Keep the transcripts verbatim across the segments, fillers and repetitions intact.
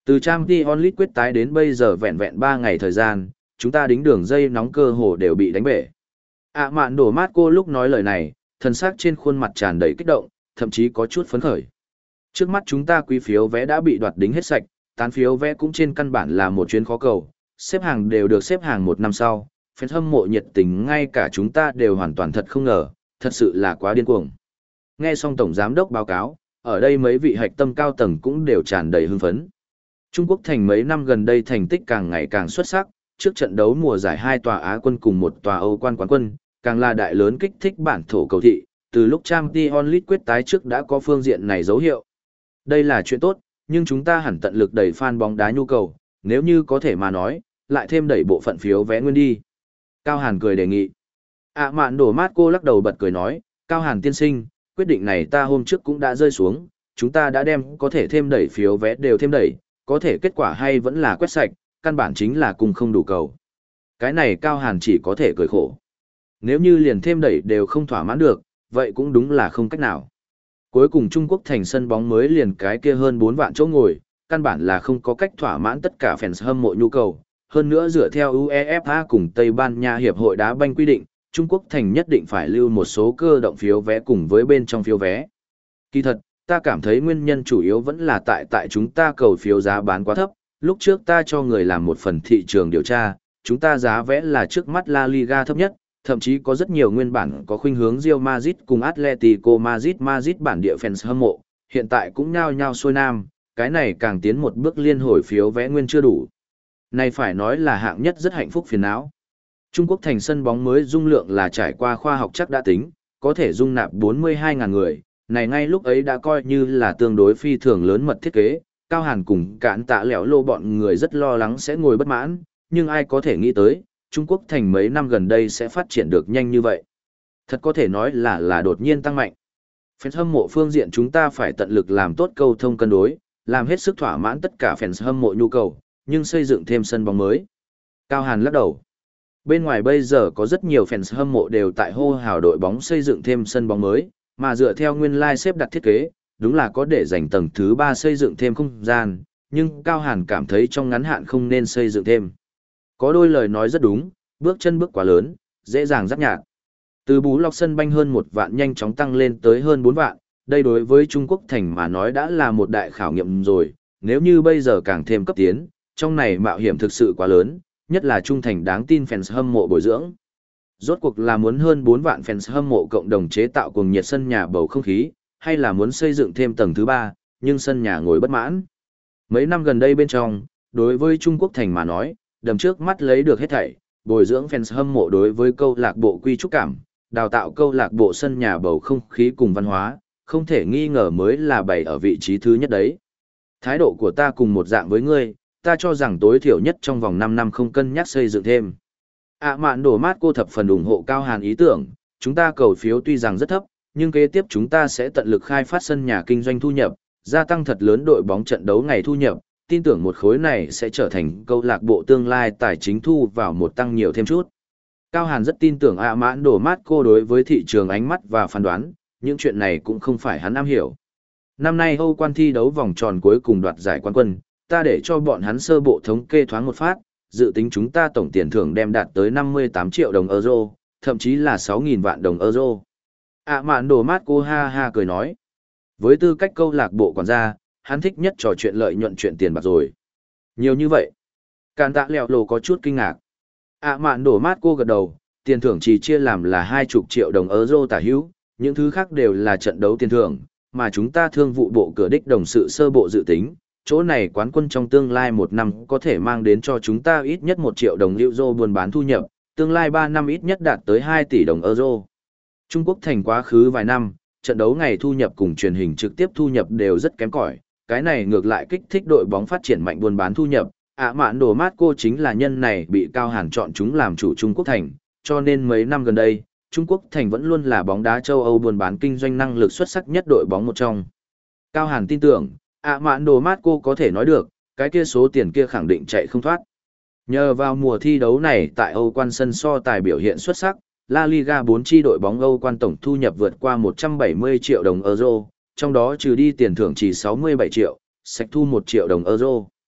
Từ Champions League quyết tái đến bây giờ vẹn vẹn ba ngày thời gian, chúng ta đính đường dây nóng cơ hồ đều bị đánh bể. ạ mạn đổ mát cô lúc nói lời này, thần sắc trên khuôn mặt tràn đầy kích động, thậm chí có chút phấn khởi. Trước mắt chúng ta quý phiếu vé đã bị đoạt đính hết sạch, tán phiếu vé cũng trên căn bản là một chuyến khó cầu, xếp hàng đều được xếp hàng một năm sau, fans hâm mộ nhiệt tình ngay cả chúng ta đều hoàn toàn thật không ngờ, thật sự là quá điên cuồng. Nghe xong Tổng Giám đốc báo cáo, ở đây mấy vị hạch tâm cao tầng cũng đều tràn đầy hưng phấn. Trung Quốc thành mấy năm gần đây thành tích càng ngày càng xuất sắc, trước trận đấu mùa giải hai tòa Á quân cùng một tòa Âu quan quán quân, càng là đại lớn kích thích bản thổ cầu thị, từ lúc Champions League quyết tái trước đã có phương diện này dấu hiệu. Đây là chuyện tốt, nhưng chúng ta hẳn tận lực đẩy fan bóng đá nhu cầu, nếu như có thể mà nói, lại thêm đẩy bộ phận phiếu vé nguyên đi. Cao Hàn cười đề nghị. ạ mạn đổ mát cô lắc đầu bật cười nói, Cao Hàn tiên sinh, quyết định này ta hôm trước cũng đã rơi xuống, chúng ta đã đem có thể thêm đẩy phiếu vé đều thêm đẩy, có thể kết quả hay vẫn là quét sạch, căn bản chính là cùng không đủ cầu. Cái này Cao Hàn chỉ có thể cười khổ. Nếu như liền thêm đẩy đều không thỏa mãn được, vậy cũng đúng là không cách nào. Cuối cùng Trung Quốc thành sân bóng mới liền cái kia hơn bốn vạn chỗ ngồi, căn bản là không có cách thỏa mãn tất cả fans hâm mộ nhu cầu. Hơn nữa dựa theo UEFA cùng Tây Ban Nha Hiệp hội đá banh quy định, Trung Quốc thành nhất định phải lưu một số cơ động phiếu vé cùng với bên trong phiếu vé. Kỳ thật, ta cảm thấy nguyên nhân chủ yếu vẫn là tại tại chúng ta cầu phiếu giá bán quá thấp. Lúc trước ta cho người làm một phần thị trường điều tra, chúng ta giá vé là trước mắt La Liga thấp nhất, thậm chí có rất nhiều nguyên bản có khuynh hướng Real Madrid cùng Atletico Madrid Madrid bản địa fans hâm mộ, hiện tại cũng nhao nhao xuôi nam, cái này càng tiến một bước liên hồi phiếu vé nguyên chưa đủ. Này phải nói là hạng nhất rất hạnh phúc phiền não. Trung Quốc thành sân bóng mới dung lượng là trải qua khoa học chắc đã tính, có thể dung nạp bốn mươi hai nghìn người, này ngay lúc ấy đã coi như là tương đối phi thường lớn mật thiết kế, Cao Hàn cùng cạn tạ lẻo lô bọn người rất lo lắng sẽ ngồi bất mãn, nhưng ai có thể nghĩ tới, Trung Quốc thành mấy năm gần đây sẽ phát triển được nhanh như vậy. Thật có thể nói là là đột nhiên tăng mạnh. Fans hâm mộ phương diện chúng ta phải tận lực làm tốt câu thông cân đối, làm hết sức thỏa mãn tất cả fans hâm mộ nhu cầu, nhưng xây dựng thêm sân bóng mới. Cao Hàn lắc đầu. Bên ngoài bây giờ có rất nhiều fans hâm mộ đều tại hô hào đội bóng xây dựng thêm sân bóng mới, mà dựa theo nguyên lai xếp đặt thiết kế, đúng là có để dành tầng thứ ba xây dựng thêm không gian, nhưng Cao Hàn cảm thấy trong ngắn hạn không nên xây dựng thêm. Có đôi lời nói rất đúng, bước chân bước quá lớn, dễ dàng dắt nhạt. Từ Bú Lọc sân banh hơn một vạn nhanh chóng tăng lên tới hơn bốn vạn, đây đối với Trung Quốc thành mà nói đã là một đại khảo nghiệm rồi, nếu như bây giờ càng thêm cấp tiến, trong này mạo hiểm thực sự quá lớn, nhất là trung thành đáng tin fans hâm mộ bồi dưỡng. Rốt cuộc là muốn hơn bốn vạn fans hâm mộ cộng đồng chế tạo cùng nhiệt sân nhà bầu không khí, hay là muốn xây dựng thêm tầng thứ ba, nhưng sân nhà ngồi bất mãn. Mấy năm gần đây bên trong, đối với Trung Quốc thành mà nói, đầm trước mắt lấy được hết thảy, bồi dưỡng fans hâm mộ đối với câu lạc bộ quy trúc cảm, đào tạo câu lạc bộ sân nhà bầu không khí cùng văn hóa, không thể nghi ngờ mới là bày ở vị trí thứ nhất đấy. Thái độ của ta cùng một dạng với ngươi, ta cho rằng tối thiểu nhất trong vòng năm năm không cân nhắc xây dựng thêm. ạ mạn đổ mát cô thập phần ủng hộ Cao Hàn ý tưởng, chúng ta cầu phiếu tuy rằng rất thấp, nhưng kế tiếp chúng ta sẽ tận lực khai phát sân nhà kinh doanh thu nhập, gia tăng thật lớn đội bóng trận đấu ngày thu nhập, tin tưởng một khối này sẽ trở thành câu lạc bộ tương lai tài chính thu vào một tăng nhiều thêm chút. Cao Hàn rất tin tưởng ạ mãn đổ mát cô đối với thị trường ánh mắt và phán đoán, những chuyện này cũng không phải hắn am hiểu. Năm nay Âu quan thi đấu vòng tròn cuối cùng đoạt giải quán quân, ta để cho bọn hắn sơ bộ thống kê thoáng một phát, dự tính chúng ta tổng tiền thưởng đem đạt tới năm mươi tám triệu đồng euro, thậm chí là sáu nghìn vạn đồng euro. ạ mạn đổ mát cô ha ha cười nói. Với tư cách câu lạc bộ quản gia, hắn thích nhất trò chuyện lợi nhuận chuyện tiền bạc rồi. Nhiều như vậy. Càn tạ lẹo lồ có chút kinh ngạc. ạ mạn đổ mát cô gật đầu, tiền thưởng chỉ chia làm là hai chục triệu đồng euro tả hữu, những thứ khác đều là trận đấu tiền thưởng, mà chúng ta thương vụ bộ cửa đích đồng sự sơ bộ dự tính, chỗ này quán quân trong tương lai một năm có thể mang đến cho chúng ta ít nhất một triệu đồng euro buôn bán thu nhập, tương lai ba năm ít nhất đạt tới hai tỷ đồng euro. Trung Quốc thành quá khứ vài năm, trận đấu ngày thu nhập cùng truyền hình trực tiếp thu nhập đều rất kém cỏi, cái này ngược lại kích thích đội bóng phát triển mạnh buôn bán thu nhập. ạ mạn đồ mát cô chính là nhân này bị Cao Hàn chọn chúng làm chủ Trung Quốc thành, cho nên mấy năm gần đây, Trung Quốc thành vẫn luôn là bóng đá châu Âu buôn bán kinh doanh năng lực xuất sắc nhất đội bóng một trong. Cao Hàn tin tưởng, ạ mạn đồ mát cô có thể nói được, cái kia số tiền kia khẳng định chạy không thoát. Nhờ vào mùa thi đấu này tại Âu quan sân so tài biểu hiện xuất sắc, La Liga bốn chi đội bóng Âu quan tổng thu nhập vượt qua một trăm bảy mươi triệu đồng euro, trong đó trừ đi tiền thưởng chỉ sáu mươi bảy triệu, sạch thu một triệu đồng euro.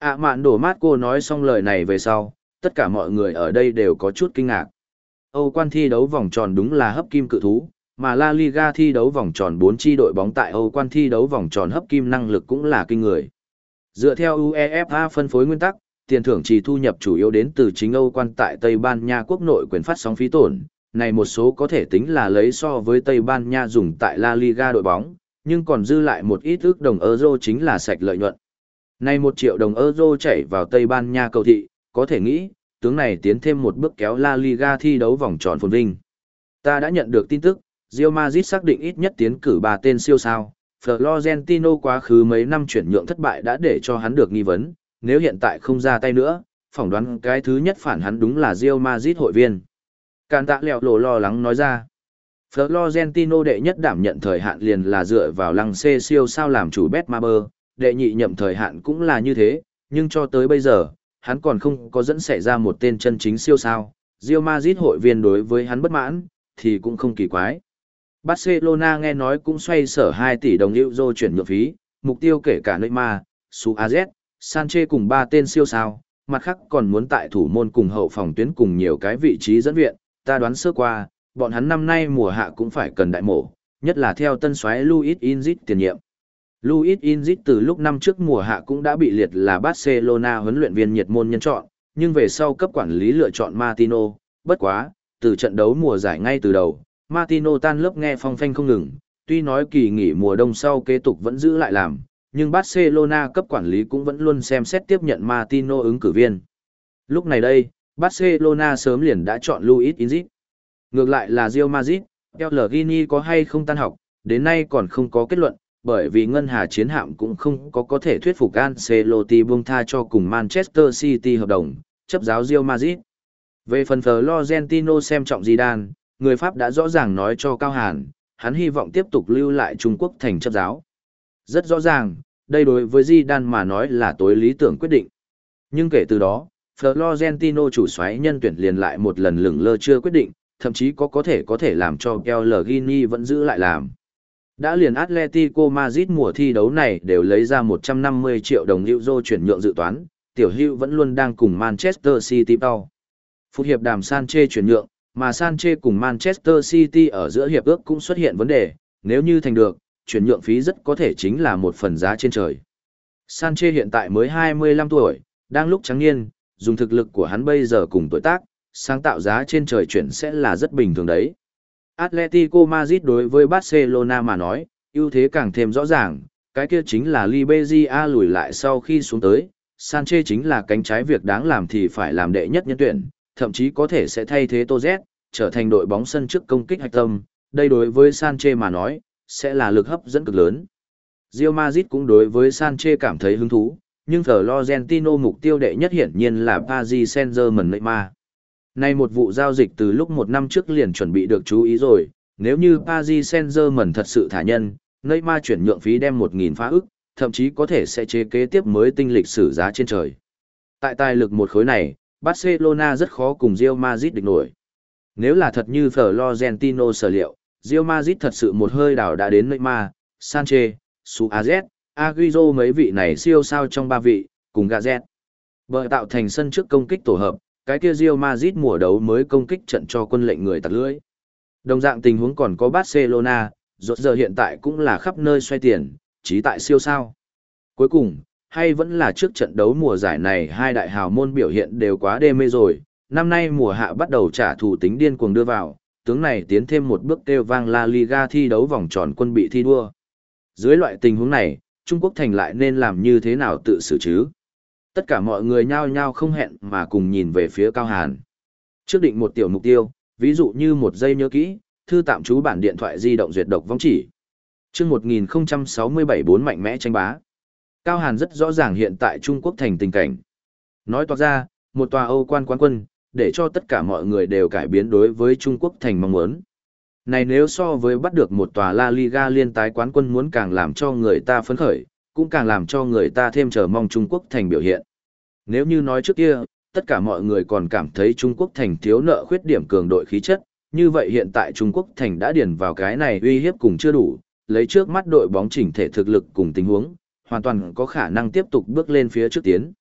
ạ mạn đổ mát cô nói xong lời này về sau, tất cả mọi người ở đây đều có chút kinh ngạc. Âu quan thi đấu vòng tròn đúng là hấp kim cự thú, mà La Liga thi đấu vòng tròn bốn chi đội bóng tại Âu quan thi đấu vòng tròn hấp kim năng lực cũng là kinh người. Dựa theo UEFA phân phối nguyên tắc, tiền thưởng chỉ thu nhập chủ yếu đến từ chính Âu quan tại Tây Ban Nha quốc nội quyền phát sóng phí tổn. Này một số có thể tính là lấy so với Tây Ban Nha dùng tại La Liga đội bóng, nhưng còn dư lại một ít ước đồng euro chính là sạch lợi nhuận. Này một triệu đồng euro chảy vào Tây Ban Nha cầu thị, có thể nghĩ, tướng này tiến thêm một bước kéo La Liga thi đấu vòng tròn phồn vinh. Ta đã nhận được tin tức, Real Madrid xác định ít nhất tiến cử ba tên siêu sao. Florentino quá khứ mấy năm chuyển nhượng thất bại đã để cho hắn được nghi vấn, nếu hiện tại không ra tay nữa, phỏng đoán cái thứ nhất phản hắn đúng là Real Madrid hội viên. Càn tạ lẹo lộ lo lắng nói ra. Florentino đệ nhất đảm nhận thời hạn liền là dựa vào lăng xê siêu sao làm chủ Betmaber, đệ nhị nhậm thời hạn cũng là như thế, nhưng cho tới bây giờ, hắn còn không có dẫn xảy ra một tên chân chính siêu sao. Real Madrid hội viên đối với hắn bất mãn, thì cũng không kỳ quái. Barcelona nghe nói cũng xoay sở hai tỷ đồng euro chuyển nhượng phí, mục tiêu kể cả Neymar, Suarez, Sanchez cùng ba tên siêu sao, mặt khác còn muốn tại thủ môn cùng hậu phòng tuyến cùng nhiều cái vị trí dẫn viện, ta đoán sơ qua, bọn hắn năm nay mùa hạ cũng phải cần đại mổ, nhất là theo tân soái Luis Inzit tiền nhiệm. Luis Inzit từ lúc năm trước mùa hạ cũng đã bị liệt là Barcelona huấn luyện viên nhiệt môn nhân chọn, nhưng về sau cấp quản lý lựa chọn Martino, bất quá, từ trận đấu mùa giải ngay từ đầu, Martino tan lớp nghe phong phanh không ngừng, tuy nói kỳ nghỉ mùa đông sau kế tục vẫn giữ lại làm, nhưng Barcelona cấp quản lý cũng vẫn luôn xem xét tiếp nhận Martino ứng cử viên. Lúc này đây, Barcelona sớm liền đã chọn Luis Inzit. Ngược lại là Real Madrid, Pellegrini có hay không tan học, đến nay còn không có kết luận, bởi vì ngân hà chiến hạm cũng không có có thể thuyết phục Ancelotti buông tha cho cùng Manchester City hợp đồng, chấp giáo Real Madrid. Về phần Florentino xem trọng Zidane, người Pháp đã rõ ràng nói cho Cao Hàn, hắn hy vọng tiếp tục lưu lại Trung Quốc thành chấp giáo. Rất rõ ràng, đây đối với Zidane mà nói là tối lý tưởng quyết định. Nhưng kể từ đó, Florentino chủ soái nhân tuyển liền lại một lần lửng lơ chưa quyết định, thậm chí có có thể có thể làm cho Pellegrini vẫn giữ lại làm. Đã liền Atletico Madrid mùa thi đấu này đều lấy ra một trăm năm mươi triệu đồng euro chuyển nhượng dự toán, tiểu hữu vẫn luôn đang cùng Manchester City tao. Phút hiệp đàm Sanchez chuyển nhượng, mà Sanchez cùng Manchester City ở giữa hiệp ước cũng xuất hiện vấn đề, nếu như thành được, chuyển nhượng phí rất có thể chính là một phần giá trên trời. Sanchez hiện tại mới hai mươi lăm tuổi, đang lúc trắng niên, dùng thực lực của hắn bây giờ cùng tuổi tác, sáng tạo giá trên trời chuyển sẽ là rất bình thường đấy. Atletico Madrid đối với Barcelona mà nói, ưu thế càng thêm rõ ràng, cái kia chính là Liberia lùi lại sau khi xuống tới, Sanchez chính là cánh trái việc đáng làm thì phải làm đệ nhất nhân tuyển, thậm chí có thể sẽ thay thế Tô Z, trở thành đội bóng sân trước công kích hạch tâm, đây đối với Sanchez mà nói, sẽ là lực hấp dẫn cực lớn. Real Madrid cũng đối với Sanchez cảm thấy hứng thú, nhưng Florentino mục tiêu đệ nhất hiển nhiên là Paris Saint-Germain Neymar. Nay một vụ giao dịch từ lúc một năm trước liền chuẩn bị được chú ý rồi, nếu như Paris Saint-Germain thật sự thả nhân, Neymar chuyển nhượng phí đem một nghìn phá ức, thậm chí có thể sẽ chế kế tiếp mới tinh lịch sử giá trên trời. Tại tài lực một khối này, Barcelona rất khó cùng Real Madrid địch nổi. Nếu là thật như Florentino sở liệu, Real Madrid thật sự một hơi đảo đã đến Neymar, Sanchez, Suarez, Agüero mấy vị này siêu sao trong ba vị, cùng Gazet. Bởi tạo thành sân trước công kích tổ hợp, cái kia Real Madrid mùa đấu mới công kích trận cho quân lệnh người tặc lưỡi. Đồng dạng tình huống còn có Barcelona, rốt giờ hiện tại cũng là khắp nơi xoay tiền, chí tại siêu sao. Cuối cùng, hay vẫn là trước trận đấu mùa giải này hai đại hào môn biểu hiện đều quá đê mê rồi, năm nay mùa hạ bắt đầu trả thù tính điên cuồng đưa vào, tướng này tiến thêm một bước kêu vang La Liga thi đấu vòng tròn quân bị thi đua. Dưới loại tình huống này, Trung Quốc thành lại nên làm như thế nào tự xử chứ? Tất cả mọi người nhao nhao không hẹn mà cùng nhìn về phía Cao Hàn. Trước định một tiểu mục tiêu, ví dụ như một giây nhớ kỹ, thư tạm trú bản điện thoại di động duyệt độc vong chỉ. Trước một nghìn không trăm sáu mươi bảy bốn mạnh mẽ tranh bá. Cao Hàn rất rõ ràng hiện tại Trung Quốc thành tình cảnh. Nói toạc ra, một tòa Âu quan quán quân, để cho tất cả mọi người đều cải biến đối với Trung Quốc thành mong muốn. Này nếu so với bắt được một tòa La Liga liên tái quán quân muốn càng làm cho người ta phấn khởi, cũng càng làm cho người ta thêm chờ mong Trung Quốc thành biểu hiện. Nếu như nói trước kia, tất cả mọi người còn cảm thấy Trung Quốc thành thiếu nợ khuyết điểm cường đội khí chất, như vậy hiện tại Trung Quốc thành đã điền vào cái này uy hiếp cùng chưa đủ, lấy trước mắt đội bóng chỉnh thể thực lực cùng tình huống, hoàn toàn có khả năng tiếp tục bước lên phía trước tiến.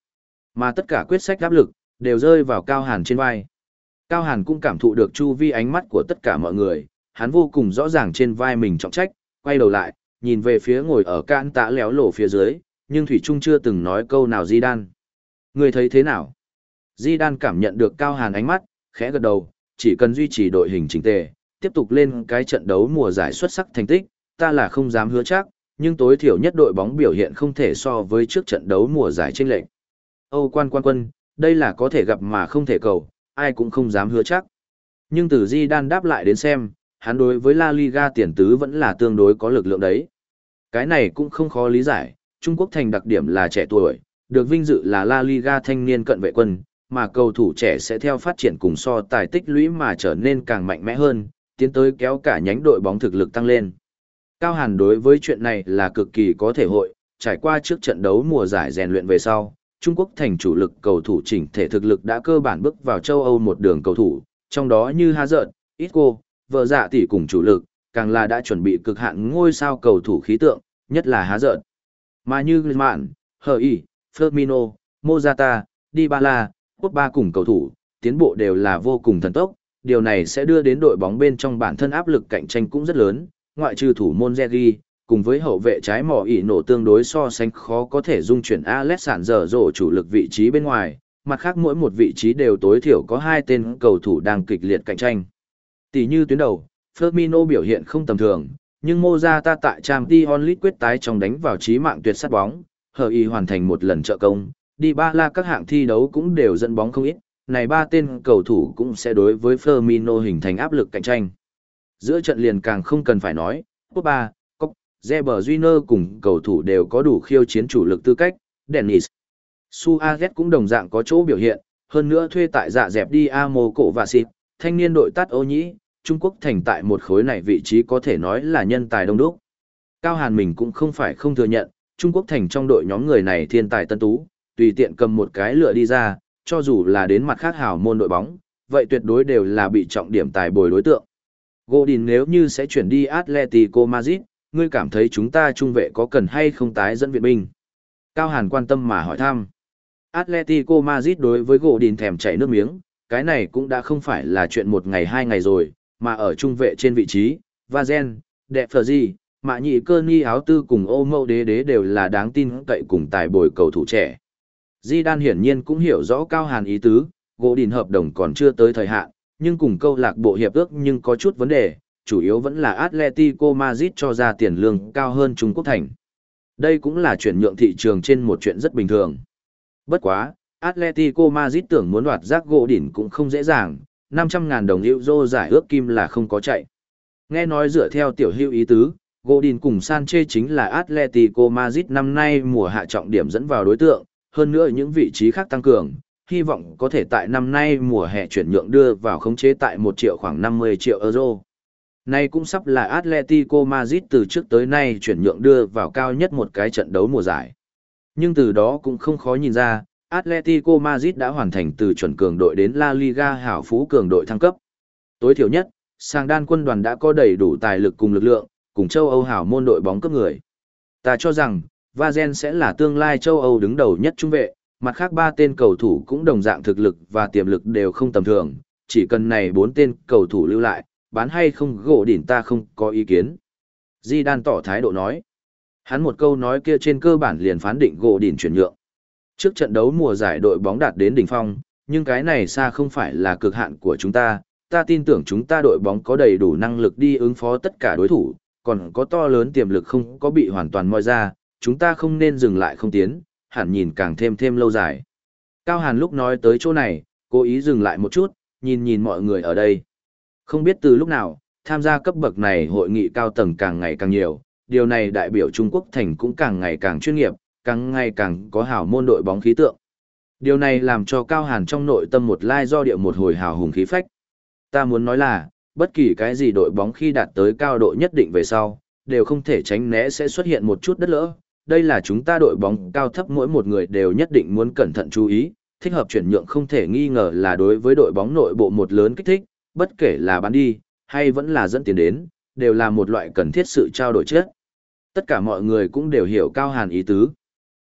Mà tất cả quyết sách áp lực, đều rơi vào Cao Hàn trên vai. Cao Hàn cũng cảm thụ được chu vi ánh mắt của tất cả mọi người, hắn vô cùng rõ ràng trên vai mình trọng trách, quay đầu lại, nhìn về phía ngồi ở cạn tạ léo lổ phía dưới, nhưng Thủy Trung chưa từng nói câu nào Di Đan. Người thấy thế nào? Di Đan cảm nhận được Cao Hàn ánh mắt, khẽ gật đầu, chỉ cần duy trì đội hình chỉnh tề, tiếp tục lên cái trận đấu mùa giải xuất sắc thành tích, ta là không dám hứa chắc, nhưng tối thiểu nhất đội bóng biểu hiện không thể so với trước trận đấu mùa giải chênh lệch. Âu quan quan quân, đây là có thể gặp mà không thể cầu, ai cũng không dám hứa chắc. Nhưng từ Di Đan đáp lại đến xem, hắn đối với La Liga tiền tứ vẫn là tương đối có lực lượng đấy. Cái này cũng không khó lý giải, Trung Quốc thành đặc điểm là trẻ tuổi, được vinh dự là La Liga thanh niên cận vệ quân, mà cầu thủ trẻ sẽ theo phát triển cùng so tài tích lũy mà trở nên càng mạnh mẽ hơn, tiến tới kéo cả nhánh đội bóng thực lực tăng lên. Cao Hàn đối với chuyện này là cực kỳ có thể hội, trải qua trước trận đấu mùa giải rèn luyện về sau, Trung Quốc thành chủ lực cầu thủ chỉnh thể thực lực đã cơ bản bước vào châu Âu một đường cầu thủ, trong đó như Hazard, Isco, vợ dạ tỷ cùng chủ lực, càng là đã chuẩn bị cực hạn ngôi sao cầu thủ khí tượng, nhất là Hazard. Mà như Griezmann, Hoi, Firmino, Morata, Dybala, Pogba cùng cầu thủ, tiến bộ đều là vô cùng thần tốc, điều này sẽ đưa đến đội bóng bên trong bản thân áp lực cạnh tranh cũng rất lớn, ngoại trừ thủ môn Zeri, cùng với hậu vệ trái mỏ ỉ nổ tương đối so sánh khó có thể dung chuyển Alexander rổ chủ lực vị trí bên ngoài, mặt khác mỗi một vị trí đều tối thiểu có hai tên cầu thủ đang kịch liệt cạnh tranh. Tỷ như tuyến đầu, Firmino biểu hiện không tầm thường, nhưng Morata tại Champions League quyết tái trong đánh vào chí mạng tuyệt sát bóng, Hoi hoàn thành một lần trợ công, Dybala các hạng thi đấu cũng đều dẫn bóng không ít, này ba tên cầu thủ cũng sẽ đối với Firmino hình thành áp lực cạnh tranh. Giữa trận liền càng không cần phải nói, Pogba, Koch, Reber Júnior cùng cầu thủ đều có đủ khiêu chiến chủ lực tư cách, Dennis Suarez cũng đồng dạng có chỗ biểu hiện, hơn nữa thuê tại dạ dẹp đi Amo Cổ và Xịt, thanh niên đội tắt ô nhĩ, Trung Quốc thành tại một khối này vị trí có thể nói là nhân tài đông đúc. Cao Hàn mình cũng không phải không thừa nhận, Trung Quốc thành trong đội nhóm người này thiên tài tân tú, tùy tiện cầm một cái lựa đi ra, cho dù là đến mặt khác hào môn đội bóng, vậy tuyệt đối đều là bị trọng điểm tài bồi đối tượng. Godin nếu như sẽ chuyển đi Atletico Madrid, ngươi cảm thấy chúng ta trung vệ có cần hay không tái dẫn viện binh? Cao Hàn quan tâm mà hỏi thăm. Atletico Madrid đối với Godin thèm chảy nước miếng, cái này cũng đã không phải là chuyện một ngày hai ngày rồi, mà ở trung vệ trên vị trí, Vazen, Deferzi, Mạ Nhị Cơ Ni áo tư cùng ô mâu đế đế đều là đáng tin cậy cùng tài bồi cầu thủ trẻ. Di Đan hiển nhiên cũng hiểu rõ Cao Hàn ý tứ, Godin hợp đồng còn chưa tới thời hạn, nhưng cùng câu lạc bộ hiệp ước nhưng có chút vấn đề, chủ yếu vẫn là Atletico Madrid cho ra tiền lương cao hơn Trung Quốc thành. Đây cũng là chuyển nhượng thị trường trên một chuyện rất bình thường. Bất quá, Atletico Madrid tưởng muốn đoạt giác Godin cũng không dễ dàng, năm trăm ngàn đồng euro giải ước kim là không có chạy. Nghe nói dựa theo tiểu hữu ý tứ, Godin cùng Sanchez chính là Atletico Madrid năm nay mùa hạ trọng điểm dẫn vào đối tượng, hơn nữa những vị trí khác tăng cường, hy vọng có thể tại năm nay mùa hè chuyển nhượng đưa vào khống chế tại một triệu khoảng năm mươi triệu euro. Nay cũng sắp là Atletico Madrid từ trước tới nay chuyển nhượng đưa vào cao nhất một cái trận đấu mùa giải. Nhưng từ đó cũng không khó nhìn ra, Atletico Madrid đã hoàn thành từ chuẩn cường đội đến La Liga hảo phú cường đội thăng cấp. Tối thiểu nhất, sang đan quân đoàn đã có đầy đủ tài lực cùng lực lượng, cùng châu Âu hảo môn đội bóng cấp người. Ta cho rằng, Vazen sẽ là tương lai châu Âu đứng đầu nhất trung vệ, mặt khác ba tên cầu thủ cũng đồng dạng thực lực và tiềm lực đều không tầm thường, chỉ cần này bốn tên cầu thủ lưu lại, bán hay không gỗ đỉnh ta không có ý kiến. Di Đan tỏ thái độ nói. Hắn một câu nói kia trên cơ bản liền phán định gỗ đỉnh chuyển nhượng. Trước trận đấu mùa giải đội bóng đạt đến đỉnh phong, nhưng cái này xa không phải là cực hạn của chúng ta, ta tin tưởng chúng ta đội bóng có đầy đủ năng lực đi ứng phó tất cả đối thủ, còn có to lớn tiềm lực không có bị hoàn toàn moi ra, chúng ta không nên dừng lại không tiến, hẳn nhìn càng thêm thêm lâu dài. Cao Hàn lúc nói tới chỗ này, cố ý dừng lại một chút, nhìn nhìn mọi người ở đây. Không biết từ lúc nào, tham gia cấp bậc này hội nghị cao tầng càng ngày càng nhiều, điều này đại biểu Trung Quốc thành cũng càng ngày càng chuyên nghiệp, càng ngày càng có hào môn đội bóng khí tượng. Điều này làm cho Cao Hàn trong nội tâm một lai do điệu một hồi hào hùng khí phách. Ta muốn nói là, bất kỳ cái gì đội bóng khi đạt tới cao độ nhất định về sau, đều không thể tránh né sẽ xuất hiện một chút đất lỡ. Đây là chúng ta đội bóng cao thấp mỗi một người đều nhất định muốn cẩn thận chú ý, thích hợp chuyển nhượng không thể nghi ngờ là đối với đội bóng nội bộ một lớn kích thích, bất kể là bán đi, hay vẫn là dẫn tiền đến, đều là một loại cần thiết sự trao đổi chất. Tất cả mọi người cũng đều hiểu Cao Hàn ý tứ.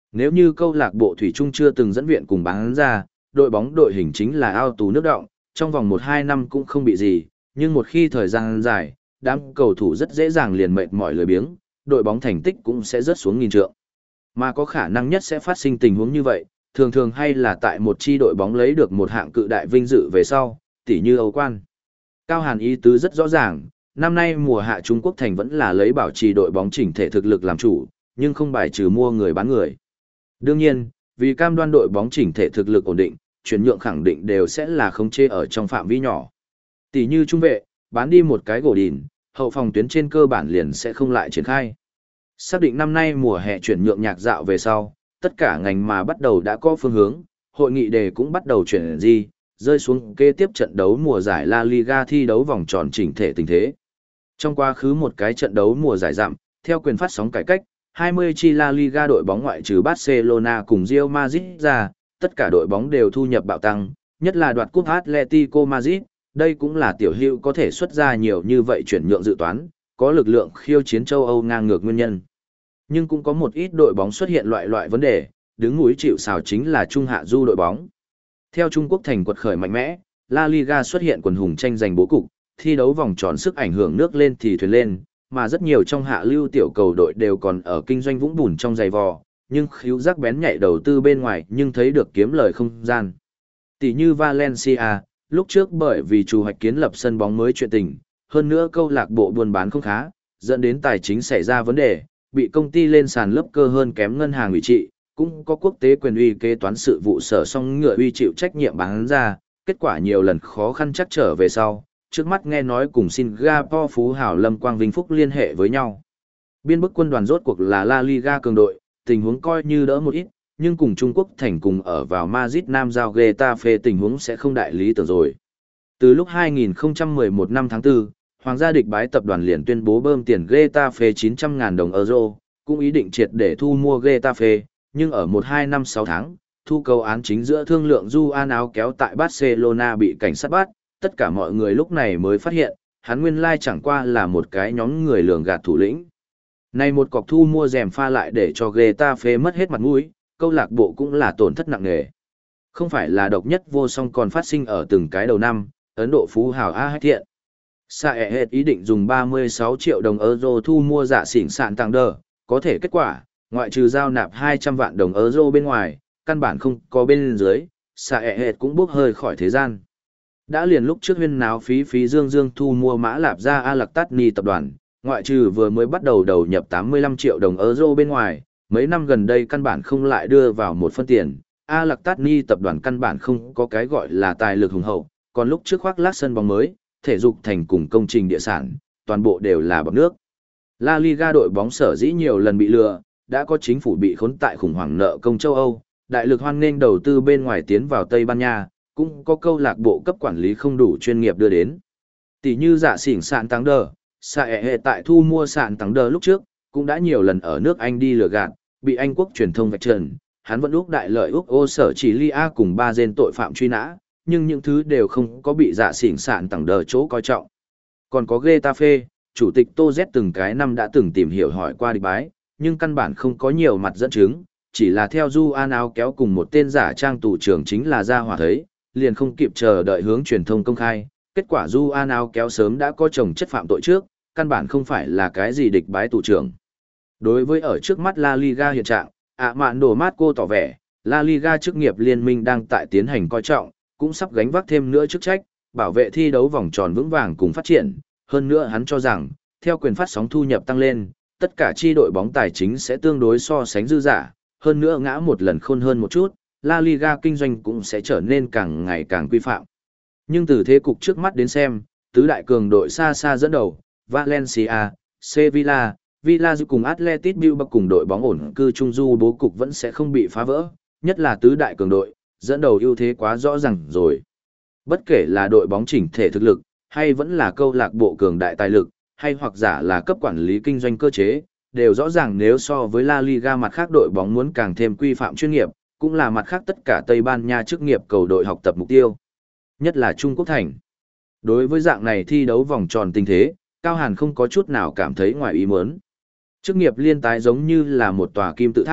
Nếu như câu lạc bộ Thủy Chung chưa từng dẫn viện cùng bán ra, đội bóng đội hình chính là ao tù nước đọng, trong vòng một hai năm cũng không bị gì, nhưng một khi thời gian dài, đám cầu thủ rất dễ dàng liền mệt mỏi lười biếng, đội bóng thành tích cũng sẽ rớt xuống nghìn trượng. Mà có khả năng nhất sẽ phát sinh tình huống như vậy, thường thường hay là tại một chi đội bóng lấy được một hạng cự đại vinh dự về sau, tỉ như Âu Quan. Cao Hàn ý tứ rất rõ ràng, năm nay mùa hạ Trung Quốc thành vẫn là lấy bảo trì đội bóng chỉnh thể thực lực làm chủ, nhưng không bài trừ mua người bán người. Đương nhiên, vì cam đoan đội bóng chỉnh thể thực lực ổn định, chuyển nhượng khẳng định đều sẽ là khống chế ở trong phạm vi nhỏ. Tỷ như trung vệ, bán đi một cái gỗ đỉn, hậu phòng tuyến trên cơ bản liền sẽ không lại triển khai. Xác định năm nay mùa hè chuyển nhượng nhạc dạo về sau, tất cả ngành mà bắt đầu đã có phương hướng, hội nghị đề cũng bắt đầu chuyển gì, rơi xuống kế tiếp trận đấu mùa giải La Liga thi đấu vòng tròn chỉnh thể tình thế. Trong quá khứ một cái trận đấu mùa giải dặm, theo quyền phát sóng cải cách, hai mươi chi La Liga đội bóng ngoại trừ Barcelona cùng Real Madrid ra, tất cả đội bóng đều thu nhập bạo tăng, nhất là đoạt cúp Atletico Madrid, đây cũng là tiểu hữu có thể xuất ra nhiều như vậy chuyển nhượng dự toán, có lực lượng khiêu chiến châu Âu ngang ngược nguyên nhân. Nhưng cũng có một ít đội bóng xuất hiện loại loại vấn đề, đứng núi chịu sào chính là trung hạ du đội bóng. Theo Trung Quốc thành quật khởi mạnh mẽ, La Liga xuất hiện quần hùng tranh giành bố cục, thi đấu vòng tròn sức ảnh hưởng nước lên thì thuyền lên, mà rất nhiều trong hạ lưu tiểu cầu đội đều còn ở kinh doanh vũng bùn trong giày vò, nhưng khíu giác bén nhạy đầu tư bên ngoài nhưng thấy được kiếm lời không gian. Tỷ như Valencia, lúc trước bởi vì chủ hoạch kiến lập sân bóng mới chuyện tình, hơn nữa câu lạc bộ buôn bán không khá, dẫn đến tài chính xảy ra vấn đề, bị công ty lên sàn lớp cơ hơn kém ngân hàng ủy trị, cũng có quốc tế quyền uy kế toán sự vụ sở song ngựa uy chịu trách nhiệm bán ra, kết quả nhiều lần khó khăn chắc trở về sau, trước mắt nghe nói cùng Singapore phú hào Lâm Quang Vinh Phúc liên hệ với nhau. Biên bức quân đoàn rốt cuộc là La Liga cường đội, tình huống coi như đỡ một ít, nhưng cùng Trung Quốc thành cùng ở vào Madrid Nam giao Getafe tình huống sẽ không đại lý tưởng rồi. Từ lúc hai nghìn không trăm mười một năm tháng tư, Hoàng gia địch bái tập đoàn liền tuyên bố bơm tiền Getafe chín trăm ngàn đồng euro, cũng ý định triệt để thu mua Getafe, nhưng ở một hai năm sáu tháng, thu cầu án chính giữa thương lượng Juan áo kéo tại Barcelona bị cảnh sát bắt, tất cả mọi người lúc này mới phát hiện, hắn nguyên lai chẳng qua là một cái nhóm người lường gạt thủ lĩnh. Này một cọc thu mua rèm pha lại để cho Getafe mất hết mặt mũi, câu lạc bộ cũng là tổn thất nặng nề. Không phải là độc nhất vô song còn phát sinh ở từng cái đầu năm, Ấn Độ phú hào A Hách Thiện. Saeed ý định dùng ba mươi sáu triệu đồng euro thu mua giả xỉn sạn tăng đờ, có thể kết quả, ngoại trừ giao nạp hai trăm vạn đồng euro bên ngoài, căn bản không có bên dưới, Saeed cũng bốc hơi khỏi thế gian. Đã liền lúc trước huyên náo phí phí dương dương thu mua mã lạp ra A Lạc Tát Ni tập đoàn, ngoại trừ vừa mới bắt đầu đầu nhập tám mươi lăm triệu đồng euro bên ngoài, mấy năm gần đây căn bản không lại đưa vào một phân tiền, A Lạc Tát Ni tập đoàn căn bản không có cái gọi là tài lực hùng hậu, còn lúc trước khoác lác sân bóng mới, thể dục thành cùng công trình địa sản, toàn bộ đều là bọt nước. La Liga đội bóng sở dĩ nhiều lần bị lừa, đã có chính phủ bị khốn tại khủng hoảng nợ công châu Âu, đại lực hoan nghênh đầu tư bên ngoài tiến vào Tây Ban Nha, cũng có câu lạc bộ cấp quản lý không đủ chuyên nghiệp đưa đến. Tỷ như giả xỉn sạn tăng đờ, xạ hệ tại thu mua sạn tăng đờ lúc trước, cũng đã nhiều lần ở nước Anh đi lừa gạt, bị Anh quốc truyền thông vạch trần, hắn vẫn úc đại lợi úc ô sở chỉ lia cùng ba gen tội phạm truy nã, nhưng những thứ đều không có bị giả xỉn sạn tăng đờ chỗ coi trọng. Còn có Getafe, chủ tịch Tô Z từng cái năm đã từng tìm hiểu hỏi qua địch bái, nhưng căn bản không có nhiều mặt dẫn chứng, chỉ là theo Juan áo kéo cùng một tên giả trang tù trưởng chính là ra hỏa thấy, liền không kịp chờ đợi hướng truyền thông công khai, kết quả Juan áo kéo sớm đã có chồng chất phạm tội trước, căn bản không phải là cái gì địch bái tù trưởng. Đối với ở trước mắt La Liga hiện trạng, ạ mạn đồ mát cô tỏ vẻ, La Liga chức nghiệp liên minh đang tại tiến hành coi trọng, cũng sắp gánh vác thêm nữa chức trách, bảo vệ thi đấu vòng tròn vững vàng cùng phát triển. Hơn nữa hắn cho rằng, theo quyền phát sóng thu nhập tăng lên, tất cả chi đội bóng tài chính sẽ tương đối so sánh dư giả, hơn nữa ngã một lần khôn hơn một chút, La Liga kinh doanh cũng sẽ trở nên càng ngày càng quy phạm. Nhưng từ thế cục trước mắt đến xem, tứ đại cường đội xa xa dẫn đầu, Valencia, Sevilla, Villarreal cùng Athletic Bilbao cùng đội bóng ổn cư trung du bố cục vẫn sẽ không bị phá vỡ, nhất là tứ đại cường đội, dẫn đầu ưu thế quá rõ ràng rồi. Bất kể là đội bóng chỉnh thể thực lực, hay vẫn là câu lạc bộ cường đại tài lực, hay hoặc giả là cấp quản lý kinh doanh cơ chế, đều rõ ràng nếu so với La Liga mặt khác đội bóng muốn càng thêm quy phạm chuyên nghiệp, cũng là mặt khác tất cả Tây Ban Nha chức nghiệp cầu đội học tập mục tiêu. Nhất là Trung Quốc thành. Đối với dạng này thi đấu vòng tròn tình thế, Cao Hàn không có chút nào cảm thấy ngoài ý muốn. Chức nghiệp liên tái giống như là một tòa kim tự tháp,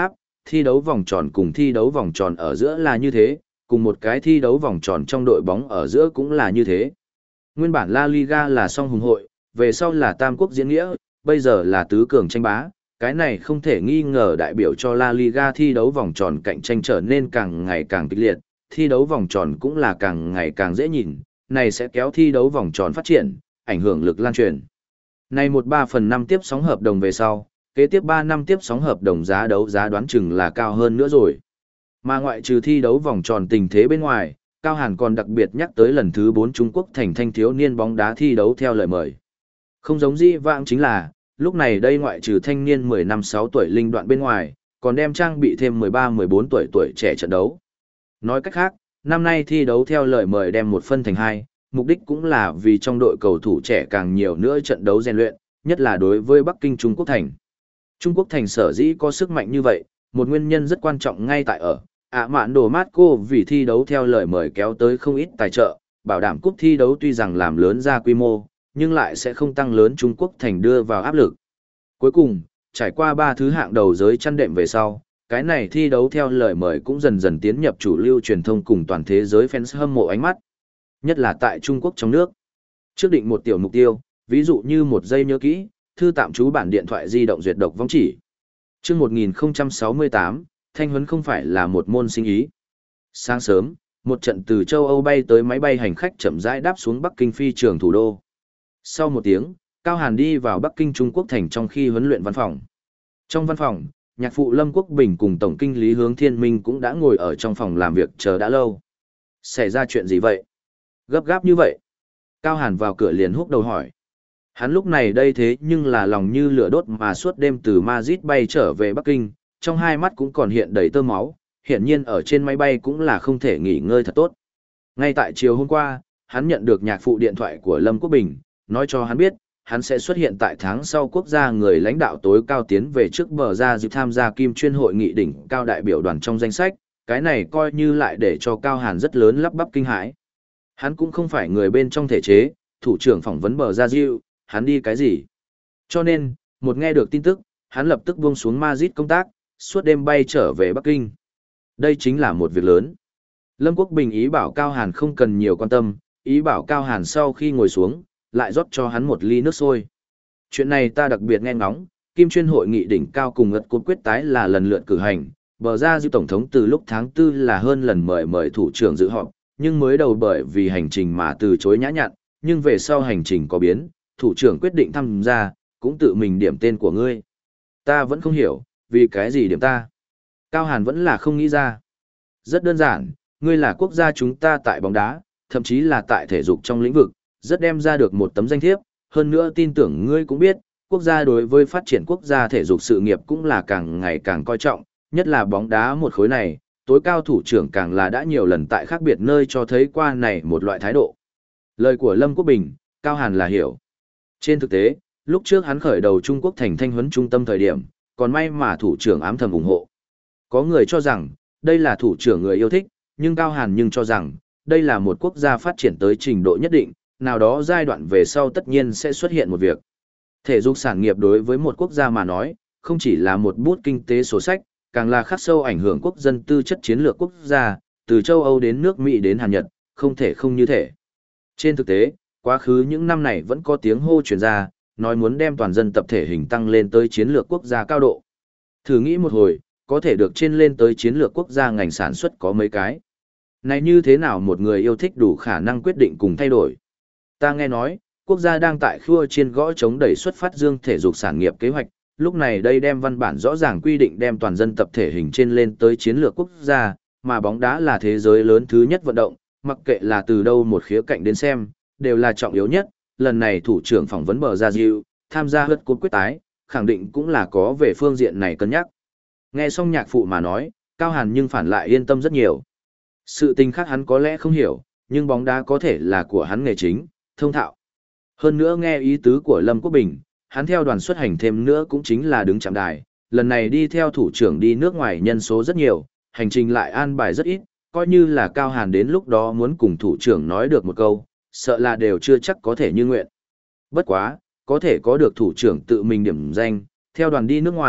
thi đấu vòng tròn cùng thi đấu vòng tròn ở giữa là như thế, cùng một cái thi đấu vòng tròn trong đội bóng ở giữa cũng là như thế. Nguyên bản La Liga là song hùng hội, về sau là tam quốc diễn nghĩa, bây giờ là tứ cường tranh bá, cái này không thể nghi ngờ đại biểu cho La Liga thi đấu vòng tròn cạnh tranh trở nên càng ngày càng kịch liệt, thi đấu vòng tròn cũng là càng ngày càng dễ nhìn, này sẽ kéo thi đấu vòng tròn phát triển, ảnh hưởng lực lan truyền. Này một ba phần năm tiếp sóng hợp đồng về sau, kế tiếp ba năm tiếp sóng hợp đồng giá đấu giá đoán chừng là cao hơn nữa rồi. Mà ngoại trừ thi đấu vòng tròn tình thế bên ngoài, Cao Hàn còn đặc biệt nhắc tới lần thứ bốn Trung Quốc thành thanh thiếu niên bóng đá thi đấu theo lời mời. Không giống dĩ vãng chính là, lúc này đây ngoại trừ thanh niên mười năm sáu tuổi linh đoạn bên ngoài, còn đem trang bị thêm mười ba mười bốn tuổi tuổi trẻ trận đấu. Nói cách khác, năm nay thi đấu theo lời mời đem một phân thành hai, mục đích cũng là vì trong đội cầu thủ trẻ càng nhiều nữa trận đấu rèn luyện, nhất là đối với Bắc Kinh Trung Quốc thành. Trung Quốc thành sở dĩ có sức mạnh như vậy, một nguyên nhân rất quan trọng ngay tại ở, ạ mạn đồ mát cô vì thi đấu theo lời mời kéo tới không ít tài trợ, bảo đảm cúp thi đấu tuy rằng làm lớn ra quy mô, nhưng lại sẽ không tăng lớn Trung Quốc thành đưa vào áp lực. Cuối cùng, trải qua ba thứ hạng đầu giới chăn đệm về sau, cái này thi đấu theo lời mời cũng dần dần tiến nhập chủ lưu truyền thông cùng toàn thế giới fans hâm mộ ánh mắt, nhất là tại Trung Quốc trong nước. Trước định một tiểu mục tiêu, ví dụ như một giây nhớ kỹ, thư tạm trú bản điện thoại di động duyệt độc vong chỉ. Trước một nghìn không trăm sáu mươi tám, thanh huấn không phải là một môn sinh ý. Sáng sớm, một trận từ châu Âu bay tới máy bay hành khách chậm rãi đáp xuống Bắc Kinh phi trường thủ đô. Sau một tiếng, Cao Hàn đi vào Bắc Kinh Trung Quốc thành trong khi huấn luyện văn phòng. Trong văn phòng, nhạc phụ Lâm Quốc Bình cùng tổng kinh lý Hướng Thiên Minh cũng đã ngồi ở trong phòng làm việc chờ đã lâu. Xảy ra chuyện gì vậy? Gấp gáp như vậy? Cao Hàn vào cửa liền húc đầu hỏi. Hắn lúc này đây thế nhưng là lòng như lửa đốt mà suốt đêm từ Madrid bay trở về Bắc Kinh, trong hai mắt cũng còn hiện đầy tơ máu, hiển nhiên ở trên máy bay cũng là không thể nghỉ ngơi thật tốt. Ngay tại chiều hôm qua, hắn nhận được nhạc phụ điện thoại của Lâm Quốc Bình, nói cho hắn biết, hắn sẽ xuất hiện tại tháng sau quốc gia người lãnh đạo tối cao tiến về trước bờ ra dịp tham gia kim chuyên hội nghị đỉnh cao đại biểu đoàn trong danh sách, cái này coi như lại để cho Cao Hàn rất lớn lắp bắp kinh hãi. Hắn cũng không phải người bên trong thể chế, thủ trưởng phỏng vấn bờ ra diệu, hắn đi cái gì? Cho nên, một nghe được tin tức, hắn lập tức buông xuống Madrid công tác, suốt đêm bay trở về Bắc Kinh. Đây chính là một việc lớn. Lâm Quốc Bình ý bảo Cao Hàn không cần nhiều quan tâm, ý bảo Cao Hàn sau khi ngồi xuống, lại rót cho hắn một ly nước sôi. Chuyện này ta đặc biệt nghe ngóng, kim chuyên hội nghị đỉnh cao cùng ngật cột quyết tái là lần lượt cử hành, bờ ra diệu tổng thống từ lúc tháng tư là hơn lần mời mời thủ trưởng dự họp, nhưng mới đầu bởi vì hành trình mà từ chối nhã nhặn, nhưng về sau hành trình có biến, thủ trưởng quyết định tham gia, cũng tự mình điểm tên của ngươi. Ta vẫn không hiểu, vì cái gì điểm ta? Cao Hàn vẫn là không nghĩ ra. Rất đơn giản, ngươi là quốc gia chúng ta tại bóng đá, thậm chí là tại thể dục trong lĩnh vực, rất đem ra được một tấm danh thiếp, hơn nữa tin tưởng ngươi cũng biết, quốc gia đối với phát triển quốc gia thể dục sự nghiệp cũng là càng ngày càng coi trọng, nhất là bóng đá một khối này, tối cao thủ trưởng càng là đã nhiều lần tại khác biệt nơi cho thấy qua này một loại thái độ. Lời của Lâm Quốc Bình, Cao Hàn là hiểu. Trên thực tế, lúc trước hắn khởi đầu Trung Quốc thành thanh huấn trung tâm thời điểm, còn may mà thủ trưởng ám thầm ủng hộ. Có người cho rằng, đây là thủ trưởng người yêu thích, nhưng Cao Hàn nhưng cho rằng, đây là một quốc gia phát triển tới trình độ nhất định, nào đó giai đoạn về sau tất nhiên sẽ xuất hiện một việc. Thể dục sản nghiệp đối với một quốc gia mà nói, không chỉ là một bút kinh tế sổ sách, càng là khắc sâu ảnh hưởng quốc dân tư chất chiến lược quốc gia, từ châu Âu đến nước Mỹ đến Hàn Nhật, không thể không như thể. Trên thực tế, quá khứ những năm này vẫn có tiếng hô truyền ra, nói muốn đem toàn dân tập thể hình tăng lên tới chiến lược quốc gia cao độ. Thử nghĩ một hồi, có thể được trên lên tới chiến lược quốc gia ngành sản xuất có mấy cái. Này như thế nào một người yêu thích đủ khả năng quyết định cùng thay đổi? Ta nghe nói, quốc gia đang tại khua chiên gõ chống đẩy xuất phát dương thể dục sản nghiệp kế hoạch, lúc này đây đem văn bản rõ ràng quy định đem toàn dân tập thể hình trên lên tới chiến lược quốc gia, mà bóng đá là thế giới lớn thứ nhất vận động, mặc kệ là từ đâu một khía cạnh đến xem, đều là trọng yếu nhất. Lần này thủ trưởng phỏng vấn bờ ra diệu, tham gia hất cột quyết tái, khẳng định cũng là có về phương diện này cân nhắc. Nghe xong nhạc phụ mà nói, Cao Hàn nhưng phản lại yên tâm rất nhiều. Sự tình khác hắn có lẽ không hiểu, nhưng bóng đá có thể là của hắn nghề chính, thông thạo. Hơn nữa nghe ý tứ của Lâm Quốc Bình, hắn theo đoàn xuất hành thêm nữa cũng chính là đứng chạm đài, lần này đi theo thủ trưởng đi nước ngoài nhân số rất nhiều, hành trình lại an bài rất ít, coi như là Cao Hàn đến lúc đó muốn cùng thủ trưởng nói được một câu, sợ là đều chưa chắc có thể như nguyện. Bất quá, có thể có được thủ trưởng tự mình điểm danh, theo đoàn đi nước ngoài,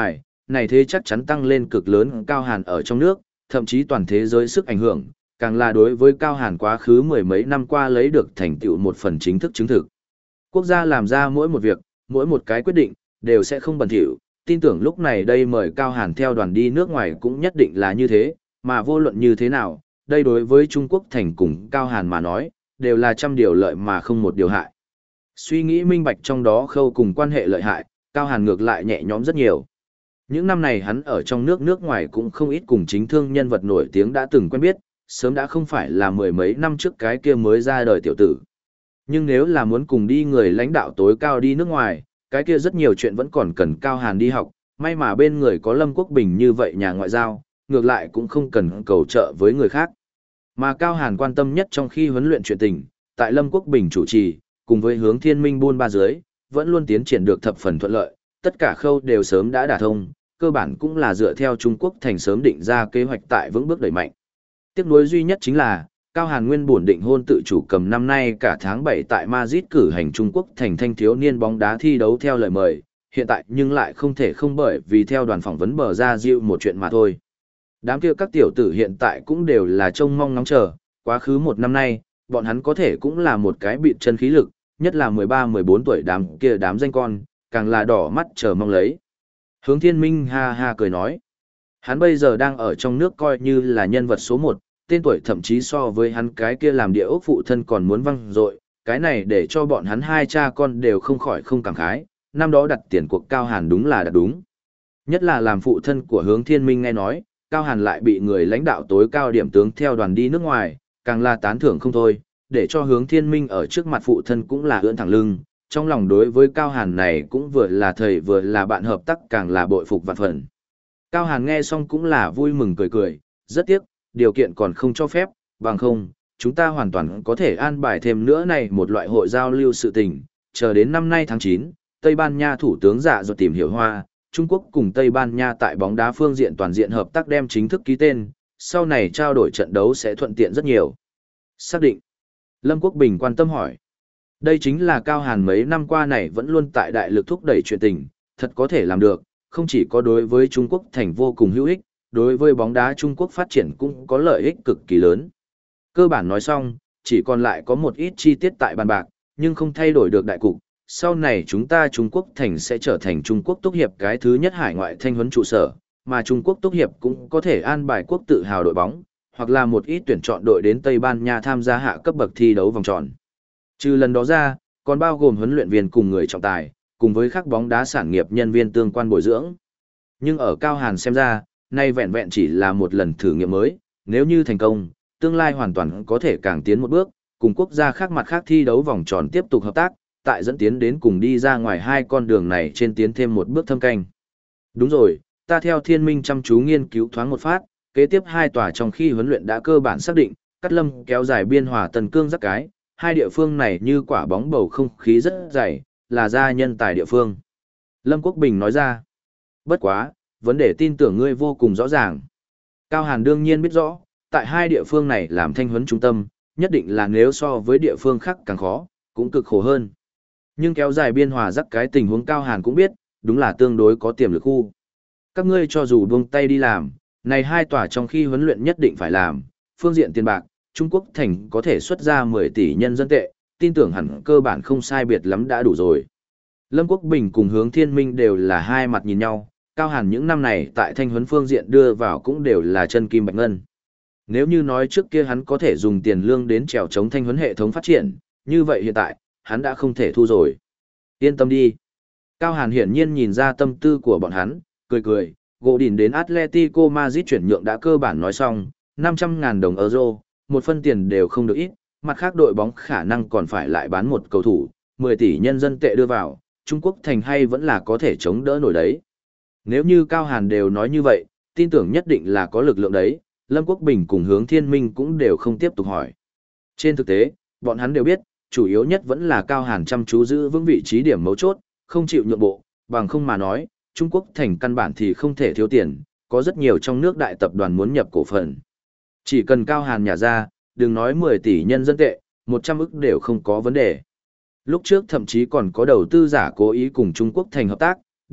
này thế chắc chắn tăng lên cực lớn Cao Hàn ở trong nước, thậm chí toàn thế giới sức ảnh hưởng, càng là đối với Cao Hàn quá khứ mười mấy năm qua lấy được thành tựu một phần chính thức chứng thực. Quốc gia làm ra mỗi một việc, mỗi một cái quyết định, đều sẽ không bẩn thỉu, tin tưởng lúc này đây mời Cao Hàn theo đoàn đi nước ngoài cũng nhất định là như thế, mà vô luận như thế nào, đây đối với Trung Quốc thành cùng Cao Hàn mà nói, đều là trăm điều lợi mà không một điều hại. Suy nghĩ minh bạch trong đó khâu cùng quan hệ lợi hại, Cao Hàn ngược lại nhẹ nhõm rất nhiều. Những năm này hắn ở trong nước nước ngoài cũng không ít cùng chính thương nhân vật nổi tiếng đã từng quen biết, sớm đã không phải là mười mấy năm trước cái kia mới ra đời tiểu tử. Nhưng nếu là muốn cùng đi người lãnh đạo tối cao đi nước ngoài, cái kia rất nhiều chuyện vẫn còn cần Cao Hàn đi học, may mà bên người có Lâm Quốc Bình như vậy nhà ngoại giao, ngược lại cũng không cần cầu trợ với người khác. Mà Cao Hàn quan tâm nhất trong khi huấn luyện chuyện tình, tại Lâm Quốc Bình chủ trì, cùng với hướng thiên minh buôn ba dưới, vẫn luôn tiến triển được thập phần thuận lợi, tất cả khâu đều sớm đã đả thông, cơ bản cũng là dựa theo Trung Quốc thành sớm định ra kế hoạch tại vững bước đẩy mạnh. Tiếc nuối duy nhất chính là, Cao Hàn nguyên bổn định hôn tự chủ cầm năm nay cả tháng bảy tại Madrid cử hành Trung Quốc thành thanh thiếu niên bóng đá thi đấu theo lời mời, hiện tại nhưng lại không thể không bởi vì theo đoàn phỏng vấn bờ ra dịu một chuyện mà thôi. Đám kia các tiểu tử hiện tại cũng đều là trông mong ngóng chờ, quá khứ một năm nay, bọn hắn có thể cũng là một cái bịt chân khí lực, nhất là mười ba mười bốn tuổi đám kia đám danh con, càng là đỏ mắt chờ mong lấy. Hướng Thiên Minh ha ha cười nói, hắn bây giờ đang ở trong nước coi như là nhân vật số một, tên tuổi thậm chí so với hắn cái kia làm địa ốc phụ thân còn muốn văng dội, cái này để cho bọn hắn hai cha con đều không khỏi không cảm khái, năm đó đặt tiền cuộc Cao Hàn đúng là đặt đúng. Nhất là làm phụ thân của Hướng Thiên Minh nghe nói, Cao Hàn lại bị người lãnh đạo tối cao điểm tướng theo đoàn đi nước ngoài, càng là tán thưởng không thôi, để cho Hướng Thiên Minh ở trước mặt phụ thân cũng là ưỡn thẳng lưng, trong lòng đối với Cao Hàn này cũng vừa là thầy vừa là bạn hợp tác, càng là bội phục vạn phần. Cao Hàn nghe xong cũng là vui mừng cười cười, rất tiếc, điều kiện còn không cho phép, bằng không, chúng ta hoàn toàn có thể an bài thêm nữa này một loại hội giao lưu sự tình, chờ đến năm nay tháng chín, Tây Ban Nha thủ tướng dạ rồi tìm hiểu hoa, Trung Quốc cùng Tây Ban Nha tại bóng đá phương diện toàn diện hợp tác đem chính thức ký tên, sau này trao đổi trận đấu sẽ thuận tiện rất nhiều. Xác định. Lâm Quốc Bình quan tâm hỏi. Đây chính là Cao Hàn mấy năm qua này vẫn luôn tại đại lực thúc đẩy chuyện tình, thật có thể làm được, không chỉ có đối với Trung Quốc thành vô cùng hữu ích, đối với bóng đá Trung Quốc phát triển cũng có lợi ích cực kỳ lớn. Cơ bản nói xong, chỉ còn lại có một ít chi tiết tại bàn bạc, nhưng không thay đổi được đại cục. Sau này chúng ta Trung Quốc thành sẽ trở thành Trung Quốc Túc Hiệp cái thứ nhất hải ngoại thanh huấn trụ sở, mà Trung Quốc Túc Hiệp cũng có thể an bài quốc tự hào đội bóng, hoặc là một ít tuyển chọn đội đến Tây Ban Nha tham gia hạ cấp bậc thi đấu vòng tròn. Trừ lần đó ra, còn bao gồm huấn luyện viên cùng người trọng tài, cùng với các bóng đá sản nghiệp nhân viên tương quan bồi dưỡng. Nhưng ở Cao Hàn xem ra, nay vẹn vẹn chỉ là một lần thử nghiệm mới, nếu như thành công, tương lai hoàn toàn có thể càng tiến một bước, cùng quốc gia khác mặt khác thi đấu vòng tròn tiếp tục hợp tác, tại dẫn tiến đến cùng đi ra ngoài hai con đường này trên tiến thêm một bước thâm canh. Đúng rồi, ta theo Thiên Minh chăm chú nghiên cứu thoáng một phát, kế tiếp hai tòa trong khi huấn luyện đã cơ bản xác định, Cát Lâm kéo dài Biên Hòa Tần Cương rắc cái, hai địa phương này như quả bóng bầu không khí rất dày, là gia nhân tài địa phương. Lâm Quốc Bình nói ra, bất quá, vấn đề tin tưởng ngươi vô cùng rõ ràng. Cao Hàn đương nhiên biết rõ, tại hai địa phương này làm thanh huấn trung tâm, nhất định là nếu so với địa phương khác càng khó, cũng cực khổ hơn. Nhưng kéo dài Biên Hòa rắc cái tình huống Cao Hàn cũng biết, đúng là tương đối có tiềm lực khu. Các ngươi cho dù buông tay đi làm, này hai tòa trong khi huấn luyện nhất định phải làm, phương diện tiền bạc, Trung Quốc thành có thể xuất ra mười tỷ nhân dân tệ, tin tưởng hẳn cơ bản không sai biệt lắm đã đủ rồi. Lâm Quốc Bình cùng Hướng Thiên Minh đều là hai mặt nhìn nhau, Cao Hàn những năm này tại thanh huấn phương diện đưa vào cũng đều là chân kim bạch ngân. Nếu như nói trước kia hắn có thể dùng tiền lương đến trèo chống thanh huấn hệ thống phát triển, như vậy hiện tại, hắn đã không thể thu rồi. Yên tâm đi. Cao Hàn hiển nhiên nhìn ra tâm tư của bọn hắn, cười cười, gỗ đỉnh đến Atletico Madrid chuyển nhượng đã cơ bản nói xong, năm trăm ngàn đồng euro, một phân tiền đều không được ít, mặt khác đội bóng khả năng còn phải lại bán một cầu thủ, mười tỷ nhân dân tệ đưa vào, Trung Quốc thành hay vẫn là có thể chống đỡ nổi đấy. Nếu như Cao Hàn đều nói như vậy, tin tưởng nhất định là có lực lượng đấy, Lâm Quốc Bình cùng Hướng Thiên Minh cũng đều không tiếp tục hỏi. Trên thực tế, bọn hắn đều biết, chủ yếu nhất vẫn là Cao Hàn chăm chú giữ vững vị trí điểm mấu chốt, không chịu nhượng bộ, bằng không mà nói, Trung Quốc thành căn bản thì không thể thiếu tiền, có rất nhiều trong nước đại tập đoàn muốn nhập cổ phần. Chỉ cần Cao Hàn nhả ra, đừng nói mười tỷ nhân dân tệ, một trăm ức đều không có vấn đề. Lúc trước thậm chí còn có đầu tư giả cố ý cùng Trung Quốc thành hợp tác,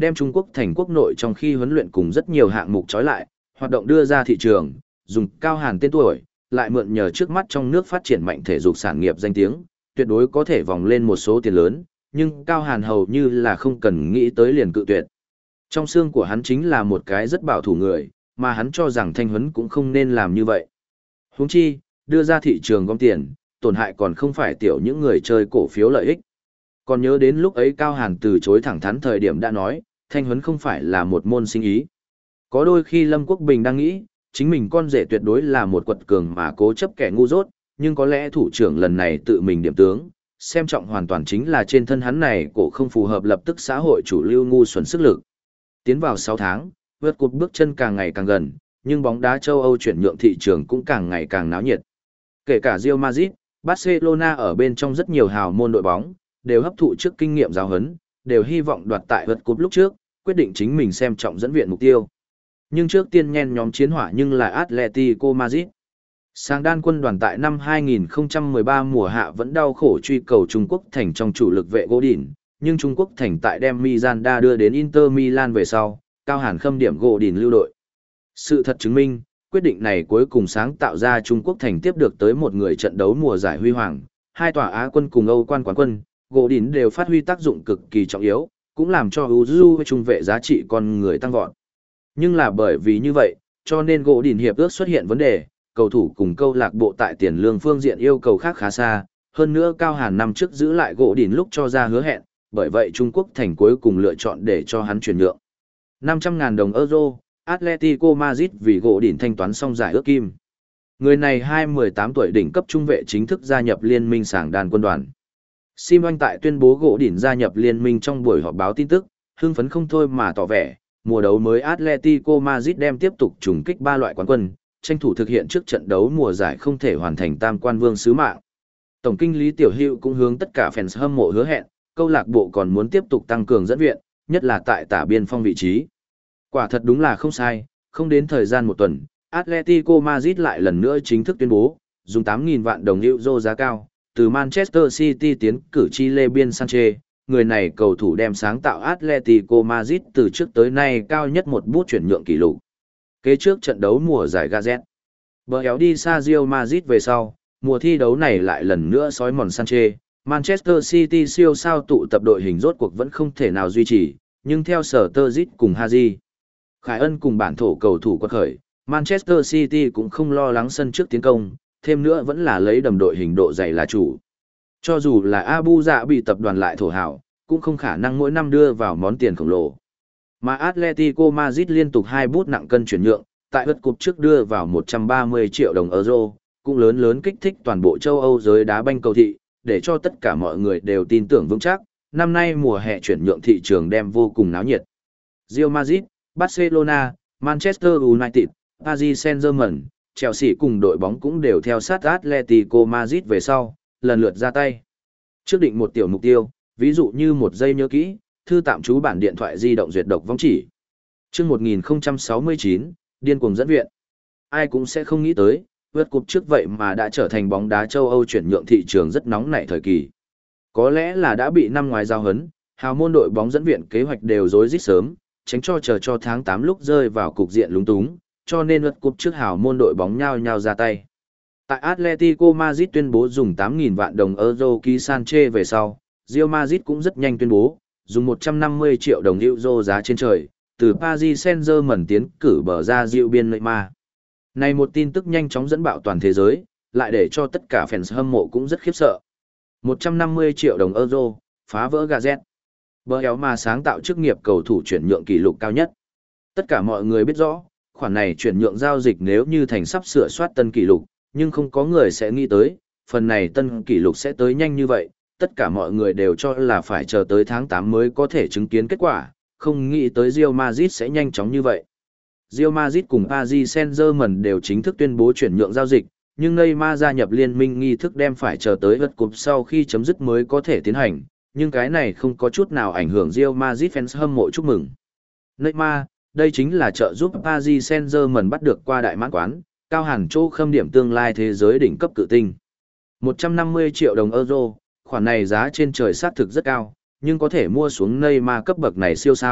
đem Trung Quốc thành quốc nội trong khi huấn luyện cùng rất nhiều hạng mục trói lại, hoạt động đưa ra thị trường, dùng Cao Hàn tên tuổi, lại mượn nhờ trước mắt trong nước phát triển mạnh thể dục sản nghiệp danh tiếng, tuyệt đối có thể vòng lên một số tiền lớn, nhưng Cao Hàn hầu như là không cần nghĩ tới liền cự tuyệt. Trong xương của hắn chính là một cái rất bảo thủ người, mà hắn cho rằng Thanh Huấn cũng không nên làm như vậy. Huống chi, đưa ra thị trường gom tiền, tổn hại còn không phải tiểu những người chơi cổ phiếu lợi ích. Còn nhớ đến lúc ấy Cao Hàn từ chối thẳng thắn thời điểm đã nói, Thanh Huấn không phải là một môn sinh ý. Có đôi khi Lâm Quốc Bình đang nghĩ, chính mình con rể tuyệt đối là một quật cường mà cố chấp kẻ ngu dốt, nhưng có lẽ thủ trưởng lần này tự mình điểm tướng, xem trọng hoàn toàn chính là trên thân hắn này cổ không phù hợp lập tức xã hội chủ lưu ngu xuẩn sức lực. Tiến vào sáu tháng, vượt cột bước chân càng ngày càng gần, nhưng bóng đá châu Âu chuyển nhượng thị trường cũng càng ngày càng náo nhiệt. Kể cả Real Madrid, Barcelona ở bên trong rất nhiều hào môn đội bóng, đều hấp thụ trước kinh nghiệm giáo huấn, đều hy vọng đoạt tại vượt cột lúc trước, quyết định chính mình xem trọng dẫn viện mục tiêu. Nhưng trước tiên nhen nhóm chiến hỏa nhưng là Atletico Madrid. Sang đan quân đoàn tại năm hai nghìn không trăm mười ba mùa hạ vẫn đau khổ truy cầu Trung Quốc thành trong chủ lực vệ gỗ đỉnh, nhưng Trung Quốc thành tại đem Miranda đưa đến Inter Milan về sau, Cao Hàn khâm điểm gỗ đỉnh lưu đội. Sự thật chứng minh, quyết định này cuối cùng sáng tạo ra Trung Quốc thành tiếp được tới một người trận đấu mùa giải huy hoàng, hai tòa Á quân cùng Âu quan quán quân, gỗ đỉnh đều phát huy tác dụng cực kỳ trọng yếu, cũng làm cho Uju trung vệ giá trị con người tăng vọt. Nhưng là bởi vì như vậy, cho nên gỗ đỉnh hiệp ước xuất hiện vấn đề, cầu thủ cùng câu lạc bộ tại tiền lương phương diện yêu cầu khác khá xa, hơn nữa Cao Hàn năm trước giữ lại gỗ đỉnh lúc cho ra hứa hẹn, bởi vậy Trung Quốc thành cuối cùng lựa chọn để cho hắn chuyển nhượng. năm trăm ngàn đồng euro, Atletico Madrid vì gỗ đỉnh thanh toán xong giải ước kim. Người này hai mười tám tuổi đỉnh cấp trung vệ chính thức gia nhập liên minh sảng đàn quân đoàn. Sim Anh tại tuyên bố gỗ đỉnh gia nhập liên minh trong buổi họp báo tin tức, hưng phấn không thôi mà tỏ vẻ, mùa đấu mới Atletico Madrid đem tiếp tục trùng kích ba loại quán quân, tranh thủ thực hiện trước trận đấu mùa giải không thể hoàn thành tam quan vương sứ mạng. Tổng kinh lý Tiểu Hữu cũng hướng tất cả fans hâm mộ hứa hẹn, câu lạc bộ còn muốn tiếp tục tăng cường dẫn viện, nhất là tại tả biên phong vị trí. Quả thật đúng là không sai, không đến thời gian một tuần, Atletico Madrid lại lần nữa chính thức tuyên bố, dùng tám nghìn vạn đồng euro giá cao, từ Manchester City tiến cử Chile biên Sanchez, người này cầu thủ đem sáng tạo Atletico Madrid từ trước tới nay cao nhất một bút chuyển nhượng kỷ lục. Kế trước trận đấu mùa giải Gazet, bờ éo đi xa Real Madrid về sau, mùa thi đấu này lại lần nữa sói mòn Sanchez, Manchester City siêu sao tụ tập đội hình rốt cuộc vẫn không thể nào duy trì, nhưng theo sở tơ dít cùng Haji, Khải Ân cùng bản thổ cầu thủ quật khởi, Manchester City cũng không lo lắng sân trước tiến công, thêm nữa vẫn là lấy đầm đội hình độ dày là chủ. Cho dù là Abu Dạ bị tập đoàn lại thổ hảo, cũng không khả năng mỗi năm đưa vào món tiền khổng lồ. Mà Atletico Madrid liên tục hai bút nặng cân chuyển nhượng, tại hất cúp trước đưa vào một trăm ba mươi triệu đồng euro, cũng lớn lớn kích thích toàn bộ châu Âu giới đá banh cầu thị, để cho tất cả mọi người đều tin tưởng vững chắc, năm nay mùa hè chuyển nhượng thị trường đem vô cùng náo nhiệt. Real Madrid, Barcelona, Manchester United, Paris Saint-Germain, Chelsea cùng đội bóng cũng đều theo sát Atletico Madrid về sau, lần lượt ra tay. Trước định một tiểu mục tiêu, ví dụ như một giây nhớ kỹ, thư tạm trú bản điện thoại di động duyệt độc vong chỉ. Trước một nghìn không trăm sáu mươi chín, điên cuồng dẫn viện. Ai cũng sẽ không nghĩ tới, vượt cúp trước vậy mà đã trở thành bóng đá châu Âu chuyển nhượng thị trường rất nóng nảy thời kỳ. Có lẽ là đã bị năm ngoài giao hấn, hào môn đội bóng dẫn viện kế hoạch đều rối rít sớm, tránh cho chờ cho tháng tám lúc rơi vào cục diện lúng túng, cho nên vượt cúp trước hào môn đội bóng nhao nhao ra tay. Tại Atletico Madrid tuyên bố dùng tám nghìn vạn đồng euro ký Sanchez về sau, Real Madrid cũng rất nhanh tuyên bố, dùng một trăm năm mươi triệu đồng euro giá trên trời, từ Paris Saint-Germain tiến cử bờ ra Diệu biên Neymar. Này một tin tức nhanh chóng dẫn bạo toàn thế giới, lại để cho tất cả fans hâm mộ cũng rất khiếp sợ. một trăm năm mươi triệu đồng euro, phá vỡ Gazet. Bờ éo mà sáng tạo chức nghiệp cầu thủ chuyển nhượng kỷ lục cao nhất. Tất cả mọi người biết rõ, khoản này chuyển nhượng giao dịch nếu như thành sắp sửa soát tân kỷ lục, nhưng không có người sẽ nghĩ tới, phần này tân kỷ lục sẽ tới nhanh như vậy, tất cả mọi người đều cho là phải chờ tới tháng tám mới có thể chứng kiến kết quả, không nghĩ tới Real Madrid sẽ nhanh chóng như vậy. Real Madrid cùng Paris Saint-Germain đều chính thức tuyên bố chuyển nhượng giao dịch, nhưng Neymar gia nhập liên minh nghi thức đem phải chờ tới vật cúp sau khi chấm dứt mới có thể tiến hành, nhưng cái này không có chút nào ảnh hưởng Real Madrid fans hâm mộ chúc mừng. Neymar, đây chính là trợ giúp Paris Saint-Germain bắt được qua đại mãn quán, cao hẳn chỗ khâm điểm tương lai thế giới đỉnh cấp cự tinh. một trăm năm mươi triệu đồng euro, khoản này giá trên trời sát thực rất cao, nhưng có thể mua xuống Neymar cấp bậc này siêu sao,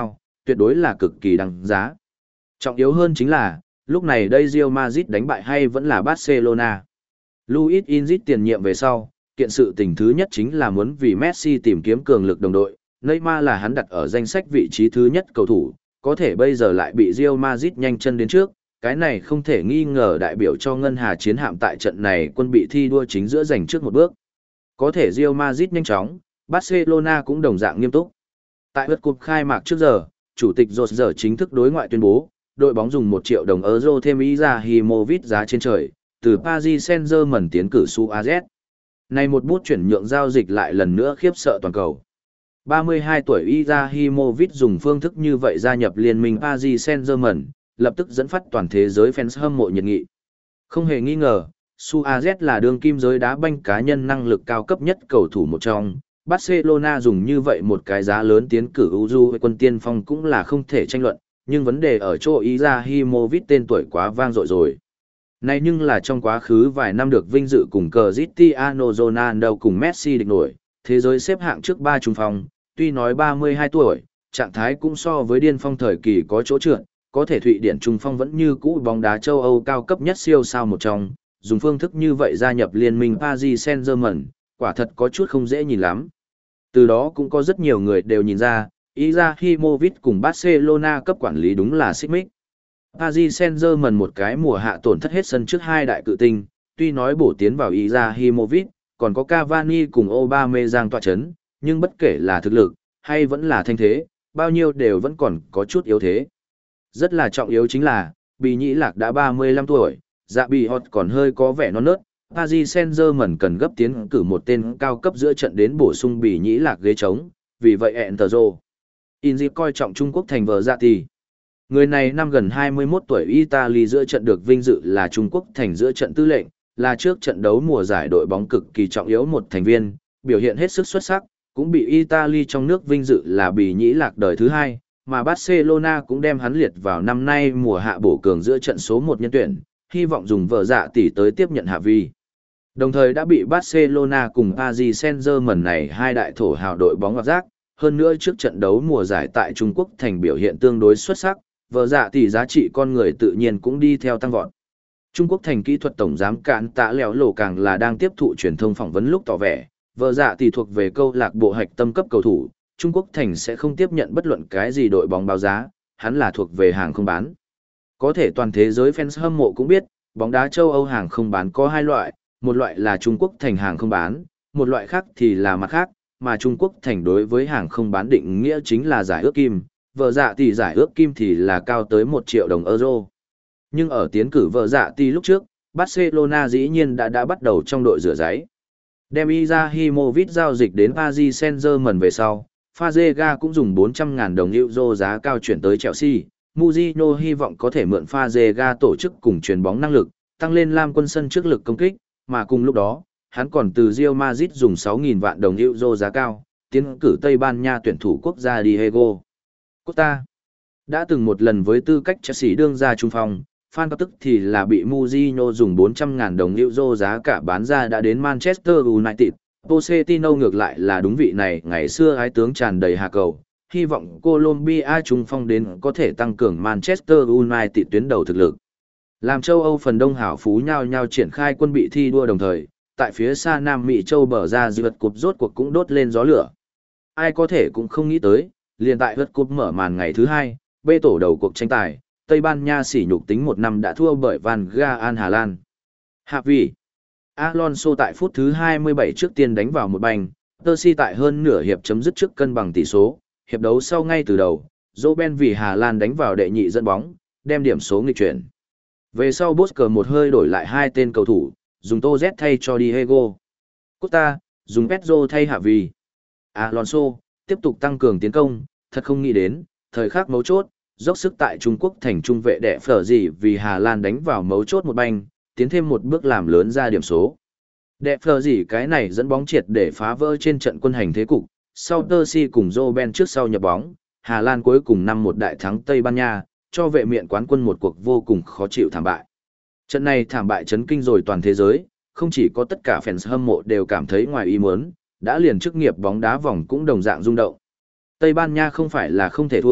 tuyệt đối là cực kỳ đáng giá. Trọng yếu hơn chính là, lúc này đây Real Madrid đánh bại hay vẫn là Barcelona. Luis Enrique tiền nhiệm về sau, kiện sự tình thứ nhất chính là muốn vì Messi tìm kiếm cường lực đồng đội, Neymar là hắn đặt ở danh sách vị trí thứ nhất cầu thủ, có thể bây giờ lại bị Real Madrid nhanh chân đến trước, cái này không thể nghi ngờ đại biểu cho ngân hà chiến hạm tại trận này quân bị thi đua chính giữa giành trước một bước. Có thể Real Madrid nhanh chóng, Barcelona cũng đồng dạng nghiêm túc. Tại World Cup khai mạc trước giờ, chủ tịch Roger chính thức đối ngoại tuyên bố, đội bóng dùng một triệu đồng euro thêm Ibrahimovic giá trên trời, từ Paris Saint-Germain tiến cử Suarez. Này một bút chuyển nhượng giao dịch lại lần nữa khiếp sợ toàn cầu. ba mươi hai tuổi Ibrahimovic dùng phương thức như vậy gia nhập liên minh Paris Saint-Germain, lập tức dẫn phát toàn thế giới fans hâm mộ nhiệt nghị. Không hề nghi ngờ, Suarez là đương kim giới đá banh cá nhân năng lực cao cấp nhất cầu thủ một trong. Barcelona dùng như vậy một cái giá lớn tiến cử Uju quân tiên phong cũng là không thể tranh luận, nhưng vấn đề ở chỗ Ibrahimovic tên tuổi quá vang dội rồi. Này nhưng là trong quá khứ vài năm được vinh dự cùng Cristiano Ronaldo cùng Messi địch nổi, thế giới xếp hạng trước ba trung phong, tuy nói ba mươi hai tuổi, trạng thái cũng so với điên phong thời kỳ có chỗ trượt, có thể Thụy Điển trung phong vẫn như cũ bóng đá châu Âu cao cấp nhất siêu sao một trong, dùng phương thức như vậy gia nhập liên minh Paris Saint-Germain, quả thật có chút không dễ nhìn lắm. Từ đó cũng có rất nhiều người đều nhìn ra, Ibrahimovic cùng Barcelona cấp quản lý đúng là xích mích. Paris Saint-Germain một cái mùa hạ tổn thất hết sân trước hai đại cự tinh, tuy nói bổ tiến vào Ibrahimovic, còn có Cavani cùng Aubameyang tọa chấn, nhưng bất kể là thực lực, hay vẫn là thanh thế, bao nhiêu đều vẫn còn có chút yếu thế. Rất là trọng yếu chính là, Bì Nhĩ Lạc đã ba mươi lăm tuổi, dạ Bì Hot còn hơi có vẻ non nớt, Paris Saint-Germain cần gấp tiến cử một tên cao cấp giữa trận đến bổ sung Bì Nhĩ Lạc ghế trống, vì vậy Enterzo. Inzip coi trọng Trung Quốc thành vợ dạ tỷ. Người này năm gần hai mươi mốt tuổi Italy giữa trận được vinh dự là Trung Quốc thành giữa trận tư lệnh, là trước trận đấu mùa giải đội bóng cực kỳ trọng yếu một thành viên, biểu hiện hết sức xuất sắc, cũng bị Italy trong nước vinh dự là Bì Nhĩ Lạc đời thứ hai, mà Barcelona cũng đem hắn liệt vào năm nay mùa hạ bổ cường giữa trận số một nhân tuyển, hy vọng dùng vợ dạ tỷ tới tiếp nhận hạ vi. Đồng thời đã bị Barcelona cùng Paris Saint-Germain này hai đại thổ hào đội bóng ngoặt rác, hơn nữa trước trận đấu mùa giải tại Trung Quốc thành biểu hiện tương đối xuất sắc, vợ dạ tỷ giá trị con người tự nhiên cũng đi theo tăng vọt. Trung Quốc thành kỹ thuật tổng giám cạn tạ lèo lổ càng là đang tiếp thụ truyền thông phỏng vấn lúc tỏ vẻ, vợ dạ tỷ thuộc về câu lạc bộ hạch tâm cấp cầu thủ, Trung Quốc thành sẽ không tiếp nhận bất luận cái gì đội bóng báo giá, hắn là thuộc về hàng không bán. Có thể toàn thế giới fans hâm mộ cũng biết, bóng đá châu Âu hàng không bán có hai loại, một loại là Trung Quốc thành hàng không bán, một loại khác thì là mặt khác, mà Trung Quốc thành đối với hàng không bán định nghĩa chính là giải ước kim, vợ dạ tỷ giải ước kim thì là cao tới một triệu đồng euro. Nhưng ở tiến cử vợ dạ tỷ lúc trước, Barcelona dĩ nhiên đã đã bắt đầu trong đội rửa giấy. Đem Ibrahimovic giao dịch đến Paris Saint-Germain về sau, Fazega cũng dùng bốn trăm ngàn đồng euro giá cao chuyển tới Chelsea. Mourinho hy vọng có thể mượn Fazega tổ chức cùng chuyền bóng năng lực, tăng lên Lam quân sân trước lực công kích, mà cùng lúc đó, hắn còn từ Real Madrid dùng sáu nghìn vạn đồng euro giá cao, tiến cử Tây Ban Nha tuyển thủ quốc gia Diego Costa. Đã từng một lần với tư cách Chelsea đương ra trung phong, Phan tức thì là bị Mourinho dùng bốn trăm ngàn đồng euro giá cả bán ra đã đến Manchester United. Pochettino ngược lại là đúng vị này ngày xưa ái tướng tràn đầy hà cầu, hy vọng Colombia trung phong đến có thể tăng cường Manchester United tuyến đầu thực lực. Làm châu Âu phần đông hảo phú nhau nhau triển khai quân bị thi đua đồng thời, tại phía xa Nam Mỹ châu bờ ra dư vật cục rốt cuộc cũng đốt lên gió lửa. Ai có thể cũng không nghĩ tới, liền tại vật cục mở màn ngày thứ hai, bê tổ đầu cuộc tranh tài, Tây Ban Nha sỉ nhục tính một năm đã thua bởi Van Gaal Hà Lan. Hạ vị Alonso tại phút thứ hai mươi bảy trước tiên đánh vào một banh, Percy tại hơn nửa hiệp chấm dứt trước cân bằng tỷ số, hiệp đấu sau ngay từ đầu, Robben vì Hà Lan đánh vào đệ nhị dẫn bóng, đem điểm số nghịch chuyển. Về sau Bosker một hơi đổi lại hai tên cầu thủ, dùng Tô Z thay cho Diego Costa, dùng Pedro thay Hạ Vi. Alonso tiếp tục tăng cường tiến công, thật không nghĩ đến, thời khắc mấu chốt, dốc sức tại Trung Quốc thành trung vệ đệ phở gì vì Hà Lan đánh vào mấu chốt một banh, tiến thêm một bước làm lớn ra điểm số. Đệ phở gì cái này dẫn bóng triệt để phá vỡ trên trận quân hành thế cục, sau Percy cùng Robben trước sau nhập bóng, Hà Lan cuối cùng năm một đại thắng Tây Ban Nha, cho vệ miện quán quân một cuộc vô cùng khó chịu thảm bại. Trận này thảm bại chấn kinh rồi toàn thế giới, không chỉ có tất cả fans hâm mộ đều cảm thấy ngoài ý muốn, đã liền chức nghiệp bóng đá vòng cũng đồng dạng rung động. Tây Ban Nha không phải là không thể thua,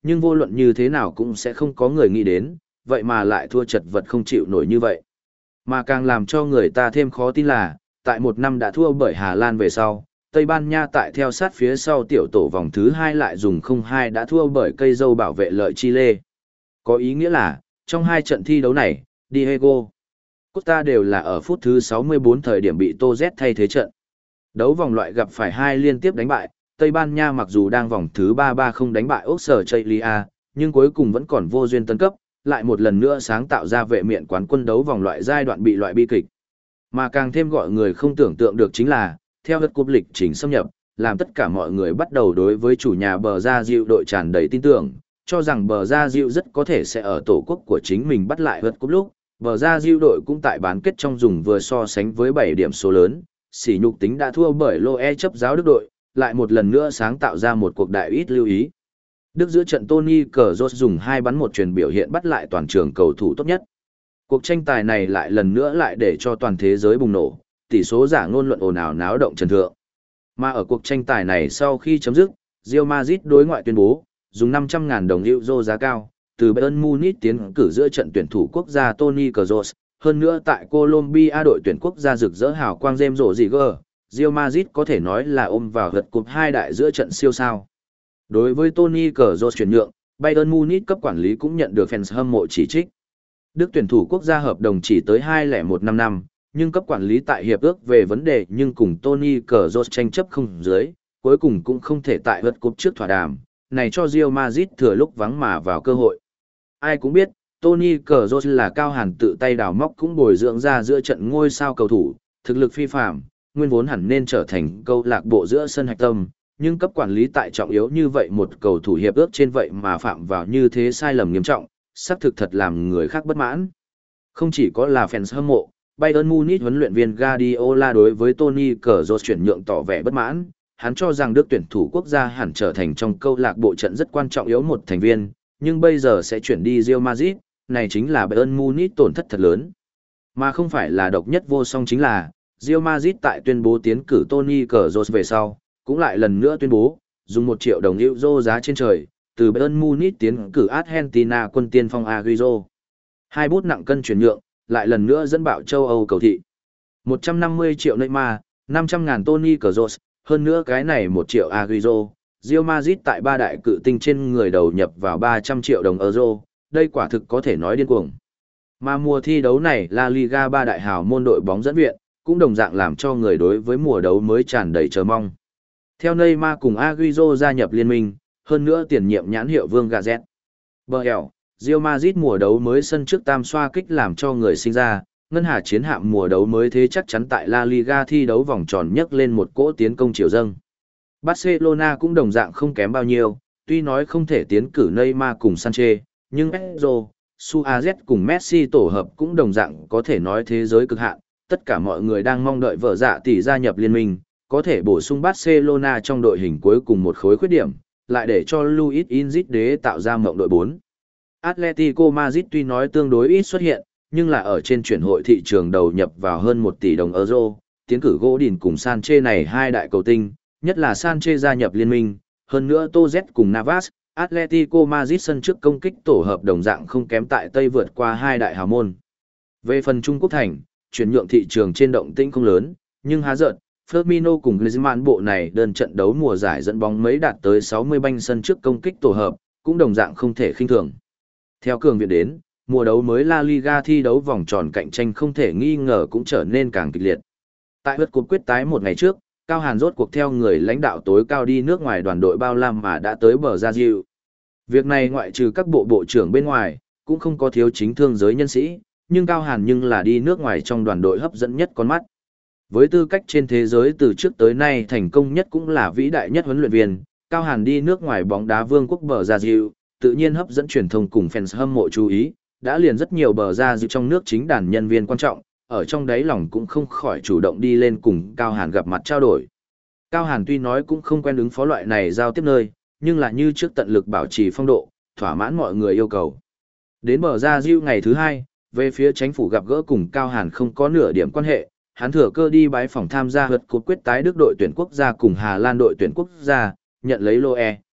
nhưng vô luận như thế nào cũng sẽ không có người nghĩ đến, vậy mà lại thua chật vật không chịu nổi như vậy. Mà càng làm cho người ta thêm khó tin là, tại một năm đã thua bởi Hà Lan về sau, Tây Ban Nha tại theo sát phía sau tiểu tổ vòng thứ hai lại dùng không hai đã thua bởi cây dâu bảo vệ lợi Chile. Có ý nghĩa là, trong hai trận thi đấu này, Diego Costa đều là ở phút thứ sáu mươi bốn thời điểm bị Tô Z thay thế trận. Đấu vòng loại gặp phải hai liên tiếp đánh bại, Tây Ban Nha mặc dù đang vòng thứ ba ba không đánh bại Australia, nhưng cuối cùng vẫn còn vô duyên tấn cấp, lại một lần nữa sáng tạo ra vệ miện quán quân đấu vòng loại giai đoạn bị loại bi kịch. Mà càng thêm gọi người không tưởng tượng được chính là, theo lượt cúp lịch trình xâm nhập, làm tất cả mọi người bắt đầu đối với chủ nhà bờ ra dịu đội tràn đầy tin tưởng, cho rằng bờ ra dịu rất có thể sẽ ở tổ quốc của chính mình bắt lại lượt cúp lúc, bờ ra dịu đội cũng tại bán kết trong dùng vừa so sánh với bảy điểm số lớn, sỉ nhục tính đã thua bởi Loe chấp giáo Đức đội, lại một lần nữa sáng tạo ra một cuộc đại ít lưu ý. Đức giữa trận Tony Kroos dùng hai bắn một chuyền biểu hiện bắt lại toàn trường cầu thủ tốt nhất. Cuộc tranh tài này lại lần nữa lại để cho toàn thế giới bùng nổ, tỷ số giả ngôn luận ồn ào náo động trần thượng. Mà ở cuộc tranh tài này sau khi chấm dứt, Real Madrid đối ngoại tuyên bố, dùng năm trăm ngàn đồng euro giá cao, từ Bayern Munich tiến cử giữa trận tuyển thủ quốc gia Tony Kroos, hơn nữa tại Colombia đội tuyển quốc gia rực rỡ hào quang James Rodriguez, Real Madrid có thể nói là ôm vào lượt cúp hai đại giữa trận siêu sao. Đối với Tony Kroos chuyển nhượng, Bayern Munich cấp quản lý cũng nhận được fans hâm mộ chỉ trích. Đức tuyển thủ quốc gia hợp đồng chỉ tới hai không một năm năm, nhưng cấp quản lý tại hiệp ước về vấn đề nhưng cùng Tony Kroos tranh chấp không dưới, cuối cùng cũng không thể tại lượt cúp trước thỏa đàm, này cho Real Madrid thừa lúc vắng mà vào cơ hội. Ai cũng biết, Tony Kroos là Cao Hàn tự tay đào móc cũng bồi dưỡng ra giữa trận ngôi sao cầu thủ, thực lực phi phàm, nguyên vốn hẳn nên trở thành câu lạc bộ giữa sân hạch tâm, nhưng cấp quản lý tại trọng yếu như vậy một cầu thủ hiệp ước trên vậy mà phạm vào như thế sai lầm nghiêm trọng, xác thực thật làm người khác bất mãn. Không chỉ có là fans hâm mộ, Bayern Munich huấn luyện viên Guardiola đối với Tony Kroos chuyển nhượng tỏ vẻ bất mãn, hắn cho rằng Đức tuyển thủ quốc gia hẳn trở thành trong câu lạc bộ trận rất quan trọng yếu một thành viên, nhưng bây giờ sẽ chuyển đi Real Madrid, này chính là Bayern Munich tổn thất thật lớn. Mà không phải là độc nhất vô song chính là, Real Madrid tại tuyên bố tiến cử Tony Kroos về sau, cũng lại lần nữa tuyên bố, dùng một triệu đồng euro giá trên trời, từ Bayern Munich tiến cử Argentina quân tiên phong Agüero. Hai bút nặng cân chuyển nhượng, lại lần nữa dẫn bạo châu Âu cầu thị. một trăm năm mươi triệu Neymar, năm trăm ngàn Tony Kroos, hơn nữa cái này một triệu Agüero. Real Madrid tại ba đại cự tinh trên người đầu nhập vào ba trăm triệu đồng euro, đây quả thực có thể nói điên cuồng. Mà mùa thi đấu này La Liga ba đại hào môn đội bóng dẫn viện, cũng đồng dạng làm cho người đối với mùa đấu mới tràn đầy chờ mong. Theo Neymar cùng Agüero gia nhập liên minh, hơn nữa tiền nhiệm nhãn hiệu Vương Gazet. Bờ hẻo, Real Madrid mùa đấu mới sân trước tam xoa kích làm cho người sinh ra, ngân hà chiến hạm mùa đấu mới thế chắc chắn tại La Liga thi đấu vòng tròn nhấc lên một cỗ tiến công chiều dâng. Barcelona cũng đồng dạng không kém bao nhiêu, tuy nói không thể tiến cử Neymar cùng Sanchez, nhưng Pedro, Suarez cùng Messi tổ hợp cũng đồng dạng có thể nói thế giới cực hạn. Tất cả mọi người đang mong đợi vợ dạ tỷ gia nhập liên minh, có thể bổ sung Barcelona trong đội hình cuối cùng một khối khuyết điểm, lại để cho Luis Enrique tạo ra mộng đội bốn. Atletico Madrid tuy nói tương đối ít xuất hiện, nhưng là ở trên chuyển hội thị trường đầu nhập vào hơn một tỷ đồng euro, tiến cử Godin cùng Sanchez này hai đại cầu tinh, nhất là Sanchez gia nhập liên minh, hơn nữa Tô Z cùng Navas, Atletico Madrid sân trước công kích tổ hợp đồng dạng không kém tại Tây vượt qua hai đại hào môn. Về phần Trung Quốc thành, chuyển nhượng thị trường trên động tĩnh không lớn, nhưng há giận, Firmino cùng Griezmann bộ này đơn trận đấu mùa giải dẫn bóng mấy đạt tới sáu mươi banh sân trước công kích tổ hợp, cũng đồng dạng không thể khinh thường. Theo cường viện đến, mùa đấu mới La Liga thi đấu vòng tròn cạnh tranh không thể nghi ngờ cũng trở nên càng kịch liệt. Tại lượt cúp quyết tái một ngày trước, Cao Hàn rốt cuộc theo người lãnh đạo tối cao đi nước ngoài đoàn đội bao lam mà đã tới bờ ra diệu. Việc này ngoại trừ các bộ bộ trưởng bên ngoài, cũng không có thiếu chính thương giới nhân sĩ, nhưng Cao Hàn nhưng là đi nước ngoài trong đoàn đội hấp dẫn nhất con mắt. Với tư cách trên thế giới từ trước tới nay thành công nhất cũng là vĩ đại nhất huấn luyện viên, Cao Hàn đi nước ngoài bóng đá vương quốc bờ ra diệu, tự nhiên hấp dẫn truyền thông cùng fans hâm mộ chú ý, đã liền rất nhiều bờ ra diệu trong nước chính đàn nhân viên quan trọng, ở trong đáy lòng cũng không khỏi chủ động đi lên cùng Cao Hàn gặp mặt trao đổi. Cao Hàn tuy nói cũng không quen ứng phó loại này giao tiếp nơi, nhưng là như trước tận lực bảo trì phong độ, thỏa mãn mọi người yêu cầu. Đến bờ ra diệu ngày thứ hai, về phía chính phủ gặp gỡ cùng Cao Hàn không có nửa điểm quan hệ, hắn thừa cơ đi bái phòng tham gia lượt cúp quyết tái Đức đội tuyển quốc gia cùng Hà Lan đội tuyển quốc gia, nhận lấy Loe,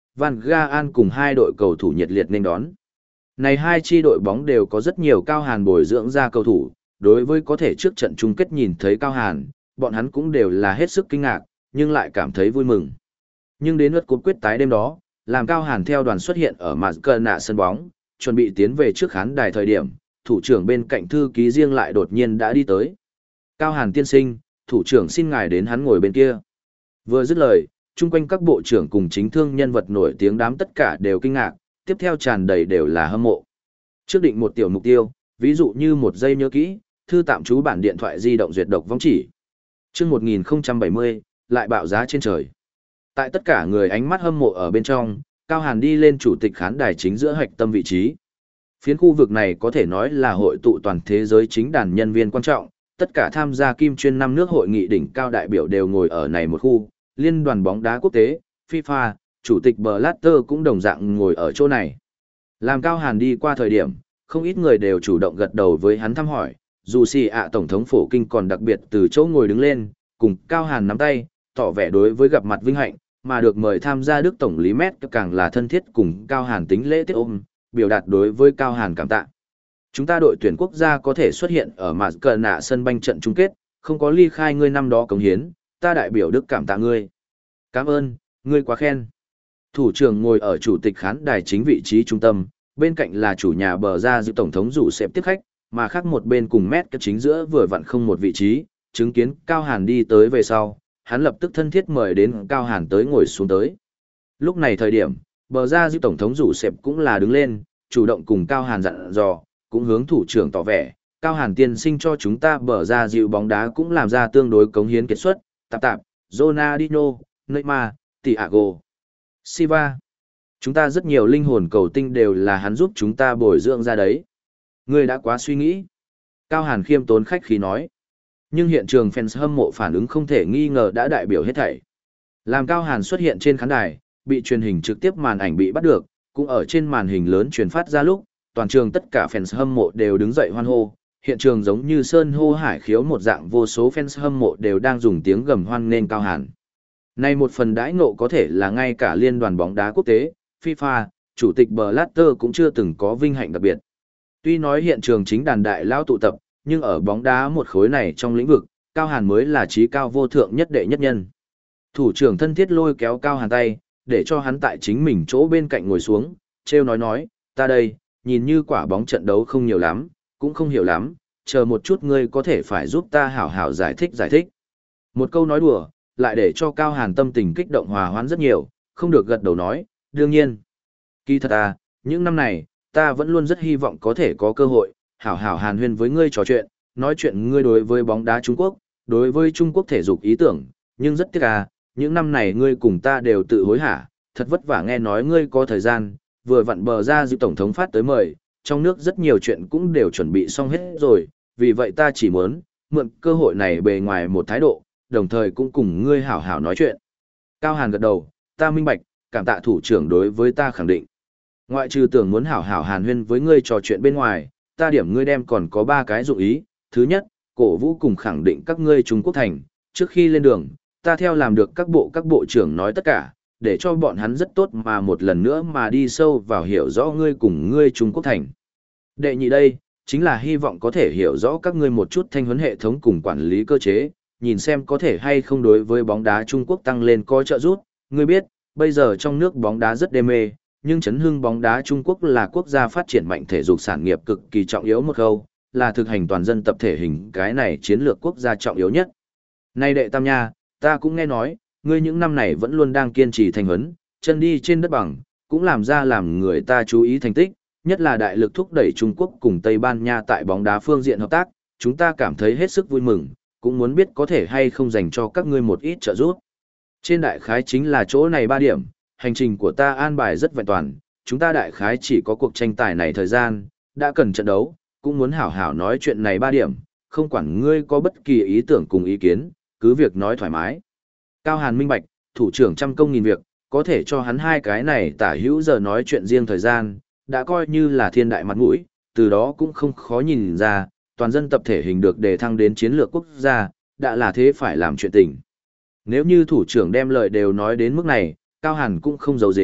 Van Gaal cùng hai đội cầu thủ nhiệt liệt nên đón. Này hai chi đội bóng đều có rất nhiều Cao Hàn bồi dưỡng ra cầu thủ, đối với có thể trước trận chung kết nhìn thấy Cao Hàn, bọn hắn cũng đều là hết sức kinh ngạc, nhưng lại cảm thấy vui mừng. Nhưng đến lượt cuộc quyết tái đêm đó, làm Cao Hàn theo đoàn xuất hiện ở Mascherano sân bóng, chuẩn bị tiến về trước khán đài thời điểm, thủ trưởng bên cạnh thư ký riêng lại đột nhiên đã đi tới. Cao Hàn tiên sinh, thủ trưởng xin ngài đến hắn ngồi bên kia. Vừa dứt lời, chung quanh các bộ trưởng cùng chính thương nhân vật nổi tiếng đám tất cả đều kinh ngạc, tiếp theo tràn đầy đều là hâm mộ. Trước định một tiểu mục tiêu, ví dụ như một giây nhớ kỹ, thư tạm trú bản điện thoại di động duyệt độc vong chỉ. Chương một nghìn không trăm bảy mươi, lại bạo giá trên trời. Tại tất cả người ánh mắt hâm mộ ở bên trong, Cao Hàn đi lên chủ tịch khán đài chính giữa hạch tâm vị trí. Phiến khu vực này có thể nói là hội tụ toàn thế giới chính đàn nhân viên quan trọng, tất cả tham gia kim chuyên năm nước hội nghị đỉnh cao đại biểu đều ngồi ở này một khu, liên đoàn bóng đá quốc tế, FIFA, chủ tịch Blatter cũng đồng dạng ngồi ở chỗ này. Làm Cao Hàn đi qua thời điểm, không ít người đều chủ động gật đầu với hắn thăm hỏi, dù xì ạ tổng thống phổ kinh còn đặc biệt từ chỗ ngồi đứng lên, cùng Cao Hàn nắm tay, tỏ vẻ đối với gặp mặt vinh hạnh, mà được mời tham gia Đức Tổng lý Mét càng là thân thiết cùng Cao Hàn tính lễ tiết ôm, biểu đạt đối với Cao Hàn cảm tạ. Chúng ta đội tuyển quốc gia có thể xuất hiện ở Mascherano sân banh trận chung kết, không có ly khai ngươi năm đó cống hiến, ta đại biểu Đức cảm tạ ngươi. Cảm ơn, ngươi quá khen. Thủ trưởng ngồi ở chủ tịch khán đài chính vị trí trung tâm, bên cạnh là chủ nhà bờ ra dự tổng thống rủ xếp tiếp khách, mà khác một bên cùng mét cái chính giữa vừa vặn không một vị trí, chứng kiến Cao Hàn đi tới về sau, hắn lập tức thân thiết mời đến Cao Hàn tới ngồi xuống tới. Lúc này thời điểm, bờ ra dự tổng thống rủ xếp cũng là đứng lên, chủ động cùng Cao Hàn dặn dò, cũng hướng thủ trưởng tỏ vẻ, Cao Hàn tiên sinh cho chúng ta bờ ra dịu bóng đá cũng làm ra tương đối cống hiến kết xuất, tạp tạp, Ronaldinho, Neymar, Thiago Silva. Chúng ta rất nhiều linh hồn cầu tinh đều là hắn giúp chúng ta bồi dưỡng ra đấy. Ngươi đã quá suy nghĩ. Cao Hàn khiêm tốn khách khí nói. Nhưng hiện trường fans hâm mộ phản ứng không thể nghi ngờ đã đại biểu hết thảy. Làm Cao Hàn xuất hiện trên khán đài, bị truyền hình trực tiếp màn ảnh bị bắt được, cũng ở trên màn hình lớn truyền phát ra lúc, toàn trường tất cả fans hâm mộ đều đứng dậy hoan hô. Hiện trường giống như sơn hô hải khiếu một dạng, vô số fans hâm mộ đều đang dùng tiếng gầm hoan nghênh Cao Hàn. Này một phần đãi ngộ có thể là ngay cả liên đoàn bóng đá quốc tế, FIFA, chủ tịch Blatter cũng chưa từng có vinh hạnh đặc biệt. Tuy nói hiện trường chính đàn đại lao tụ tập, nhưng ở bóng đá một khối này trong lĩnh vực, Cao Hàn mới là trí cao vô thượng nhất đệ nhất nhân. Thủ trưởng thân thiết lôi kéo Cao Hàn tay, để cho hắn tại chính mình chỗ bên cạnh ngồi xuống, treo nói nói, ta đây, nhìn như quả bóng trận đấu không nhiều lắm, cũng không hiểu lắm, chờ một chút ngươi có thể phải giúp ta hảo hảo giải thích giải thích. Một câu nói đùa, lại để cho Cao Hàn tâm tình kích động hòa hoãn rất nhiều, không được gật đầu nói, đương nhiên. Kỳ thật à, những năm này, ta vẫn luôn rất hy vọng có thể có cơ hội, hảo hảo hàn huyên với ngươi trò chuyện, nói chuyện ngươi đối với bóng đá Trung Quốc, đối với Trung Quốc thể dục ý tưởng, nhưng rất tiếc à, những năm này ngươi cùng ta đều tự hối hả, thật vất vả nghe nói ngươi có thời gian, vừa vặn bờ ra dịp tổng thống phát tới mời, trong nước rất nhiều chuyện cũng đều chuẩn bị xong hết rồi, vì vậy ta chỉ muốn, mượn cơ hội này bề ngoài một thái độ, đồng thời cũng cùng ngươi hảo hảo nói chuyện. Cao Hàn gật đầu, ta minh bạch, cảm tạ thủ trưởng đối với ta khẳng định. Ngoại trừ tưởng muốn hảo hảo hàn huyên với ngươi trò chuyện bên ngoài, ta điểm ngươi đem còn có ba cái dụng ý. Thứ nhất, cổ vũ cùng khẳng định các ngươi Trung Quốc thành, trước khi lên đường, ta theo làm được các bộ các bộ trưởng nói tất cả, để cho bọn hắn rất tốt mà một lần nữa mà đi sâu vào hiểu rõ ngươi cùng ngươi Trung Quốc thành. Đệ nhị đây, chính là hy vọng có thể hiểu rõ các ngươi một chút thanh huấn hệ thống cùng quản lý cơ chế, nhìn xem có thể hay không đối với bóng đá Trung Quốc tăng lên có trợ giúp. Ngươi biết, bây giờ trong nước bóng đá rất đê mê, nhưng chấn hưng bóng đá Trung Quốc là quốc gia phát triển mạnh thể dục sản nghiệp cực kỳ trọng yếu một khâu, là thực hành toàn dân tập thể hình cái này chiến lược quốc gia trọng yếu nhất. Này đệ tam nha, ta cũng nghe nói, ngươi những năm này vẫn luôn đang kiên trì thanh huấn, chân đi trên đất bằng, cũng làm ra làm người ta chú ý thành tích, nhất là đại lực thúc đẩy Trung Quốc cùng Tây Ban Nha tại bóng đá phương diện hợp tác, chúng ta cảm thấy hết sức vui mừng, cũng muốn biết có thể hay không dành cho các ngươi một ít trợ giúp. Trên đại khái chính là chỗ này ba điểm, hành trình của ta an bài rất vẹn toàn, chúng ta đại khái chỉ có cuộc tranh tài này thời gian, đã cần trận đấu, cũng muốn hảo hảo nói chuyện này ba điểm, không quản ngươi có bất kỳ ý tưởng cùng ý kiến, cứ việc nói thoải mái. Cao Hàn minh bạch, thủ trưởng trăm công nghìn việc, có thể cho hắn hai cái này tả hữu giờ nói chuyện riêng thời gian, đã coi như là thiên đại mặt mũi, từ đó cũng không khó nhìn ra, toàn dân tập thể hình được đề thăng đến chiến lược quốc gia, đã là thế phải làm chuyện tình. Nếu như thủ trưởng đem lời đều nói đến mức này, Cao Hàn cũng không giấu giếm,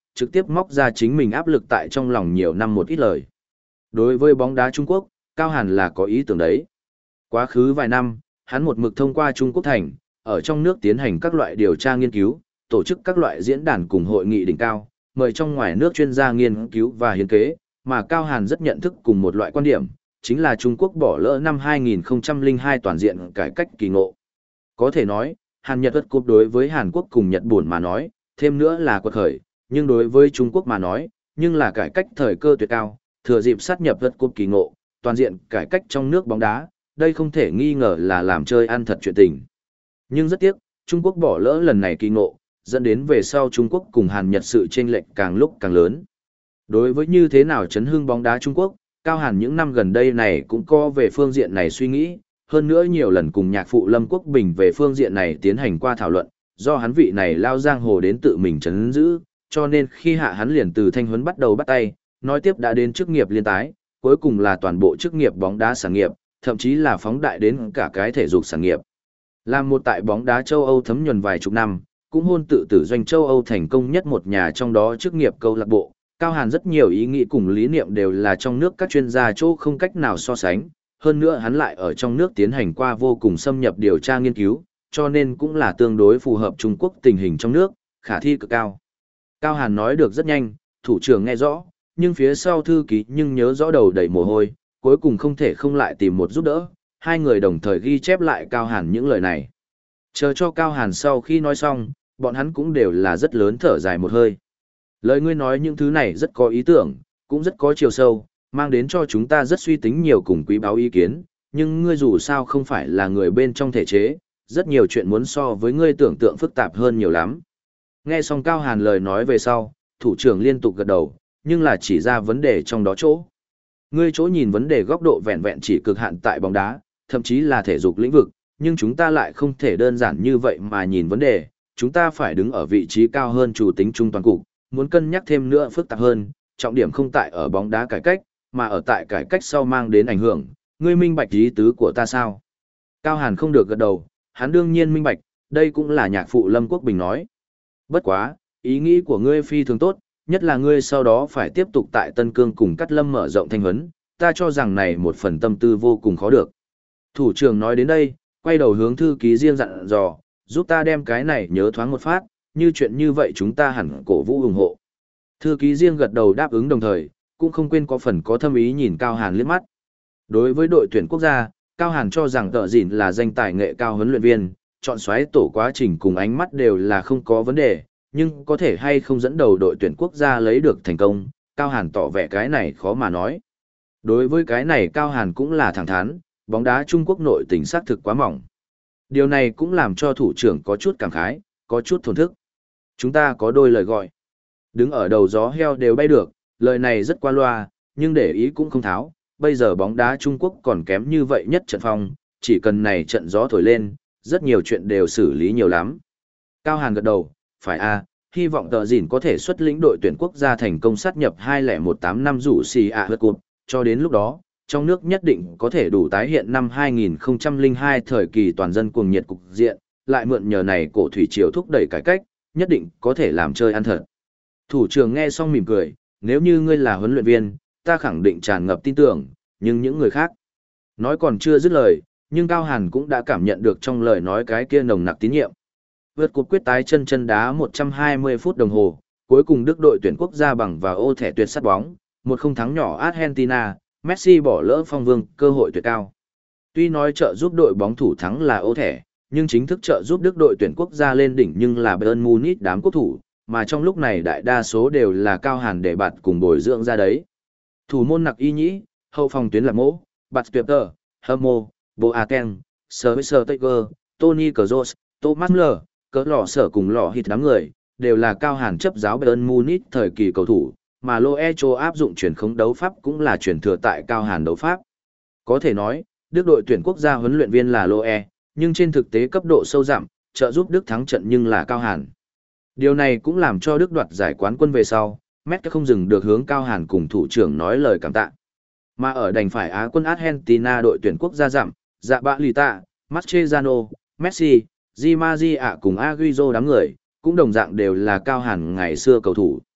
trực tiếp móc ra chính mình áp lực tại trong lòng nhiều năm một ít lời. Đối với bóng đá Trung Quốc, Cao Hàn là có ý tưởng đấy. Quá khứ vài năm, hắn một mực thông qua Trung Quốc thành, ở trong nước tiến hành các loại điều tra nghiên cứu, tổ chức các loại diễn đàn cùng hội nghị đỉnh cao, mời trong ngoài nước chuyên gia nghiên cứu và hiến kế, mà Cao Hàn rất nhận thức cùng một loại quan điểm, chính là Trung Quốc bỏ lỡ năm hai nghìn không trăm lẻ hai toàn diện cải cách kỳ ngộ. Có thể nói, Hàn Nhật Vật Cúp đối với Hàn Quốc cùng Nhật Bản mà nói, thêm nữa là quật khởi, nhưng đối với Trung Quốc mà nói, nhưng là cải cách thời cơ tuyệt cao, thừa dịp sát nhập Vật Cúp kỳ ngộ, toàn diện cải cách trong nước bóng đá, đây không thể nghi ngờ là làm chơi ăn thật chuyện tình. Nhưng rất tiếc, Trung Quốc bỏ lỡ lần này kỳ ngộ, dẫn đến về sau Trung Quốc cùng Hàn Nhật sự chênh lệch càng lúc càng lớn. Đối với như thế nào chấn hưng bóng đá Trung Quốc, Cao Hàn những năm gần đây này cũng có về phương diện này suy nghĩ, hơn nữa nhiều lần cùng nhạc phụ Lâm Quốc Bình về phương diện này tiến hành qua thảo luận, do hắn vị này lao giang hồ đến tự mình chấn giữ, cho nên khi hạ hắn liền từ thanh huấn bắt đầu bắt tay, nói tiếp đã đến chức nghiệp liên tái, cuối cùng là toàn bộ chức nghiệp bóng đá sản nghiệp, thậm chí là phóng đại đến cả cái thể dục sản nghiệp. Làm một tại bóng đá châu Âu thấm nhuần vài chục năm, cũng hôn tự tử doanh châu Âu thành công nhất một nhà trong đó chức nghiệp câu lạc bộ, Cao Hàn rất nhiều ý nghĩ cùng lý niệm đều là trong nước các chuyên gia chỗ không cách nào so sánh, hơn nữa hắn lại ở trong nước tiến hành qua vô cùng xâm nhập điều tra nghiên cứu, cho nên cũng là tương đối phù hợp Trung Quốc tình hình trong nước, khả thi cực cao. Cao Hàn nói được rất nhanh, thủ trưởng nghe rõ, nhưng phía sau thư ký nhưng nhớ rõ đầu đầy mồ hôi, cuối cùng không thể không lại tìm một giúp đỡ, hai người đồng thời ghi chép lại Cao Hàn những lời này. Chờ cho Cao Hàn sau khi nói xong, bọn hắn cũng đều là rất lớn thở dài một hơi. Lời ngươi nói những thứ này rất có ý tưởng, cũng rất có chiều sâu, mang đến cho chúng ta rất suy tính nhiều cùng quý báu ý kiến, nhưng ngươi dù sao không phải là người bên trong thể chế, rất nhiều chuyện muốn so với ngươi tưởng tượng phức tạp hơn nhiều lắm. Nghe xong Cao Hàn lời nói về sau, thủ trưởng liên tục gật đầu, nhưng là chỉ ra vấn đề trong đó chỗ. Ngươi chỗ nhìn vấn đề góc độ vẹn vẹn chỉ cực hạn tại bóng đá, thậm chí là thể dục lĩnh vực, nhưng chúng ta lại không thể đơn giản như vậy mà nhìn vấn đề, chúng ta phải đứng ở vị trí cao hơn chủ tính trung toàn cục, muốn cân nhắc thêm nữa phức tạp hơn, trọng điểm không tại ở bóng đá cải cách, mà ở tại cải cách sau mang đến ảnh hưởng, ngươi minh bạch ý tứ của ta sao? Cao Hàn không được gật đầu, hắn đương nhiên minh bạch, đây cũng là nhạc phụ Lâm Quốc Bình nói. Bất quá, ý nghĩ của ngươi phi thường tốt, nhất là ngươi sau đó phải tiếp tục tại Tân Cương cùng Cát Lâm mở rộng thanh huấn, ta cho rằng này một phần tâm tư vô cùng khó được. Thủ trưởng nói đến đây, quay đầu hướng thư ký riêng dặn dò, giúp ta đem cái này nhớ thoáng một phát, như chuyện như vậy chúng ta hẳn cổ vũ ủng hộ. Thư ký riêng gật đầu đáp ứng đồng thời, cũng không quên có phần có thâm ý nhìn Cao Hàn liếc mắt. Đối với đội tuyển quốc gia, Cao Hàn cho rằng Tợ Dĩn là danh tài nghệ cao huấn luyện viên, chọn xoáy tổ quá trình cùng ánh mắt đều là không có vấn đề, nhưng có thể hay không dẫn đầu đội tuyển quốc gia lấy được thành công, Cao Hàn tỏ vẻ cái này khó mà nói. Đối với cái này Cao Hàn cũng là thẳng thắn, bóng đá Trung Quốc nội tình xác thực quá mỏng. Điều này cũng làm cho thủ trưởng có chút cảm khái, có chút thổn thức. Chúng ta có đôi lời gọi. Đứng ở đầu gió heo đều bay được, lời này rất qua loa, nhưng để ý cũng không tháo. Bây giờ bóng đá Trung Quốc còn kém như vậy nhất trận phong, chỉ cần này trận gió thổi lên, rất nhiều chuyện đều xử lý nhiều lắm. Cao Hàn gật đầu, phải a, hy vọng Tợ Dĩn có thể xuất lĩnh đội tuyển quốc gia thành công sát nhập hai không một tám năm rủ xì ạ World Cup, cho đến lúc đó, trong nước nhất định có thể đủ tái hiện năm hai nghìn không trăm lẻ hai thời kỳ toàn dân cuồng nhiệt cục diện, lại mượn nhờ này cổ thủy triều thúc đẩy cải cách, nhất định có thể làm chơi ăn thật. Thủ trưởng nghe xong mỉm cười, nếu như ngươi là huấn luyện viên, ta khẳng định tràn ngập tin tưởng, nhưng những người khác. Nói còn chưa dứt lời, nhưng Cao Hàn cũng đã cảm nhận được trong lời nói cái kia nồng nặc tín nhiệm. Vượt cuộc quyết tái chân chân đá một trăm hai mươi phút đồng hồ, cuối cùng Đức đội tuyển quốc gia bằng vào ô thẻ tuyệt sắt bóng, một không thắng nhỏ Argentina, Messi bỏ lỡ phong vương, cơ hội tuyệt cao. Tuy nói trợ giúp đội bóng thủ thắng là ô thẻ, nhưng chính thức trợ giúp Đức đội tuyển quốc gia lên đỉnh nhưng là Bayern Munich đám quốc thủ, mà trong lúc này đại đa số đều là Cao Hàn để bạt cùng bồi dưỡng ra đấy. Thủ môn Nặc Y Nhĩ, hậu phòng tuyến là Mỗ, Bạt Tuyệt Hâm Boateng, Sir Tiger, Tony Kroos, Thomas Müller, cỡ lò sở cùng lò hít đám người, đều là Cao Hàn chấp giáo Bayern Munich thời kỳ cầu thủ, mà Loe Cho áp dụng truyền khống đấu pháp cũng là truyền thừa tại Cao Hàn đấu pháp. Có thể nói, Đức đội tuyển quốc gia huấn luyện viên là Loe, nhưng trên thực tế cấp độ sâu dặm, trợ giúp Đức thắng trận nhưng là Cao Hàn. Điều này cũng làm cho Đức đoạt giải quán quân về sau, Messi không dừng được hướng Cao Hàn cùng thủ trưởng nói lời cảm tạ. Mà ở đành phải Á quân Argentina đội tuyển quốc gia dặm, Dạ Bạ Lì Tạ, Mascherano, Messi, Di Maria cùng Agüero đám người, cũng đồng dạng đều là Cao Hàn ngày xưa cầu thủ.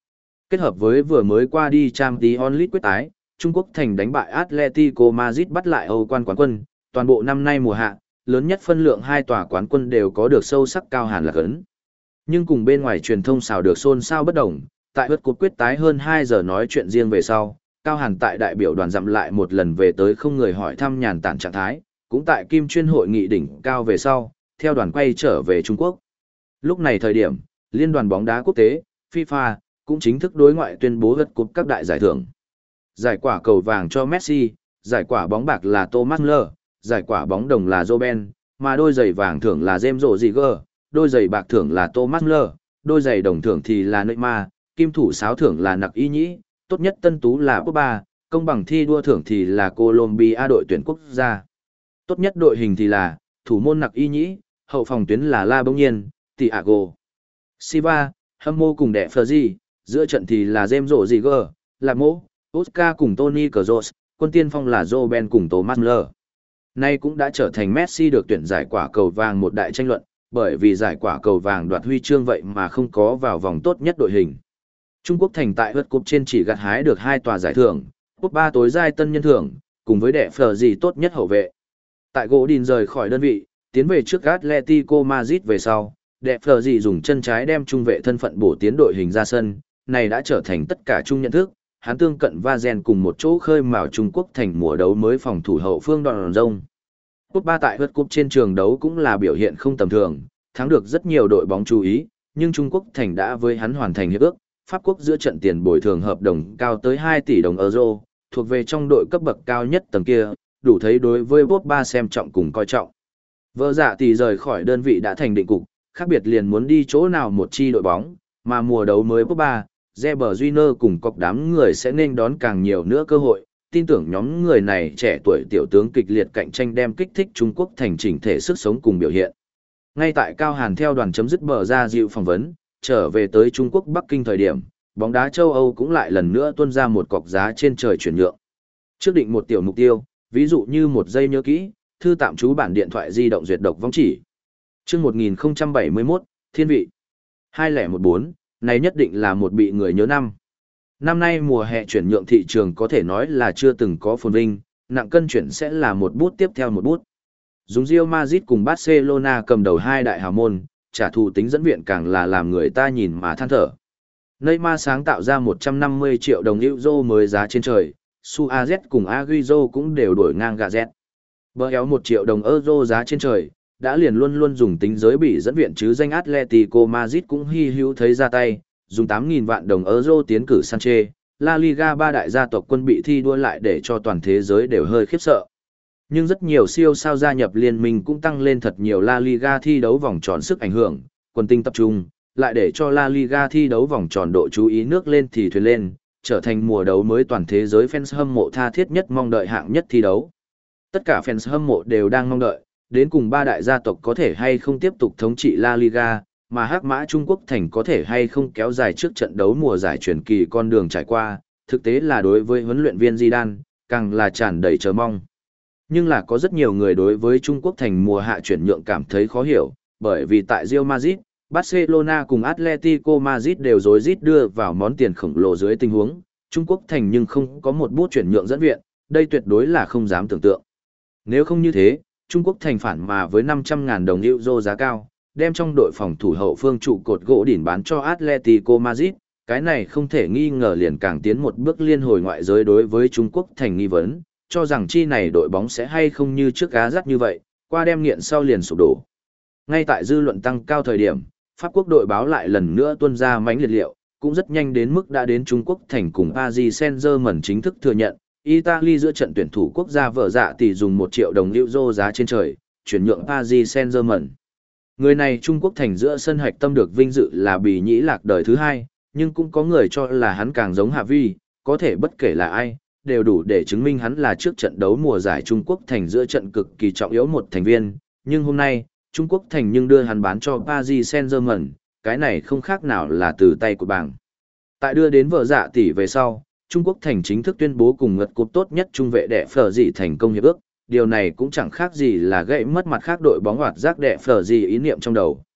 Kết hợp với vừa mới qua đi Champions League quyết tái, Trung Quốc thành đánh bại Atletico Madrid bắt lại Âu quan quán quân, toàn bộ năm nay mùa hạ, lớn nhất phân lượng hai tòa quán quân đều có được sâu sắc Cao Hàn lạc ấn. Nhưng cùng bên ngoài truyền thông xào được xôn xao bất đồng, tại vượt cột quyết tái hơn hai giờ nói chuyện riêng về sau, Cao Hàn tại đại biểu đoàn dặm lại một lần về tới không người hỏi thăm nhàn tản trạng thái, cũng tại Kim Chuyên hội nghị đỉnh cao về sau, theo đoàn quay trở về Trung Quốc. Lúc này thời điểm, Liên đoàn bóng đá quốc tế, FIFA, cũng chính thức đối ngoại tuyên bố vượt cột các đại giải thưởng. Giải quả cầu vàng cho Messi, giải quả bóng bạc là Thomas Müller, giải quả bóng đồng là Robben, mà đôi giày vàng thưởng là James Rodriguez, đôi giày bạc thưởng là Thomas Müller, đôi giày đồng thưởng thì là Neymar, kim thủ sáo thưởng là Nặc Y Nhĩ, tốt nhất tân tú là Pogba, công bằng thi đua thưởng thì là Colombia đội tuyển quốc gia. Tốt nhất đội hình thì là thủ môn Nặc Y Nhĩ, hậu phòng tuyến là La Bông Nhiên, Thiago Silva, hâm mộ cùng đệ Fergie, giữa trận thì là James Rodriguez, Lạc Mỗ, Oscar cùng Toni Kroos, quân tiên phong là Robben cùng Thomas Müller. Nay cũng đã trở thành Messi được tuyển giải quả cầu vàng một đại tranh luận, bởi vì giải quả cầu vàng đoạt huy chương vậy mà không có vào vòng tốt nhất đội hình. Trung Quốc thành tại World Cup trên chỉ gặt hái được hai tòa giải thưởng, cúp ba tối giai tân nhân thưởng, cùng với đệ phở gì tốt nhất hậu vệ. Tại gỗ đình rời khỏi đơn vị, tiến về trước Atletico Madrid về sau, đệ phở gì dùng chân trái đem trung vệ thân phận bổ tiến đội hình ra sân, này đã trở thành tất cả chung nhận thức. Hắn tương cận Vazen cùng một chỗ khơi mào Trung Quốc thành mùa đấu mới phòng thủ hậu phương đòn rông. Cúp ba tại World Cup trên trường đấu cũng là biểu hiện không tầm thường, thắng được rất nhiều đội bóng chú ý, nhưng Trung Quốc thành đã với hắn hoàn thành hiệp ước, Pháp quốc giữa trận tiền bồi thường hợp đồng cao tới hai tỷ đồng euro, thuộc về trong đội cấp bậc cao nhất tầng kia, đủ thấy đối với Pogba xem trọng cùng coi trọng. Vợ dạ tỷ rời khỏi đơn vị đã thành định cục, khác biệt liền muốn đi chỗ nào một chi đội bóng, mà mùa đấu mới Pogba, Reber Júnior cùng cọc đám người sẽ nên đón càng nhiều nữa cơ hội, tin tưởng nhóm người này trẻ tuổi tiểu tướng kịch liệt cạnh tranh đem kích thích Trung Quốc thành chỉnh thể sức sống cùng biểu hiện. Ngay tại Cao Hàn theo đoàn chấm dứt bờ ra dịu phỏng vấn, trở về tới Trung Quốc Bắc Kinh thời điểm, bóng đá châu Âu cũng lại lần nữa tuôn ra một cọc giá trên trời chuyển nhượng. Trước định một tiểu mục tiêu, ví dụ như một giây nhớ kỹ, thư tạm trú bản điện thoại di động duyệt độc vong chỉ. Chương một nghìn không trăm bảy mươi mốt, Thiên vị. hai không một bốn, này nhất định là một bị người nhớ năm. Năm nay mùa hè chuyển nhượng thị trường có thể nói là chưa từng có phồn vinh, nặng cân chuyển sẽ là một bút tiếp theo một bút. Dùng Real Madrid cùng Barcelona cầm đầu hai đại hào môn, trả thù tính dẫn viện càng là làm người ta nhìn mà than thở. Neymar sáng tạo ra một trăm năm mươi triệu đồng euro mới giá trên trời, Suarez cùng Agüero cũng đều đổi ngang Gazet. Bờ éo một triệu đồng euro giá trên trời, đã liền luôn luôn dùng tính giới bị dẫn viện chứ danh Atletico Madrid cũng hy hữu thấy ra tay, dùng tám nghìn vạn đồng euro tiến cử Sanchez, La Liga ba đại gia tộc quân bị thi đua lại để cho toàn thế giới đều hơi khiếp sợ. Nhưng rất nhiều siêu sao gia nhập liên minh cũng tăng lên thật nhiều La Liga thi đấu vòng tròn sức ảnh hưởng, quần tinh tập trung, lại để cho La Liga thi đấu vòng tròn độ chú ý nước lên thì thuyền lên, trở thành mùa đấu mới toàn thế giới fans hâm mộ tha thiết nhất mong đợi hạng nhất thi đấu. Tất cả fans hâm mộ đều đang mong đợi, đến cùng ba đại gia tộc có thể hay không tiếp tục thống trị La Liga, mà Hắc Mã Trung Quốc thành có thể hay không kéo dài trước trận đấu mùa giải truyền kỳ con đường trải qua, thực tế là đối với huấn luyện viên Zidane, càng là tràn đầy chờ mong. Nhưng là có rất nhiều người đối với Trung Quốc thành mùa hạ chuyển nhượng cảm thấy khó hiểu, bởi vì tại Real Madrid, Barcelona cùng Atletico Madrid đều rối rít đưa vào món tiền khổng lồ dưới tình huống, Trung Quốc thành nhưng không có một bút chuyển nhượng dẫn viện, đây tuyệt đối là không dám tưởng tượng. Nếu không như thế, Trung Quốc thành phản mà với năm trăm ngàn đồng euro giá cao, đem trong đội phòng thủ hậu phương trụ cột gỗ đỉnh bán cho Atletico Madrid, cái này không thể nghi ngờ liền càng tiến một bước liên hồi ngoại giới đối với Trung Quốc thành nghi vấn, cho rằng chi này đội bóng sẽ hay không như trước gá rắt như vậy, qua đem nghiện sau liền sụp đổ. Ngay tại dư luận tăng cao thời điểm, Pháp quốc đội báo lại lần nữa tuôn ra mánh liệt liệu, cũng rất nhanh đến mức đã đến Trung Quốc thành cùng Paris Saint-Germain chính thức thừa nhận, Italy giữa trận tuyển thủ quốc gia vợ dạ tỷ dùng một triệu đồng euro giá trên trời, chuyển nhượng Paris Saint-Germain. Người này Trung Quốc thành giữa sân hạch tâm được vinh dự là bì nhĩ lạc đời thứ hai, nhưng cũng có người cho là hắn càng giống Hạ Vi, có thể bất kể là ai, đều đủ để chứng minh hắn là trước trận đấu mùa giải Trung Quốc thành giữa trận cực kỳ trọng yếu một thành viên, nhưng hôm nay, Trung Quốc thành nhưng đưa hắn bán cho Paris Saint-Germain, cái này không khác nào là từ tay của bảng. Tại đưa đến vợ dạ tỷ về sau, Trung Quốc thành chính thức tuyên bố cùng ngật cúp tốt nhất trung vệ đệ phở dị thành công hiệp ước, điều này cũng chẳng khác gì là gãy mất mặt khác đội bóng hoạt giác đệ phở dị ý niệm trong đầu.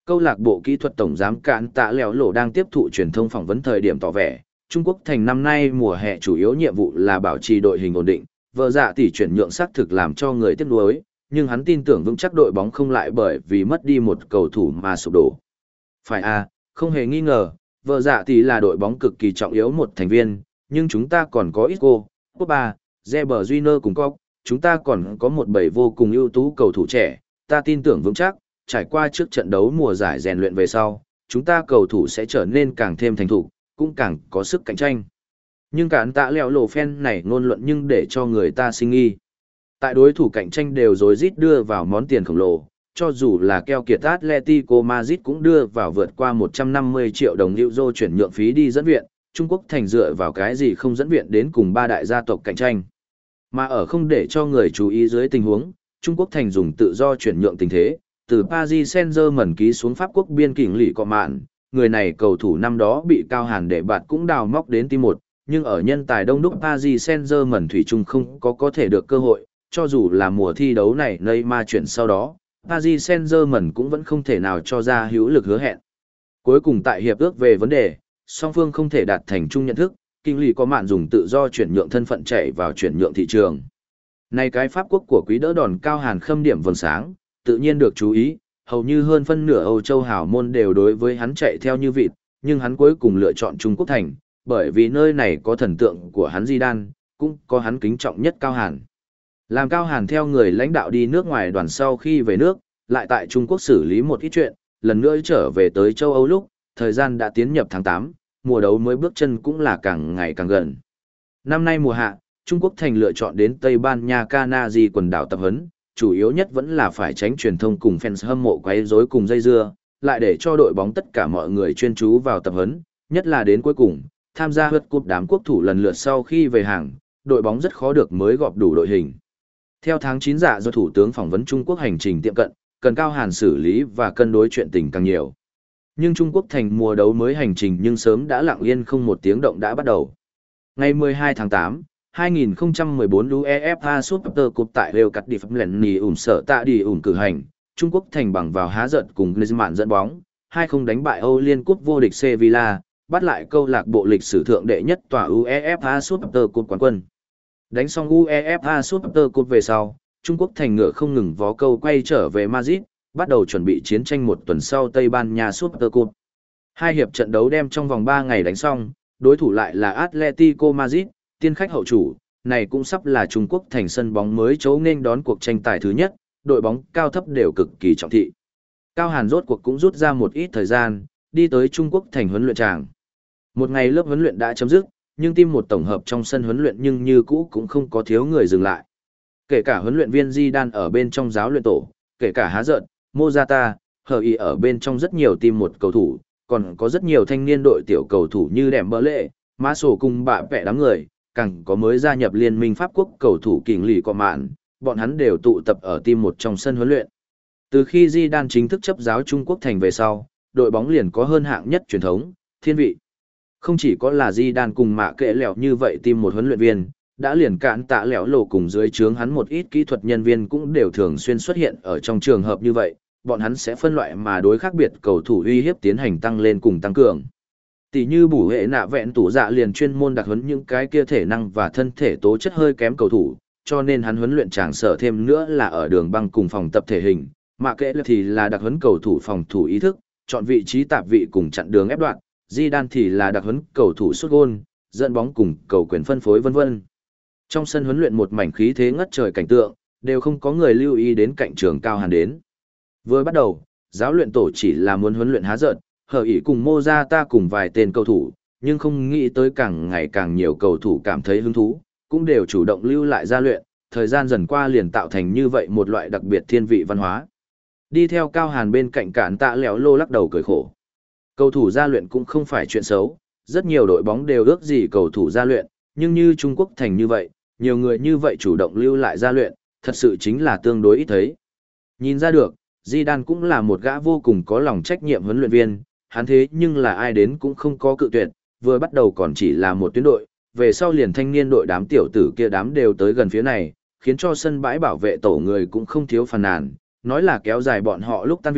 Câu lạc bộ kỹ thuật tổng giám cạn tạ lèo lộ đang tiếp thụ truyền thông phỏng vấn thời điểm tỏ vẻ, Trung Quốc thành năm nay mùa hè chủ yếu nhiệm vụ là bảo trì đội hình ổn định, vợ dạ tỷ chuyển nhượng xác thực làm cho người tiếc nuối, nhưng hắn tin tưởng vững chắc đội bóng không lại bởi vì mất đi một cầu thủ mà sụp đổ. Phải à, không hề nghi ngờ, vợ dạ tỷ là đội bóng cực kỳ trọng yếu một thành viên, nhưng chúng ta còn có Isco, Pogba, Reber Júnior cùng có, chúng ta còn có một bầy vô cùng ưu tú cầu thủ trẻ, ta tin tưởng vững chắc, trải qua trước trận đấu mùa giải rèn luyện về sau, chúng ta cầu thủ sẽ trở nên càng thêm thành thục, cũng càng có sức cạnh tranh. Nhưng cản tạ lèo lộ fan này ngôn luận nhưng để cho người ta sinh nghi. Tại đối thủ cạnh tranh đều rối rít đưa vào món tiền khổng lồ, cho dù là keo kiệt Atletico Madrid cũng đưa vào vượt qua một trăm năm mươi triệu đồng euro chuyển nhượng phí đi dẫn viện, Trung Quốc thành dựa vào cái gì không dẫn viện đến cùng ba đại gia tộc cạnh tranh. Mà ở không để cho người chú ý dưới tình huống, Trung Quốc thành dùng tự do chuyển nhượng tình thế, từ Paris Saint-Germain ký xuống Pháp quốc biên kỉnh lỷ cọ mạn, người này cầu thủ năm đó bị Cao Hàn để bạt cũng đào móc đến team một, nhưng ở nhân tài đông đúc Paris Saint-Germain thủy chung không có có thể được cơ hội, cho dù là mùa thi đấu này Neymar chuyển sau đó, Paris Saint-Germain cũng vẫn không thể nào cho ra hữu lực hứa hẹn. Cuối cùng tại hiệp ước về vấn đề, song phương không thể đạt thành chung nhận thức, kinh lý có mạn dùng tự do chuyển nhượng thân phận chạy vào chuyển nhượng thị trường. Này cái Pháp quốc của quý đỡ đòn Cao Hàn khâm điểm vầng sáng, tự nhiên được chú ý, hầu như hơn phân nửa Âu Châu hào môn đều đối với hắn chạy theo như vịt, nhưng hắn cuối cùng lựa chọn Trung Quốc thành, bởi vì nơi này có thần tượng của hắn Zidane, cũng có hắn kính trọng nhất Cao Hàn. Làm Cao Hàn theo người lãnh đạo đi nước ngoài đoàn sau khi về nước, lại tại Trung Quốc xử lý một ít chuyện, lần nữa trở về tới châu Âu lúc, thời gian đã tiến nhập tháng tám, mùa đấu mới bước chân cũng là càng ngày càng gần. Năm nay mùa hạ, Trung Quốc thành lựa chọn đến Tây Ban Nha Canary quần đảo tập huấn, chủ yếu nhất vẫn là phải tránh truyền thông cùng fans hâm mộ quấy rối cùng dây dưa, lại để cho đội bóng tất cả mọi người chuyên chú vào tập huấn, nhất là đến cuối cùng, tham gia World Cup đám quốc thủ lần lượt sau khi về hàng, đội bóng rất khó được mới gọp đủ đội hình. Theo tháng chín dạ do thủ tướng phỏng vấn Trung Quốc hành trình tiệm cận, cần Cao Hàn xử lý và cân đối chuyện tình càng nhiều. Nhưng Trung Quốc thành mùa đấu mới hành trình nhưng sớm đã lặng yên không một tiếng động đã bắt đầu. Ngày mười hai tháng tám, hai nghìn không trăm mười bốn UEFA Super Cup tại Real Cardiff Lenny ủng sở tạ đi ủng cử hành, Trung Quốc thành bằng vào há giận cùng Griezmann dẫn bóng, hai không đánh bại Âu Liên Cup vô địch Sevilla, bắt lại câu lạc bộ lịch sử thượng đệ nhất tòa UEFA Super Cup quán quân. Đánh xong UEFA Super Cup về sau, Trung Quốc thành ngựa không ngừng vó câu quay trở về Madrid, bắt đầu chuẩn bị chiến tranh một tuần sau Tây Ban Nha Super Cup. Hai hiệp trận đấu đem trong vòng ba ngày đánh xong, đối thủ lại là Atletico Madrid, tiên khách hậu chủ, này cũng sắp là Trung Quốc thành sân bóng mới chấu nên đón cuộc tranh tài thứ nhất, đội bóng cao thấp đều cực kỳ trọng thị. Cao Hàn rốt cuộc cũng rút ra một ít thời gian, đi tới Trung Quốc thành huấn luyện tràng. Một ngày lớp huấn luyện đã chấm dứt, nhưng team một tổng hợp trong sân huấn luyện nhưng như cũ cũng không có thiếu người dừng lại. Kể cả huấn luyện viên Zidane ở bên trong giáo luyện tổ, kể cả Há Giận, Mozata, Hờ Y ở bên trong rất nhiều team một cầu thủ, còn có rất nhiều thanh niên đội tiểu cầu thủ như Đẻm Bờ Lệ, Mã Sổ cùng bạ vẽ đám người, càng có mới gia nhập liên minh Pháp quốc cầu thủ kình lì cọ mạn, bọn hắn đều tụ tập ở team một trong sân huấn luyện. Từ khi Zidane chính thức chấp giáo Trung Quốc thành về sau, đội bóng liền có hơn hạng nhất truyền thống, thiên vị. Không chỉ có là Zidane cùng mạ kệ lẹo như vậy team một huấn luyện viên, đã liền cạn tạ lẹo lộ cùng dưới trướng hắn một ít kỹ thuật nhân viên cũng đều thường xuyên xuất hiện ở trong trường hợp như vậy, bọn hắn sẽ phân loại mà đối khác biệt cầu thủ uy hiếp tiến hành tăng lên cùng tăng cường. Tỷ như bù hệ nạ vẹn tủ dạ liền chuyên môn đặc huấn những cái kia thể năng và thân thể tố chất hơi kém cầu thủ, cho nên hắn huấn luyện tràng sở thêm nữa là ở đường băng cùng phòng tập thể hình, mà kệ thì là đặc huấn cầu thủ phòng thủ ý thức, chọn vị trí tạp vị cùng chặn đường ép đoạn, Zidane thì là đặc huấn cầu thủ sút gôn, dẫn bóng cùng cầu quyền phân phối vân vân. Trong sân huấn luyện một mảnh khí thế ngất trời cảnh tượng, đều không có người lưu ý đến cạnh trường Cao Hàn đến. Vừa bắt đầu, giáo luyện tổ chỉ là muốn huấn luyện Há Giận, Hờ Y cùng Mozata cùng vài tên cầu thủ, nhưng không nghĩ tới càng ngày càng nhiều cầu thủ cảm thấy hứng thú, cũng đều chủ động lưu lại gia luyện, thời gian dần qua liền tạo thành như vậy một loại đặc biệt thiên vị văn hóa. Đi theo Cao Hàn bên cạnh cản tạ lẹo lô lắc đầu cười khổ. Cầu thủ gia luyện cũng không phải chuyện xấu, rất nhiều đội bóng đều ước gì cầu thủ gia luyện, nhưng như Trung Quốc thành như vậy, nhiều người như vậy chủ động lưu lại gia luyện, thật sự chính là tương đối ít thấy. Nhìn ra được, Zidane cũng là một gã vô cùng có lòng trách nhiệm huấn luyện viên, hắn thế nhưng là ai đến cũng không có cự tuyệt, vừa bắt đầu còn chỉ là một tuyến đội, về sau liền thanh niên đội đám tiểu tử kia đám đều tới gần phía này, khiến cho sân bãi bảo vệ tổ người cũng không thiếu phàn nàn, nói là kéo dài bọn họ lúc tan việc,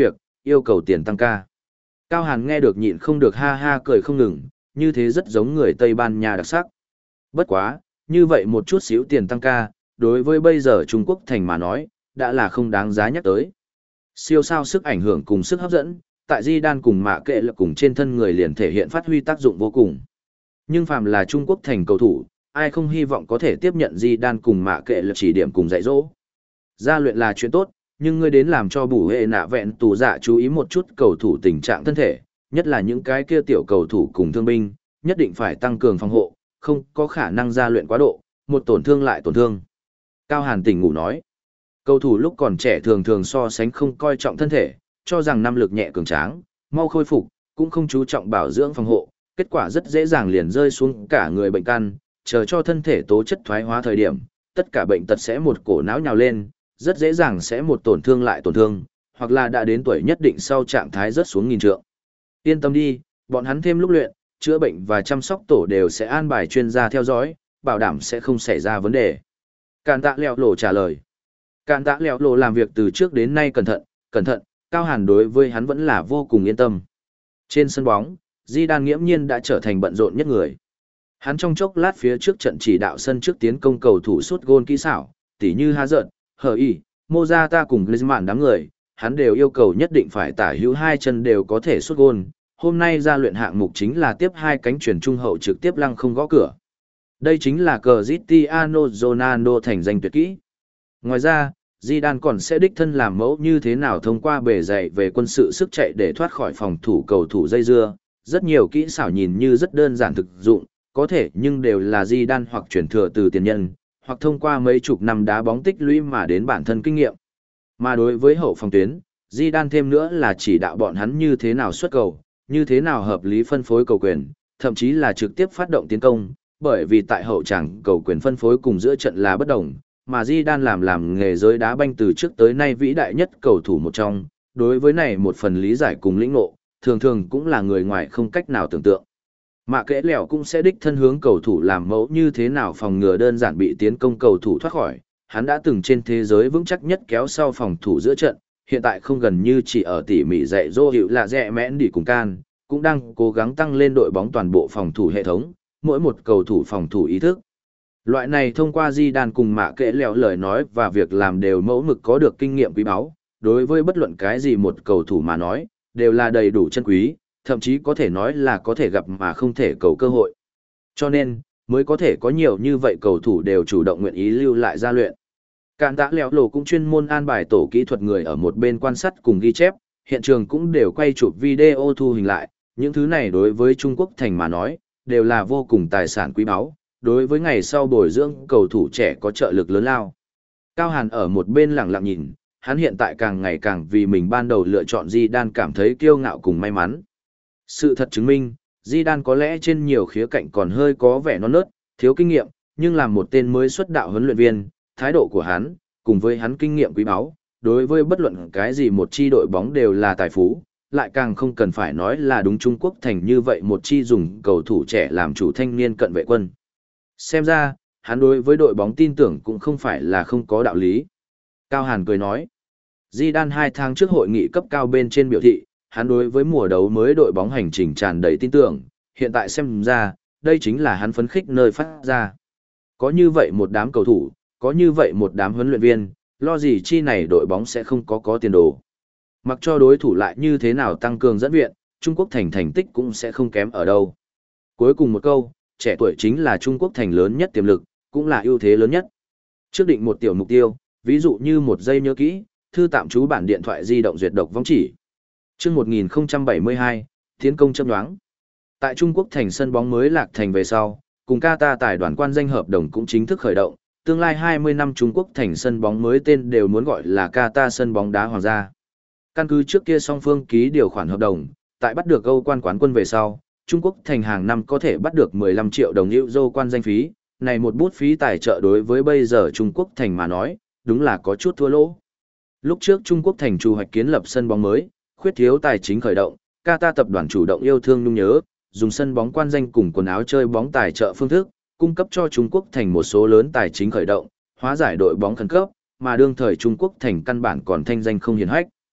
yêu cầu tiền tăng ca. Cao Hàn nghe được nhịn không được ha ha cười không ngừng, như thế rất giống người Tây Ban Nha đặc sắc. Bất quá, như vậy một chút xíu tiền tăng ca, đối với bây giờ Trung Quốc thành mà nói, đã là không đáng giá nhắc tới. Siêu sao sức ảnh hưởng cùng sức hấp dẫn, tại Di Đan cùng mạ kệ là cùng trên thân người liền thể hiện phát huy tác dụng vô cùng. Nhưng phàm là Trung Quốc thành cầu thủ, ai không hy vọng có thể tiếp nhận Di Đan cùng mạ kệ là chỉ điểm cùng dạy dỗ. Gia luyện là chuyện tốt, nhưng ngươi đến làm cho bù hệ nạ vẹn tù dạ chú ý một chút cầu thủ tình trạng thân thể, nhất là những cái kia tiểu cầu thủ cùng thương binh, nhất định phải tăng cường phòng hộ, không có khả năng gia luyện quá độ, một tổn thương lại tổn thương. Cao Hàn tỉnh ngủ nói, cầu thủ lúc còn trẻ thường thường so sánh không coi trọng thân thể, cho rằng năng lực nhẹ cường tráng, mau khôi phục, cũng không chú trọng bảo dưỡng phòng hộ, kết quả rất dễ dàng liền rơi xuống cả người bệnh căn, chờ cho thân thể tố chất thoái hóa thời điểm, tất cả bệnh tật sẽ một cổ não nhào lên, rất dễ dàng sẽ một tổn thương lại tổn thương, hoặc là đã đến tuổi nhất định sau trạng thái rớt xuống nghìn trượng. Yên tâm đi, bọn hắn thêm lúc luyện, chữa bệnh và chăm sóc tổ đều sẽ an bài chuyên gia theo dõi, bảo đảm sẽ không xảy ra vấn đề. Càn tạ lẹo lộ trả lời. Càn tạ lẹo lộ làm việc từ trước đến nay cẩn thận, cẩn thận, Cao Hàn đối với hắn vẫn là vô cùng yên tâm. Trên sân bóng, Di Đan nghiễm nhiên đã trở thành bận rộn nhất người. Hắn trong chốc lát phía trước trận chỉ đạo sân trước tiến công cầu thủ sút gôn kỹ xảo, tỉ như há giận, hờ y, Mozata cùng Griezmann đám người, hắn đều yêu cầu nhất định phải tả hữu hai chân đều có thể sút gôn. Hôm nay ra luyện hạng mục chính là tiếp hai cánh chuyển trung hậu trực tiếp lăng không gõ cửa. Đây chính là Cristiano Ronaldo thành danh tuyệt kỹ. Ngoài ra, Zidane còn sẽ đích thân làm mẫu như thế nào thông qua bề dạy về quân sự sức chạy để thoát khỏi phòng thủ cầu thủ dây dưa. Rất nhiều kỹ xảo nhìn như rất đơn giản thực dụng, có thể nhưng đều là Zidane hoặc truyền thừa từ tiền nhân, hoặc thông qua mấy chục năm đá bóng tích lũy mà đến bản thân kinh nghiệm. Mà đối với hậu phòng tuyến, Zidane thêm nữa là chỉ đạo bọn hắn như thế nào xuất cầu, như thế nào hợp lý phân phối cầu quyền, thậm chí là trực tiếp phát động tiến công, bởi vì tại hậu tràng cầu quyền phân phối cùng giữa trận là bất đồng, mà Zidane làm làm nghề giới đá banh từ trước tới nay vĩ đại nhất cầu thủ một trong, đối với này một phần lý giải cùng lĩnh ngộ, thường thường cũng là người ngoài không cách nào tưởng tượng. Mạ kẽ lẻo cũng sẽ đích thân hướng cầu thủ làm mẫu như thế nào phòng ngừa đơn giản bị tiến công cầu thủ thoát khỏi, hắn đã từng trên thế giới vững chắc nhất kéo sau phòng thủ giữa trận, hiện tại không gần như chỉ ở tỉ mỉ dạy dỗ hiệu là rẻ mẽn đi cùng can, cũng đang cố gắng tăng lên đội bóng toàn bộ phòng thủ hệ thống, mỗi một cầu thủ phòng thủ ý thức. Loại này thông qua Zidane cùng mạ kệ lẹo lời nói và việc làm đều mẫu mực có được kinh nghiệm quý báu, đối với bất luận cái gì một cầu thủ mà nói, đều là đầy đủ chân quý, thậm chí có thể nói là có thể gặp mà không thể cầu cơ hội. Cho nên, mới có thể có nhiều như vậy cầu thủ đều chủ động nguyện ý lưu lại gia luyện. Cạn tạ lẹo lộ cũng chuyên môn an bài tổ kỹ thuật người ở một bên quan sát cùng ghi chép, hiện trường cũng đều quay chụp video thu hình lại, những thứ này đối với Trung Quốc thành mà nói, đều là vô cùng tài sản quý báu, đối với ngày sau bồi dưỡng cầu thủ trẻ có trợ lực lớn lao. Cao Hàn ở một bên lặng lặng nhìn, hắn hiện tại càng ngày càng vì mình ban đầu lựa chọn Zidane cảm thấy kiêu ngạo cùng may mắn. Sự thật chứng minh, Zidane có lẽ trên nhiều khía cạnh còn hơi có vẻ non nớt, thiếu kinh nghiệm, nhưng làm một tên mới xuất đạo huấn luyện viên, thái độ của hắn, cùng với hắn kinh nghiệm quý báu, đối với bất luận cái gì một chi đội bóng đều là tài phú, lại càng không cần phải nói là đúng Trung Quốc thành như vậy một chi dùng cầu thủ trẻ làm chủ thanh niên cận vệ quân. Xem ra, hắn đối với đội bóng tin tưởng cũng không phải là không có đạo lý. Cao Hàn cười nói, Zidane hai tháng trước hội nghị cấp cao bên trên biểu thị, hắn đối với mùa đấu mới đội bóng hành trình tràn đầy tin tưởng, hiện tại xem ra, đây chính là hắn phấn khích nơi phát ra. Có như vậy một đám cầu thủ, có như vậy một đám huấn luyện viên, lo gì chi này đội bóng sẽ không có có tiền đồ. Mặc cho đối thủ lại như thế nào tăng cường dẫn viện, Trung Quốc thành thành tích cũng sẽ không kém ở đâu. Cuối cùng một câu, trẻ tuổi chính là Trung Quốc thành lớn nhất tiềm lực, cũng là ưu thế lớn nhất. Trước định một tiểu mục tiêu, ví dụ như một giây nhớ kỹ, thư tạm trú bản điện thoại di động duyệt độc vong chỉ. Trước một nghìn không trăm bảy mươi hai, tiến công châm nhoáng. Tại Trung Quốc thành sân bóng mới lạc thành về sau, cùng Qatar tài đoàn quan danh hợp đồng cũng chính thức khởi động, tương lai hai mươi năm Trung Quốc thành sân bóng mới tên đều muốn gọi là Qatar sân bóng đá hoàng gia. Căn cứ trước kia song phương ký điều khoản hợp đồng, tại bắt được Âu quan quán quân về sau, Trung Quốc thành hàng năm có thể bắt được mười lăm triệu đồng euro quan danh phí, này một bút phí tài trợ đối với bây giờ Trung Quốc thành mà nói, đúng là có chút thua lỗ. Lúc trước Trung Quốc thành chủ hoạch kiến lập sân bóng mới, khuyết thiếu tài chính khởi động, Qatar tập đoàn chủ động yêu thương nhung nhớ, dùng sân bóng quan danh cùng quần áo chơi bóng tài trợ phương thức, cung cấp cho Trung Quốc thành một số lớn tài chính khởi động, hóa giải đội bóng khẩn cấp, mà đương thời Trung Quốc thành căn bản còn thanh danh không hiển hách.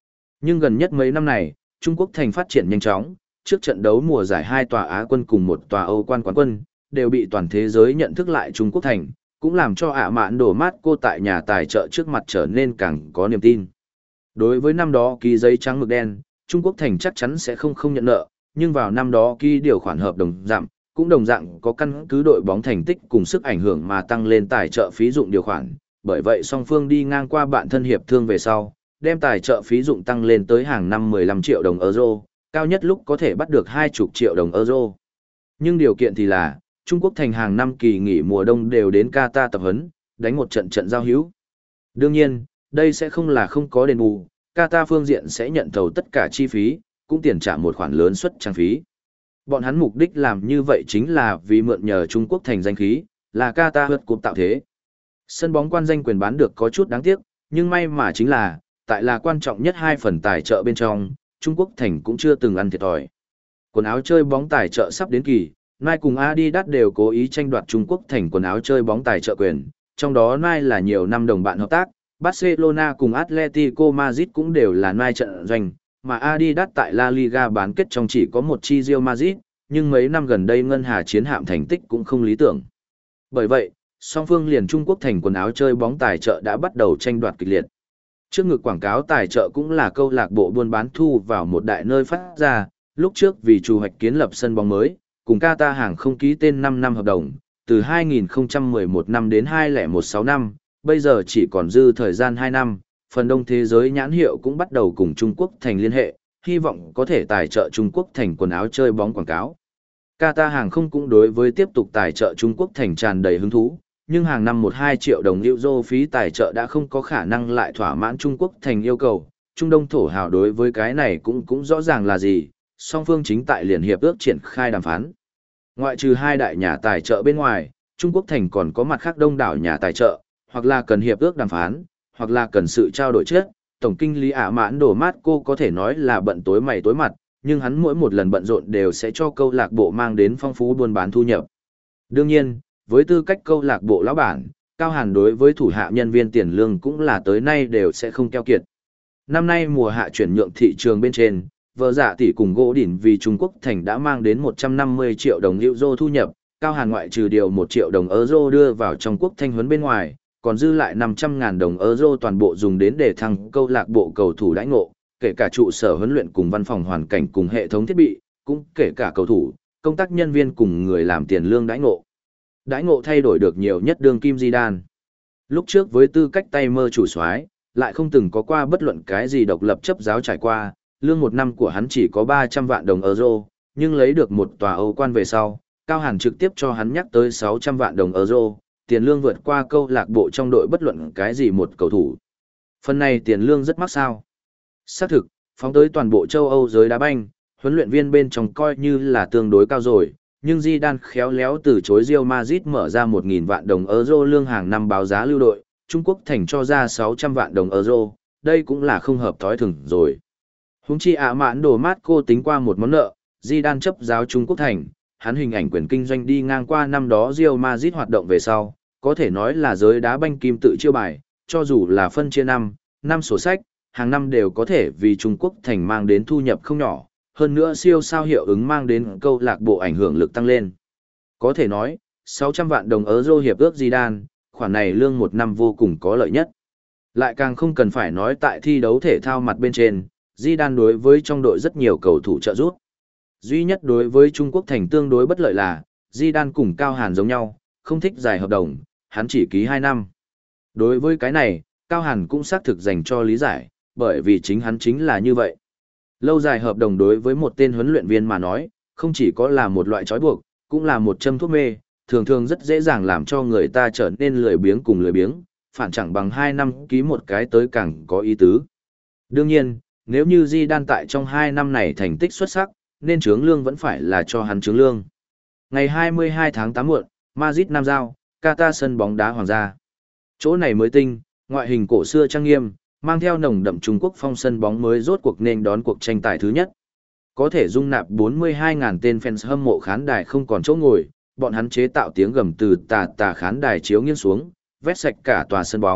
Nhưng gần nhất mấy năm này, Trung Quốc thành phát triển nhanh chóng, trước trận đấu mùa giải hai tòa Á quân cùng một tòa Âu quan quán quân, đều bị toàn thế giới nhận thức lại Trung Quốc thành, cũng làm cho ạ mạn đổ mát cô tại nhà tài trợ trước mặt trở nên càng có niềm tin. Đối với năm đó ký giấy trắng mực đen, Trung Quốc thành chắc chắn sẽ không không nhận nợ, nhưng vào năm đó ký điều khoản hợp đồng giảm, cũng đồng dạng có căn cứ đội bóng thành tích cùng sức ảnh hưởng mà tăng lên tài trợ phí dụng điều khoản, bởi vậy song phương đi ngang qua bạn thân hiệp thương về sau, đem tài trợ phí dụng tăng lên tới hàng năm mười lăm triệu đồng euro, cao nhất lúc có thể bắt được hai mươi triệu đồng euro. Nhưng điều kiện thì là, Trung Quốc thành hàng năm kỳ nghỉ mùa đông đều đến Qatar tập huấn, đánh một trận trận giao hữu. Đương nhiên, đây sẽ không là không có đền bù, Qatar phương diện sẽ nhận thầu tất cả chi phí, cũng tiền trả một khoản lớn suất trang phí. Bọn hắn mục đích làm như vậy chính là vì mượn nhờ Trung Quốc thành danh khí, là Qatar vượt cúp tạo thế. Sân bóng quan danh quyền bán được có chút đáng tiếc, nhưng may mà chính là, tại là quan trọng nhất hai phần tài trợ bên trong, Trung Quốc thành cũng chưa từng ăn thiệt thòi. Quần áo chơi bóng tài trợ sắp đến kỳ, Nike cùng Adidas đều cố ý tranh đoạt Trung Quốc thành quần áo chơi bóng tài trợ quyền, trong đó Nike là nhiều năm đồng bạn hợp tác, Barcelona cùng Atletico Madrid cũng đều là Nike trận doanh, mà Adidas tại La Liga bán kết trong chỉ có một chi Real Madrid, nhưng mấy năm gần đây ngân hà chiến hạm thành tích cũng không lý tưởng. Bởi vậy, song phương liền Trung Quốc thành quần áo chơi bóng tài trợ đã bắt đầu tranh đoạt kịch liệt. Trước ngực quảng cáo tài trợ cũng là câu lạc bộ buôn bán thu vào một đại nơi phát ra, lúc trước vì chủ hoạch kiến lập sân bóng mới, cùng Qatar hàng không ký tên năm năm hợp đồng, từ hai nghìn không trăm mười một năm đến hai nghìn không trăm mười sáu năm, bây giờ chỉ còn dư thời gian hai năm, phần đông thế giới nhãn hiệu cũng bắt đầu cùng Trung Quốc thành liên hệ, hy vọng có thể tài trợ Trung Quốc thành quần áo chơi bóng quảng cáo. Qatar hàng không cũng đối với tiếp tục tài trợ Trung Quốc thành tràn đầy hứng thú, nhưng hàng năm một hai triệu đồng euro phí tài trợ đã không có khả năng lại thỏa mãn Trung Quốc thành yêu cầu. Trung Đông thổ hào đối với cái này cũng cũng rõ ràng là gì, song phương chính tại liên hiệp ước triển khai đàm phán. Ngoại trừ hai đại nhà tài trợ bên ngoài, Trung Quốc thành còn có mặt khác đông đảo nhà tài trợ, hoặc là cần hiệp ước đàm phán, hoặc là cần sự trao đổi chết. Tổng kinh lý ả mãn đổ mát cô có thể nói là bận tối mày tối mặt, nhưng hắn mỗi một lần bận rộn đều sẽ cho câu lạc bộ mang đến phong phú buôn bán thu nhập. Đương nhiên, với tư cách câu lạc bộ lão bản, Cao Hàn đối với thủ hạ nhân viên tiền lương cũng là tới nay đều sẽ không keo kiệt. Năm nay mùa hạ chuyển nhượng thị trường bên trên, vợ dạ tỷ cùng gỗ đỉnh vì Trung Quốc thành đã mang đến một trăm năm mươi triệu đồng euro thu nhập, Cao Hàn ngoại trừ điều một triệu đồng euro đưa vào trong quốc thanh huấn bên ngoài, còn dư lại năm trăm ngàn đồng euro toàn bộ dùng đến để thăng câu lạc bộ cầu thủ đãi ngộ, kể cả trụ sở huấn luyện cùng văn phòng hoàn cảnh cùng hệ thống thiết bị, cũng kể cả cầu thủ, công tác nhân viên cùng người làm tiền lương đãi ngộ. Đãi ngộ thay đổi được nhiều nhất đương kim Zidane. Lúc trước với tư cách tay mơ chủ soái, lại không từng có qua bất luận cái gì độc lập chấp giáo trải qua, lương một năm của hắn chỉ có ba trăm vạn đồng euro, nhưng lấy được một tòa Âu quan về sau, Cao Hàn trực tiếp cho hắn nhắc tới sáu trăm vạn đồng euro, tiền lương vượt qua câu lạc bộ trong đội bất luận cái gì một cầu thủ. Phần này tiền lương rất mắc sao. Xác thực, phóng tới toàn bộ châu Âu giới đá banh, huấn luyện viên bên trong coi như là tương đối cao rồi, nhưng Zidane khéo léo từ chối Real Madrid mở ra một nghìn vạn đồng euro lương hàng năm báo giá lưu đội, Trung Quốc thành cho ra sáu trăm vạn đồng euro, đây cũng là không hợp thói thường rồi. Huống chi ạ mãn đồ mát cô tính qua một món nợ, Zidane chấp giáo Trung Quốc thành, hắn hình ảnh quyền kinh doanh đi ngang qua năm đó Real Madrid hoạt động về sau, có thể nói là giới đá banh kim tự chiêu bài, cho dù là phân chia năm, năm sổ sách, hàng năm đều có thể vì Trung Quốc thành mang đến thu nhập không nhỏ, hơn nữa siêu sao hiệu ứng mang đến câu lạc bộ ảnh hưởng lực tăng lên. Có thể nói, sáu trăm vạn đồng euro hiệp ước Zidane, khoản này lương một năm vô cùng có lợi nhất. Lại càng không cần phải nói tại thi đấu thể thao mặt bên trên, Zidane đối với trong đội rất nhiều cầu thủ trợ giúp. Duy nhất đối với Trung Quốc thành tương đối bất lợi là, Zidane cùng Cao Hàn giống nhau, không thích dài hợp đồng, hắn chỉ ký hai năm. Đối với cái này, Cao Hàn cũng xác thực dành cho lý giải, bởi vì chính hắn chính là như vậy. Lâu dài hợp đồng đối với một tên huấn luyện viên mà nói, không chỉ có là một loại trói buộc, cũng là một châm thuốc mê, thường thường rất dễ dàng làm cho người ta trở nên lười biếng cùng lười biếng, phản chẳng bằng hai năm ký một cái tới càng có ý tứ. Đương nhiên, nếu như Zidane tại trong hai năm này thành tích xuất sắc, nên trướng lương vẫn phải là cho hắn trướng lương. Ngày hai mươi hai tháng tám muộn, Madrid Nam Giao, Qatar sân bóng đá Hoàng gia. Chỗ này mới tinh, ngoại hình cổ xưa trang nghiêm, mang theo nồng đậm Trung Quốc phong sân bóng mới rốt cuộc nên đón cuộc tranh tài thứ nhất. Có thể dung nạp bốn mươi hai nghìn tên fans hâm mộ khán đài không còn chỗ ngồi, bọn hắn chế tạo tiếng gầm từ tà tà khán đài chiếu nghiêng xuống, vét sạch cả tòa sân bóng,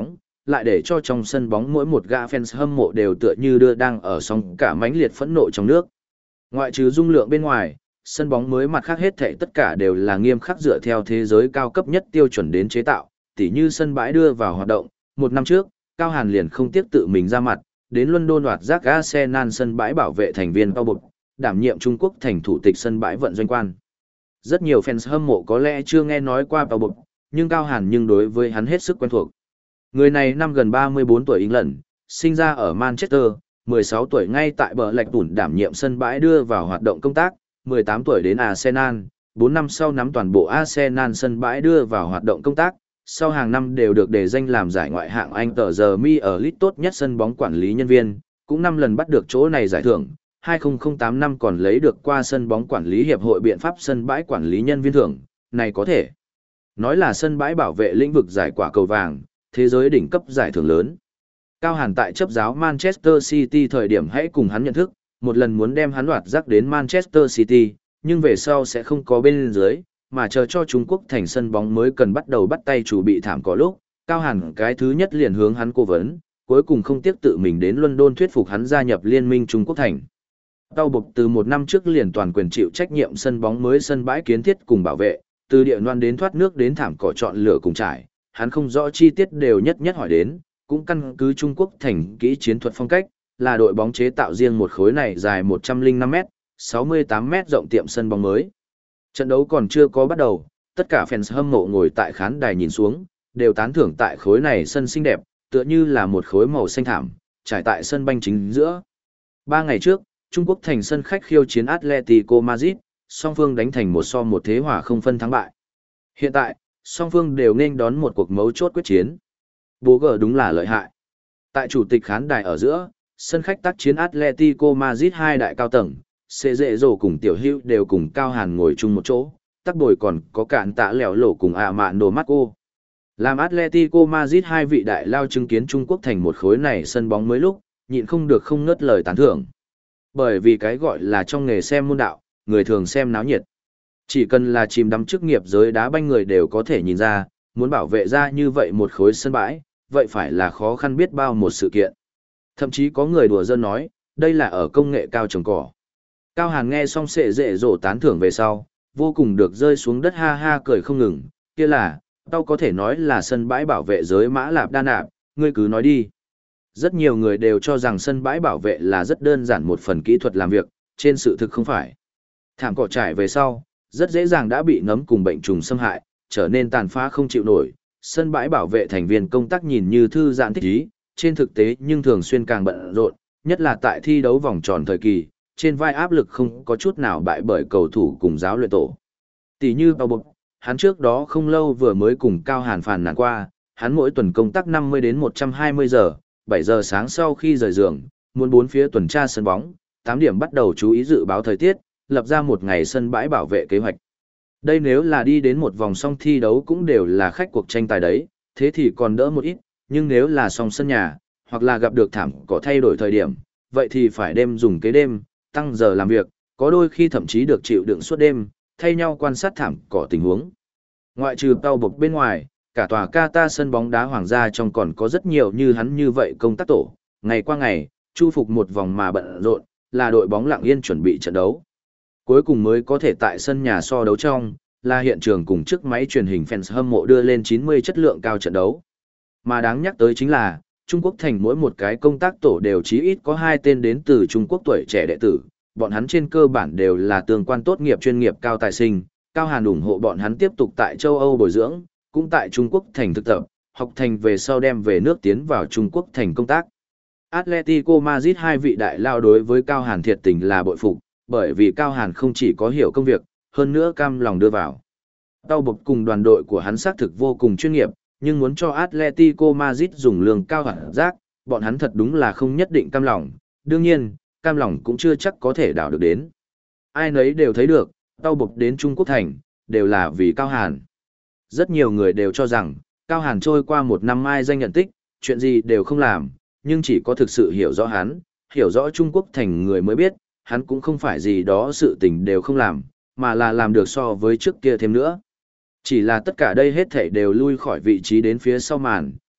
lại để cho trong sân bóng mỗi một gã fans hâm mộ đều tựa như đưa đang ở sóng cả mãnh liệt phẫn nộ trong nước. Ngoại trừ dung lượng bên ngoài, sân bóng mới mặt khác hết thảy tất cả đều là nghiêm khắc dựa theo thế giới cao cấp nhất tiêu chuẩn đến chế tạo, tỉ như sân bãi đưa vào hoạt động, một năm trước, Cao Hàn liền không tiếc tự mình ra mặt, đến London đoạt giác Arsenal sân bãi bảo vệ thành viên Paul Bột, đảm nhiệm Trung Quốc thành thủ tịch sân bãi vận doanh quan. Rất nhiều fans hâm mộ có lẽ chưa nghe nói qua Paul Bột, nhưng Cao Hàn nhưng đối với hắn hết sức quen thuộc. Người này năm gần ba mươi bốn tuổi England, sinh ra ở Manchester, mười sáu tuổi ngay tại bờ lạch tủn đảm nhiệm sân bãi đưa vào hoạt động công tác, mười tám tuổi đến Arsenal, bốn năm sau nắm toàn bộ Arsenal sân bãi đưa vào hoạt động công tác, sau hàng năm đều được đề danh làm giải ngoại hạng Anh tờ giờ mi ở lit tốt nhất sân bóng quản lý nhân viên, cũng năm lần bắt được chỗ này giải thưởng, hai không tám năm còn lấy được qua sân bóng quản lý hiệp hội biện pháp sân bãi quản lý nhân viên thưởng, này có thể nói là sân bãi bảo vệ lĩnh vực giải quả cầu vàng, thế giới đỉnh cấp giải thưởng lớn. Cao Hàn tại chấp giáo Manchester City thời điểm hãy cùng hắn nhận thức, một lần muốn đem hắn đoạt giác đến Manchester City, nhưng về sau sẽ không có bên dưới, mà chờ cho Trung Quốc thành sân bóng mới cần bắt đầu bắt tay chủ bị thảm có lúc, Cao Hàn cái thứ nhất liền hướng hắn cố vấn, cuối cùng không tiếc tự mình đến London thuyết phục hắn gia nhập Liên minh Trung Quốc thành. Tao buộc từ một năm trước liền toàn quyền chịu trách nhiệm sân bóng mới sân bãi kiến thiết cùng bảo vệ, từ địa loan đến thoát nước đến thảm cỏ chọn lửa cùng trải, hắn không rõ chi tiết đều nhất nhất hỏi đến, cũng căn cứ Trung Quốc thành kỹ chiến thuật phong cách, là đội bóng chế tạo riêng một khối này dài một trăm lẻ năm mét, sáu mươi tám mét rộng tiệm sân bóng mới. Trận đấu còn chưa có bắt đầu, tất cả fans hâm mộ ngồi tại khán đài nhìn xuống, đều tán thưởng tại khối này sân xinh đẹp, tựa như là một khối màu xanh thảm, trải tại sân banh chính giữa. Ba ngày trước, Trung Quốc thành sân khách khiêu chiến Atletico Madrid, song phương đánh thành một so một thế hòa không phân thắng bại. Hiện tại, song phương đều nên đón một cuộc mấu chốt quyết chiến. Bố gờ đúng là lợi hại. Tại chủ tịch khán đài ở giữa, sân khách tác chiến Atletico Madrid hai đại cao tầng, Xê Dệ Dồ cùng Tiểu Hữu đều cùng Cao Hàn ngồi chung một chỗ, tắc bồi còn có cạn tạ lẻo lổ cùng ạ mạn đồ Marco. Làm Atletico Madrid hai vị đại lao chứng kiến Trung Quốc thành một khối này sân bóng mới lúc, nhịn không được không ngớt lời tán thưởng. Bởi vì cái gọi là trong nghề xem môn đạo, người thường xem náo nhiệt. Chỉ cần là chìm đắm chức nghiệp giới đá banh người đều có thể nhìn ra, muốn bảo vệ ra như vậy một khối sân bãi, vậy phải là khó khăn biết bao một sự kiện. Thậm chí có người đùa giỡn nói, đây là ở công nghệ cao trồng cỏ. Cao Hàn nghe xong Xệ Dệ Dồ tán thưởng về sau, vô cùng được rơi xuống đất ha ha cười không ngừng, kia là, tao có thể nói là sân bãi bảo vệ giới mã lạp đa nạp, ngươi cứ nói đi. Rất nhiều người đều cho rằng sân bãi bảo vệ là rất đơn giản một phần kỹ thuật làm việc, trên sự thực không phải. Thảm cỏ trải về sau, rất dễ dàng đã bị nấm cùng bệnh trùng xâm hại, trở nên tàn phá không chịu nổi. Sân bãi bảo vệ thành viên công tác nhìn như thư giãn thích ý, trên thực tế nhưng thường xuyên càng bận rộn, nhất là tại thi đấu vòng tròn thời kỳ, trên vai áp lực không có chút nào bại bởi cầu thủ cùng giáo luyện tổ. Tỷ như Bao Bộc, hắn trước đó không lâu vừa mới cùng Cao Hàn phàn nàn qua, hắn mỗi tuần công tác năm mươi đến một trăm hai mươi giờ, bảy giờ sáng sau khi rời giường, muốn bốn phía tuần tra sân bóng, tám điểm bắt đầu chú ý dự báo thời tiết, lập ra một ngày sân bãi bảo vệ kế hoạch. Đây nếu là đi đến một vòng song thi đấu cũng đều là khách cuộc tranh tài đấy, thế thì còn đỡ một ít, nhưng nếu là song sân nhà, hoặc là gặp được thảm cỏ thay đổi thời điểm, vậy thì phải đêm dùng kế đêm, tăng giờ làm việc, có đôi khi thậm chí được chịu đựng suốt đêm, thay nhau quan sát thảm cỏ tình huống. Ngoại trừ tàu bộc bên ngoài, cả tòa Qatar sân bóng đá hoàng gia trong còn có rất nhiều như hắn như vậy công tác tổ, ngày qua ngày, chu phục một vòng mà bận rộn, là đội bóng lặng yên chuẩn bị trận đấu. Cuối cùng mới có thể tại sân nhà so đấu trong, là hiện trường cùng chiếc máy truyền hình fans hâm mộ đưa lên chín mươi chất lượng cao trận đấu. Mà đáng nhắc tới chính là, Trung Quốc thành mỗi một cái công tác tổ đều chí ít có hai tên đến từ Trung Quốc tuổi trẻ đệ tử, bọn hắn trên cơ bản đều là tương quan tốt nghiệp chuyên nghiệp cao tài sinh, Cao Hàn ủng hộ bọn hắn tiếp tục tại châu Âu bồi dưỡng, cũng tại Trung Quốc thành thực tập, học thành về sau đem về nước tiến vào Trung Quốc thành công tác. Atletico Madrid hai vị đại lao đối với Cao Hàn thiệt tình là bội phục, bởi vì Cao Hàn không chỉ có hiểu công việc, hơn nữa cam lòng đưa vào. Tao bộc cùng đoàn đội của hắn xác thực vô cùng chuyên nghiệp, nhưng muốn cho Atletico Madrid dùng lương cao hẳn rác, bọn hắn thật đúng là không nhất định cam lòng, đương nhiên, cam lòng cũng chưa chắc có thể đảo được đến. Ai nấy đều thấy được, tao bộc đến Trung Quốc thành, đều là vì Cao Hàn. Rất nhiều người đều cho rằng, Cao Hàn trôi qua một năm mai danh nhận tích, chuyện gì đều không làm, nhưng chỉ có thực sự hiểu rõ hắn, hiểu rõ Trung Quốc thành người mới biết, hắn cũng không phải gì đó sự tình đều không làm, mà là làm được so với trước kia thêm nữa. Chỉ là tất cả đây hết thảy đều lui khỏi vị trí đến phía sau màn,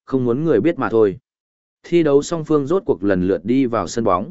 không muốn người biết mà thôi. Thi đấu song phương rốt cuộc lần lượt đi vào sân bóng.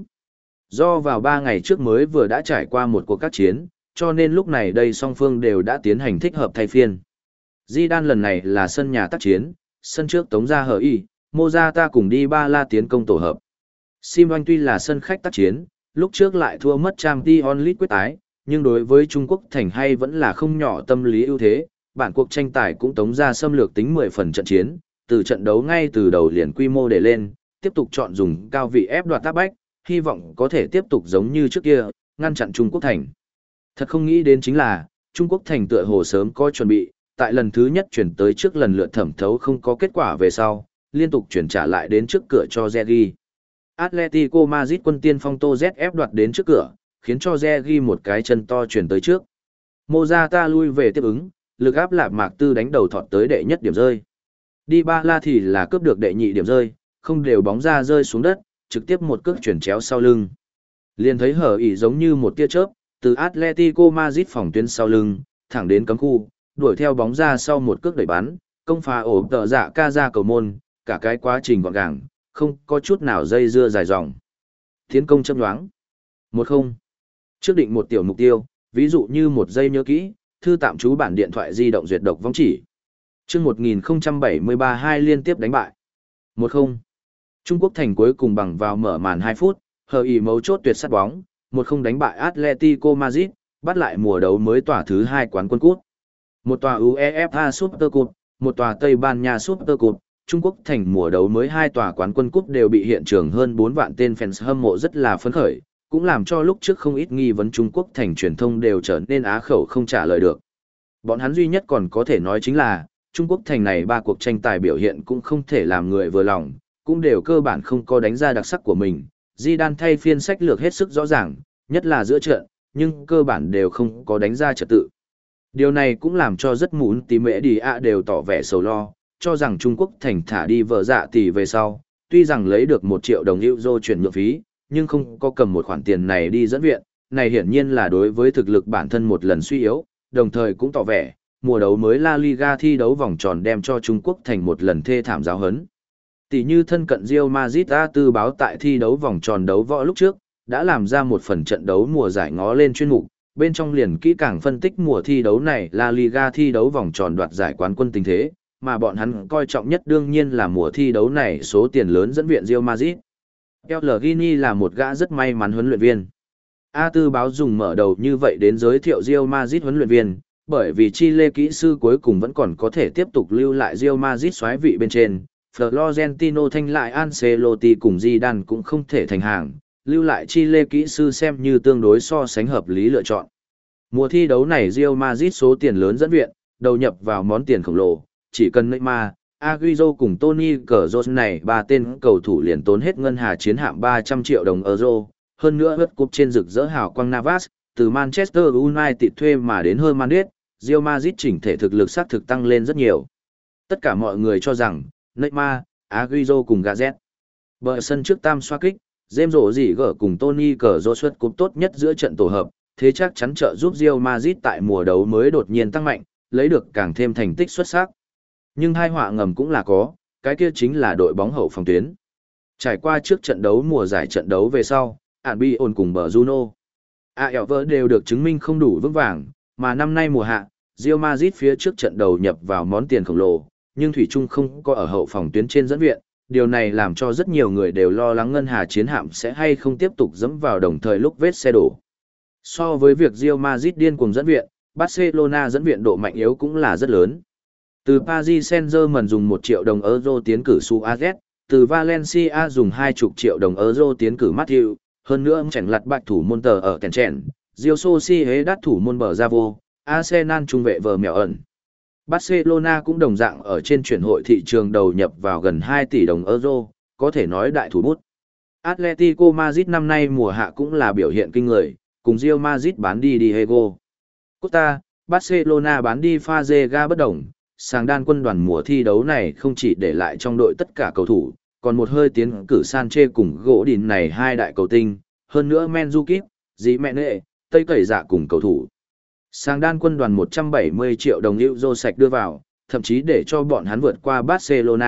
Do vào ba ngày trước mới vừa đã trải qua một cuộc các chiến, cho nên lúc này đây song phương đều đã tiến hành thích hợp thay phiên. Zidane lần này là sân nhà tác chiến, sân trước tống ra hở y, Morata cùng đi ba la tiến công tổ hợp. Sim tuy là sân khách tác chiến, lúc trước lại thua mất Champions League quyết tái, nhưng đối với Trung Quốc thành hay vẫn là không nhỏ tâm lý ưu thế, bản cuộc tranh tài cũng tống ra xâm lược tính mười phần trận chiến, từ trận đấu ngay từ đầu liền quy mô để lên, tiếp tục chọn dùng cao vị ép đoạt tác bách, hy vọng có thể tiếp tục giống như trước kia, ngăn chặn Trung Quốc thành. Thật không nghĩ đến chính là, Trung Quốc thành tựa hồ sớm có chuẩn bị, tại lần thứ nhất chuyển tới trước lần lượt thẩm thấu không có kết quả về sau, liên tục chuyển trả lại đến trước cửa cho Zergi. Atletico Madrid quân tiên phong Tô Z ép đoạt đến trước cửa, khiến cho Zergi một cái chân to chuyển tới trước. Morata lui về tiếp ứng, lực áp lạp mạc tư đánh đầu thọt tới đệ nhất điểm rơi. Dybala thì là cướp được đệ nhị điểm rơi, không đều bóng ra rơi xuống đất, trực tiếp một cước chuyển chéo sau lưng. Liền thấy hở ỉ giống như một tia chớp, từ Atletico Madrid phòng tuyến sau lưng, thẳng đến cấm khu, đuổi theo bóng ra sau một cước đẩy bắn, công phá ổ tợ dạ ca ra cầu môn, cả cái quá trình gọn gàng, không có chút nào dây dưa dài dòng. Tiến công châm nhoáng. một không. Trước định một tiểu mục tiêu, ví dụ như một giây nhớ kỹ, thư tạm trú bản điện thoại di động duyệt độc vong chỉ. Trước một nghìn không trăm bảy mươi ba hai liên tiếp đánh bại. một không. Trung Quốc thành cuối cùng bằng vào mở màn hai phút, hờ ý mấu chốt tuyệt sát bóng, một không đánh bại Atletico Madrid, bắt lại mùa đấu mới tỏa thứ hai quán quân cút. Một tòa UEFA Super Cup, một tòa Tây Ban Nha Super Cup, Trung Quốc thành mùa đấu mới hai tòa quán quân cúp đều bị hiện trường hơn bốn vạn tên fans hâm mộ rất là phấn khởi, cũng làm cho lúc trước không ít nghi vấn Trung Quốc thành truyền thông đều trở nên á khẩu không trả lời được. Bọn hắn duy nhất còn có thể nói chính là, Trung Quốc thành này ba cuộc tranh tài biểu hiện cũng không thể làm người vừa lòng, cũng đều cơ bản không có đánh ra đặc sắc của mình. Zidane thay phiên sách lược hết sức rõ ràng, nhất là giữa trận, nhưng cơ bản đều không có đánh ra trật tự. Điều này cũng làm cho rất muốn tí mễ đi ạ đều tỏ vẻ sầu lo, cho rằng Trung Quốc thành thả đi vợ dạ tỷ về sau, tuy rằng lấy được một triệu đồng euro chuyển nhượng phí, nhưng không có cầm một khoản tiền này đi dẫn viện, này hiển nhiên là đối với thực lực bản thân một lần suy yếu, đồng thời cũng tỏ vẻ, mùa đấu mới La Liga thi đấu vòng tròn đem cho Trung Quốc thành một lần thê thảm giáo hấn. Tỷ như thân cận Real Madrid đã tư báo tại thi đấu vòng tròn đấu võ lúc trước, đã làm ra một phần trận đấu mùa giải ngó lên chuyên mục, bên trong liền kỹ càng phân tích mùa thi đấu này La Liga thi đấu vòng tròn đoạt giải quán quân tình thế, mà bọn hắn coi trọng nhất đương nhiên là mùa thi đấu này số tiền lớn dẫn viện Real Madrid. Pellegrini là một gã rất may mắn huấn luyện viên. A tư báo dùng mở đầu như vậy đến giới thiệu Real Madrid huấn luyện viên, bởi vì Chile kỹ sư cuối cùng vẫn còn có thể tiếp tục lưu lại Real Madrid soái vị bên trên, Florentino thanh lại Ancelotti cùng Zidane cũng không thể thành hàng, lưu lại Chile kỹ sư xem như tương đối so sánh hợp lý lựa chọn. Mùa thi đấu này Real Madrid số tiền lớn dẫn viện, đầu nhập vào món tiền khổng lồ, chỉ cần Neymar, Agüero cùng Toni Kroos này ba tên cầu thủ liền tốn hết ngân hà chiến hạm ba trăm triệu đồng euro, hơn nữa hất cúp trên rực rỡ hào quang Navas, từ Manchester United thuê mà đến Hernandez, Real Madrid chỉnh thể thực lực xác thực tăng lên rất nhiều. Tất cả mọi người cho rằng, Neymar, Agüero cùng Gazet. Bờ sân trước tam xoa kích, James Rodriguez cùng Toni Kroos xuất cúp tốt nhất giữa trận tổ hợp, thế chắc chắn trợ giúp Real Madrid tại mùa đấu mới đột nhiên tăng mạnh, lấy được càng thêm thành tích xuất sắc. Nhưng hai họa ngầm cũng là có, cái kia chính là đội bóng hậu phòng tuyến. Trải qua trước trận đấu mùa giải trận đấu về sau, Albion cùng bờ Juno, Aelver đều được chứng minh không đủ vững vàng, mà năm nay mùa hạ, Real Madrid phía trước trận đầu nhập vào món tiền khổng lồ, nhưng thủy chung không có ở hậu phòng tuyến trên dẫn viện, điều này làm cho rất nhiều người đều lo lắng ngân hà chiến hạm sẽ hay không tiếp tục dẫm vào đồng thời lúc vết xe đổ. So với việc Real Madrid điên cuồng dẫn viện, Barcelona dẫn viện độ mạnh yếu cũng là rất lớn. Từ Paris Saint-Germain dùng một triệu đồng euro tiến cử Suarez, từ Valencia dùng hai mươi triệu đồng euro tiến cử Matthew, hơn nữa chèn lặt bạch thủ môn tờ ở kèn chèn, Real Sociedad thủ môn bờ Bravo, Arsenal trung vệ vờ mèo ẩn. Barcelona cũng đồng dạng ở trên chuyển hội thị trường đầu nhập vào gần hai tỷ đồng euro, có thể nói đại thủ bút. Atletico Madrid năm nay mùa hạ cũng là biểu hiện kinh người, cùng Real Madrid bán đi Diego Costa, Barcelona bán đi Fazega bất đồng. Sàng đan quân đoàn mùa thi đấu này không chỉ để lại trong đội tất cả cầu thủ, còn một hơi tiến cử Sanchez cùng gỗ đìn này hai đại cầu tinh, hơn nữa Mandzukic, dĩ mẹ nệ, Tây Cẩy Dạ cùng cầu thủ. Sàng đan quân đoàn một trăm bảy mươi triệu đồng euro sạch đưa vào, thậm chí để cho bọn hắn vượt qua Barcelona,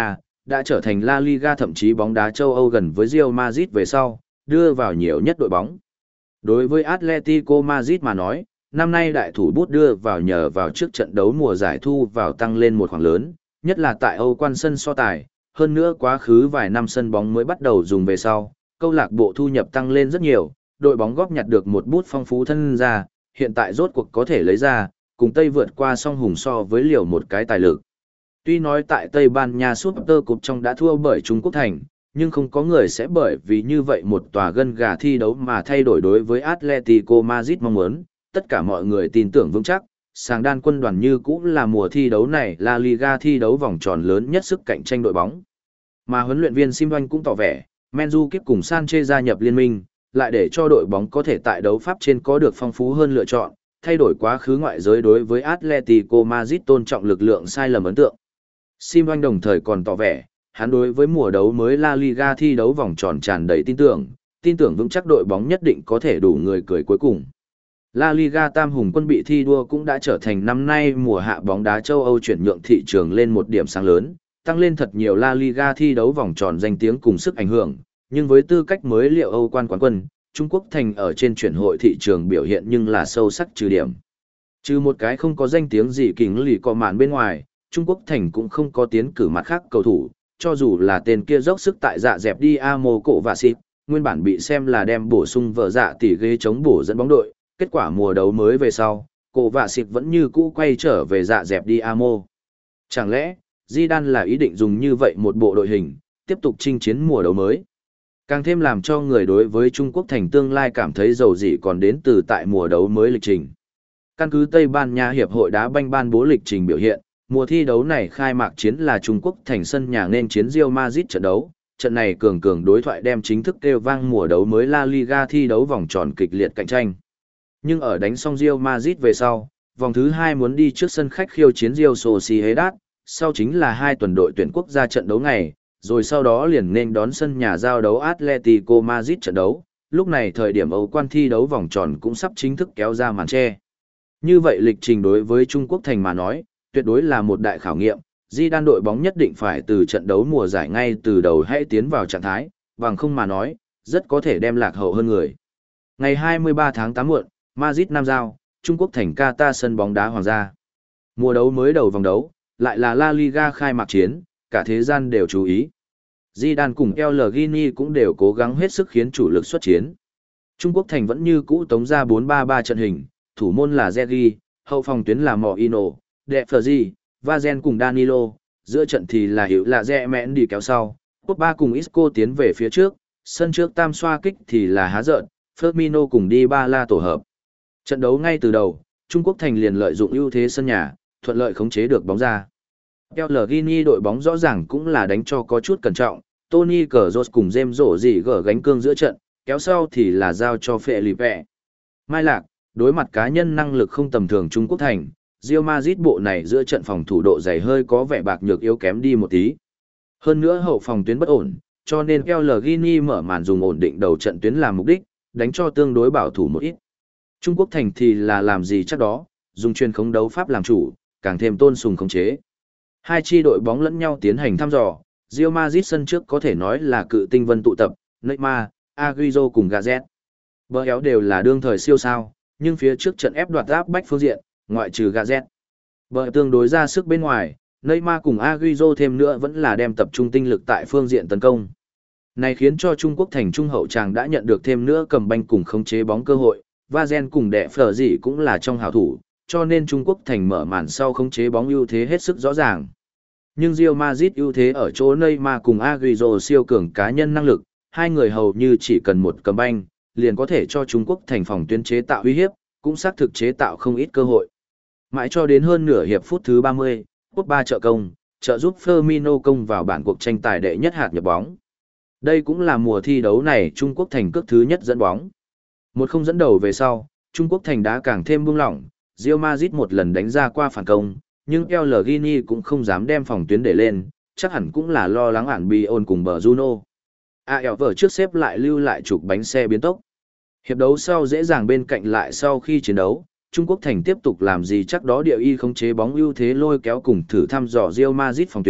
đã trở thành La Liga thậm chí bóng đá châu Âu gần với Real Madrid về sau, đưa vào nhiều nhất đội bóng. Đối với Atletico Madrid mà nói, năm nay đại thủ bút đưa vào nhờ vào trước trận đấu mùa giải thu vào tăng lên một khoản lớn, nhất là tại Âu quan sân so tài, hơn nữa quá khứ vài năm sân bóng mới bắt đầu dùng về sau, câu lạc bộ thu nhập tăng lên rất nhiều, đội bóng góp nhặt được một bút phong phú thân ra, hiện tại rốt cuộc có thể lấy ra, cùng Tây vượt qua song hùng so với liều một cái tài lực. Tuy nói tại Tây Ban Nha Super Cup trong đã thua bởi Trung Quốc Thành, nhưng không có người sẽ bởi vì như vậy một tòa gân gà thi đấu mà thay đổi đối với Atletico Madrid mong muốn. Tất cả mọi người tin tưởng vững chắc, sàng đan quân đoàn như cũ là mùa thi đấu này La Liga thi đấu vòng tròn lớn nhất sức cạnh tranh đội bóng. Mà huấn luyện viên Sim Oanh cũng tỏ vẻ, Menzu cùng Sanchez gia nhập liên minh, lại để cho đội bóng có thể tại đấu pháp trên có được phong phú hơn lựa chọn, thay đổi quá khứ ngoại giới đối với Atletico Madrid tôn trọng lực lượng sai lầm ấn tượng. Sim Oanh đồng thời còn tỏ vẻ, hắn đối với mùa đấu mới La Liga thi đấu vòng tròn tràn đầy tin tưởng, tin tưởng vững chắc đội bóng nhất định có thể đủ người cười cuối cùng. La Liga tam hùng quân bị thi đua cũng đã trở thành năm nay mùa hạ bóng đá châu Âu chuyển nhượng thị trường lên một điểm sáng lớn, tăng lên thật nhiều La Liga thi đấu vòng tròn danh tiếng cùng sức ảnh hưởng, nhưng với tư cách mới liệu Âu quan quán quân, Trung Quốc thành ở trên chuyển hội thị trường biểu hiện nhưng là sâu sắc trừ điểm. Trừ một cái không có danh tiếng gì kính lì cọ mạn bên ngoài, Trung Quốc thành cũng không có tiến cử mặt khác cầu thủ, cho dù là tên kia dốc sức tại dạ dẹp đi Amo Cổ và Xịt, nguyên bản bị xem là đem bổ sung vợ dạ tỷ ghế chống bổ dẫn bóng đội, kết quả mùa đấu mới về sau, Cổ và Xịt vẫn như cũ quay trở về dạ dẹp đi Amo. Chẳng lẽ, Zidane là ý định dùng như vậy một bộ đội hình, tiếp tục chinh chiến mùa đấu mới? Càng thêm làm cho người đối với Trung Quốc thành tương lai cảm thấy dầu dĩ còn đến từ tại mùa đấu mới lịch trình. Căn cứ Tây Ban Nha Hiệp hội đá banh ban bố lịch trình biểu hiện, mùa thi đấu này khai mạc chiến là Trung Quốc thành sân nhà nên chiến Real Madrid trận đấu. Trận này cường cường đối thoại đem chính thức kêu vang mùa đấu mới La Liga thi đấu vòng tròn kịch liệt cạnh tranh. Nhưng ở đánh xong Real Madrid về sau, vòng thứ hai muốn đi trước sân khách khiêu chiến Real Sociedad, sau chính là hai tuần đội tuyển quốc gia trận đấu ngày, rồi sau đó liền nên đón sân nhà giao đấu Atletico Madrid trận đấu. Lúc này thời điểm Âu quan thi đấu vòng tròn cũng sắp chính thức kéo ra màn che. Như vậy lịch trình đối với Trung Quốc thành mà nói, tuyệt đối là một đại khảo nghiệm. Zidane đội bóng nhất định phải từ trận đấu mùa giải ngay từ đầu hãy tiến vào trạng thái, bằng không mà nói, rất có thể đem lạc hậu hơn người. Ngày hai mươi ba tháng tám muộn, Madrid Nam Giao, Trung Quốc thành Qatar sân bóng đá Hoàng gia. Mùa đấu mới đầu vòng đấu, lại là La Liga khai mạc chiến, cả thế gian đều chú ý. Zidane cùng El Gini cũng đều cố gắng hết sức khiến chủ lực xuất chiến. Trung Quốc thành vẫn như cũ tống ra bốn ba ba trận hình, thủ môn là Zergi, hậu phòng tuyến là Moino, Deferzi, Vazen cùng Danilo, giữa trận thì là hiệu là Zemen đi kéo sau, Pogba cùng Isco tiến về phía trước, sân trước tam xoa kích thì là Há Dợn, Firmino cùng Dybala tổ hợp. Trận đấu ngay từ đầu, Trung Quốc thành liền lợi dụng ưu thế sân nhà, thuận lợi khống chế được bóng ra. El Gini đội bóng rõ ràng cũng là đánh cho có chút cẩn trọng, Toni Kroos cùng James rổ gì gỡ gánh cương giữa trận, kéo sau thì là giao cho Felipe. Mai Lạc, đối mặt cá nhân năng lực không tầm thường Trung Quốc thành, Real Madrid bộ này giữa trận phòng thủ độ dày hơi có vẻ bạc nhược yếu kém đi một tí. Hơn nữa hậu phòng tuyến bất ổn, cho nên El Gini mở màn dùng ổn định đầu trận tuyến làm mục đích, đánh cho tương đối bảo thủ một ít. Trung Quốc thành thì là làm gì chắc đó, dùng chuyên khống đấu pháp làm chủ, càng thêm tôn sùng khống chế. Hai chi đội bóng lẫn nhau tiến hành thăm dò, Real Madrid sân trước có thể nói là cự tinh vân tụ tập, Neymar, Agüero cùng Gazet. Bờ éo đều là đương thời siêu sao, nhưng phía trước trận ép đoạt áp bách phương diện, ngoại trừ Gazet. Bờ tương đối ra sức bên ngoài, Neymar cùng Agüero thêm nữa vẫn là đem tập trung tinh lực tại phương diện tấn công. Này khiến cho Trung Quốc thành trung hậu tràng đã nhận được thêm nữa cầm banh cùng khống chế bóng cơ hội, Vazen cùng Đệ Phở gì cũng là trong hảo thủ, cho nên Trung Quốc thành mở màn sau khống chế bóng ưu thế hết sức rõ ràng. Nhưng Real Madrid ưu thế ở chỗ Neymar cùng Agüero siêu cường cá nhân năng lực, hai người hầu như chỉ cần một cầm banh, liền có thể cho Trung Quốc thành phòng tuyến chế tạo uy hiếp, cũng xác thực chế tạo không ít cơ hội. Mãi cho đến hơn nửa hiệp phút thứ ba mươi, Pogba trợ công, trợ giúp Firmino công vào bản cuộc tranh tài đệ nhất hạt nhập bóng. Đây cũng là mùa thi đấu này Trung Quốc thành cước thứ nhất dẫn bóng. Một không dẫn đầu về sau, Trung Quốc thành đá càng thêm buông lỏng, Real Madrid một lần đánh ra qua phản công, nhưng El Gini cũng không dám đem phòng tuyến để lên, chắc hẳn cũng là lo lắng ản Bion cùng bờ Juno. a eo vở trước xếp lại lưu lại chụp bánh xe biến tốc. Hiệp đấu sau dễ dàng bên cạnh lại sau khi chiến đấu, Trung Quốc thành tiếp tục làm gì chắc đó địa y khống chế bóng ưu thế lôi kéo cùng thử thăm dò Real Madrid phòng tuyến,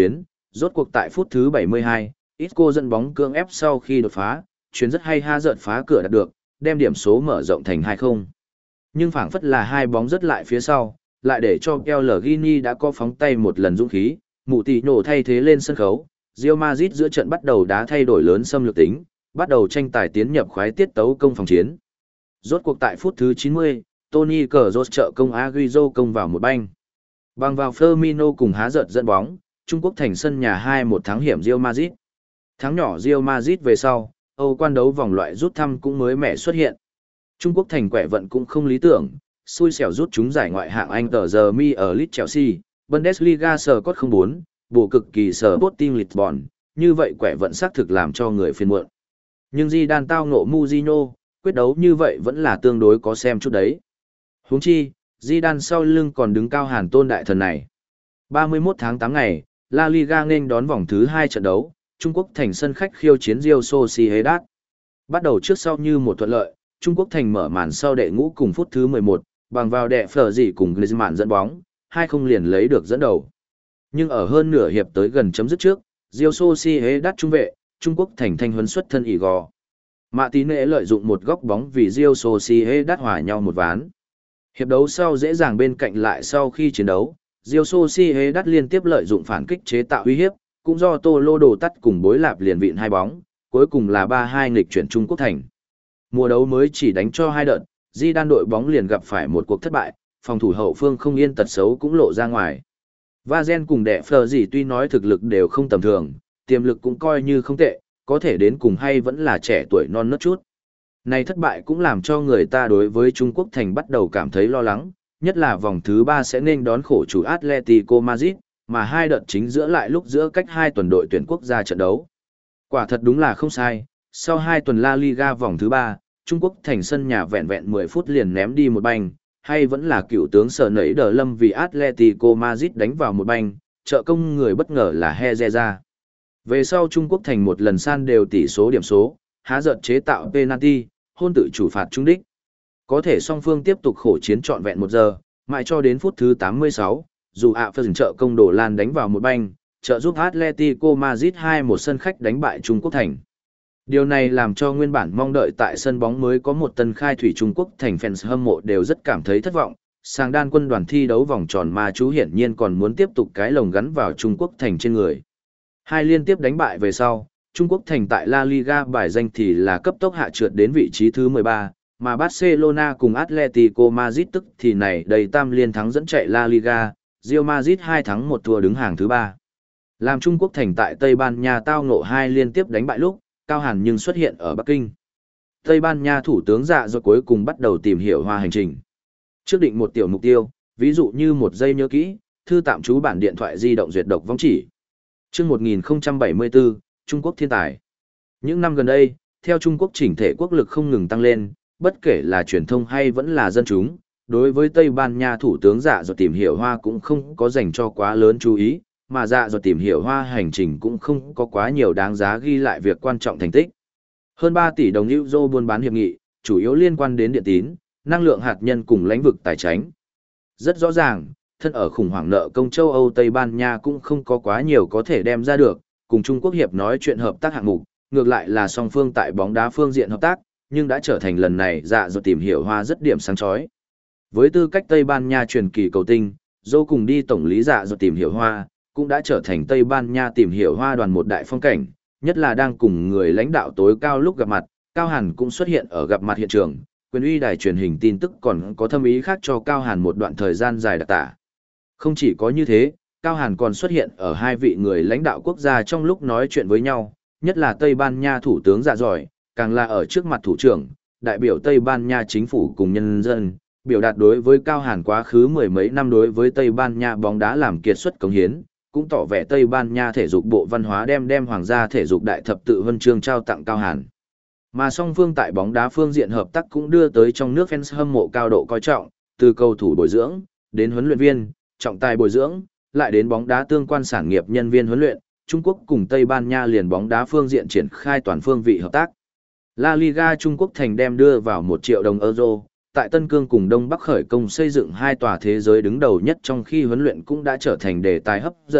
rốt cuộc tại phút thứ bảy mươi hai, Isco dẫn bóng cưỡng ép sau khi đột phá, chuyến rất hay ha giận phá cửa đạt được, đem điểm số mở rộng thành hai không. Nhưng phảng phất là hai bóng rất lại phía sau, lại để cho Pellegrini đã có phóng tay một lần dũng khí, mụ tỷ nổ thay thế lên sân khấu, Real Madrid giữa trận bắt đầu đá thay đổi lớn xâm lược tính, bắt đầu tranh tài tiến nhập khoái tiết tấu công phòng chiến. Rốt cuộc tại phút thứ chín mươi, Toni Kroos trợ công Agüero công vào một banh. Bằng vào Firmino cùng há giật dẫn bóng, Trung Quốc thành sân nhà hai một thắng hiểm Real Madrid. Thắng nhỏ Real Madrid về sau, Âu quan đấu vòng loại rút thăm cũng mới mẻ xuất hiện. Trung Quốc thành quẻ vận cũng không lý tưởng, xui xẻo rút chúng giải ngoại hạng Anh tờ giờ mi ở Leeds Chelsea, Bundesliga Scott không bốn, bổ cực kỳ sở Sporting Lisbon, như vậy quẻ vận xác thực làm cho người phiền muộn. Nhưng Zidane tao ngộ Mourinho, quyết đấu như vậy vẫn là tương đối có xem chút đấy. Huống chi, Zidane sau lưng còn đứng cao hàn tôn đại thần này. ba mươi mốt tháng tám ngày, La Liga nên đón vòng thứ hai trận đấu, Trung Quốc thành sân khách khiêu chiến Real Sociedad. Bắt đầu trước sau như một thuận lợi, Trung Quốc thành mở màn sau đệ ngũ cùng phút thứ mười một, bằng vào đệ phở gì cùng Griezmann dẫn bóng, hai không liền lấy được dẫn đầu. Nhưng ở hơn nửa hiệp tới gần chấm dứt trước, Real Sociedad trung vệ, Trung Quốc thành thanh huấn xuất thân ỉ gò. Mạ Tí Nệ lợi dụng một góc bóng vì Real Sociedad hòa nhau một ván. Hiệp đấu sau dễ dàng bên cạnh lại sau khi chiến đấu, Real Sociedad liên tiếp lợi dụng phản kích chế tạo uy hiếp, cũng do Tô Lô Đồ tắt cùng bối lạp liền vịn hai bóng, cuối cùng là ba hai nghịch chuyển Trung Quốc thành. Mùa đấu mới chỉ đánh cho hai đợt, Zidane đội bóng liền gặp phải một cuộc thất bại, phòng thủ hậu phương không yên tật xấu cũng lộ ra ngoài. Vazen cùng đệ phờ gì tuy nói thực lực đều không tầm thường, tiềm lực cũng coi như không tệ, có thể đến cùng hay vẫn là trẻ tuổi non nớt chút. Này thất bại cũng làm cho người ta đối với Trung Quốc thành bắt đầu cảm thấy lo lắng, nhất là vòng thứ ba sẽ nên đón khổ chủ Atletico Madrid, mà hai đợt chính giữa lại lúc giữa cách hai tuần đội tuyển quốc gia trận đấu. Quả thật đúng là không sai, sau hai tuần La Liga vòng thứ ba, Trung Quốc thành sân nhà vẹn vẹn mười phút liền ném đi một banh, hay vẫn là cựu tướng sở nấy đờ lâm vì Atletico Madrid đánh vào một banh, trợ công người bất ngờ là Herrera. Về sau Trung Quốc thành một lần san đều tỷ số điểm số, há giật chế tạo penalty, hôn tự chủ phạt trúng đích. Có thể song phương tiếp tục khổ chiến trọn vẹn một giờ, mãi cho đến phút thứ tám mươi sáu, dù ạ phần trợ công đổ lan đánh vào một banh, trợ giúp Atletico Madrid hai một sân khách đánh bại Trung Quốc thành. Điều này làm cho nguyên bản mong đợi tại sân bóng mới có một tân khai thủy Trung Quốc thành fans hâm mộ đều rất cảm thấy thất vọng. Sang đan quân đoàn thi đấu vòng tròn ma chú hiển nhiên còn muốn tiếp tục cái lồng gắn vào Trung Quốc thành trên người. Hai liên tiếp đánh bại về sau, Trung Quốc thành tại La Liga bài danh thì là cấp tốc hạ trượt đến vị trí thứ mười ba, mà Barcelona cùng Atletico Madrid tức thì này đầy tam liên thắng dẫn chạy La Liga, Real Madrid hai thắng một thua đứng hàng thứ ba. Làm Trung Quốc thành tại Tây Ban Nha tao ngộ hai liên tiếp đánh bại lúc, Cao Hàn nhưng xuất hiện ở Bắc Kinh. Tây Ban Nha thủ tướng Dạ rồi cuối cùng bắt đầu tìm hiểu hoa hành trình. Trước định một tiểu mục tiêu, ví dụ như một giây nhớ kỹ, thư tạm trú bản điện thoại di động duyệt độc vong chỉ. Trước một nghìn không trăm bảy mươi tư, Trung Quốc thiên tài. Những năm gần đây, theo Trung Quốc chỉnh thể quốc lực không ngừng tăng lên, bất kể là truyền thông hay vẫn là dân chúng, đối với Tây Ban Nha thủ tướng Dạ rồi tìm hiểu hoa cũng không có dành cho quá lớn chú ý, mà Dạ rồi tìm hiểu hoa hành trình cũng không có quá nhiều đáng giá ghi lại việc quan trọng thành tích. Hơn ba tỷ đồng euro buôn bán hiệp nghị, chủ yếu liên quan đến điện tín, năng lượng hạt nhân cùng lĩnh vực tài chính. Rất rõ ràng, thân ở khủng hoảng nợ công châu Âu Tây Ban Nha cũng không có quá nhiều có thể đem ra được, cùng Trung Quốc hiệp nói chuyện hợp tác hạng mục, ngược lại là song phương tại bóng đá phương diện hợp tác, nhưng đã trở thành lần này Dạ rồi tìm hiểu hoa rất điểm sáng chói. Với tư cách Tây Ban Nha truyền kỳ cầu tinh, dô cùng đi tổng lý Dạ rồi tìm hiểu hoa, cũng đã trở thành Tây Ban Nha tìm hiểu hoa đoàn một đại phong cảnh, nhất là đang cùng người lãnh đạo tối cao lúc gặp mặt, Cao Hàn cũng xuất hiện ở gặp mặt hiện trường, quyền uy đài truyền hình tin tức còn có thâm ý khác cho Cao Hàn một đoạn thời gian dài đặc tả. Không chỉ có như thế, Cao Hàn còn xuất hiện ở hai vị người lãnh đạo quốc gia trong lúc nói chuyện với nhau, nhất là Tây Ban Nha thủ tướng Dạ giỏi, càng là ở trước mặt thủ trưởng, đại biểu Tây Ban Nha chính phủ cùng nhân dân, biểu đạt đối với Cao Hàn quá khứ mười mấy năm đối với Tây Ban Nha bóng đá làm kiệt xuất cống hiến, cũng tỏ vẻ Tây Ban Nha thể dục bộ văn hóa đem đem hoàng gia thể dục đại thập tự huân chương trao tặng Cao Hàn. Mà song phương tại bóng đá phương diện hợp tác cũng đưa tới trong nước fans hâm mộ cao độ coi trọng, từ cầu thủ bồi dưỡng, đến huấn luyện viên, trọng tài bồi dưỡng, lại đến bóng đá tương quan sản nghiệp nhân viên huấn luyện, Trung Quốc cùng Tây Ban Nha liền bóng đá phương diện triển khai toàn phương vị hợp tác. La Liga Trung Quốc thành đem đưa vào một triệu đồng euro, tại Tân Cương cùng Đông Bắc khởi công xây dựng hai tòa thế giới đứng đầu nhất trong khi huấn luyện cũng đã trở thành đề tài hấp dẫn,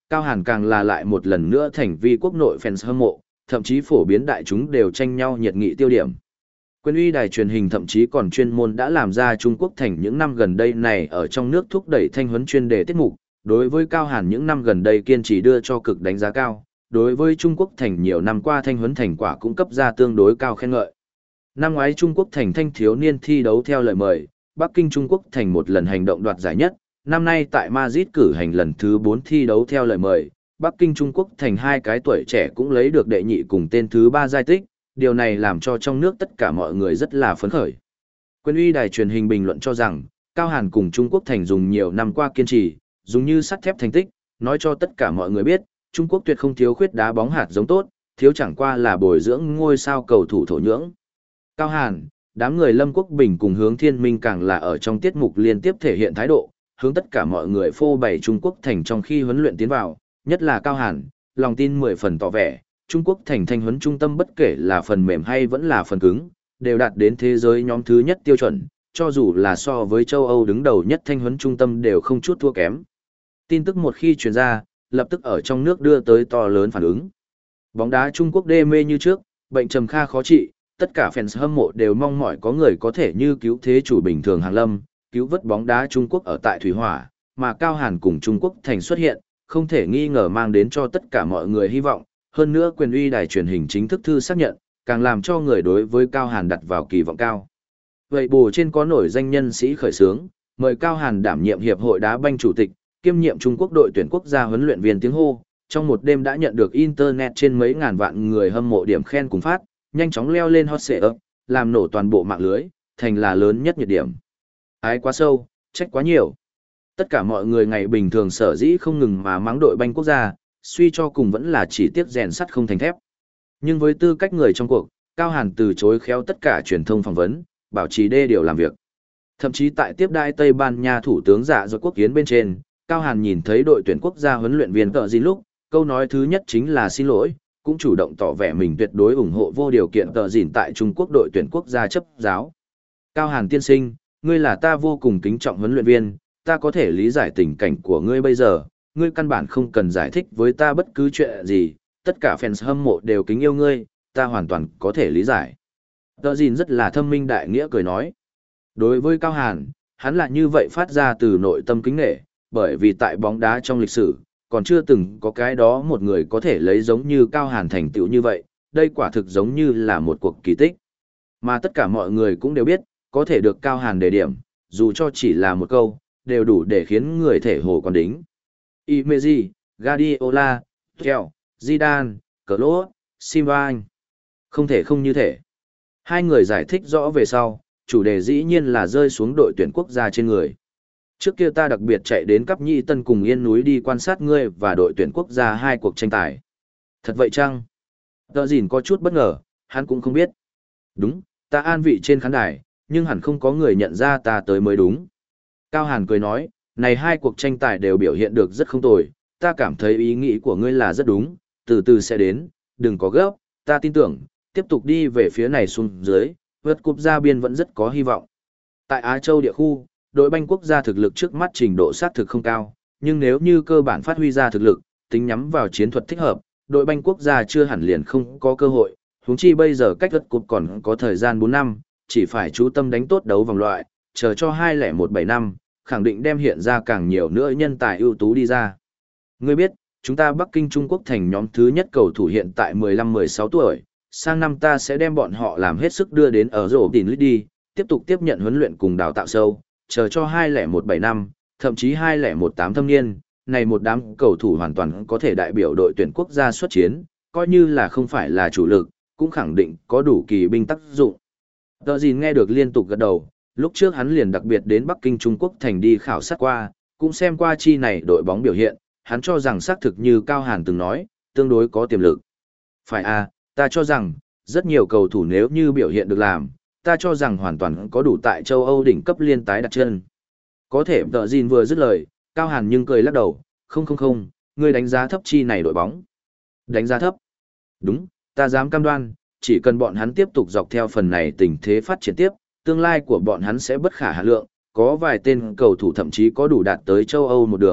Cao Hàn càng là lại một lần nữa thành vi quốc nội fans hâm mộ, thậm chí phổ biến đại chúng đều tranh nhau nhiệt nghị tiêu điểm. Quyền uy đài truyền hình thậm chí còn chuyên môn đã làm ra Trung Quốc thành những năm gần đây này ở trong nước thúc đẩy thanh huấn chuyên đề tiết mục, đối với Cao Hàn những năm gần đây kiên trì đưa cho cực đánh giá cao, đối với Trung Quốc thành nhiều năm qua thanh huấn thành quả cũng cấp ra tương đối cao khen ngợi. Năm ngoái Trung Quốc thành thanh thiếu niên thi đấu theo lời mời, Bắc Kinh Trung Quốc thành một lần hành động đoạt giải nhất, năm nay tại Madrid cử hành lần thứ bốn thi đấu theo lời mời, Bắc Kinh Trung Quốc thành hai cái tuổi trẻ cũng lấy được đệ nhị cùng tên thứ ba giai tích, điều này làm cho trong nước tất cả mọi người rất là phấn khởi. Quyền uy đài truyền hình bình luận cho rằng, Cao Hàn cùng Trung Quốc thành dùng nhiều năm qua kiên trì, dùng như sắt thép thành tích, nói cho tất cả mọi người biết, Trung Quốc tuyệt không thiếu khuyết đá bóng hạt giống tốt, thiếu chẳng qua là bồi dưỡng ngôi sao cầu thủ thổ nhưỡng. Cao Hàn, đám người Lâm Quốc Bình cùng Hướng Thiên Minh càng là ở trong tiết mục liên tiếp thể hiện thái độ, hướng tất cả mọi người phô bày Trung Quốc thành trong khi huấn luyện tiến vào, nhất là Cao Hàn, lòng tin mười phần tỏ vẻ, Trung Quốc thành thanh huấn trung tâm bất kể là phần mềm hay vẫn là phần cứng, đều đạt đến thế giới nhóm thứ nhất tiêu chuẩn, cho dù là so với châu Âu đứng đầu nhất thanh huấn trung tâm đều không chút thua kém. Tin tức một khi truyền ra, lập tức ở trong nước đưa tới to lớn phản ứng. Bóng đá Trung Quốc đê mê như trước, bệnh trầm kha khó trị, tất cả fans hâm mộ đều mong mỏi có người có thể như cứu thế chủ bình thường hàng lâm, cứu vớt bóng đá Trung Quốc ở tại Thủy Hỏa, mà Cao Hàn cùng Trung Quốc thành xuất hiện, không thể nghi ngờ mang đến cho tất cả mọi người hy vọng, hơn nữa quyền uy đài truyền hình chính thức thư xác nhận, càng làm cho người đối với Cao Hàn đặt vào kỳ vọng cao. Vậy bù trên có nổi danh nhân sĩ khởi xướng, mời Cao Hàn đảm nhiệm hiệp hội đá banh chủ tịch, kiêm nhiệm Trung Quốc đội tuyển quốc gia huấn luyện viên tiếng hô, trong một đêm đã nhận được internet trên mấy ngàn vạn người hâm mộ điểm khen cùng phát, nhanh chóng leo lên hot search, làm nổ toàn bộ mạng lưới, thành là lớn nhất nhiệt điểm. Ái quá sâu, trách quá nhiều. Tất cả mọi người ngày bình thường sở dĩ không ngừng mà mắng đội banh quốc gia, suy cho cùng vẫn là chỉ tiếc rèn sắt không thành thép. Nhưng với tư cách người trong cuộc, Cao Hàn từ chối khéo tất cả truyền thông phỏng vấn, bảo trì đê điều làm việc. Thậm chí tại tiếp đai Tây Ban Nha thủ tướng Dạ Dột Quốc Kiến bên trên, Cao Hàn nhìn thấy đội tuyển quốc gia huấn luyện viên Cờ Dìn lúc, câu nói thứ nhất chính là xin lỗi, cũng chủ động tỏ vẻ mình tuyệt đối ủng hộ vô điều kiện Cờ Dìn tại Trung Quốc đội tuyển quốc gia chấp giáo. Cao Hàn tiên sinh, ngươi là ta vô cùng kính trọng huấn luyện viên, ta có thể lý giải tình cảnh của ngươi bây giờ, ngươi căn bản không cần giải thích với ta bất cứ chuyện gì, tất cả fans hâm mộ đều kính yêu ngươi, ta hoàn toàn có thể lý giải. Cờ Dìn rất là thâm minh đại nghĩa cười nói. Đối với Cao Hàn, hắn là như vậy phát ra từ nội tâm kính nể, bởi vì tại bóng đá trong lịch sử, còn chưa từng có cái đó một người có thể lấy giống như Cao Hàn thành tựu như vậy, đây quả thực giống như là một cuộc kỳ tích. Mà tất cả mọi người cũng đều biết, có thể được Cao Hàn đề điểm, dù cho chỉ là một câu, đều đủ để khiến người thể hồ còn đính. Imeji, Guardiola, Theo, Zidane, Klopp, Simba. Không thể không như thể. Hai người giải thích rõ về sau, chủ đề dĩ nhiên là rơi xuống đội tuyển quốc gia trên người. Trước kia ta đặc biệt chạy đến Cáp Nhĩ Tân cùng Yên núi đi quan sát ngươi và đội tuyển quốc gia hai cuộc tranh tài. Thật vậy chăng? Tờ Dìn có chút bất ngờ, hắn cũng không biết. Đúng, ta an vị trên khán đài, nhưng hẳn không có người nhận ra ta tới mới đúng. Cao Hàn cười nói, này hai cuộc tranh tài đều biểu hiện được rất không tồi, ta cảm thấy ý nghĩ của ngươi là rất đúng, từ từ sẽ đến, đừng có gấp, ta tin tưởng, tiếp tục đi về phía này xuống dưới, vượt cúp ra biên vẫn rất có hy vọng. Tại Á Châu địa khu, đội banh quốc gia thực lực trước mắt trình độ sát thực không cao, nhưng nếu như cơ bản phát huy ra thực lực, tính nhắm vào chiến thuật thích hợp, đội banh quốc gia chưa hẳn liền không có cơ hội, huống chi bây giờ cách vượt cúp còn có thời gian bốn năm, chỉ phải chú tâm đánh tốt đấu vòng loại, chờ cho hai không một bảy năm, khẳng định đem hiện ra càng nhiều nữa nhân tài ưu tú đi ra. Ngươi biết, chúng ta Bắc Kinh Trung Quốc thành nhóm thứ nhất cầu thủ hiện tại mười lăm mười sáu tuổi, sang năm ta sẽ đem bọn họ làm hết sức đưa đến ở rổ đỉnh đi, tiếp tục tiếp nhận huấn luyện cùng đào tạo sâu, chờ cho hai không một bảy năm, thậm chí hai không một tám thâm niên, này một đám cầu thủ hoàn toàn có thể đại biểu đội tuyển quốc gia xuất chiến, coi như là không phải là chủ lực, cũng khẳng định có đủ kỳ binh tác dụng. Tờ Dìn nghe được liên tục gật đầu, lúc trước hắn liền đặc biệt đến Bắc Kinh Trung Quốc thành đi khảo sát qua, cũng xem qua chi này đội bóng biểu hiện, hắn cho rằng xác thực như Cao Hàn từng nói, tương đối có tiềm lực. Phải à, ta cho rằng, rất nhiều cầu thủ nếu như biểu hiện được làm, ta cho rằng hoàn toàn có đủ tại châu Âu đỉnh cấp liên tái đặt chân. Có thể Tờ Dìn vừa dứt lời, Cao Hàn nhưng cười lắc đầu, không không không, ngươi đánh giá thấp chi này đội bóng. Đánh giá thấp? Đúng, ta dám cam đoan, chỉ cần bọn hắn tiếp tục dọc theo phần này tình thế phát triển tiếp, tương lai của bọn hắn sẽ bất khả hạn lượng, có vài tên cầu thủ thậm chí có đủ đạt tới châu Âu một đường,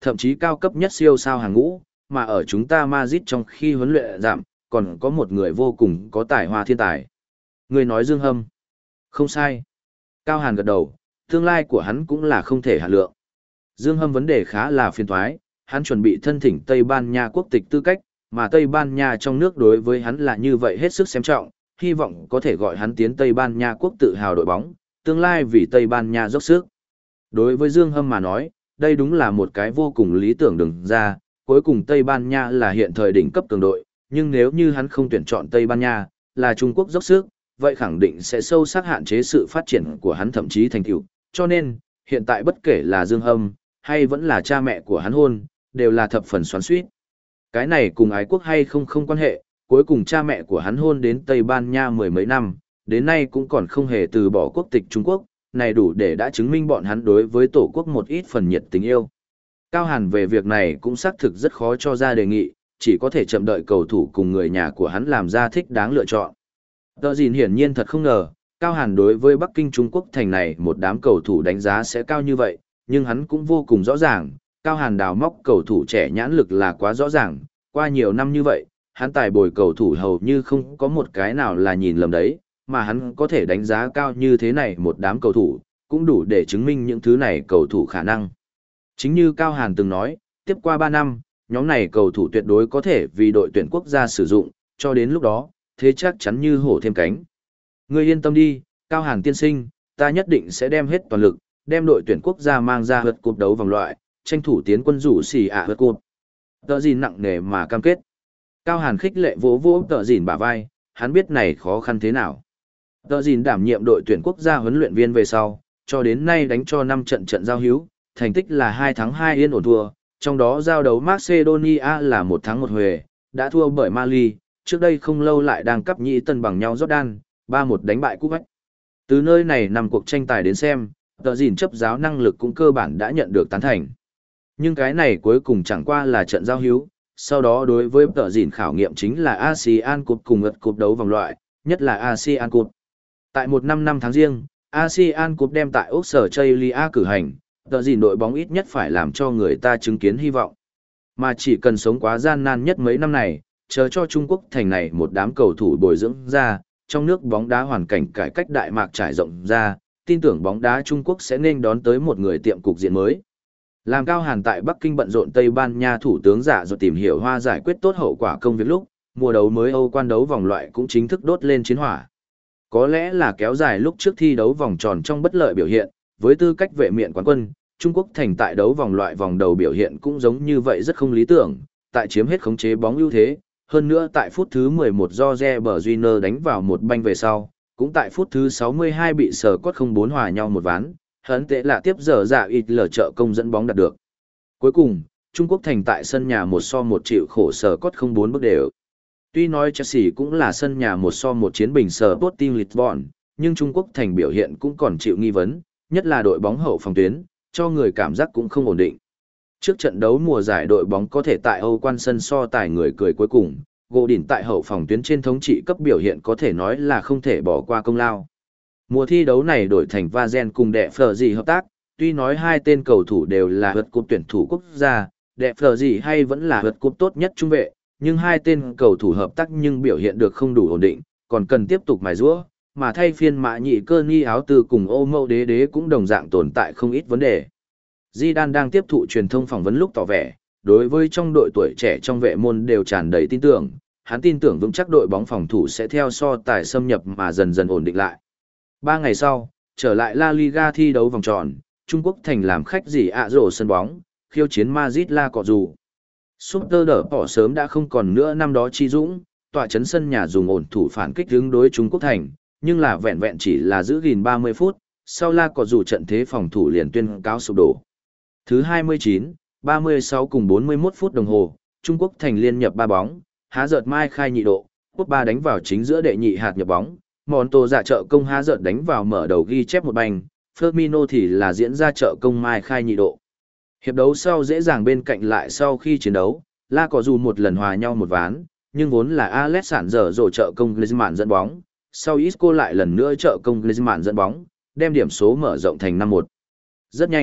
thậm chí cao cấp nhất siêu sao hàng ngũ, mà ở chúng ta Madrid trong khi huấn luyện giảm, còn có một người vô cùng có tài hoa thiên tài. Người nói Dương Hâm. Không sai. Cao Hàn gật đầu, tương lai của hắn cũng là không thể hạ lượng. Dương Hâm vấn đề khá là phiền toái, hắn chuẩn bị thân thỉnh Tây Ban Nha quốc tịch tư cách, mà Tây Ban Nha trong nước đối với hắn là như vậy hết sức xem trọng, hy vọng có thể gọi hắn tiến Tây Ban Nha quốc tự hào đội bóng, tương lai vì Tây Ban Nha dốc sức. Đối với Dương Hâm mà nói, đây đúng là một cái vô cùng lý tưởng đường ra, cuối cùng Tây Ban Nha là hiện thời đỉnh cấp cường đội, nhưng nếu như hắn không tuyển chọn Tây Ban Nha, là Trung Quốc dốc sức, vậy khẳng định sẽ sâu sắc hạn chế sự phát triển của hắn thậm chí thành tựu. Cho nên, hiện tại bất kể là Dương Hâm, hay vẫn là cha mẹ của hắn hôn, đều là thập phần xoắn xuýt. Cái này cùng ái quốc hay không không quan hệ, cuối cùng cha mẹ của hắn hôn đến Tây Ban Nha mười mấy năm, đến nay cũng còn không hề từ bỏ quốc tịch Trung Quốc, này đủ để đã chứng minh bọn hắn đối với tổ quốc một ít phần nhiệt tình yêu. Cao Hàn về việc này cũng xác thực rất khó cho ra đề nghị, chỉ có thể chậm đợi cầu thủ cùng người nhà của hắn làm ra thích đáng lựa chọn. Tờ Dìn hiển nhiên thật không ngờ, Cao Hàn đối với Bắc Kinh Trung Quốc thành này một đám cầu thủ đánh giá sẽ cao như vậy, nhưng hắn cũng vô cùng rõ ràng, Cao Hàn đào móc cầu thủ trẻ nhãn lực là quá rõ ràng, qua nhiều năm như vậy, hắn tài bồi cầu thủ hầu như không có một cái nào là nhìn lầm đấy, mà hắn có thể đánh giá cao như thế này một đám cầu thủ, cũng đủ để chứng minh những thứ này cầu thủ khả năng. Chính như Cao Hàn từng nói, tiếp qua ba năm, nhóm này cầu thủ tuyệt đối có thể vì đội tuyển quốc gia sử dụng, cho đến lúc đó, thế chắc chắn như hổ thêm cánh. Ngươi yên tâm đi, Cao Hàn tiên sinh, ta nhất định sẽ đem hết toàn lực, đem đội tuyển quốc gia mang ra vượt cúp đấu vòng loại, tranh thủ tiến quân rủ xì ạ vượt cúp. Tờ Dìn nặng nề mà cam kết. Cao Hàn khích lệ vỗ vỗ Tờ Dìn bả vai, hắn biết này khó khăn thế nào. Tờ Dìn đảm nhiệm đội tuyển quốc gia huấn luyện viên về sau, cho đến nay đánh cho năm trận trận giao hữu, thành tích là hai thắng hai yên ổn thua, trong đó giao đấu Macedonia là một thắng một huề, đã thua bởi Mali, trước đây không lâu lại đang cắp nhĩ tân bằng nhau Jordan, ba một đánh bại Cú Bách. Từ nơi này nằm cuộc tranh tài đến xem, Tờ Dìn chấp giáo năng lực cũng cơ bản đã nhận được tán thành. Nhưng cái này cuối cùng chẳng qua là trận giao hữu, sau đó đối với Tờ Dìn khảo nghiệm chính là a sê an Cup cùng ngật cúp đấu vòng loại, nhất là a sê an Cup. Tại một năm năm tháng riêng, a sê an Cup đem tại Australia cử hành, Tờ Dìn đội bóng ít nhất phải làm cho người ta chứng kiến hy vọng. Mà chỉ cần sống quá gian nan nhất mấy năm này, chờ cho Trung Quốc thành này một đám cầu thủ bồi dưỡng ra, trong nước bóng đá hoàn cảnh cải cách đại mạc trải rộng ra, tin tưởng bóng đá Trung Quốc sẽ nên đón tới một người tiệm cục diện mới. Làm Cao Hàn tại Bắc Kinh bận rộn Tây Ban Nha thủ tướng giả rồi tìm hiểu hoa giải quyết tốt hậu quả công việc lúc, mùa đấu mới Âu quan đấu vòng loại cũng chính thức đốt lên chiến hỏa. Có lẽ là kéo dài lúc trước thi đấu vòng tròn trong bất lợi biểu hiện, với tư cách vệ miện quán quân, Trung Quốc thành tại đấu vòng loại vòng đầu biểu hiện cũng giống như vậy rất không lý tưởng, tại chiếm hết khống chế bóng ưu thế, hơn nữa tại phút thứ mười một do Reber Júnior đánh vào một banh về sau, cũng tại phút thứ sáu mươi hai bị sờ cốt không bốn hòa nhau một ván, hấn tệ là tiếp giờ dạ ít lờ trợ công dẫn bóng đạt được. Cuối cùng, Trung Quốc thành tại sân nhà một so một chịu khổ sờ cốt không bốn bước đều. Tuy nói Chelsea cũng là sân nhà một so một chiến bình sờ Sporting Lisbon, nhưng Trung Quốc thành biểu hiện cũng còn chịu nghi vấn, nhất là đội bóng hậu phòng tuyến, cho người cảm giác cũng không ổn định. Trước trận đấu mùa giải đội bóng có thể tại Âu quan sân so tài người cười cuối cùng, gỗ đỉnh tại hậu phòng tuyến trên thống trị cấp biểu hiện có thể nói là không thể bỏ qua công lao. Mùa thi đấu này đổi thành Vazen cùng Đệ Phở gì hợp tác, tuy nói hai tên cầu thủ đều là vượt cúp tuyển thủ quốc gia, Đệ Phở gì hay vẫn là vượt cúp tốt nhất trung vệ, nhưng hai tên cầu thủ hợp tác nhưng biểu hiện được không đủ ổn định, còn cần tiếp tục mài giũa, mà thay phiên Mã Nhị Cơ Ni áo tư cùng Ô Mâu Đế Đế cũng đồng dạng tồn tại không ít vấn đề. Zidane đang tiếp thụ truyền thông phỏng vấn lúc tỏ vẻ, đối với trong đội tuổi trẻ trong vệ môn đều tràn đầy tin tưởng, hắn tin tưởng vững chắc đội bóng phòng thủ sẽ theo so tài xâm nhập mà dần dần ổn định lại. Ba ngày sau, trở lại La Liga thi đấu vòng tròn, Trung Quốc thành làm khách gì ạ rổ sân bóng, khiêu chiến Madrid La Cọ dù. Super đỡ bỏ sớm đã không còn nữa năm đó chi dũng, tọa chấn sân nhà dùng ổn thủ phản kích hướng đối Trung Quốc thành, nhưng là vẹn vẹn chỉ là giữ gìn ba mươi phút, sau La Cọ dù trận thế phòng thủ liền tuyên cáo sụp đổ. Thứ hai mươi chín, ba mươi sáu cùng bốn mươi mốt phút đồng hồ, Trung Quốc thành liên nhập ba bóng, há giợt mai khai nhị độ, quốc ba đánh vào chính giữa đệ nhị hạt nhập bóng, Monto dạ trợ công há giợt đánh vào mở đầu ghi chép một banh, Firmino thì là diễn ra trợ công mai khai nhị độ. Hiệp đấu sau dễ dàng bên cạnh lại sau khi chiến đấu, La Cọ dù một lần hòa nhau một ván, nhưng vốn là Alexander rổ trợ công Griezmann dẫn bóng, sau Isco lại lần nữa trợ công Griezmann dẫn bóng, đem điểm số mở rộng thành năm một. Rất nhanh,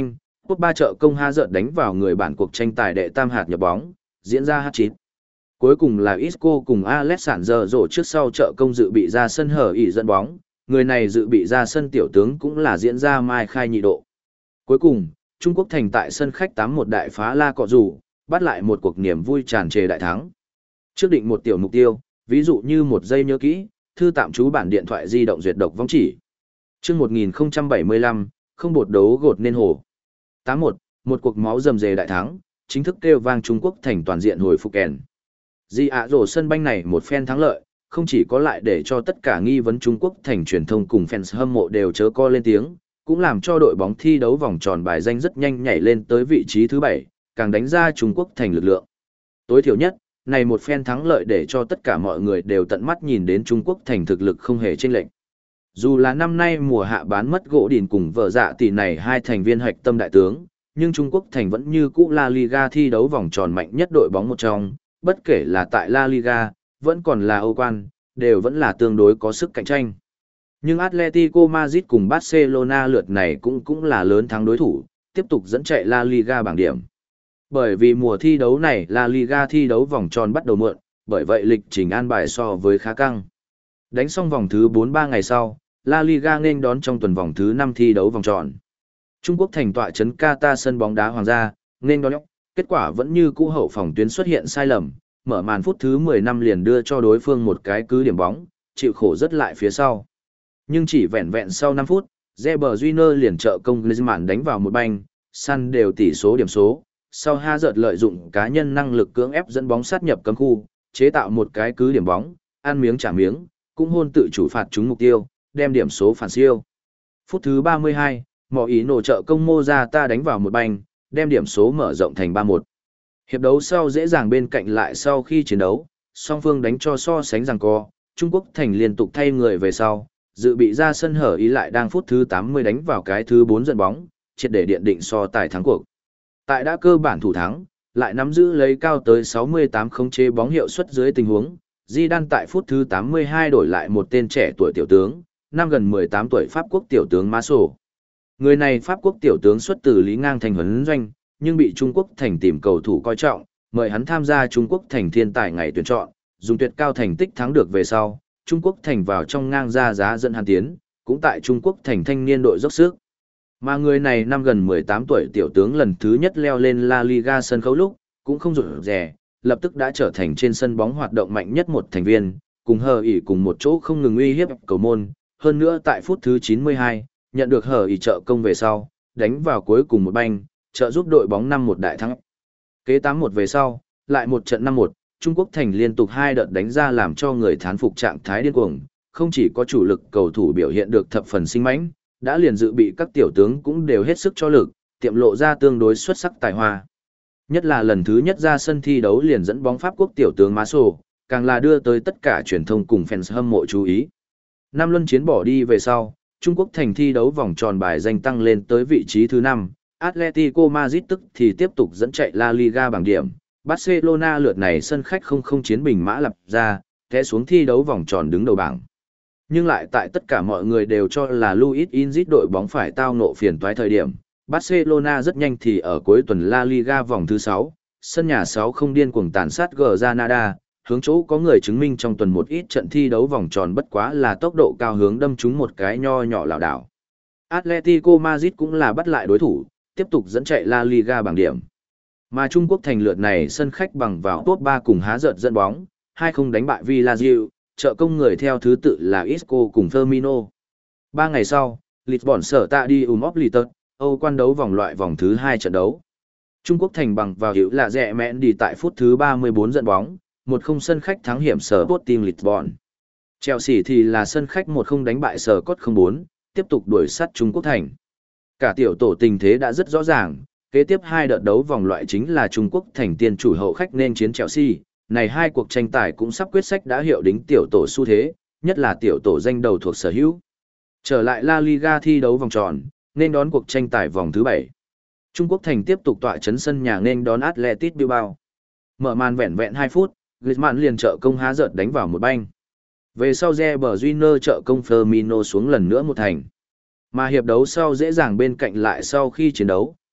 Phút ba trợ công Hazard đánh vào người bản cuộc tranh tài đệ tam hạt nhập bóng, diễn ra hat-trick. Cuối cùng là Isco cùng Alexander rổ trước sau trợ công dự bị ra sân hở ỉ dẫn bóng, người này dự bị ra sân tiểu tướng cũng là diễn ra mai khai nhị độ. Cuối cùng, Trung Quốc thành tại sân khách tám một đại phá La Cọ Rủ, bắt lại một cuộc niềm vui tràn trề đại thắng. Trước định một tiểu mục tiêu, ví dụ như một giây nhớ kỹ, thư tạm trú bản điện thoại di động duyệt độc vong chỉ. Chương một nghìn không trăm bảy mươi lăm, không bột đấu gột nên hổ. tám một, một cuộc máu rầm rề đại thắng, chính thức kêu vang Trung Quốc thành toàn diện hồi phục kèn. Di ạ rổ sân banh này một phen thắng lợi, không chỉ có lại để cho tất cả nghi vấn Trung Quốc thành truyền thông cùng fans hâm mộ đều chớ co lên tiếng, cũng làm cho đội bóng thi đấu vòng tròn bài danh rất nhanh nhảy lên tới vị trí thứ bảy, càng đánh ra Trung Quốc thành lực lượng. Tối thiểu nhất, này một phen thắng lợi để cho tất cả mọi người đều tận mắt nhìn đến Trung Quốc thành thực lực không hề chênh lệch. Dù là năm nay mùa hạ bán mất gỗ đỉn cùng vợ dạ tỷ này hai thành viên hạch tâm đại tướng, nhưng Trung Quốc thành vẫn như cũ La Liga thi đấu vòng tròn mạnh nhất đội bóng một trong, bất kể là tại La Liga, vẫn còn là Âu Quan, đều vẫn là tương đối có sức cạnh tranh. Nhưng Atletico Madrid cùng Barcelona lượt này cũng cũng là lớn thắng đối thủ, tiếp tục dẫn chạy La Liga bảng điểm. Bởi vì mùa thi đấu này La Liga thi đấu vòng tròn bắt đầu muộn, bởi vậy lịch trình an bài so với khá căng. Đánh xong vòng thứ bốn ba ngày sau, La Liga nên đón trong tuần vòng thứ năm thi đấu vòng tròn. Trung Quốc thành tọa trấn Qatar sân bóng đá Hoàng gia, nên đón, kết quả vẫn như cũ hậu phòng tuyến xuất hiện sai lầm, mở màn phút thứ mười lăm liền đưa cho đối phương một cái cứ điểm bóng, chịu khổ rất lại phía sau. Nhưng chỉ vẹn vẹn sau năm phút, Reber Júnior liền trợ công Griezmann đánh vào một banh, săn đều tỷ số điểm số. Sau Hazard lợi dụng cá nhân năng lực cưỡng ép dẫn bóng sát nhập cấm khu, chế tạo một cái cứ điểm bóng, ăn miếng trả miếng, cũng hôn tự chủ phạt trúng mục tiêu, đem điểm số phản siêu. Phút thứ ba mươi hai, Mỏ ý nổ trợ công Morata đánh vào một banh, đem điểm số mở rộng thành ba một. Hiệp đấu sau dễ dàng bên cạnh lại sau khi chiến đấu, song phương đánh cho so sánh giằng co, Trung Quốc thành liên tục thay người về sau, dự bị ra sân hở ý lại đang phút thứ tám mươi đánh vào cái thứ bốn dẫn bóng, triệt để điện định so tài thắng cuộc. Tại đã cơ bản thủ thắng, lại nắm giữ lấy cao tới sáu mươi tám khống chế bóng hiệu suất dưới tình huống, Zidane tại phút thứ tám mươi hai đổi lại một tên trẻ tuổi tiểu tướng, năm gần mười tám tuổi Pháp quốc tiểu tướng Maso. Người này Pháp quốc tiểu tướng xuất từ Lý Ngang thành huấn doanh, nhưng bị Trung Quốc thành tìm cầu thủ coi trọng, mời hắn tham gia Trung Quốc thành thiên tài ngày tuyển chọn, dùng tuyệt cao thành tích thắng được về sau, Trung Quốc thành vào trong ngang ra giá dẫn hắn tiến, cũng tại Trung Quốc thành thanh niên đội dốc sức. Mà người này năm gần mười tám tuổi tiểu tướng lần thứ nhất leo lên La Liga sân khấu lúc, cũng không rụt rè, lập tức đã trở thành trên sân bóng hoạt động mạnh nhất một thành viên, cùng hờ ỉ cùng một chỗ không ngừng uy hiếp cầu môn, hơn nữa tại phút thứ chín mươi hai, nhận được hờ ỉ trợ công về sau, đánh vào cuối cùng một banh, trợ giúp đội bóng năm một đại thắng. Kế tám một về sau, lại một trận năm một, Trung Quốc thành liên tục hai đợt đánh ra làm cho người thán phục trạng thái điên cuồng, không chỉ có chủ lực cầu thủ biểu hiện được thập phần sinh mãnh, đã liền dự bị các tiểu tướng cũng đều hết sức cho lực, tiệm lộ ra tương đối xuất sắc tài hoa. Nhất là lần thứ nhất ra sân thi đấu liền dẫn bóng Pháp quốc tiểu tướng Maso, càng là đưa tới tất cả truyền thông cùng fans hâm mộ chú ý. Năm luân chiến bỏ đi về sau, Trung Quốc thành thi đấu vòng tròn bài danh tăng lên tới vị trí thứ năm, Atletico Madrid tức thì tiếp tục dẫn chạy La Liga bảng điểm, Barcelona lượt này sân khách không không chiến bình mã lập ra, té xuống thi đấu vòng tròn đứng đầu bảng. Nhưng lại tại tất cả mọi người đều cho là Luis Enrique đội bóng phải tao ngộ phiền toái thời điểm, Barcelona rất nhanh thì ở cuối tuần La Liga vòng thứ sáu, sân nhà sáu không điên cuồng tàn sát Granada, hướng chỗ có người chứng minh trong tuần một ít trận thi đấu vòng tròn bất quá là tốc độ cao hướng đâm trúng một cái nho nhỏ lảo đảo. Atletico Madrid cũng là bắt lại đối thủ, tiếp tục dẫn chạy La Liga bảng điểm. Mà Trung Quốc thành lượt này sân khách bằng vào top ba cùng há giật dẫn bóng, hai không đánh bại Villarreal, trợ công người theo thứ tự là Isco cùng Firmino. Ba ngày sau, Lisbon sở tạ đi um Oblitot, Âu quan đấu vòng loại vòng thứ hai trận đấu. Trung Quốc thành bằng vào hiệu là rẻ mẹn đi tại phút thứ ba mươi bốn dẫn bóng, một không sân khách thắng hiểm sở Sporting Lisbon. Chelsea thì là sân khách một không đánh bại sở Cốt không bốn, tiếp tục đuổi sát Trung Quốc thành. Cả tiểu tổ tình thế đã rất rõ ràng, kế tiếp hai đợt đấu vòng loại chính là Trung Quốc thành tiên chủ hậu khách nên chiến Chelsea. Này hai cuộc tranh tài cũng sắp quyết sách đã hiệu đính tiểu tổ xu thế, nhất là tiểu tổ danh đầu thuộc sở hữu. Trở lại La Liga thi đấu vòng tròn, nên đón cuộc tranh tài vòng thứ bảy. Trung Quốc thành tiếp tục tọa trấn sân nhà nên đón Athletic Bilbao. Mở màn vẹn vẹn hai phút, Griezmann liền trợ công há giật đánh vào một banh. Về sau Reber Júnior trợ công Firmino xuống lần nữa một thành. Mà hiệp đấu sau dễ dàng bên cạnh lại sau khi chiến đấu,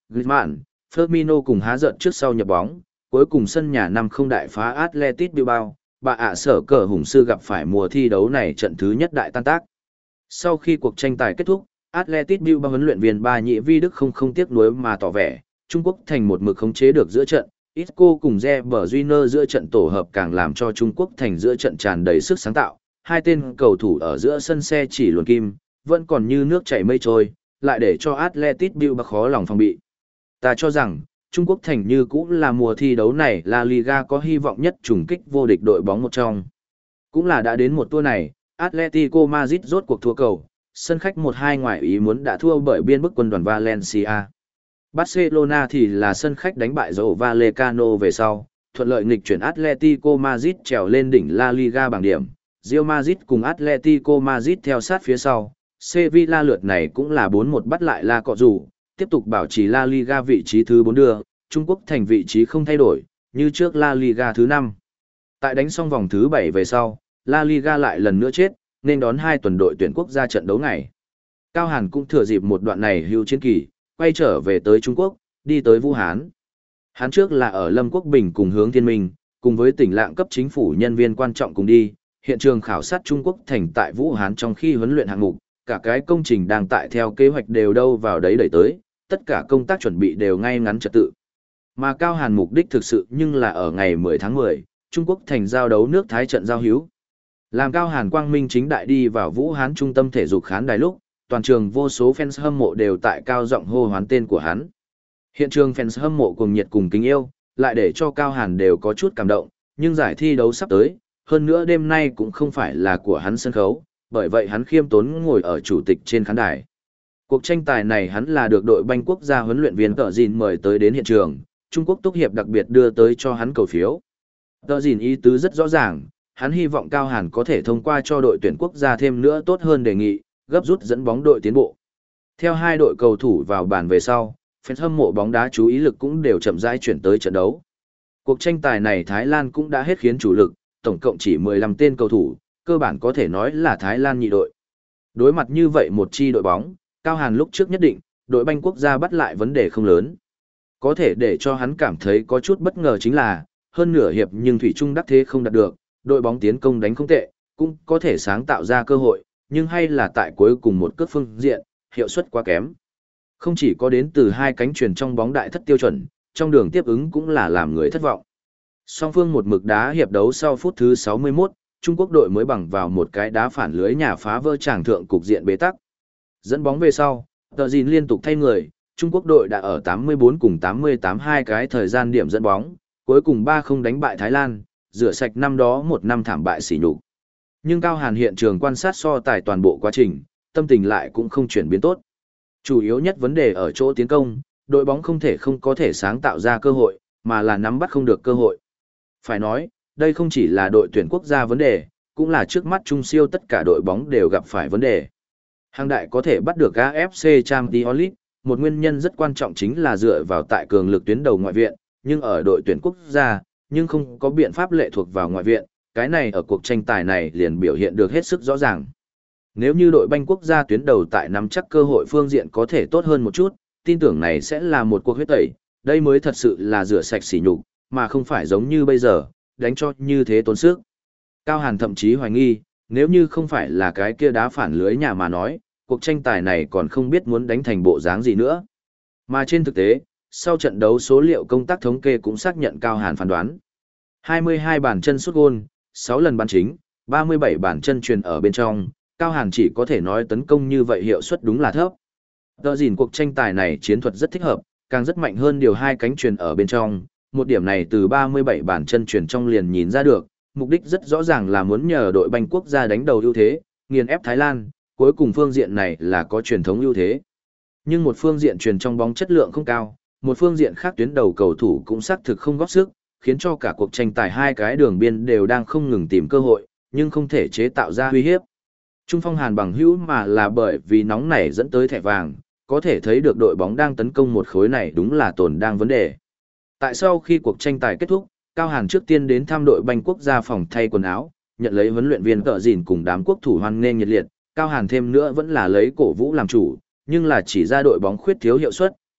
Griezmann, Firmino cùng há giận trước sau nhập bóng, cuối cùng sân nhà năm không đại phá Atletico Bilbao, bà ạ sở cờ hùng sư gặp phải mùa thi đấu này trận thứ nhất đại tan tác. Sau khi cuộc tranh tài kết thúc, Atletico Bilbao huấn luyện viên Ba Nhị Vi Đức không không tiếc nuối mà tỏ vẻ, Trung Quốc thành một mực khống chế được giữa trận, Isco cùng Reber Júnior giữa trận tổ hợp càng làm cho Trung Quốc thành giữa trận tràn đầy sức sáng tạo, hai tên cầu thủ ở giữa sân xe chỉ luồn kim, vẫn còn như nước chảy mây trôi, lại để cho Atletico Bilbao khó lòng phòng bị. Ta cho rằng, Trung Quốc thành như cũng là mùa thi đấu này La Liga có hy vọng nhất trùng kích vô địch đội bóng một trong. Cũng là đã đến một tour này, Atletico Madrid rốt cuộc thua cầu, sân khách một hai ngoại ý muốn đã thua bởi biên bức quân đoàn Valencia. Barcelona thì là sân khách đánh bại Rayo Vallecano về sau, thuận lợi nghịch chuyển Atletico Madrid trèo lên đỉnh La Liga bảng điểm. Real Madrid cùng Atletico Madrid theo sát phía sau, Sevilla lượt này cũng là bốn một bắt lại La Cọ Dù, tiếp tục bảo trì La Liga vị trí thứ bốn đưa, Trung Quốc thành vị trí không thay đổi, như trước La Liga thứ năm. Tại đánh xong vòng thứ bảy về sau, La Liga lại lần nữa chết, nên đón hai tuần đội tuyển quốc gia trận đấu ngày. Cao Hàn cũng thừa dịp một đoạn này hưu chiến kỳ, quay trở về tới Trung Quốc, đi tới Vũ Hán. Hán trước là ở Lâm Quốc Bình cùng Hướng Thiên Minh, cùng với tỉnh lạng cấp chính phủ nhân viên quan trọng cùng đi, hiện trường khảo sát Trung Quốc thành tại Vũ Hán trong khi huấn luyện hạng mục, cả cái công trình đang tại theo kế hoạch đều đâu vào đấy đẩy tới, tất cả công tác chuẩn bị đều ngay ngắn trật tự. Mà Cao Hàn mục đích thực sự nhưng là ở ngày mười tháng mười, Trung Quốc thành giao đấu nước Thái trận giao hữu. Làm Cao Hàn quang minh chính đại đi vào Vũ Hán trung tâm thể dục khán đài lúc, toàn trường vô số fans hâm mộ đều tại cao giọng hô hoán tên của hắn. Hiện trường fans hâm mộ cùng nhiệt cùng kính yêu, lại để cho Cao Hàn đều có chút cảm động, nhưng giải thi đấu sắp tới, hơn nữa đêm nay cũng không phải là của hắn sân khấu, bởi vậy hắn khiêm tốn ngồi ở chủ tịch trên khán đài. Cuộc tranh tài này hắn là được đội banh quốc gia huấn luyện viên Tờ Dìn mời tới đến hiện trường, Trung Quốc Túc Hiệp đặc biệt đưa tới cho hắn cầu phiếu. Tờ Dìn ý tứ rất rõ ràng, hắn hy vọng Cao Hàn có thể thông qua cho đội tuyển quốc gia thêm nữa tốt hơn đề nghị, gấp rút dẫn bóng đội tiến bộ. Theo hai đội cầu thủ vào bàn về sau, fans hâm mộ bóng đá chú ý lực cũng đều chậm rãi chuyển tới trận đấu. Cuộc tranh tài này Thái Lan cũng đã hết khiến chủ lực, tổng cộng chỉ mười lăm tên cầu thủ, cơ bản có thể nói là Thái Lan nhị đội. Đối mặt như vậy một chi đội bóng, Cao Hàn lúc trước nhất định, đội banh quốc gia bắt lại vấn đề không lớn. Có thể để cho hắn cảm thấy có chút bất ngờ chính là, hơn nửa hiệp nhưng Thủy Trung đắc thế không đạt được, đội bóng tiến công đánh không tệ, cũng có thể sáng tạo ra cơ hội, nhưng hay là tại cuối cùng một cước phương diện, hiệu suất quá kém. Không chỉ có đến từ hai cánh truyền trong bóng đại thất tiêu chuẩn, trong đường tiếp ứng cũng là làm người thất vọng. Song phương một mực đá hiệp đấu sau phút thứ sáu mươi mốt, Trung Quốc đội mới bằng vào một cái đá phản lưới nhà phá vỡ tràng thượng cục diện bế tắc. Dẫn bóng về sau, Tờ Dìn liên tục thay người, Trung Quốc đội đã ở tám mươi bốn cùng tám mươi tám hai cái thời gian điểm dẫn bóng, cuối cùng ba không đánh bại Thái Lan, rửa sạch năm đó một năm thảm bại sỉ nhục. Nhưng Cao Hàn hiện trường quan sát so tài toàn bộ quá trình, tâm tình lại cũng không chuyển biến tốt. Chủ yếu nhất vấn đề ở chỗ tiến công, đội bóng không thể không có thể sáng tạo ra cơ hội, mà là nắm bắt không được cơ hội. Phải nói, đây không chỉ là đội tuyển quốc gia vấn đề, cũng là trước mắt trung siêu tất cả đội bóng đều gặp phải vấn đề. Hàng đại có thể bắt được a ép xê Champions League, một nguyên nhân rất quan trọng chính là dựa vào tại cường lực tuyến đầu ngoại viện, nhưng ở đội tuyển quốc gia, nhưng không có biện pháp lệ thuộc vào ngoại viện, cái này ở cuộc tranh tài này liền biểu hiện được hết sức rõ ràng. Nếu như đội banh quốc gia tuyến đầu tại nắm chắc cơ hội phương diện có thể tốt hơn một chút, tin tưởng này sẽ là một cuộc huyết tẩy, đây mới thật sự là rửa sạch sỉ nhục, mà không phải giống như bây giờ, đánh cho như thế tốn sức. Cao Hàn thậm chí hoài nghi, nếu như không phải là cái kia đá phản lưới nhà mà nói, cuộc tranh tài này còn không biết muốn đánh thành bộ dáng gì nữa. Mà trên thực tế, sau trận đấu số liệu công tác thống kê cũng xác nhận Cao Hàn phán đoán. hai mươi hai bàn chân sút gôn, sáu lần bắn chính, ba mươi bảy bàn chân truyền ở bên trong, Cao Hàn chỉ có thể nói tấn công như vậy hiệu suất đúng là thấp. Tờ Dìn cuộc tranh tài này chiến thuật rất thích hợp, càng rất mạnh hơn điều hai cánh truyền ở bên trong, một điểm này từ ba mươi bảy bàn chân truyền trong liền nhìn ra được, mục đích rất rõ ràng là muốn nhờ đội banh quốc gia đánh đầu ưu thế, nghiền ép Thái Lan, cuối cùng phương diện này là có truyền thống ưu thế. Nhưng một phương diện truyền trong bóng chất lượng không cao, một phương diện khác tuyến đầu cầu thủ cũng xác thực không góp sức, khiến cho cả cuộc tranh tài hai cái đường biên đều đang không ngừng tìm cơ hội, nhưng không thể chế tạo ra uy hiếp. Trung phong Hàn bằng hữu mà là bởi vì nóng nảy dẫn tới thẻ vàng, có thể thấy được đội bóng đang tấn công một khối này đúng là tồn đang vấn đề. Tại sau khi cuộc tranh tài kết thúc, Cao Hàn trước tiên đến thăm đội banh quốc gia phòng thay quần áo, nhận lấy huấn luyện viên Tợ Dìn cùng đám quốc thủ hoan nghênh nhiệt liệt, Cao Hàn thêm nữa vẫn là lấy cổ vũ làm chủ, nhưng là chỉ ra đội bóng khuyết thiếu hiệu suất,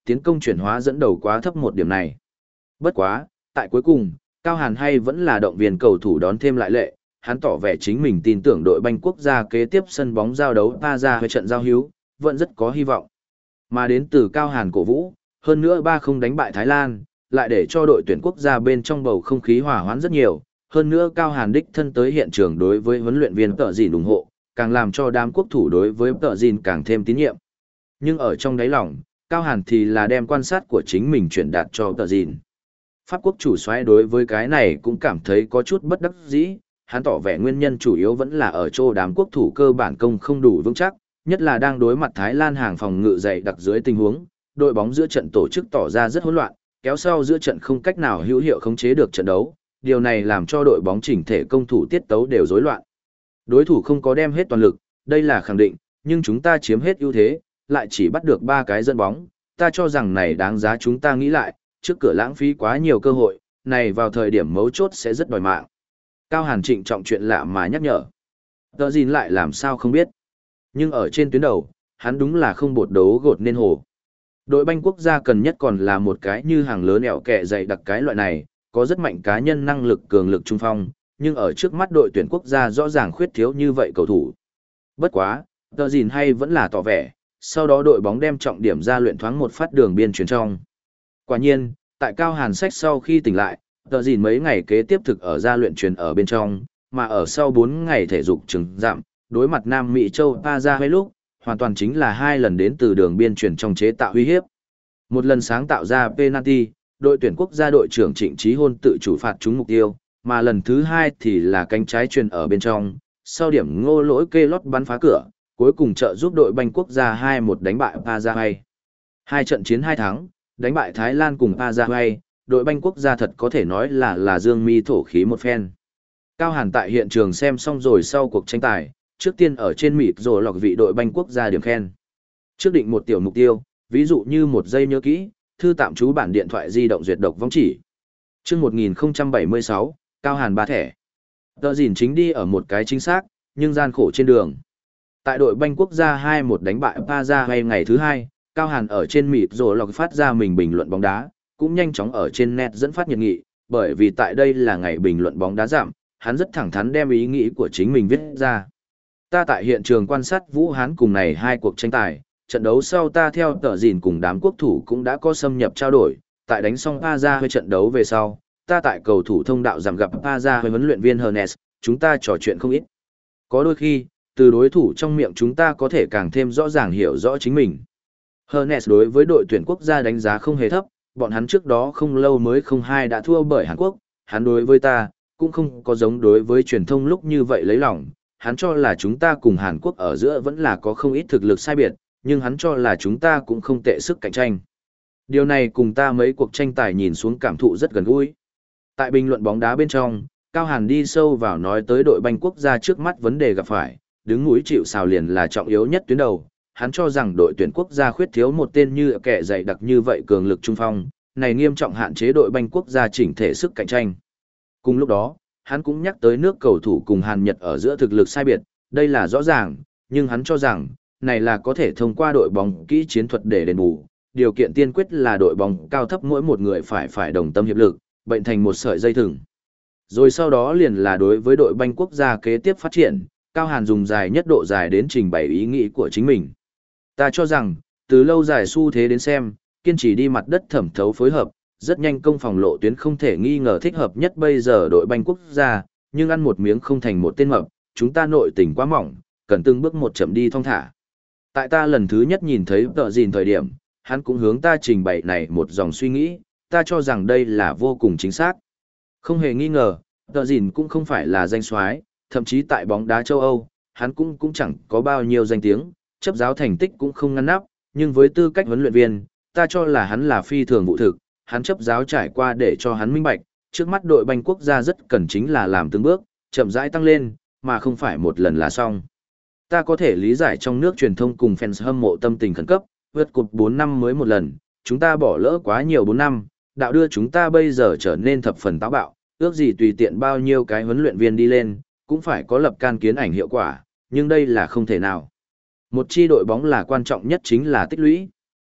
tiến công chuyển hóa dẫn đầu quá thấp một điểm này. Bất quá, tại cuối cùng, Cao Hàn hay vẫn là động viên cầu thủ đón thêm lại lệ, hắn tỏ vẻ chính mình tin tưởng đội banh quốc gia kế tiếp sân bóng giao đấu pa ra với trận giao hữu, vẫn rất có hy vọng. Mà đến từ Cao Hàn cổ vũ, hơn nữa ba không đánh bại Thái Lan, lại để cho đội tuyển quốc gia bên trong bầu không khí hòa hoãn rất nhiều, hơn nữa Cao Hàn đích thân tới hiện trường đối với huấn luyện viên Tợ Dìn ủng hộ, càng làm cho đám quốc thủ đối với Tợ Dìn càng thêm tín nhiệm. Nhưng ở trong đáy lòng, Cao Hàn thì là đem quan sát của chính mình truyền đạt cho Tợ Dìn. Pháp quốc chủ soái đối với cái này cũng cảm thấy có chút bất đắc dĩ, hắn tỏ vẻ nguyên nhân chủ yếu vẫn là ở chỗ đám quốc thủ cơ bản công không đủ vững chắc, nhất là đang đối mặt Thái Lan hàng phòng ngự dày đặc dưới tình huống, đội bóng giữa trận tổ chức tỏ ra rất hỗn loạn, kéo sau giữa trận không cách nào hữu hiệu khống chế được trận đấu, điều này làm cho đội bóng chỉnh thể công thủ tiết tấu đều rối loạn. Đối thủ không có đem hết toàn lực, đây là khẳng định, nhưng chúng ta chiếm hết ưu thế, lại chỉ bắt được ba cái dẫn bóng, ta cho rằng này đáng giá chúng ta nghĩ lại, trước cửa lãng phí quá nhiều cơ hội, này vào thời điểm mấu chốt sẽ rất đòi mạng. Cao Hàn trịnh trọng chuyện lạ mà nhắc nhở. Tờ gìn lại làm sao không biết. Nhưng ở trên tuyến đầu, hắn đúng là không bột đấu gột nên hồ. Đội banh quốc gia cần nhất còn là một cái như hàng lớn ẻo kẹ dày đặc cái loại này, có rất mạnh cá nhân năng lực cường lực trung phong, nhưng ở trước mắt đội tuyển quốc gia rõ ràng khuyết thiếu như vậy cầu thủ. Bất quá, tờ gìn hay vẫn là tỏ vẻ, sau đó đội bóng đem trọng điểm ra luyện thoáng một phát đường biên truyền trong. Quả nhiên, tại Cao Hàn sách sau khi tỉnh lại, tờ gìn mấy ngày kế tiếp thực ở ra luyện truyền ở bên trong, mà ở sau bốn ngày thể dục trừng giảm, đối mặt Nam Mỹ châu pa ra hay lúc, hoàn toàn chính là hai lần đến từ đường biên truyền trong chế tạo uy hiếp. Một lần sáng tạo ra penalty, đội tuyển quốc gia đội trưởng Trịnh Chí Hôn tự chủ phạt trúng mục tiêu, mà lần thứ hai thì là cánh trái truyền ở bên trong, sau điểm Ngô Lỗi kê lót bắn phá cửa, cuối cùng trợ giúp đội banh quốc gia hai một đánh bại Paraguay. Hai trận chiến hai thắng, đánh bại Thái Lan cùng Paraguay, đội banh quốc gia thật có thể nói là là dương mi thổ khí một phen. Cao Hàn tại hiện trường xem xong rồi sau cuộc tranh tài, trước tiên ở trên mịt rồi lọc vị đội banh quốc gia điểm khen. Trước định một tiểu mục tiêu, ví dụ như một giây nhớ kỹ, thư tạm trú bản điện thoại di động duyệt độc vong chỉ. Trước một nghìn không trăm bảy mươi sáu, Cao Hàn ba thẻ. Tờ gìn chính đi ở một cái chính xác, nhưng gian khổ trên đường. Tại đội banh quốc gia hai một đánh bại Paraguay ngày thứ hai, Cao Hàn ở trên mịt rồi lọc phát ra mình bình luận bóng đá, cũng nhanh chóng ở trên net dẫn phát nhiệt nghị, bởi vì tại đây là ngày bình luận bóng đá giảm, hắn rất thẳng thắn đem ý nghĩ của chính mình viết ra. Ta tại hiện trường quan sát Vũ Hán cùng này hai cuộc tranh tài, trận đấu sau ta theo tờ gìn cùng đám quốc thủ cũng đã có xâm nhập trao đổi, tại đánh xong Paraguay trận đấu về sau, ta tại cầu thủ thông đạo giảm gặp Paraguay huấn luyện viên Hernes, chúng ta trò chuyện không ít. Có đôi khi, từ đối thủ trong miệng chúng ta có thể càng thêm rõ ràng hiểu rõ chính mình. Hernes đối với đội tuyển quốc gia đánh giá không hề thấp, bọn hắn trước đó không lâu mới không hai đã thua bởi Hàn Quốc, hắn đối với ta, cũng không có giống đối với truyền thông lúc như vậy lấy lòng, hắn cho là chúng ta cùng Hàn Quốc ở giữa vẫn là có không ít thực lực sai biệt, nhưng hắn cho là chúng ta cũng không tệ sức cạnh tranh. Điều này cùng ta mấy cuộc tranh tài nhìn xuống cảm thụ rất gần gũi. Tại bình luận bóng đá bên trong, Cao Hàn đi sâu vào nói tới đội banh quốc gia trước mắt vấn đề gặp phải, đứng mũi chịu sào liền là trọng yếu nhất tuyến đầu. Hắn cho rằng đội tuyển quốc gia khuyết thiếu một tên như kẻ dày đặc như vậy cường lực trung phong, này nghiêm trọng hạn chế đội banh quốc gia chỉnh thể sức cạnh tranh. Cùng lúc đó, hắn cũng nhắc tới nước cầu thủ cùng Hàn Nhật ở giữa thực lực sai biệt, đây là rõ ràng, nhưng hắn cho rằng, này là có thể thông qua đội bóng kỹ chiến thuật để đền bù, điều kiện tiên quyết là đội bóng cao thấp mỗi một người phải phải đồng tâm hiệp lực, bệnh thành một sợi dây thừng. Rồi sau đó liền là đối với đội banh quốc gia kế tiếp phát triển, Cao Hàn dùng dài nhất độ dài đến trình bày ý nghĩ của chính mình. Ta cho rằng, từ lâu dài xu thế đến xem, kiên trì đi mặt đất thẩm thấu phối hợp, rất nhanh công phòng lộ tuyến không thể nghi ngờ thích hợp nhất bây giờ đội banh quốc gia, nhưng ăn một miếng không thành một tên mập, chúng ta nội tình quá mỏng, cần từng bước một chậm đi thong thả. Tại ta lần thứ nhất nhìn thấy tờ gìn thời điểm, hắn cũng hướng ta trình bày này một dòng suy nghĩ, ta cho rằng đây là vô cùng chính xác. Không hề nghi ngờ, tờ gìn cũng không phải là danh soái, thậm chí tại bóng đá châu Âu, hắn cũng cũng chẳng có bao nhiêu danh tiếng, chấp giáo thành tích cũng không ngăn nắp, nhưng với tư cách huấn luyện viên, ta cho là hắn là phi thường vụ thực, hắn chấp giáo trải qua để cho hắn minh bạch, trước mắt đội banh quốc gia rất cần chính là làm từng bước, chậm rãi tăng lên, mà không phải một lần là xong. Ta có thể lý giải trong nước truyền thông cùng fans hâm mộ tâm tình khẩn cấp, vượt cột bốn năm mới một lần, chúng ta bỏ lỡ quá nhiều bốn năm, đạo đưa chúng ta bây giờ trở nên thập phần táo bạo, ước gì tùy tiện bao nhiêu cái huấn luyện viên đi lên, cũng phải có lập can kiến ảnh hiệu quả, nhưng đây là không thể nào. Một chi đội bóng là quan trọng nhất chính là tích lũy.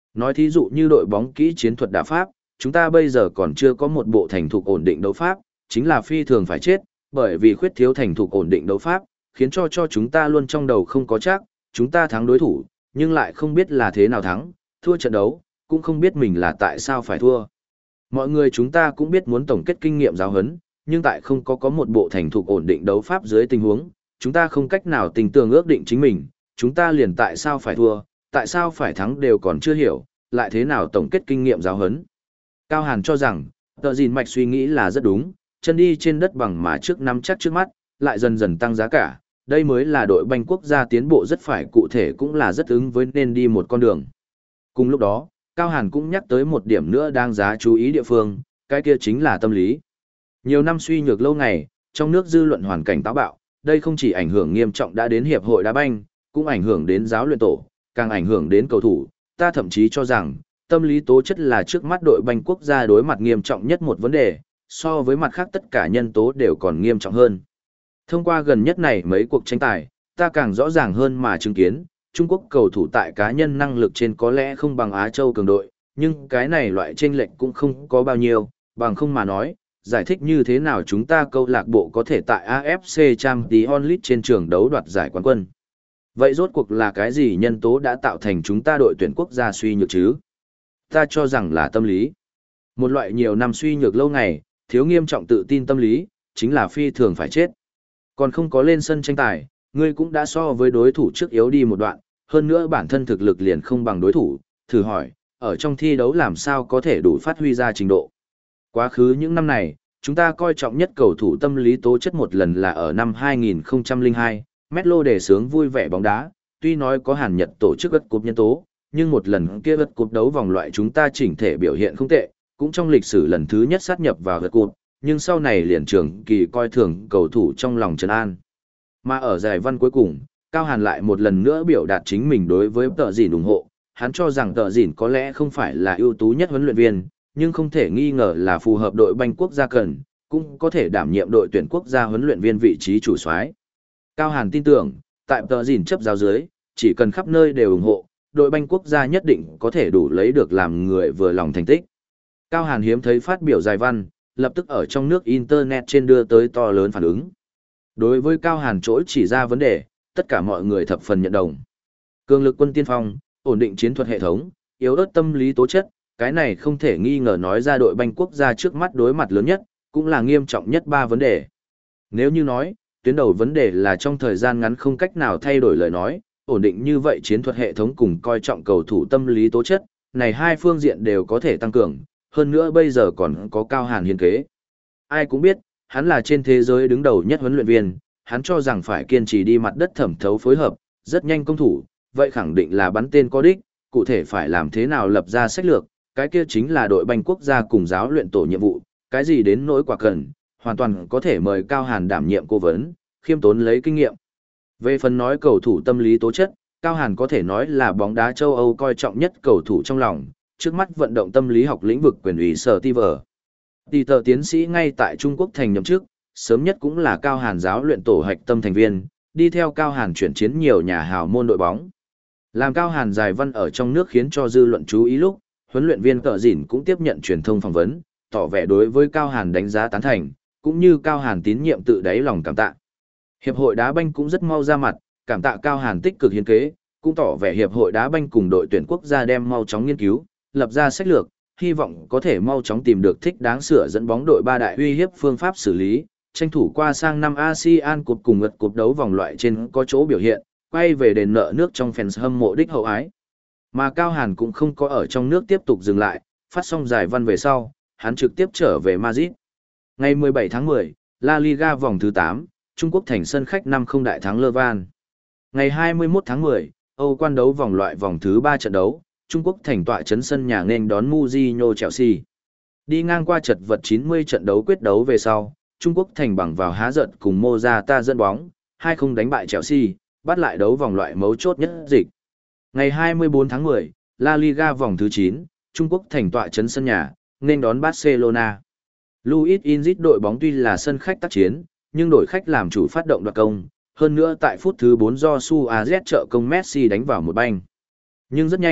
Nói thí dụ như đội bóng kỹ chiến thuật đá pháp, chúng ta bây giờ còn chưa có một bộ thành thục ổn định đấu pháp, chính là phi thường phải chết, bởi vì khuyết thiếu thành thục ổn định đấu pháp, khiến cho cho chúng ta luôn trong đầu không có chắc, chúng ta thắng đối thủ, nhưng lại không biết là thế nào thắng, thua trận đấu, cũng không biết mình là tại sao phải thua. Mọi người chúng ta cũng biết muốn tổng kết kinh nghiệm giáo huấn, nhưng tại không có có một bộ thành thục ổn định đấu pháp dưới tình huống, chúng ta không cách nào tình tường ước định chính mình, chúng ta liền tại sao phải thua, tại sao phải thắng đều còn chưa hiểu, lại thế nào tổng kết kinh nghiệm giáo huấn. Cao Hàn cho rằng, tờ gìn mạch suy nghĩ là rất đúng, chân đi trên đất bằng mà trước năm chắc trước mắt, lại dần dần tăng giá cả, đây mới là đội banh quốc gia tiến bộ rất phải cụ thể cũng là rất ứng với nên đi một con đường. Cùng lúc đó, Cao Hàn cũng nhắc tới một điểm nữa đang giá chú ý địa phương, cái kia chính là tâm lý. Nhiều năm suy nhược lâu ngày, trong nước dư luận hoàn cảnh táo bạo, đây không chỉ ảnh hưởng nghiêm trọng đã đến hiệp hội đá banh, cũng ảnh hưởng đến giáo luyện tổ, càng ảnh hưởng đến cầu thủ, ta thậm chí cho rằng, tâm lý tố chất là trước mắt đội banh quốc gia đối mặt nghiêm trọng nhất một vấn đề, so với mặt khác tất cả nhân tố đều còn nghiêm trọng hơn. Thông qua gần nhất này mấy cuộc tranh tài, ta càng rõ ràng hơn mà chứng kiến, Trung Quốc cầu thủ tại cá nhân năng lực trên có lẽ không bằng Á Châu cường đội, nhưng cái này loại chênh lệch cũng không có bao nhiêu, bằng không mà nói, giải thích như thế nào chúng ta câu lạc bộ có thể tại a ép xê Champions League trên trường đấu đoạt giải quán quân. Vậy rốt cuộc là cái gì nhân tố đã tạo thành chúng ta đội tuyển quốc gia suy nhược chứ? Ta cho rằng là tâm lý. Một loại nhiều năm suy nhược lâu ngày, thiếu nghiêm trọng tự tin tâm lý, chính là phi thường phải chết. Còn không có lên sân tranh tài, ngươi cũng đã so với đối thủ trước yếu đi một đoạn, hơn nữa bản thân thực lực liền không bằng đối thủ, thử hỏi, ở trong thi đấu làm sao có thể đủ phát huy ra trình độ. Quá khứ những năm này, chúng ta coi trọng nhất cầu thủ tâm lý tố chất một lần là ở năm hai nghìn không trăm lẻ hai, Metlo đề sướng vui vẻ bóng đá, tuy nói có Hàn Nhật tổ chức gật cúp nhân tố, nhưng một lần kia gật cúp đấu vòng loại chúng ta chỉnh thể biểu hiện không tệ, cũng trong lịch sử lần thứ nhất sát nhập vào gật cúp, nhưng sau này liền trường kỳ coi thường cầu thủ trong lòng trấn an. Mà ở giải văn cuối cùng, Cao Hàn lại một lần nữa biểu đạt chính mình đối với tờ dỉn ủng hộ, hắn cho rằng tờ dỉn có lẽ không phải là ưu tú nhất huấn luyện viên, nhưng không thể nghi ngờ là phù hợp đội banh quốc gia cần, cũng có thể đảm nhiệm đội tuyển quốc gia huấn luyện viên vị trí chủ soái. Cao Hàn tin tưởng, tại tờ dỉn chấp giáo dưới, chỉ cần khắp nơi đều ủng hộ, đội banh quốc gia nhất định có thể đủ lấy được làm người vừa lòng thành tích. Cao Hàn hiếm thấy phát biểu dài văn, lập tức ở trong nước Internet trên đưa tới to lớn phản ứng. Đối với Cao Hàn chỗ chỉ ra vấn đề, tất cả mọi người thập phần nhận đồng. Cường lực quân tiên phong, ổn định chiến thuật hệ thống, yếu ớt tâm lý tố chất, cái này không thể nghi ngờ nói ra đội banh quốc gia trước mắt đối mặt lớn nhất, cũng là nghiêm trọng nhất ba vấn đề. Nếu như nói, tuyến đầu vấn đề là trong thời gian ngắn không cách nào thay đổi lời nói, ổn định như vậy chiến thuật hệ thống cùng coi trọng cầu thủ tâm lý tố chất, này hai phương diện đều có thể tăng cường, hơn nữa bây giờ còn có Cao Hàn hiến kế. Ai cũng biết, hắn là trên thế giới đứng đầu nhất huấn luyện viên, hắn cho rằng phải kiên trì đi mặt đất thẩm thấu phối hợp, rất nhanh công thủ, vậy khẳng định là bắn tên có đích, cụ thể phải làm thế nào lập ra sách lược, cái kia chính là đội banh quốc gia cùng giáo luyện tổ nhiệm vụ, cái gì đến nỗi quả cần, hoàn toàn có thể mời Cao Hàn đảm nhiệm cố vấn, khiêm tốn lấy kinh nghiệm. Về phần nói cầu thủ tâm lý tố chất, Cao Hàn có thể nói là bóng đá châu Âu coi trọng nhất cầu thủ trong lòng, trước mắt vận động tâm lý học lĩnh vực quyền ủy sở ti vở. Tỷ tờ tiến sĩ ngay tại Trung Quốc thành nhậm chức, sớm nhất cũng là Cao Hàn giáo luyện tổ hạch tâm thành viên, đi theo Cao Hàn chuyển chiến nhiều nhà hào môn đội bóng. Làm Cao Hàn dài văn ở trong nước khiến cho dư luận chú ý lúc, huấn luyện viên Cờ Dỉn cũng tiếp nhận truyền thông phỏng vấn, tỏ vẻ đối với Cao Hàn đánh giá tán thành, cũng như Cao Hàn tín nhiệm tự đáy lòng cảm tạ. Hiệp hội đá banh cũng rất mau ra mặt, cảm tạ Cao Hàn tích cực hiến kế, cũng tỏ vẻ hiệp hội đá banh cùng đội tuyển quốc gia đem mau chóng nghiên cứu, lập ra sách lược, hy vọng có thể mau chóng tìm được thích đáng sửa dẫn bóng đội ba đại uy hiếp phương pháp xử lý, tranh thủ qua sang năm a sê an Cup cùng ngật cúp đấu vòng loại trên có chỗ biểu hiện, quay về đền nợ nước trong fans hâm mộ đích hậu ái. Mà Cao Hàn cũng không có ở trong nước tiếp tục dừng lại, phát xong giải văn về sau, hắn trực tiếp trở về Madrid. Ngày mười bảy tháng mười, La Liga vòng thứ tám, Trung Quốc thành sân khách năm không đại thắng Levan. Ngày hai mươi mốt tháng mười, Âu quan đấu vòng loại vòng thứ ba trận đấu, Trung Quốc thành tọa trấn sân nhà nên đón Mourinho Chelsea. Đi ngang qua chật vật chín mươi trận đấu quyết đấu về sau, Trung Quốc thành bằng vào há giận cùng Morata dẫn bóng, hai không đánh bại Chelsea, bắt lại đấu vòng loại mấu chốt nhất dịch. Ngày hai mươi tư tháng mười, La Liga vòng thứ chín, Trung Quốc thành tọa trấn sân nhà, nên đón Barcelona. Luis Enrique đội bóng tuy là sân khách tác chiến, nhưng đội khách làm chủ phát động đoạt công, hơn nữa tại phút thứ bốn do Suarez trợ công Messi đánh vào một banh. Nhưng rất nhanh,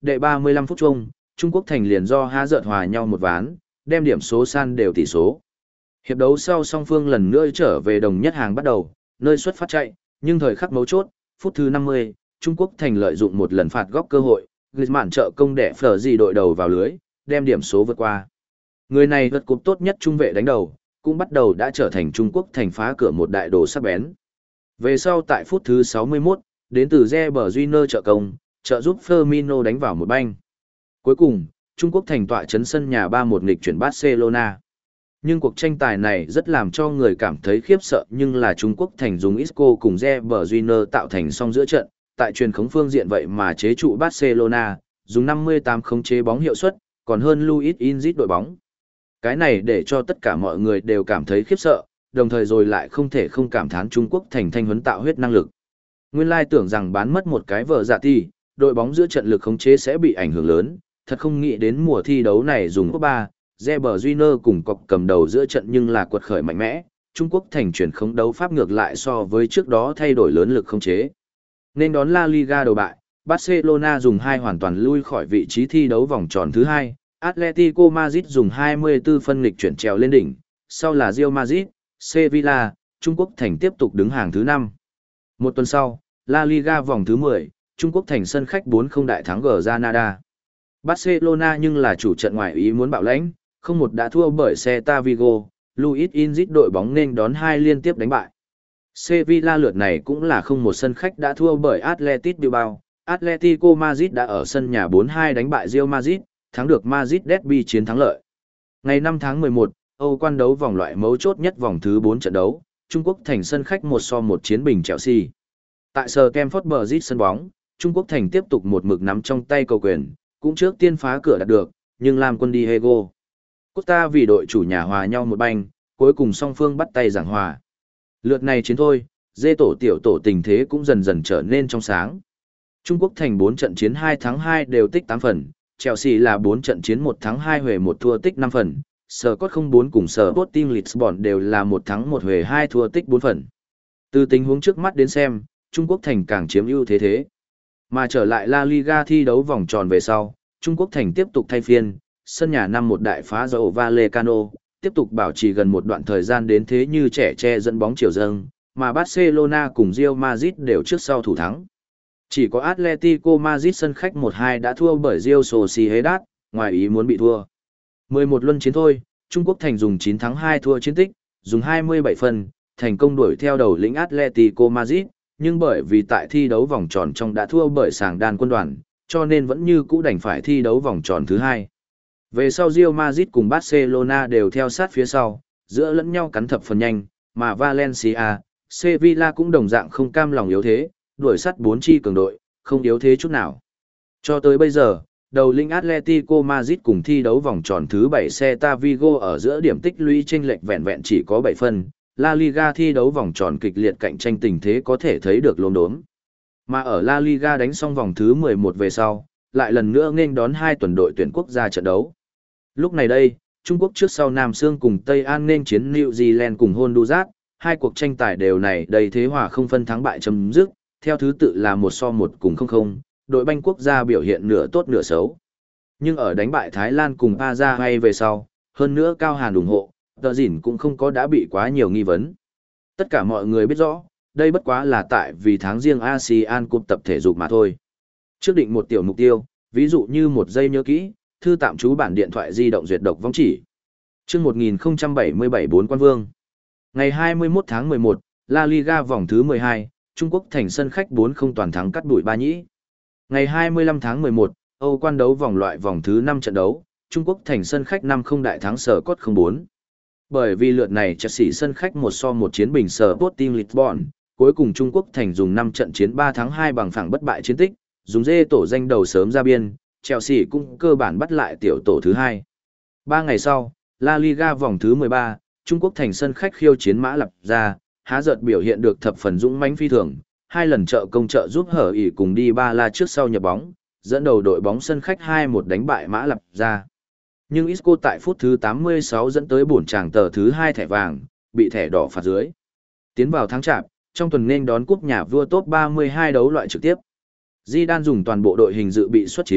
Đệ ba mươi lăm phút chung, Trung Quốc Thành liền do há dợt hòa nhau một ván, đem điểm số san đều tỷ số. Hiệp đấu sau song phương lần nữa trở về đồng nhất hàng bắt đầu, nơi xuất phát chạy, nhưng thời khắc mấu chốt, phút thứ năm mươi, Trung Quốc Thành lợi dụng một lần phạt góc cơ hội, Griezmann trợ công đẻ phở gì đội đầu vào lưới, đem điểm số vượt qua. Người này vượt cúp tốt nhất trung vệ đánh đầu, cũng bắt đầu đã trở thành Trung Quốc Thành phá cửa một đại đồ sắc bén. Về sau tại phút thứ sáu mươi mốt, đến từ Reber Júnior trợ công, trợ giúp Firmino đánh vào một banh. Cuối cùng, Trung Quốc Thành tọa chấn sân nhà ba một nghịch chuyển Barcelona. Nhưng cuộc tranh tài này rất làm cho người cảm thấy khiếp sợ, nhưng là Trung Quốc Thành dùng Isco cùng Reber Júnior tạo thành song giữa trận, tại truyền khống phương diện vậy mà chế trụ Barcelona, dùng năm mươi tám khống chế bóng hiệu suất, còn hơn Luis Enrique đội bóng. Cái này để cho tất cả mọi người đều cảm thấy khiếp sợ, đồng thời rồi lại không thể không cảm thán Trung Quốc Thành thanh huấn tạo huyết năng lực. Nguyên lai tưởng rằng bán mất một cái vợ dạ thì, đội bóng giữa trận lực khống chế sẽ bị ảnh hưởng lớn, thật không nghĩ đến mùa thi đấu này dùng ba, Reber Júnior cùng cọc cầm đầu giữa trận nhưng là quật khởi mạnh mẽ, Trung Quốc Thành chuyển khống đấu pháp ngược lại so với trước đó thay đổi lớn lực khống chế. Nên đón La Liga đầu bại, Barcelona dùng hai hoàn toàn lui khỏi vị trí thi đấu vòng tròn thứ hai, Atletico Madrid dùng hai mươi tư phân nghịch chuyển trèo lên đỉnh, sau là Real Madrid, Sevilla, Trung Quốc Thành tiếp tục đứng hàng thứ năm. Một tuần sau, La Liga vòng thứ mười, Trung Quốc Thành sân khách bốn không đại thắng Granada. Barcelona nhưng là chủ trận ngoại ý muốn bạo lãnh, không một đã thua bởi Celta Vigo, Luis Enrique đội bóng nên đón hai liên tiếp đánh bại. Sevilla lượt này cũng là không một sân khách đã thua bởi Athletic Bilbao, Atletico Madrid đã ở sân nhà bốn hai đánh bại Real Madrid, thắng được Madrid derby chiến thắng lợi. Ngày năm tháng mười một, Âu quan đấu vòng loại mấu chốt nhất vòng thứ bốn trận đấu, Trung Quốc Thành sân khách một so một chiến bình Chelsea. Tại Stamford Bridge sân bóng, Trung Quốc Thành tiếp tục một mực nắm trong tay cầu quyền, cũng trước tiên phá cửa đạt được, nhưng làm quân đi Diego Costa vì đội chủ nhà hòa nhau một banh, cuối cùng song phương bắt tay giảng hòa. Lượt này chiến thôi, dê tổ tiểu tổ tình thế cũng dần dần trở nên trong sáng. Trung Quốc Thành bốn trận chiến hai thắng hai đều tích tám phần, Chelsea là bốn trận chiến một thắng hai huề một thua tích năm phần, Scott không bốn cùng Sporting Lisbon đều là một thắng một huề hai thua tích bốn phần. Từ tình huống trước mắt đến xem, Trung Quốc Thành càng chiếm ưu thế thế. Mà trở lại La Liga thi đấu vòng tròn về sau, Trung Quốc Thành tiếp tục thay phiên, sân nhà năm một đại phá dầu Vallecano, tiếp tục bảo trì gần một đoạn thời gian đến thế như trẻ tre dẫn bóng chiều dâng, mà Barcelona cùng Real Madrid đều trước sau thủ thắng. Chỉ có Atletico Madrid sân khách một hai đã thua bởi Real Sociedad, ngoài ý muốn bị thua. mười một luân chiến thôi, Trung Quốc Thành dùng chín thắng hai thua chiến tích, dùng hai mươi bảy phần, thành công đuổi theo đầu lĩnh Atletico Madrid, nhưng bởi vì tại thi đấu vòng tròn trong đã thua bởi sàng đan quân đoàn, cho nên vẫn như cũ đành phải thi đấu vòng tròn thứ hai. Về sau Real Madrid cùng Barcelona đều theo sát phía sau, giữa lẫn nhau cắn thập phần nhanh, mà Valencia, Sevilla cũng đồng dạng không cam lòng yếu thế, đuổi sát bốn chi cường đội, không yếu thế chút nào. Cho tới bây giờ, đầu lĩnh Atletico Madrid cùng thi đấu vòng tròn thứ bảy Celta Vigo ở giữa điểm tích lũy chênh lệch vẹn vẹn chỉ có bảy phân, La Liga thi đấu vòng tròn kịch liệt cạnh tranh tình thế có thể thấy được lốm đốm. Mà ở La Liga đánh xong vòng thứ mười một về sau, lại lần nữa nghênh đón hai tuần đội tuyển quốc gia trận đấu. Lúc này đây, Trung Quốc trước sau Nam Sương cùng Tây An nên chiến New Zealand cùng Honduras, hai cuộc tranh tài đều này đầy thế hòa không phân thắng bại chấm dứt, theo thứ tự là một so một cùng không không, đội banh quốc gia biểu hiện nửa tốt nửa xấu. Nhưng ở đánh bại Thái Lan cùng Paraguay về sau, hơn nữa Cao Hàn ủng hộ, tờ dỉn cũng không có đã bị quá nhiều nghi vấn. Tất cả mọi người biết rõ, đây bất quá là tại vì tháng riêng a sê an Cup tập thể dục mà thôi. Trước định một tiểu mục tiêu, ví dụ như một giây nhớ kỹ, thư tạm trú bản điện thoại di động duyệt độc vong chỉ. Chương một nghìn không trăm bảy mươi bảy bốn Quan Vương. Ngày hai mươi mốt tháng mười một, La Liga vòng thứ mười hai, Trung Quốc Thành sân khách bốn không toàn thắng cắt đuổi Ba Nhĩ. Ngày hai mươi lăm tháng mười một, Âu quan đấu vòng loại vòng thứ năm trận đấu, Trung Quốc Thành sân khách năm không đại thắng Sở Cốt không bốn. Bởi vì lượt này Chelsea sân khách một so một chiến bình Sporting Lisbon, cuối cùng Trung Quốc Thành dùng năm trận chiến ba thắng hai bằng phẳng bất bại chiến tích, dùng dê tổ danh đầu sớm ra biên, Chelsea cũng cơ bản bắt lại tiểu tổ thứ hai. Ba ngày sau, La Liga vòng thứ mười ba, Trung Quốc Thành sân khách khiêu chiến Mã Lập ra, há giật biểu hiện được thập phần dũng mãnh phi thường, hai lần trợ công trợ giúp hở ỉ cùng đi ba la trước sau nhập bóng, dẫn đầu đội bóng sân khách hai một đánh bại Mã Lập ra. Nhưng Isco tại phút thứ tám mươi sáu dẫn tới bổn tràng tờ thứ hai thẻ vàng, bị thẻ đỏ phạt dưới. Tiến vào tháng chạp, trong tuần nên đón cúp nhà vua top ba mươi hai đấu loại trực tiếp. Zidane dùng toàn bộ đội hình dự bị xuất chiến,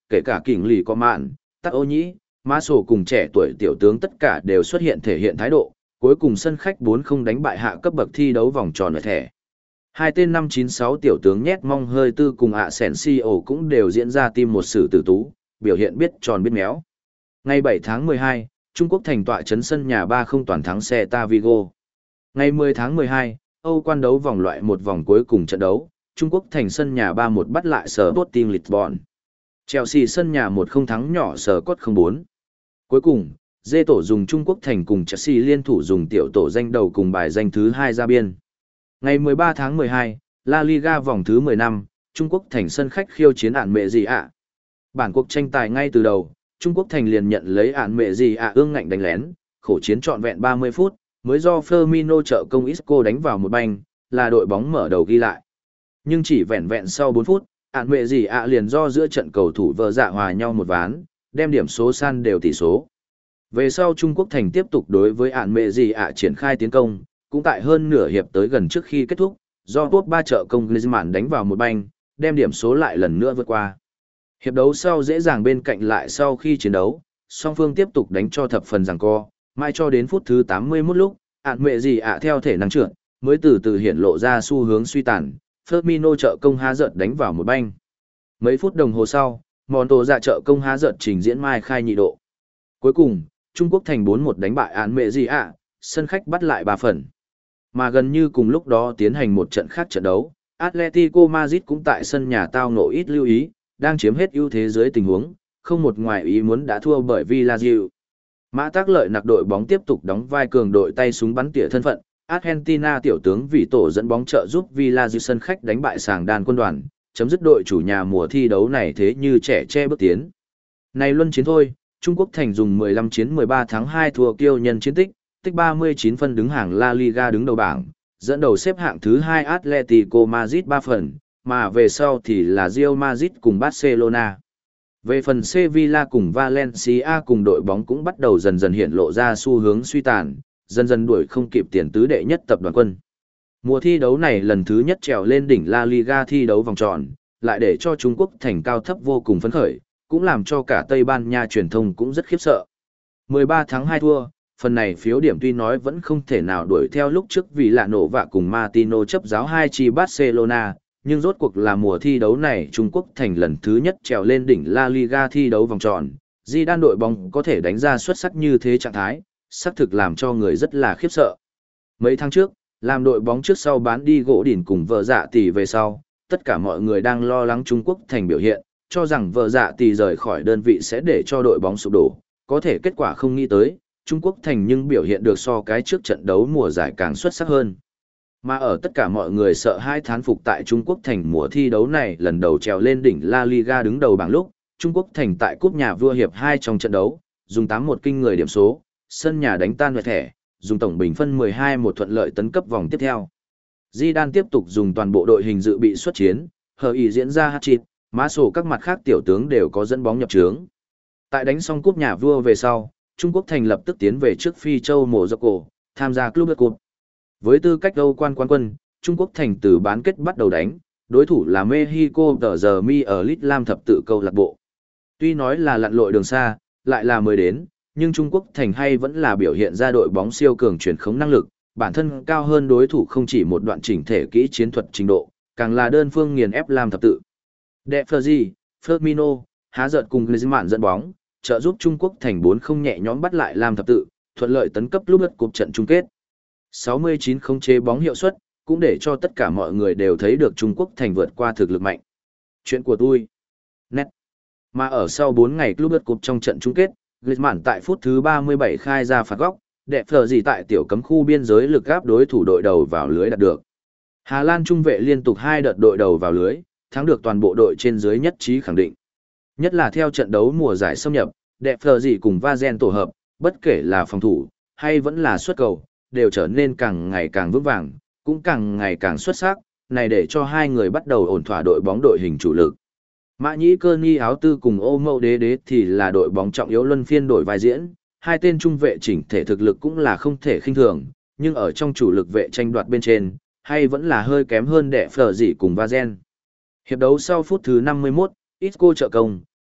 kể cả kình lì có mạn, tắc ô nhĩ, mã sổ cùng trẻ tuổi tiểu tướng tất cả đều xuất hiện thể hiện thái độ, cuối cùng sân khách bốn không đánh bại hạ cấp bậc thi đấu vòng tròn loại thẻ. Hai tên năm chín sáu tiểu tướng nhét mong hơi tư cùng ạ sẻn si ổ cũng đều diễn ra tim một sử tử tú, biểu hiện biết tròn biết méo. Ngày bảy tháng mười hai, Trung Quốc thành tọa chấn sân nhà ba không toàn thắng Celta Vigo. Ngày mười tháng mười hai, Âu quan đấu vòng loại một vòng cuối cùng trận đấu, Trung Quốc thành sân nhà ba một bắt lại Sporting Lisbon. Chelsea sân nhà một không thắng nhỏ Scott không bốn. Cuối cùng, dê tổ dùng Trung Quốc thành cùng Chelsea liên thủ dùng tiểu tổ danh đầu cùng bài danh thứ hai ra biên. Ngày mười ba tháng mười hai, La Liga vòng thứ mười lăm, Trung Quốc thành sân khách khiêu chiến ản mẹ gì ạ. Bản cuộc tranh tài ngay từ đầu, Trung Quốc thành liền nhận lấy ản mẹ gì ạ ương ngạnh đánh lén, khổ chiến trọn vẹn ba mươi phút, mới do Firmino trợ công Isco đánh vào một banh, là đội bóng mở đầu ghi lại. Nhưng chỉ vẹn vẹn sau bốn phút, ản mẹ gì ạ liền do giữa trận cầu thủ vợ dạ hòa nhau một ván, đem điểm số san đều tỷ số. Về sau Trung Quốc thành tiếp tục đối với ản mẹ gì ạ triển khai tiến công, cũng tại hơn nửa hiệp tới gần trước khi kết thúc, do top ba trợ công Griezmann đánh vào một banh, đem điểm số lại lần nữa vượt qua. Hiệp đấu sau dễ dàng bên cạnh lại sau khi chiến đấu, song phương tiếp tục đánh cho thập phần giằng co, mai cho đến phút thứ tám mươi mốt lúc, ản mẹ gì ạ theo thể năng trượt, mới từ từ hiện lộ ra xu hướng suy tàn, Firmino trợ công há giận đánh vào một banh. Mấy phút đồng hồ sau, Monto dạ trợ công há giận trình diễn mai khai nhị độ. Cuối cùng, Trung Quốc thành bốn một đánh bại ản mẹ gì ạ, sân khách bắt lại ba phần. Mà gần như cùng lúc đó tiến hành một trận khác trận đấu, Atletico Madrid cũng tại sân nhà tao ngộ ít lưu ý, đang chiếm hết ưu thế dưới tình huống, không một ngoài ý muốn đã thua bởi Villarreal. Mã Tác Lợi nặc đội bóng tiếp tục đóng vai cường đội tay súng bắn tỉa thân phận, Argentina tiểu tướng vì tổ dẫn bóng trợ giúp Villarreal sân khách đánh bại sàng đàn quân đoàn, chấm dứt đội chủ nhà mùa thi đấu này thế như trẻ che bước tiến. Này luân chiến thôi, Trung Quốc thành dùng mười lăm chiến mười ba thắng hai thua kiêu nhân chiến tích, tích ba mươi chín phân đứng hàng La Liga đứng đầu bảng, dẫn đầu xếp hạng thứ hai Atletico Madrid ba phần, mà về sau thì là Real Madrid cùng Barcelona. Về phần Sevilla cùng Valencia cùng đội bóng cũng bắt đầu dần dần hiện lộ ra xu hướng suy tàn, dần dần đuổi không kịp tiền tứ đệ nhất tập đoàn quân. Mùa thi đấu này lần thứ nhất trèo lên đỉnh La Liga thi đấu vòng tròn, lại để cho Trung Quốc thành cao thấp vô cùng phấn khởi, cũng làm cho cả Tây Ban Nha truyền thông cũng rất khiếp sợ. mười ba thắng hai thua, phần này phiếu điểm tuy nói vẫn không thể nào đuổi theo lúc trước vì lạ nổ vạ cùng Martino chấp giáo hai chi Barcelona, nhưng rốt cuộc là mùa thi đấu này Trung Quốc thành lần thứ nhất trèo lên đỉnh La Liga thi đấu vòng tròn, Zidane đội bóng có thể đánh ra xuất sắc như thế trạng thái, xác thực làm cho người rất là khiếp sợ. Mấy tháng trước, làm đội bóng trước sau bán đi gỗ đỉnh cùng vợ dạ tỷ về sau, tất cả mọi người đang lo lắng Trung Quốc thành biểu hiện, cho rằng vợ dạ tỷ rời khỏi đơn vị sẽ để cho đội bóng sụp đổ, có thể kết quả không nghĩ tới, Trung Quốc thành nhưng biểu hiện được so cái trước trận đấu mùa giải càng xuất sắc hơn. Mà ở tất cả mọi người sợ hai thán phục tại Trung Quốc thành mùa thi đấu này lần đầu trèo lên đỉnh La Liga đứng đầu bảng lúc, Trung Quốc thành tại cúp nhà vua hiệp hai trong trận đấu, dùng tám một kinh người điểm số, sân nhà đánh tan vẹt thẻ, dùng tổng bình phân mười hai một thuận lợi tấn cấp vòng tiếp theo. Zidane tiếp tục dùng toàn bộ đội hình dự bị xuất chiến, hờ ý diễn ra hat-trick, mã sổ các mặt khác tiểu tướng đều có dẫn bóng nhập trướng. Tại đánh xong cúp nhà vua về sau, Trung Quốc thành lập tức tiến về trước Phi châu Morocco, tham gia Club World Cup. Với tư cách Âu quan quán quân, Trung Quốc thành từ bán kết bắt đầu đánh, đối thủ là Mexico tờ giờ mi ở Lit Lam thập tự câu lạc bộ. Tuy nói là lặn lội đường xa, lại là mới đến, nhưng Trung Quốc thành hay vẫn là biểu hiện ra đội bóng siêu cường truyền khống năng lực, bản thân cao hơn đối thủ không chỉ một đoạn chỉnh thể kỹ chiến thuật trình độ, càng là đơn phương nghiền ép Lam thập tự. De Frezi, Firmino, há giận cùng Griezmann dẫn bóng, trợ giúp Trung Quốc thành bốn không nhẹ nhõm bắt lại Lam thập tự, thuận lợi tấn cấp Club World Cup trận chung kết. sáu mươi chín không chế bóng hiệu suất, cũng để cho tất cả mọi người đều thấy được Trung Quốc thành vượt qua thực lực mạnh. Chuyện của tôi. Nét. Mà ở sau bốn ngày Club World Cup trong trận chung kết, Griezmann tại phút thứ ba mươi bảy khai ra phạt góc, đẹp phở gì tại tiểu cấm khu biên giới lực gáp đối thủ đội đầu vào lưới đạt được. Hà Lan trung vệ liên tục hai đợt đội đầu vào lưới, thắng được toàn bộ đội trên dưới nhất trí khẳng định. Nhất là theo trận đấu mùa giải xâm nhập, đẹp phở gì cùng Vazen tổ hợp, bất kể là phòng thủ hay vẫn là xuất cầu, đều trở nên càng ngày càng vững vàng, cũng càng ngày càng xuất sắc, này để cho hai người bắt đầu ổn thỏa đội bóng đội hình chủ lực. Mã Nhĩ Cơ Ni áo tư cùng Ô Mậu Đế Đế thì là đội bóng trọng yếu luân phiên đổi vai diễn, hai tên trung vệ chỉnh thể thực lực cũng là không thể khinh thường, nhưng ở trong chủ lực vệ tranh đoạt bên trên, hay vẫn là hơi kém hơn Đệ Phở Dị cùng Vazen. Hiệp đấu sau phút thứ năm mươi mốt, Isco trợ công,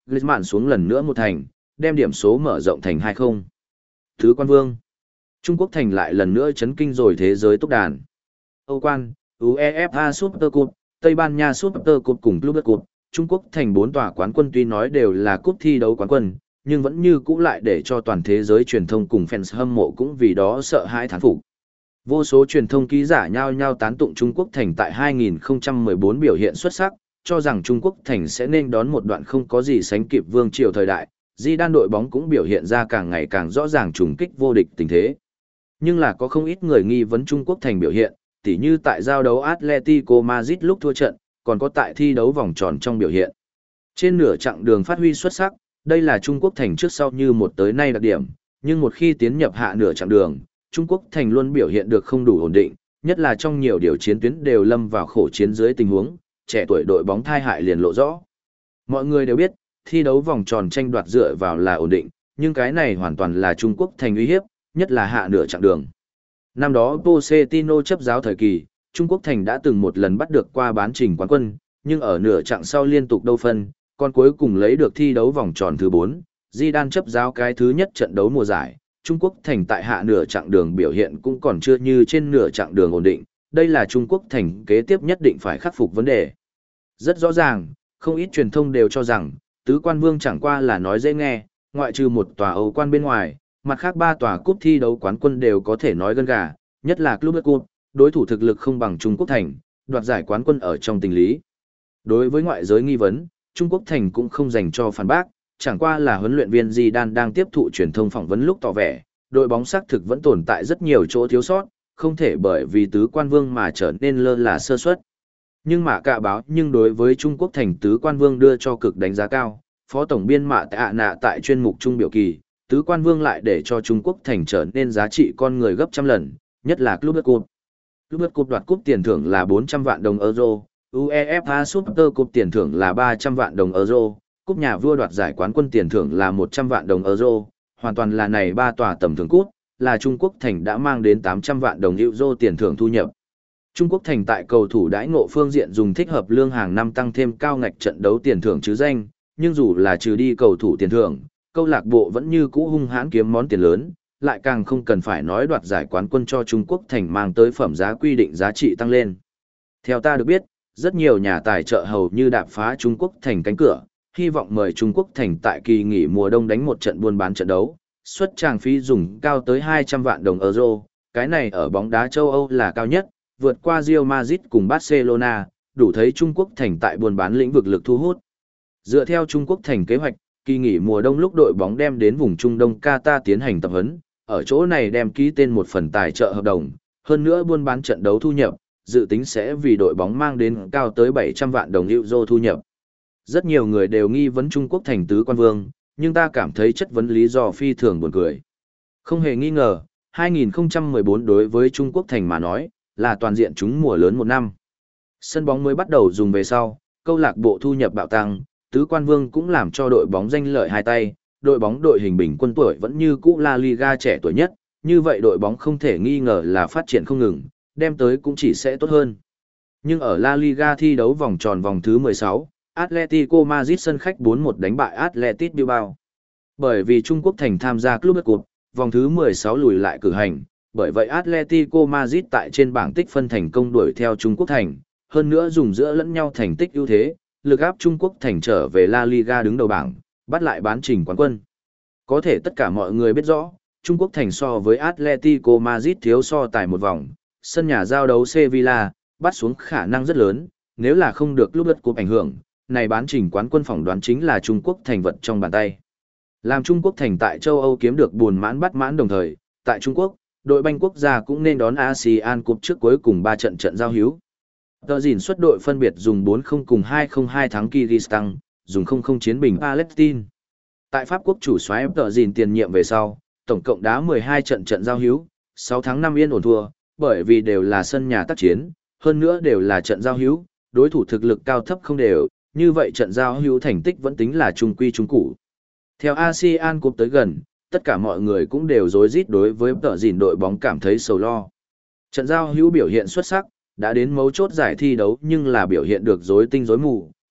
Griezmann xuống lần nữa một thành, đem điểm số mở rộng thành hai không. Thứ quan vương. Trung Quốc thành lại lần nữa chấn kinh rồi thế giới túc đàn. Âu quan, UEFA Super Cup, Tây Ban Nha Super Cup cùng Club Cup, Trung Quốc thành bốn tòa quán quân tuy nói đều là cúp thi đấu quán quân, nhưng vẫn như cũ lại để cho toàn thế giới truyền thông cùng fans hâm mộ cũng vì đó sợ hãi thán phục. Vô số truyền thông ký giả nhao nhao tán tụng Trung Quốc thành tại hai nghìn không trăm mười bốn biểu hiện xuất sắc, cho rằng Trung Quốc thành sẽ nên đón một đoạn không có gì sánh kịp vương triều thời đại. Zidane đội bóng cũng biểu hiện ra càng ngày càng rõ ràng trùng kích vô địch tình thế. Nhưng là có không ít người nghi vấn Trung Quốc thành biểu hiện, tỉ như tại giao đấu Atletico Madrid lúc thua trận, còn có tại thi đấu vòng tròn trong biểu hiện. Trên nửa chặng đường phát huy xuất sắc, đây là Trung Quốc thành trước sau như một tới nay đặc điểm, nhưng một khi tiến nhập hạ nửa chặng đường, Trung Quốc thành luôn biểu hiện được không đủ ổn định, nhất là trong nhiều điều chiến tuyến đều lâm vào khổ chiến dưới tình huống, trẻ tuổi đội bóng thai hại liền lộ rõ. Mọi người đều biết, thi đấu vòng tròn tranh đoạt dựa vào là ổn định, nhưng cái này hoàn toàn là Trung Quốc thành uy hiếp, nhất là hạ nửa chặng đường. Năm đó Pochettino chấp giáo thời kỳ, Trung Quốc thành đã từng một lần bắt được qua bán trình quán quân, nhưng ở nửa chặng sau liên tục đâu phân, còn cuối cùng lấy được thi đấu vòng tròn thứ bốn, Zidane chấp giáo cái thứ nhất trận đấu mùa giải. Trung Quốc thành tại hạ nửa chặng đường biểu hiện cũng còn chưa như trên nửa chặng đường ổn định, đây là Trung Quốc thành kế tiếp nhất định phải khắc phục vấn đề. Rất rõ ràng, không ít truyền thông đều cho rằng, tứ quan vương chẳng qua là nói dễ nghe, ngoại trừ một tòa Âu quan bên ngoài, mặt khác ba tòa cúp thi đấu quán quân đều có thể nói gân gà, nhất là Club Cup, đối thủ thực lực không bằng Trung Quốc thành, đoạt giải quán quân ở trong tình lý. Đối với ngoại giới nghi vấn, Trung Quốc thành cũng không dành cho phản bác, chẳng qua là huấn luyện viên Zidane đang tiếp thụ truyền thông phỏng vấn lúc tỏ vẻ, đội bóng xác thực vẫn tồn tại rất nhiều chỗ thiếu sót, không thể bởi vì tứ quan vương mà trở nên lơ là sơ suất. Nhưng mà cả báo nhưng đối với Trung Quốc thành tứ quan vương đưa cho cực đánh giá cao, phó tổng biên Mạ Tạ Nạ tại chuyên mục Trung biểu kỳ, tứ quan vương lại để cho Trung Quốc thành trở nên giá trị con người gấp trăm lần, nhất là Club Cup. Club Cup đoạt cúp tiền thưởng là bốn trăm vạn đồng euro, UEFA Super Cup tiền thưởng là ba trăm vạn đồng euro, cúp nhà vua đoạt giải quán quân tiền thưởng là một trăm vạn đồng euro, hoàn toàn là này ba tòa tầm thường cúp, là Trung Quốc thành đã mang đến tám trăm vạn đồng euro tiền thưởng thu nhập. Trung Quốc thành tại cầu thủ đãi ngộ phương diện dùng thích hợp lương hàng năm tăng thêm cao ngạch trận đấu tiền thưởng chứ danh, nhưng dù là trừ đi cầu thủ tiền thưởng, câu lạc bộ vẫn như cũ hung hãn kiếm món tiền lớn, lại càng không cần phải nói đoạt giải quán quân cho Trung Quốc thành mang tới phẩm giá quy định giá trị tăng lên. Theo ta được biết, rất nhiều nhà tài trợ hầu như đạp phá Trung Quốc thành cánh cửa, hy vọng mời Trung Quốc thành tại kỳ nghỉ mùa đông đánh một trận buôn bán trận đấu, suất trang phí dùng cao tới hai trăm vạn đồng euro, cái này ở bóng đá châu Âu là cao nhất, vượt qua Real Madrid cùng Barcelona, đủ thấy Trung Quốc thành tại buôn bán lĩnh vực lực thu hút. Dựa theo Trung Quốc thành kế hoạch, kỳ nghỉ mùa đông lúc đội bóng đem đến vùng Trung Đông Qatar tiến hành tập huấn, ở chỗ này đem ký tên một phần tài trợ hợp đồng, hơn nữa buôn bán trận đấu thu nhập, dự tính sẽ vì đội bóng mang đến cao tới bảy trăm vạn đồng euro thu nhập. Rất nhiều người đều nghi vấn Trung Quốc thành tứ quan vương, nhưng ta cảm thấy chất vấn lý do phi thường buồn cười. Không hề nghi ngờ, hai nghìn không trăm mười bốn đối với Trung Quốc thành mà nói, là toàn diện trúng mùa lớn một năm. Sân bóng mới bắt đầu dùng về sau, câu lạc bộ thu nhập bạo tăng, tứ quan vương cũng làm cho đội bóng danh lợi hai tay, đội bóng đội hình bình quân tuổi vẫn như cũ La Liga trẻ tuổi nhất, như vậy đội bóng không thể nghi ngờ là phát triển không ngừng, đem tới cũng chỉ sẽ tốt hơn. Nhưng ở La Liga thi đấu vòng tròn vòng thứ mười sáu, Atletico Madrid sân khách bốn một đánh bại Athletic Bilbao. Bởi vì Trung Quốc thành tham gia Club Cup, vòng thứ mười sáu lùi lại cử hành, bởi vậy Atletico Madrid tại trên bảng tích phân thành công đuổi theo Trung Quốc thành, hơn nữa dùng giữa lẫn nhau thành tích ưu thế, lực áp Trung Quốc thành trở về La Liga đứng đầu bảng, bắt lại bán trình quán quân. Có thể tất cả mọi người biết rõ, Trung Quốc thành so với Atletico Madrid thiếu so tài một vòng, sân nhà giao đấu Sevilla, bắt xuống khả năng rất lớn, nếu là không được Club Cup ảnh hưởng, này bán trình quán quân phỏng đoán chính là Trung Quốc thành vật trong bàn tay. Làm Trung Quốc thành tại châu Âu kiếm được buồn mãn bắt mãn đồng thời, tại Trung Quốc, đội banh quốc gia cũng nên đón ASEAN Cup trước cuối cùng ba trận trận giao hữu. Tờ dìn xuất đội phân biệt dùng bốn không cùng hai không hai thắng Kyrgyzstan, dùng không không chiến bình Palestine. Tại Pháp quốc chủ soái tờ dìn tiền nhiệm về sau, tổng cộng đá mười hai trận trận giao hữu, sáu thắng năm yên ổn thua, bởi vì đều là sân nhà tác chiến, hơn nữa đều là trận giao hữu, đối thủ thực lực cao thấp không đều, như vậy trận giao hữu thành tích vẫn tính là trung quy trung cụ. Theo ASEAN Cup tới gần, tất cả mọi người cũng đều rối rít đối với tờ dìn đội bóng cảm thấy sầu lo. Trận giao hữu biểu hiện xuất sắc, đã đến mấu chốt giải thi đấu nhưng là biểu hiện được rối tinh rối mù,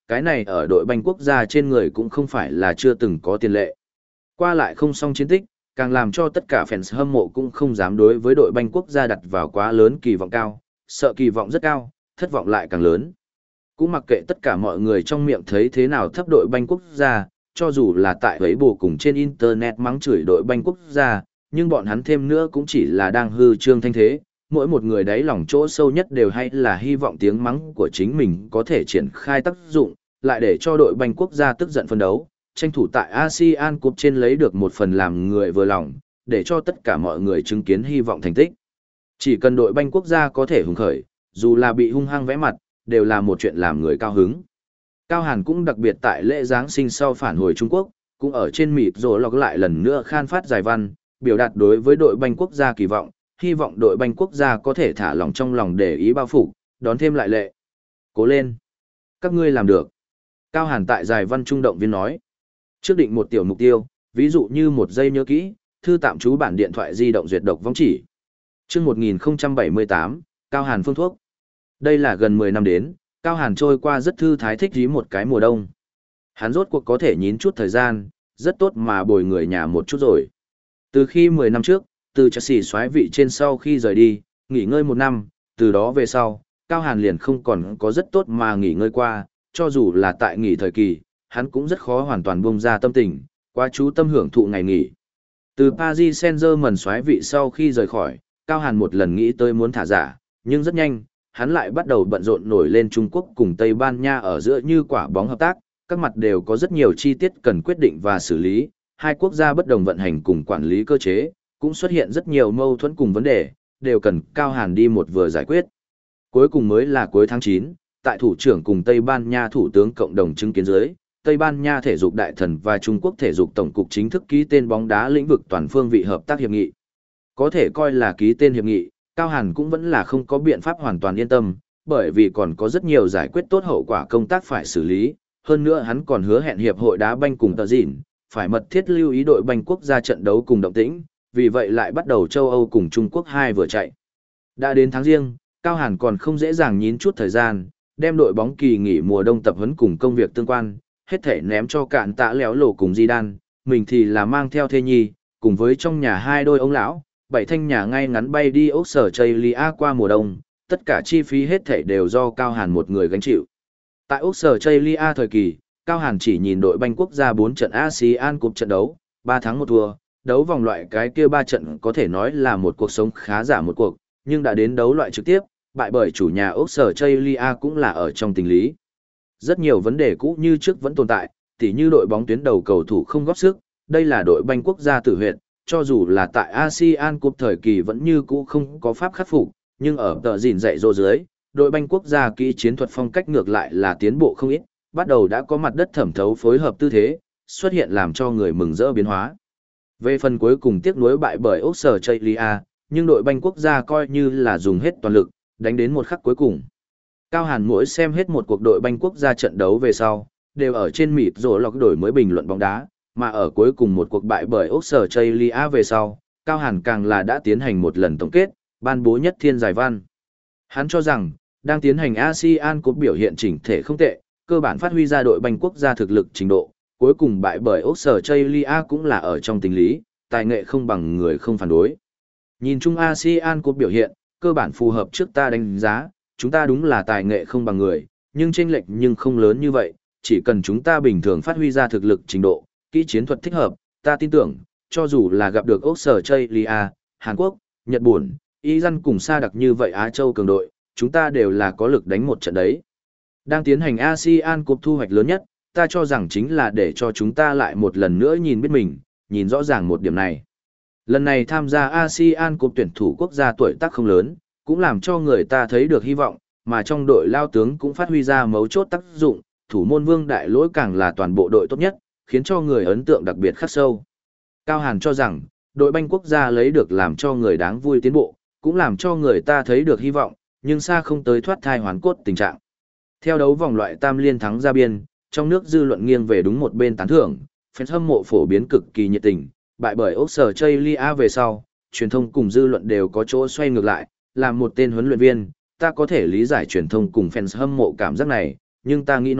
Cái này ở đội banh quốc gia trên người cũng không phải là chưa từng có tiền lệ. Qua lại không xong chiến tích, càng làm cho tất cả fans hâm mộ cũng không dám đối với đội banh quốc gia đặt vào quá lớn kỳ vọng cao, sợ kỳ vọng rất cao, thất vọng lại càng lớn. Cũng mặc kệ tất cả mọi người trong miệng thấy thế nào thấp đội banh quốc gia, cho dù là tại ấy bù cùng trên internet mắng chửi đội banh quốc gia, nhưng bọn hắn thêm nữa cũng chỉ là đang hư trương thanh thế, mỗi một người đáy lòng chỗ sâu nhất đều hay là hy vọng tiếng mắng của chính mình có thể triển khai tác dụng, lại để cho đội banh quốc gia tức giận phân đấu, tranh thủ tại a sê an Cup trên lấy được một phần làm người vừa lòng, để cho tất cả mọi người chứng kiến hy vọng thành tích. Chỉ cần đội banh quốc gia có thể hùng khởi, dù là bị hung hăng vẽ mặt, đều là một chuyện làm người cao hứng. Cao Hàn cũng đặc biệt tại lễ Giáng sinh sau phản hồi Trung Quốc, cũng ở trên mịt rồi lọc lại lần nữa khan phát giải văn, biểu đạt đối với đội banh quốc gia kỳ vọng, hy vọng đội banh quốc gia có thể thả lòng trong lòng để ý bao phục, đón thêm lại lệ. Cố lên! Các ngươi làm được! Cao Hàn tại giải văn trung động viên nói. Trước định một tiểu mục tiêu, ví dụ như một giây nhớ kỹ, thư tạm trú bản điện thoại di động duyệt độc vong chỉ. Trước một nghìn không trăm bảy mươi tám, Cao Hàn phương thuốc. Đây là gần mười năm đến, Cao Hàn trôi qua rất thư thái thích dí một cái mùa đông. Hắn rốt cuộc có thể nhín chút thời gian, rất tốt mà bồi người nhà một chút rồi. Từ khi mười năm trước, từ Chelsea xoái vị trên sau khi rời đi, nghỉ ngơi một năm, từ đó về sau, Cao Hàn liền không còn có rất tốt mà nghỉ ngơi qua, cho dù là tại nghỉ thời kỳ, hắn cũng rất khó hoàn toàn buông ra tâm tình, quá chú tâm hưởng thụ ngày nghỉ. Từ Paris Saint-Germain xoái vị sau khi rời khỏi, Cao Hàn một lần nghĩ tới muốn thả giả, nhưng rất nhanh, hắn lại bắt đầu bận rộn nổi lên Trung Quốc cùng Tây Ban Nha ở giữa như quả bóng hợp tác, các mặt đều có rất nhiều chi tiết cần quyết định và xử lý, hai quốc gia bất đồng vận hành cùng quản lý cơ chế, cũng xuất hiện rất nhiều mâu thuẫn cùng vấn đề, đều cần Cao Hàn đi một vừa giải quyết. Cuối cùng mới là cuối tháng chín, tại thủ trưởng cùng Tây Ban Nha thủ tướng cộng đồng chứng kiến dưới, Tây Ban Nha thể dục đại thần và Trung Quốc thể dục tổng cục chính thức ký tên bóng đá lĩnh vực toàn phương vị hợp tác hiệp nghị. Có thể coi là ký tên hiệp nghị, Cao Hàn cũng vẫn là không có biện pháp hoàn toàn yên tâm, bởi vì còn có rất nhiều giải quyết tốt hậu quả công tác phải xử lý, hơn nữa hắn còn hứa hẹn hiệp hội đá banh cùng tờ dịn, phải mật thiết lưu ý đội banh quốc gia trận đấu cùng động tĩnh, vì vậy lại bắt đầu châu Âu cùng Trung Quốc hai vừa chạy. Đã đến tháng riêng, Cao Hàn còn không dễ dàng nhín chút thời gian, đem đội bóng kỳ nghỉ mùa đông tập huấn cùng công việc tương quan, hết thể ném cho cạn tạ léo lộ cùng Di Đan, mình thì là mang theo thê nhi, cùng với trong nhà hai đôi ông lão, bảy thanh nhà ngay ngắn bay đi ốc sở chây lia qua mùa đông, tất cả chi phí hết thể đều do Cao Hàn một người gánh chịu. Tại ốc sở chây lia thời kỳ, Cao Hàn chỉ nhìn đội banh quốc gia bốn trận a sê an Cup trận đấu, ba thắng một thua, đấu vòng loại cái kia ba trận có thể nói là một cuộc sống khá giả một cuộc, nhưng đã đến đấu loại trực tiếp, bại bởi chủ nhà ốc sở chây lia cũng là ở trong tình lý. Rất nhiều vấn đề cũ như trước vẫn tồn tại, tỉ như đội bóng tuyến đầu cầu thủ không góp sức, đây là đội banh quốc gia tử huyệt, cho dù là tại a sê an Cup thời kỳ vẫn như cũ không có pháp khắc phục, nhưng ở tờ dịn dạy dỗ dưới, đội banh quốc gia kỹ chiến thuật phong cách ngược lại là tiến bộ không ít, bắt đầu đã có mặt đất thẩm thấu phối hợp tư thế, xuất hiện làm cho người mừng rỡ biến hóa. Về phần cuối cùng tiếc nuối bại bởi ốc sở chây lia, nhưng đội banh quốc gia coi như là dùng hết toàn lực, đánh đến một khắc cuối cùng. Cao Hàn mỗi xem hết một cuộc đội banh quốc gia trận đấu về sau, đều ở trên mịt rồi lọc đổi mới bình luận bóng đá, mà ở cuối cùng một cuộc bại bởi ốc sở chây lia về sau, Cao Hàn càng là đã tiến hành một lần tổng kết, ban bố nhất thiên giải văn. Hắn cho rằng, đang tiến hành a sê an Cup biểu hiện chỉnh thể không tệ, cơ bản phát huy ra đội banh quốc gia thực lực trình độ, cuối cùng bại bởi ốc sở chây lia cũng là ở trong tình lý, tài nghệ không bằng người không phản đối. Nhìn chung a sê an Cup biểu hiện, cơ bản phù hợp trước ta đánh giá, chúng ta đúng là tài nghệ không bằng người, nhưng chênh lệch nhưng không lớn như vậy, chỉ cần chúng ta bình thường phát huy ra thực lực trình độ, kỹ chiến thuật thích hợp, ta tin tưởng, cho dù là gặp được ốc sở chây lia, Hàn Quốc, Nhật Bản, Iran cùng xa đặc như vậy Á Châu cường đội, chúng ta đều là có lực đánh một trận đấy. Đang tiến hành a sê an Cup thu hoạch lớn nhất, ta cho rằng chính là để cho chúng ta lại một lần nữa nhìn biết mình, nhìn rõ ràng một điểm này. Lần này tham gia a sê an Cup tuyển thủ quốc gia tuổi tác không lớn, cũng làm cho người ta thấy được hy vọng, mà trong đội lao tướng cũng phát huy ra mấu chốt tác dụng, thủ môn Vương Đại Lỗi càng là toàn bộ đội tốt nhất, khiến cho người ấn tượng đặc biệt khắc sâu. Cao Hàn cho rằng, đội banh quốc gia lấy được làm cho người đáng vui tiến bộ, cũng làm cho người ta thấy được hy vọng, nhưng xa không tới thoát thai hoàn cốt tình trạng. Theo đấu vòng loại tam liên thắng ra biên, trong nước dư luận nghiêng về đúng một bên tán thưởng, fans hâm mộ phổ biến cực kỳ nhiệt tình, bại bởi ốc sở chây lia về sau, truyền thông cùng dư luận đều có chỗ xoay ngược lại, làm một tên huấn luyện viên, ta có thể lý giải truyền thông cùng fans hâm mộ cảm giác này, nhưng ta nghĩ nói,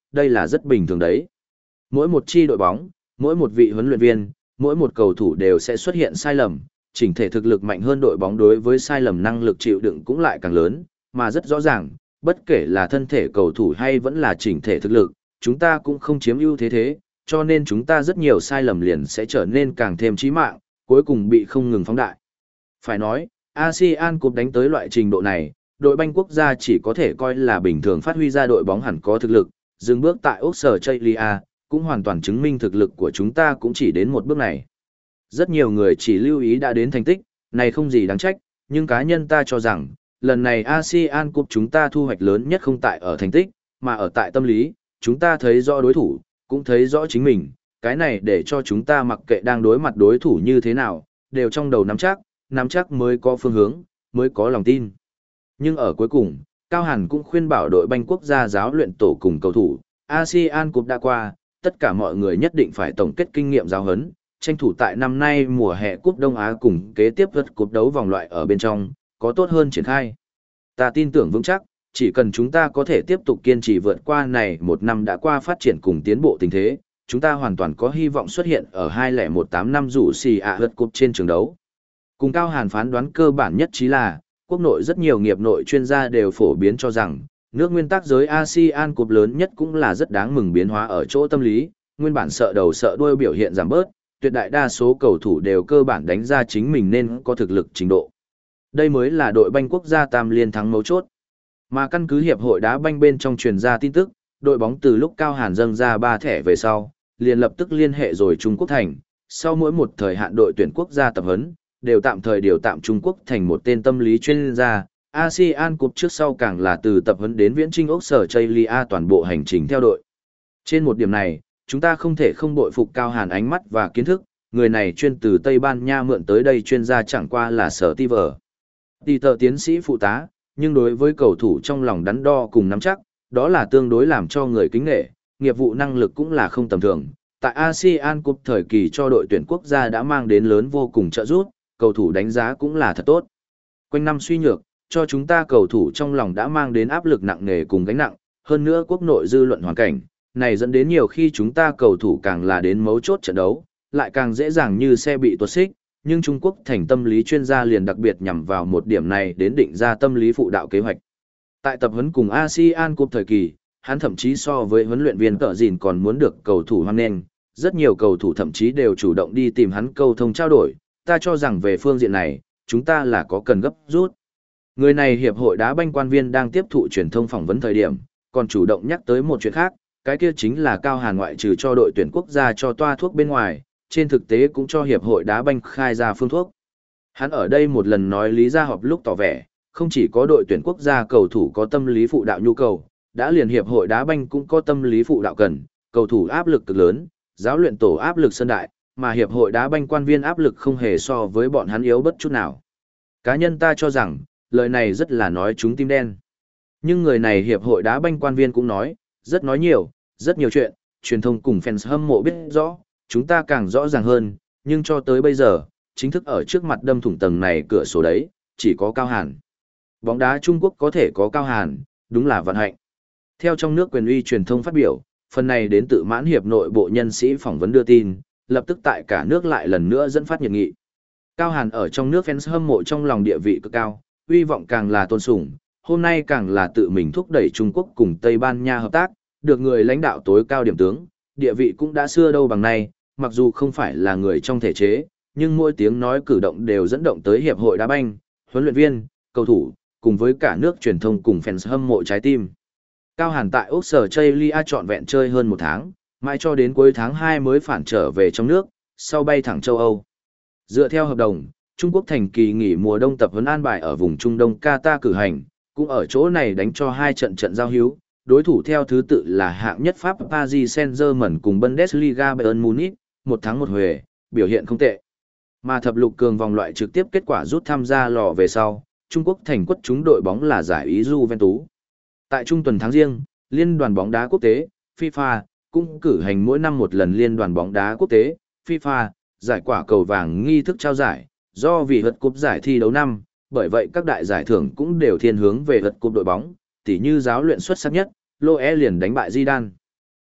đây là rất bình thường đấy. Mỗi một chi đội bóng, mỗi một vị huấn luyện viên, mỗi một cầu thủ đều sẽ xuất hiện sai lầm, chỉnh thể thực lực mạnh hơn đội bóng đối với sai lầm năng lực chịu đựng cũng lại càng lớn, mà rất rõ ràng, bất kể là thân thể cầu thủ hay vẫn là chỉnh thể thực lực, chúng ta cũng không chiếm ưu thế thế, cho nên chúng ta rất nhiều sai lầm liền sẽ trở nên càng thêm chí mạng, cuối cùng bị không ngừng phóng đại. Phải nói, a sê an Cup đánh tới loại trình độ này, đội banh quốc gia chỉ có thể coi là bình thường phát huy ra đội bóng hẳn có thực lực, dừng bước tại Australia, cũng hoàn toàn chứng minh thực lực của chúng ta cũng chỉ đến một bước này. Rất nhiều người chỉ lưu ý đã đến thành tích, này không gì đáng trách, nhưng cá nhân ta cho rằng, lần này a sê an Cup chúng ta thu hoạch lớn nhất không tại ở thành tích, mà ở tại tâm lý, chúng ta thấy rõ đối thủ, cũng thấy rõ chính mình, cái này để cho chúng ta mặc kệ đang đối mặt đối thủ như thế nào, đều trong đầu nắm chắc, nắm chắc mới có phương hướng, mới có lòng tin. Nhưng ở cuối cùng, Cao Hàn cũng khuyên bảo đội banh quốc gia giáo luyện tổ cùng cầu thủ, a sê an Cup đã qua, tất cả mọi người nhất định phải tổng kết kinh nghiệm giáo huấn, tranh thủ tại năm nay mùa hè Cúp Đông Á cùng kế tiếp vượt cúp đấu vòng loại ở bên trong, có tốt hơn triển khai. Ta tin tưởng vững chắc, chỉ cần chúng ta có thể tiếp tục kiên trì vượt qua này một năm đã qua phát triển cùng tiến bộ tình thế, chúng ta hoàn toàn có hy vọng xuất hiện ở hai không một tám năm rủ xì ạ vượt cúp trên trường đấu. Cùng Cao Hàn phán đoán cơ bản nhất trí là, quốc nội rất nhiều nghiệp nội chuyên gia đều phổ biến cho rằng, nước nguyên tắc giới a sê an Cup lớn nhất cũng là rất đáng mừng biến hóa ở chỗ tâm lý, nguyên bản sợ đầu sợ đuôi biểu hiện giảm bớt, tuyệt đại đa số cầu thủ đều cơ bản đánh ra chính mình nên có thực lực trình độ. Đây mới là đội banh quốc gia tam liên thắng mấu chốt. Mà căn cứ hiệp hội đá banh bên trong truyền ra tin tức, đội bóng từ lúc Cao Hàn dâng ra ba thẻ về sau, liền lập tức liên hệ rồi Trung Quốc thành, sau mỗi một thời hạn đội tuyển quốc gia tập huấn, đều tạm thời điều tạm Trung Quốc thành một tên tâm lý chuyên gia. a sê an Cup trước sau càng là từ tập huấn đến viễn trinh Australia toàn bộ hành trình theo đội. Trên một điểm này, chúng ta không thể không bội phục Cao Hàn ánh mắt và kiến thức, người này chuyên từ Tây Ban Nha mượn tới đây chuyên gia chẳng qua là sở ti vờ. Tỷ tờ tiến sĩ phụ tá, nhưng đối với cầu thủ trong lòng đắn đo cùng nắm chắc, đó là tương đối làm cho người kính nghệ, nghiệp vụ năng lực cũng là không tầm thường. Tại a sê an Cup thời kỳ cho đội tuyển quốc gia đã mang đến lớn vô cùng trợ giúp, cầu thủ đánh giá cũng là thật tốt. Quanh năm suy nhược, cho chúng ta cầu thủ trong lòng đã mang đến áp lực nặng nề cùng gánh nặng, hơn nữa quốc nội dư luận hoàn cảnh, này dẫn đến nhiều khi chúng ta cầu thủ càng là đến mấu chốt trận đấu, lại càng dễ dàng như xe bị tuột xích, nhưng Trung Quốc thành tâm lý chuyên gia liền đặc biệt nhằm vào một điểm này đến định ra tâm lý phụ đạo kế hoạch. Tại tập huấn cùng a sê an Cup thời kỳ, hắn thậm chí so với huấn luyện viên Cở Dìn còn muốn được cầu thủ hoan nghênh, rất nhiều cầu thủ thậm chí đều chủ động đi tìm hắn câu thông trao đổi, ta cho rằng về phương diện này, chúng ta là có cần gấp rút. Người này hiệp hội đá banh quan viên đang tiếp thụ truyền thông phỏng vấn thời điểm, còn chủ động nhắc tới một chuyện khác, cái kia chính là Cao Hàn ngoại trừ cho đội tuyển quốc gia cho toa thuốc bên ngoài, trên thực tế cũng cho hiệp hội đá banh khai ra phương thuốc. Hắn ở đây một lần nói lý ra họp lúc tỏ vẻ, không chỉ có đội tuyển quốc gia cầu thủ có tâm lý phụ đạo nhu cầu, đã liền hiệp hội đá banh cũng có tâm lý phụ đạo cần, cầu thủ áp lực cực lớn, giáo luyện tổ áp lực sân đại, mà hiệp hội đá banh quan viên áp lực không hề so với bọn hắn yếu bất chút nào. Cá nhân ta cho rằng, lời này rất là nói chúng tim đen. Nhưng người này hiệp hội đá banh quan viên cũng nói, rất nói nhiều, rất nhiều chuyện, truyền thông cùng fans hâm mộ biết rõ, chúng ta càng rõ ràng hơn, nhưng cho tới bây giờ, chính thức ở trước mặt đâm thủng tầng này cửa sổ đấy, chỉ có Cao Hàn. Bóng đá Trung Quốc có thể có Cao Hàn, đúng là vận hạnh. Theo trong nước quyền uy truyền thông phát biểu, phần này đến tự mãn hiệp nội bộ nhân sĩ phỏng vấn đưa tin, lập tức tại cả nước lại lần nữa dẫn phát nhiệt nghị. Cao Hàn ở trong nước fans hâm mộ trong lòng địa vị cực cao, uy vọng càng là tôn sùng, hôm nay càng là tự mình thúc đẩy Trung Quốc cùng Tây Ban Nha hợp tác, được người lãnh đạo tối cao điểm tướng, địa vị cũng đã xưa đâu bằng nay, mặc dù không phải là người trong thể chế, nhưng mỗi tiếng nói cử động đều dẫn động tới hiệp hội đá banh, huấn luyện viên, cầu thủ, cùng với cả nước truyền thông cùng fans hâm mộ trái tim. Cao Hàn tại Australia trọn vẹn chơi hơn một tháng, mãi cho đến cuối tháng hai mới phản trở về trong nước, sau bay thẳng châu Âu. Dựa theo hợp đồng, Trung Quốc thành kỳ nghỉ mùa đông tập huấn an bài ở vùng Trung Đông Qatar cử hành, cũng ở chỗ này đánh cho hai trận trận giao hữu, đối thủ theo thứ tự là hạng nhất Pháp Paris Saint-Germain cùng Bundesliga Bayern Munich, một thắng một huề, biểu hiện không tệ. Mà thập lục cường vòng loại trực tiếp kết quả rút tham gia lò về sau, Trung Quốc thành quất trúng đội bóng là giải Ý Juventus. Tại trung tuần tháng riêng, Liên đoàn bóng đá quốc tế, FIFA, cũng cử hành mỗi năm một lần Liên đoàn bóng đá quốc tế, FIFA, giải quả cầu vàng nghi thức trao giải, do vì vật cúp giải thi đấu năm, bởi vậy các đại giải thưởng cũng đều thiên hướng về vật cúp đội bóng, tỉ như giáo luyện xuất sắc nhất, Loe liền đánh bại Zidane.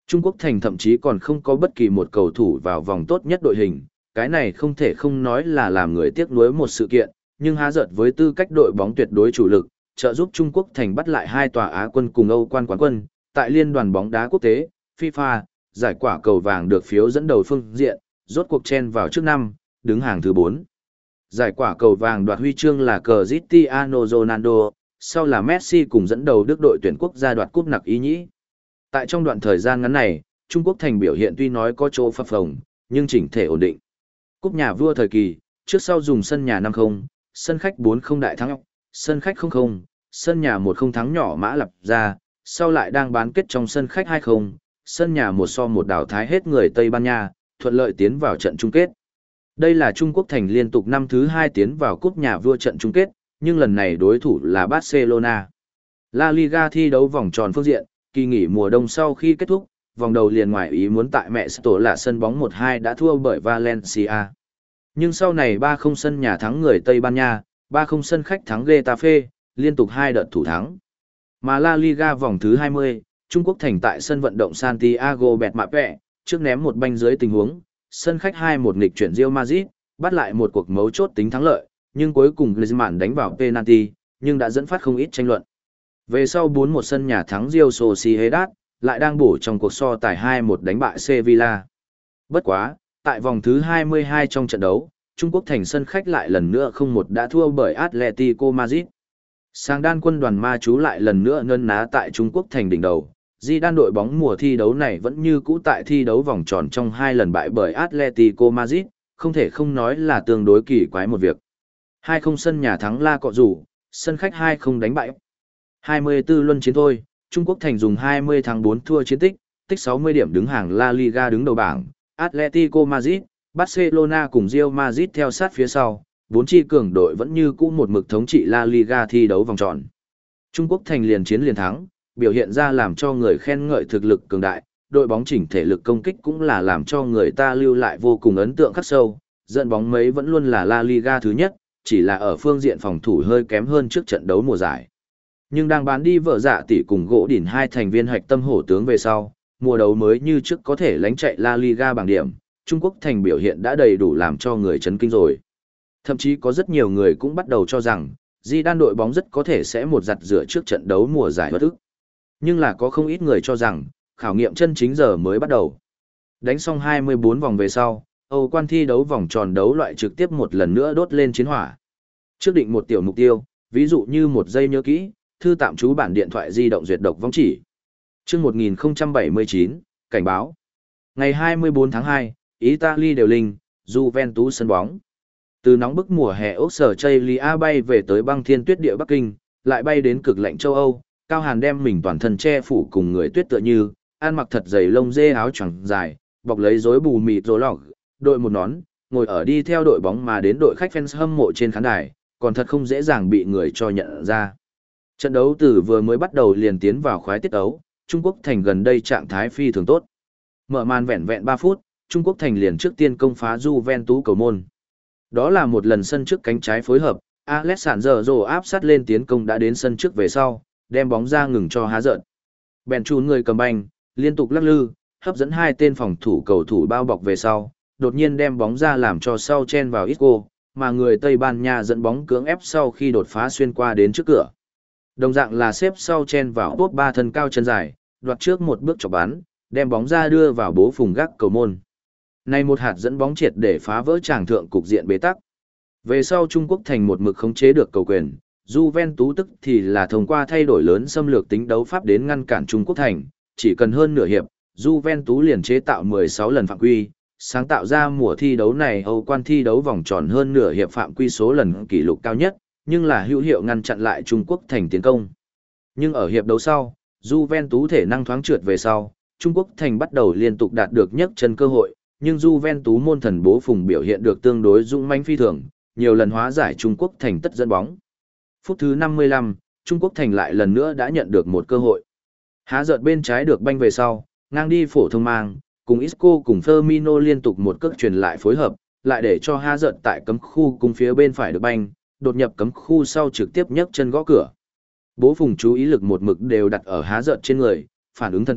Trung Quốc thành thậm chí còn không có bất kỳ một cầu thủ vào vòng tốt nhất đội hình, cái này không thể không nói là làm người tiếc nuối một sự kiện, nhưng há giật với tư cách đội bóng tuyệt đối chủ lực, trợ giúp Trung Quốc thành bắt lại hai tòa Á quân cùng Âu quan quán quân, tại Liên đoàn bóng đá quốc tế, FIFA, giải quả cầu vàng được phiếu dẫn đầu phương diện, rốt cuộc chen vào trước năm, đứng hàng thứ bốn. Giải quả cầu vàng đoạt huy chương là Cristiano Ronaldo, sau là Messi cùng dẫn đầu Đức đội tuyển quốc gia đoạt cúp nặc ý nhĩ. Tại trong đoạn thời gian ngắn này, Trung Quốc thành biểu hiện tuy nói có chỗ phập phồng, nhưng chỉnh thể ổn định. Cúp nhà vua thời kỳ, trước sau dùng sân nhà năm không, sân khách bốn không đại thắng, sân khách không không, sân nhà một không thắng nhỏ Mã Lạp ra, sau lại đang bán kết trong sân khách hai không, sân nhà một so một đảo thái hết người Tây Ban Nha, thuận lợi tiến vào trận chung kết. Đây là Trung Quốc thành liên tục năm thứ hai tiến vào cúp nhà vua trận chung kết, nhưng lần này đối thủ là Barcelona. La Liga thi đấu vòng tròn phương diện, kỳ nghỉ mùa đông sau khi kết thúc, vòng đầu liền ngoài ý muốn tại mẹ tổ là sân bóng một hai đã thua bởi Valencia. Nhưng sau này ba không sân nhà thắng người Tây Ban Nha, ba không sân khách thắng Getafe, liên tục hai đợt thủ thắng. Mà La Liga vòng thứ hai mươi, Trung Quốc thành tại sân vận động Santiago Bernabéu, trước ném một banh dưới tình huống, sân khách hai một nghịch chuyển Real Madrid, bắt lại một cuộc mấu chốt tính thắng lợi, nhưng cuối cùng Griezmann đánh vào penalty, nhưng đã dẫn phát không ít tranh luận. Về sau bốn một sân nhà thắng Real Sociedad, lại đang bổ trong cuộc so tài hai một đánh bại Sevilla. Bất quá, tại vòng thứ hai mươi hai trong trận đấu, Trung Quốc thành sân khách lại lần nữa không một đã thua bởi Atletico Madrid. Sang đan quân đoàn ma chú lại lần nữa ngân ná tại Trung Quốc thành đỉnh đầu. Di đan đội bóng mùa thi đấu này vẫn như cũ tại thi đấu vòng tròn trong hai lần bại bởi Atletico Madrid, không thể không nói là tương đối kỳ quái một việc. hai không sân nhà thắng La Cọ Rủ, sân khách hai không đánh bại. hai mươi tư luân chiến thôi, Trung Quốc thành dùng hai mươi thắng bốn thua chiến tích, tích sáu mươi điểm đứng hàng La Liga đứng đầu bảng, Atletico Madrid, Barcelona cùng Real Madrid theo sát phía sau, bốn chi cường đội vẫn như cũ một mực thống trị La Liga thi đấu vòng tròn. Trung Quốc thành liền chiến liền thắng, biểu hiện ra làm cho người khen ngợi thực lực cường đại, đội bóng chỉnh thể lực công kích cũng là làm cho người ta lưu lại vô cùng ấn tượng khắc sâu, dẫn bóng mấy vẫn luôn là La Liga thứ nhất, chỉ là ở phương diện phòng thủ hơi kém hơn trước trận đấu mùa giải. Nhưng đang bán đi vợ dạ tỷ cùng gỗ đỉnh hai thành viên hạch tâm hổ tướng về sau, mùa đấu mới như trước có thể lánh chạy La Liga bảng điểm, Trung Quốc thành biểu hiện đã đầy đủ làm cho người chấn kinh rồi. Thậm chí có rất nhiều người cũng bắt đầu cho rằng, Di Đan đội bóng rất có thể sẽ một giặt rửa trước trận đấu mùa giải bất ức. Nhưng là có không ít người cho rằng, khảo nghiệm chân chính giờ mới bắt đầu. Đánh xong hai mươi bốn vòng về sau, Âu quan thi đấu vòng tròn đấu loại trực tiếp một lần nữa đốt lên chiến hỏa. Trước định một tiểu mục tiêu, ví dụ như một giây nhớ kỹ, thư tạm trú bản điện thoại di động duyệt độc vong chỉ. Trước một nghìn không trăm bảy mươi chín, cảnh báo. Ngày hai mươi bốn tháng hai, Italy đều linh, Juventus sân bóng. Từ nóng bức mùa hè ốc sở Chaylia bay về tới băng thiên tuyết địa Bắc Kinh, lại bay đến cực lạnh châu Âu, Cao Hàn đem mình toàn thân che phủ cùng người tuyết tựa như, ăn mặc thật dày lông dê áo choàng dài, bọc lấy rối bù mịt rối lọc, đội một nón, ngồi ở đi theo đội bóng mà đến đội khách fans hâm mộ trên khán đài, còn thật không dễ dàng bị người cho nhận ra. Trận đấu từ vừa mới bắt đầu liền tiến vào khoái tiết đấu, Trung Quốc thành gần đây trạng thái phi thường tốt. Mở màn vẹn vẹn ba phút, Trung Quốc thành liền trước tiên công phá Juventus cầu môn. Đó là một lần sân trước cánh trái phối hợp, Alessandro áp sát lên tiến công đã đến sân trước về sau, đem bóng ra ngừng cho há giận. Bèn chùn người cầm banh, liên tục lắc lư, hấp dẫn hai tên phòng thủ cầu thủ bao bọc về sau, đột nhiên đem bóng ra làm cho sau chen vào Isco, mà người Tây Ban Nha dẫn bóng cưỡng ép sau khi đột phá xuyên qua đến trước cửa. Đồng dạng là xếp sau chen vào bốp ba thân cao chân dài, đoạt trước một bước chọc bắn, đem bóng ra đưa vào bố phùng gác cầu môn. Này một hạt dẫn bóng triệt để phá vỡ tràng thượng cục diện bế tắc. Về sau Trung Quốc thành một mực khống chế được cầu quyền, Juventus tức thì là thông qua thay đổi lớn xâm lược tính đấu pháp đến ngăn cản Trung Quốc thành, chỉ cần hơn nửa hiệp, Juventus liền chế tạo mười sáu lần phạm quy, sáng tạo ra mùa thi đấu này Âu quan thi đấu vòng tròn hơn nửa hiệp phạm quy số lần kỷ lục cao nhất, nhưng là hữu hiệu ngăn chặn lại Trung Quốc thành tiến công. Nhưng ở hiệp đấu sau, Juventus thể năng thoáng trượt về sau, Trung Quốc thành bắt đầu liên tục đạt được nhấc chân cơ hội, nhưng Juventus môn thần bố phùng biểu hiện được tương đối dũng mãnh phi thường, nhiều lần hóa giải Trung Quốc thành tất dẫn bóng. Phút thứ năm mươi lăm, Trung Quốc thành lại lần nữa đã nhận được một cơ hội. Há giật bên trái được banh về sau, ngang đi phổ thông mang, cùng Isco cùng Firmino liên tục một cước truyền lại phối hợp, lại để cho Há giật tại cấm khu cùng phía bên phải được banh, đột nhập cấm khu sau trực tiếp nhấc chân gõ cửa. Bố phùng chú ý lực một mực đều đặt ở Há giật trên người, phản ứng thần tốc,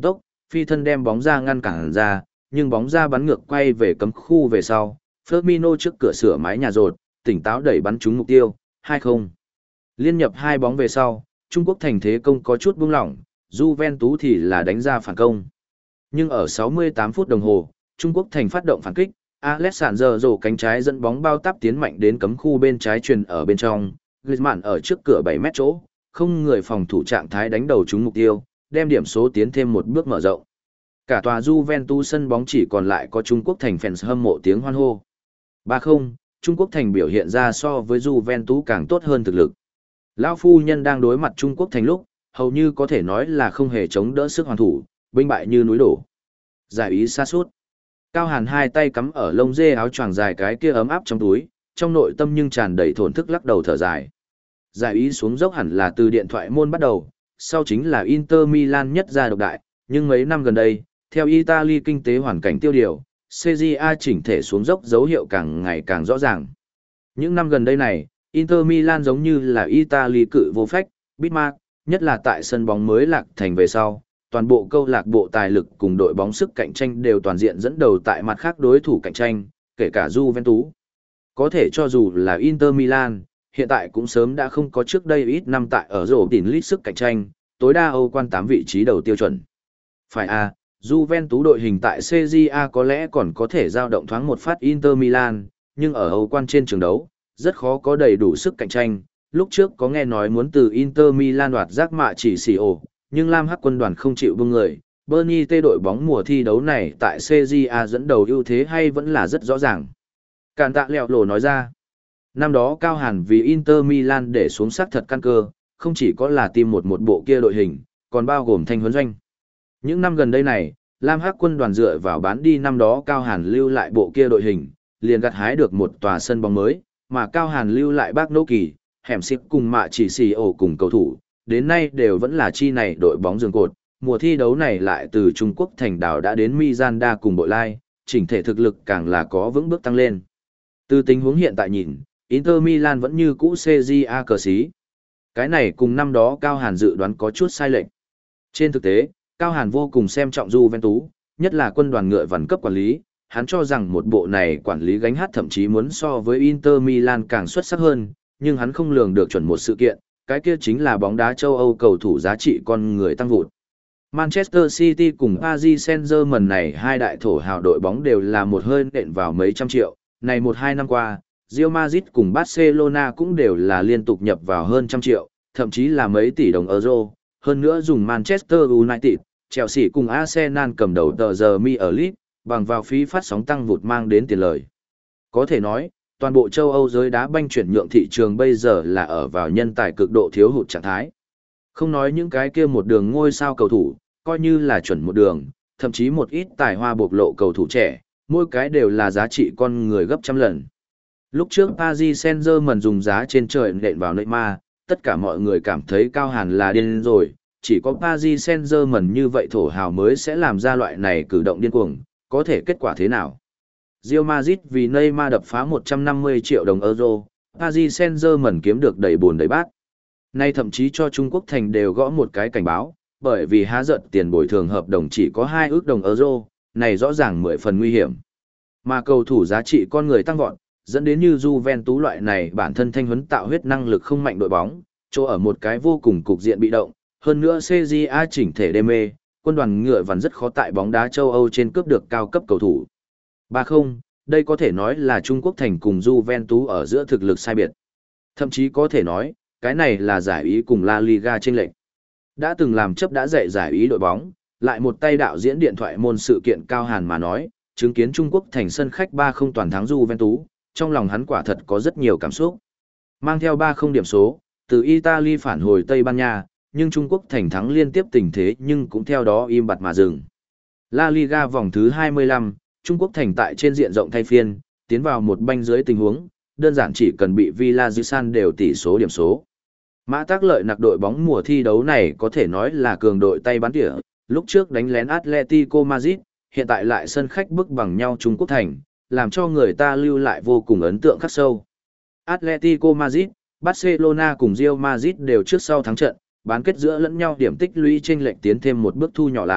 Phi thân đem bóng ra ngăn cản ra, nhưng bóng ra bắn ngược quay về cấm khu về sau, Firmino trước cửa sửa mái nhà rột, tỉnh táo đẩy bắn trúng mục tiêu, hai không. Liên nhập hai bóng về sau, Trung Quốc thành thế công có chút buông lỏng, Juventus thì là đánh ra phản công. Nhưng ở sáu mươi tám phút đồng hồ, Trung Quốc thành phát động phản kích, Alexander rổ cánh trái dẫn bóng bao táp tiến mạnh đến cấm khu bên trái truyền ở bên trong, Griezmann ở trước cửa bảy mét chỗ, không người phòng thủ trạng thái đánh đầu trúng mục tiêu, đem điểm số tiến thêm một bước mở rộng. Cả tòa Juventus sân bóng chỉ còn lại có Trung Quốc thành fans hâm mộ tiếng hoan hô. ba không, Trung Quốc thành biểu hiện ra so với Juventus càng tốt hơn thực lực. Lão phu nhân đang đối mặt Trung Quốc thành lúc, hầu như có thể nói là không hề chống đỡ sức hoàn thủ, binh bại như núi đổ. Giải ý sa sút. Cao Hàn hai tay cắm ở lông dê áo choàng dài cái kia ấm áp trong túi, trong nội tâm nhưng tràn đầy thổn thức lắc đầu thở dài. Giải ý xuống dốc hẳn là từ điện thoại môn bắt đầu, sau chính là Inter Milan nhất gia độc đại, nhưng mấy năm gần đây, theo Italy kinh tế hoàn cảnh tiêu điều, xê giê a chỉnh thể xuống dốc dấu hiệu càng ngày càng rõ ràng. Những năm gần đây này, Inter Milan giống như là Italy cự vô phách, Bismarck, nhất là tại sân bóng mới lạc thành về sau, toàn bộ câu lạc bộ tài lực cùng đội bóng sức cạnh tranh đều toàn diện dẫn đầu tại mặt khác đối thủ cạnh tranh, kể cả Juventus. Có thể cho dù là Inter Milan, hiện tại cũng sớm đã không có trước đây ít năm tại ở rổ đỉnh lít sức cạnh tranh, tối đa Âu quan tám vị trí đầu tiêu chuẩn. Phải à, Juventus đội hình tại xê giê a có lẽ còn có thể giao động thoáng một phát Inter Milan, nhưng ở Âu quan trên trường đấu, rất khó có đầy đủ sức cạnh tranh. Lúc trước có nghe nói muốn từ Inter Milan đoạt giác mạ chỉ xì ổ, nhưng Lam Hắc quân đoàn không chịu buông người. Bernie T đội bóng mùa thi đấu này tại xê giê a dẫn đầu ưu thế hay vẫn là rất rõ ràng. Càn tạ lẹo lồ nói ra, năm đó Cao Hàn vì Inter Milan để xuống sắc thật căn cơ, không chỉ có là tìm một một bộ kia đội hình, còn bao gồm thanh huấn doanh. Những năm gần đây này, Lam Hắc quân đoàn dựa vào bán đi năm đó Cao Hàn lưu lại bộ kia đội hình, liền gặt hái được một tòa sân bóng mới, mà Cao Hàn lưu lại bác Nô Kỳ, hẻm xịp cùng mạ chỉ xì ổ cùng cầu thủ, đến nay đều vẫn là chi này đội bóng giường cột. Mùa thi đấu này lại từ Trung Quốc thành đảo đã đến Miranda cùng Bội Lai, chỉnh thể thực lực càng là có vững bước tăng lên. Từ tình huống hiện tại nhìn, Inter Milan vẫn như cũ xê giê a cờ xí. Cái này cùng năm đó Cao Hàn dự đoán có chút sai lệch. Trên thực tế, Cao Hàn vô cùng xem trọng Juventus, nhất là quân đoàn ngựa vằn cấp quản lý, hắn cho rằng một bộ này quản lý gánh hát thậm chí muốn so với Inter Milan càng xuất sắc hơn, nhưng hắn không lường được chuẩn một sự kiện, cái kia chính là bóng đá châu Âu cầu thủ giá trị con người tăng vụt. Manchester City cùng Paris Saint-Germain này hai đại thổ hào đội bóng đều là một hơi nện vào mấy trăm triệu, này một hai năm qua, Real Madrid cùng Barcelona cũng đều là liên tục nhập vào hơn trăm triệu, thậm chí là mấy tỷ đồng euro, hơn nữa dùng Manchester United, Chelsea cùng Arsenal cầm đầu tờ giờ mi ở League, bằng vào phí phát sóng tăng vụt mang đến tiền lời. Có thể nói, toàn bộ châu Âu giới đá banh chuyển nhượng thị trường bây giờ là ở vào nhân tài cực độ thiếu hụt trạng thái. Không nói những cái kia một đường ngôi sao cầu thủ, coi như là chuẩn một đường, thậm chí một ít tài hoa bộc lộ cầu thủ trẻ, mỗi cái đều là giá trị con người gấp trăm lần. Lúc trước Paris Saint-Germain dùng giá trên trời nện vào Neymar, tất cả mọi người cảm thấy Cao Hàn là điên rồi, chỉ có Paris Saint-Germain như vậy thổ hào mới sẽ làm ra loại này cử động điên cuồng, có thể kết quả thế nào? Real Madrid vì Neymar đập phá một trăm năm mươi triệu đồng euro, Paris Saint-Germain kiếm được đầy buồn đầy bát. Nay thậm chí cho Trung Quốc thành đều gõ một cái cảnh báo, bởi vì há giận tiền bồi thường hợp đồng chỉ có hai ước đồng euro, này rõ ràng mười phần nguy hiểm. Mà cầu thủ giá trị con người tăng vọt, dẫn đến như Juventus loại này bản thân thanh huấn tạo huyết năng lực không mạnh đội bóng, chỗ ở một cái vô cùng cục diện bị động, hơn nữa xê giê a chỉnh thể đê mê, quân đoàn ngựa vằn rất khó tại bóng đá châu Âu trên cướp được cao cấp cầu thủ. ba không, đây có thể nói là Trung Quốc thành cùng Juventus ở giữa thực lực sai biệt. Thậm chí có thể nói, cái này là giải ý cùng La Liga chênh lệch. Đã từng làm chấp đã dạy giải ý đội bóng, lại một tay đạo diễn điện thoại môn sự kiện Cao Hàn mà nói, chứng kiến Trung Quốc thành sân khách ba không toàn thắng Juventus, trong lòng hắn quả thật có rất nhiều cảm xúc. Mang theo ba không điểm số, từ Italy phản hồi Tây Ban Nha, nhưng Trung Quốc thành thắng liên tiếp tình thế nhưng cũng theo đó im bặt mà dừng. La Liga vòng thứ hai mươi lăm, Trung Quốc thành tại trên diện rộng thay phiên, tiến vào một banh dưới tình huống, đơn giản chỉ cần bị Villarreal đều tỷ số điểm số. Mã Tác Lợi nặc đội bóng mùa thi đấu này có thể nói là cường đội tay bắn tỉa, lúc trước đánh lén Atletico Madrid, hiện tại lại sân khách bức bằng nhau Trung Quốc thành, làm cho người ta lưu lại vô cùng ấn tượng khắc sâu. Atletico Madrid, Barcelona cùng Real Madrid đều trước sau thắng trận, bán kết giữa lẫn nhau điểm tích lũy chênh lệch tiến thêm một bước thu nhỏ lại,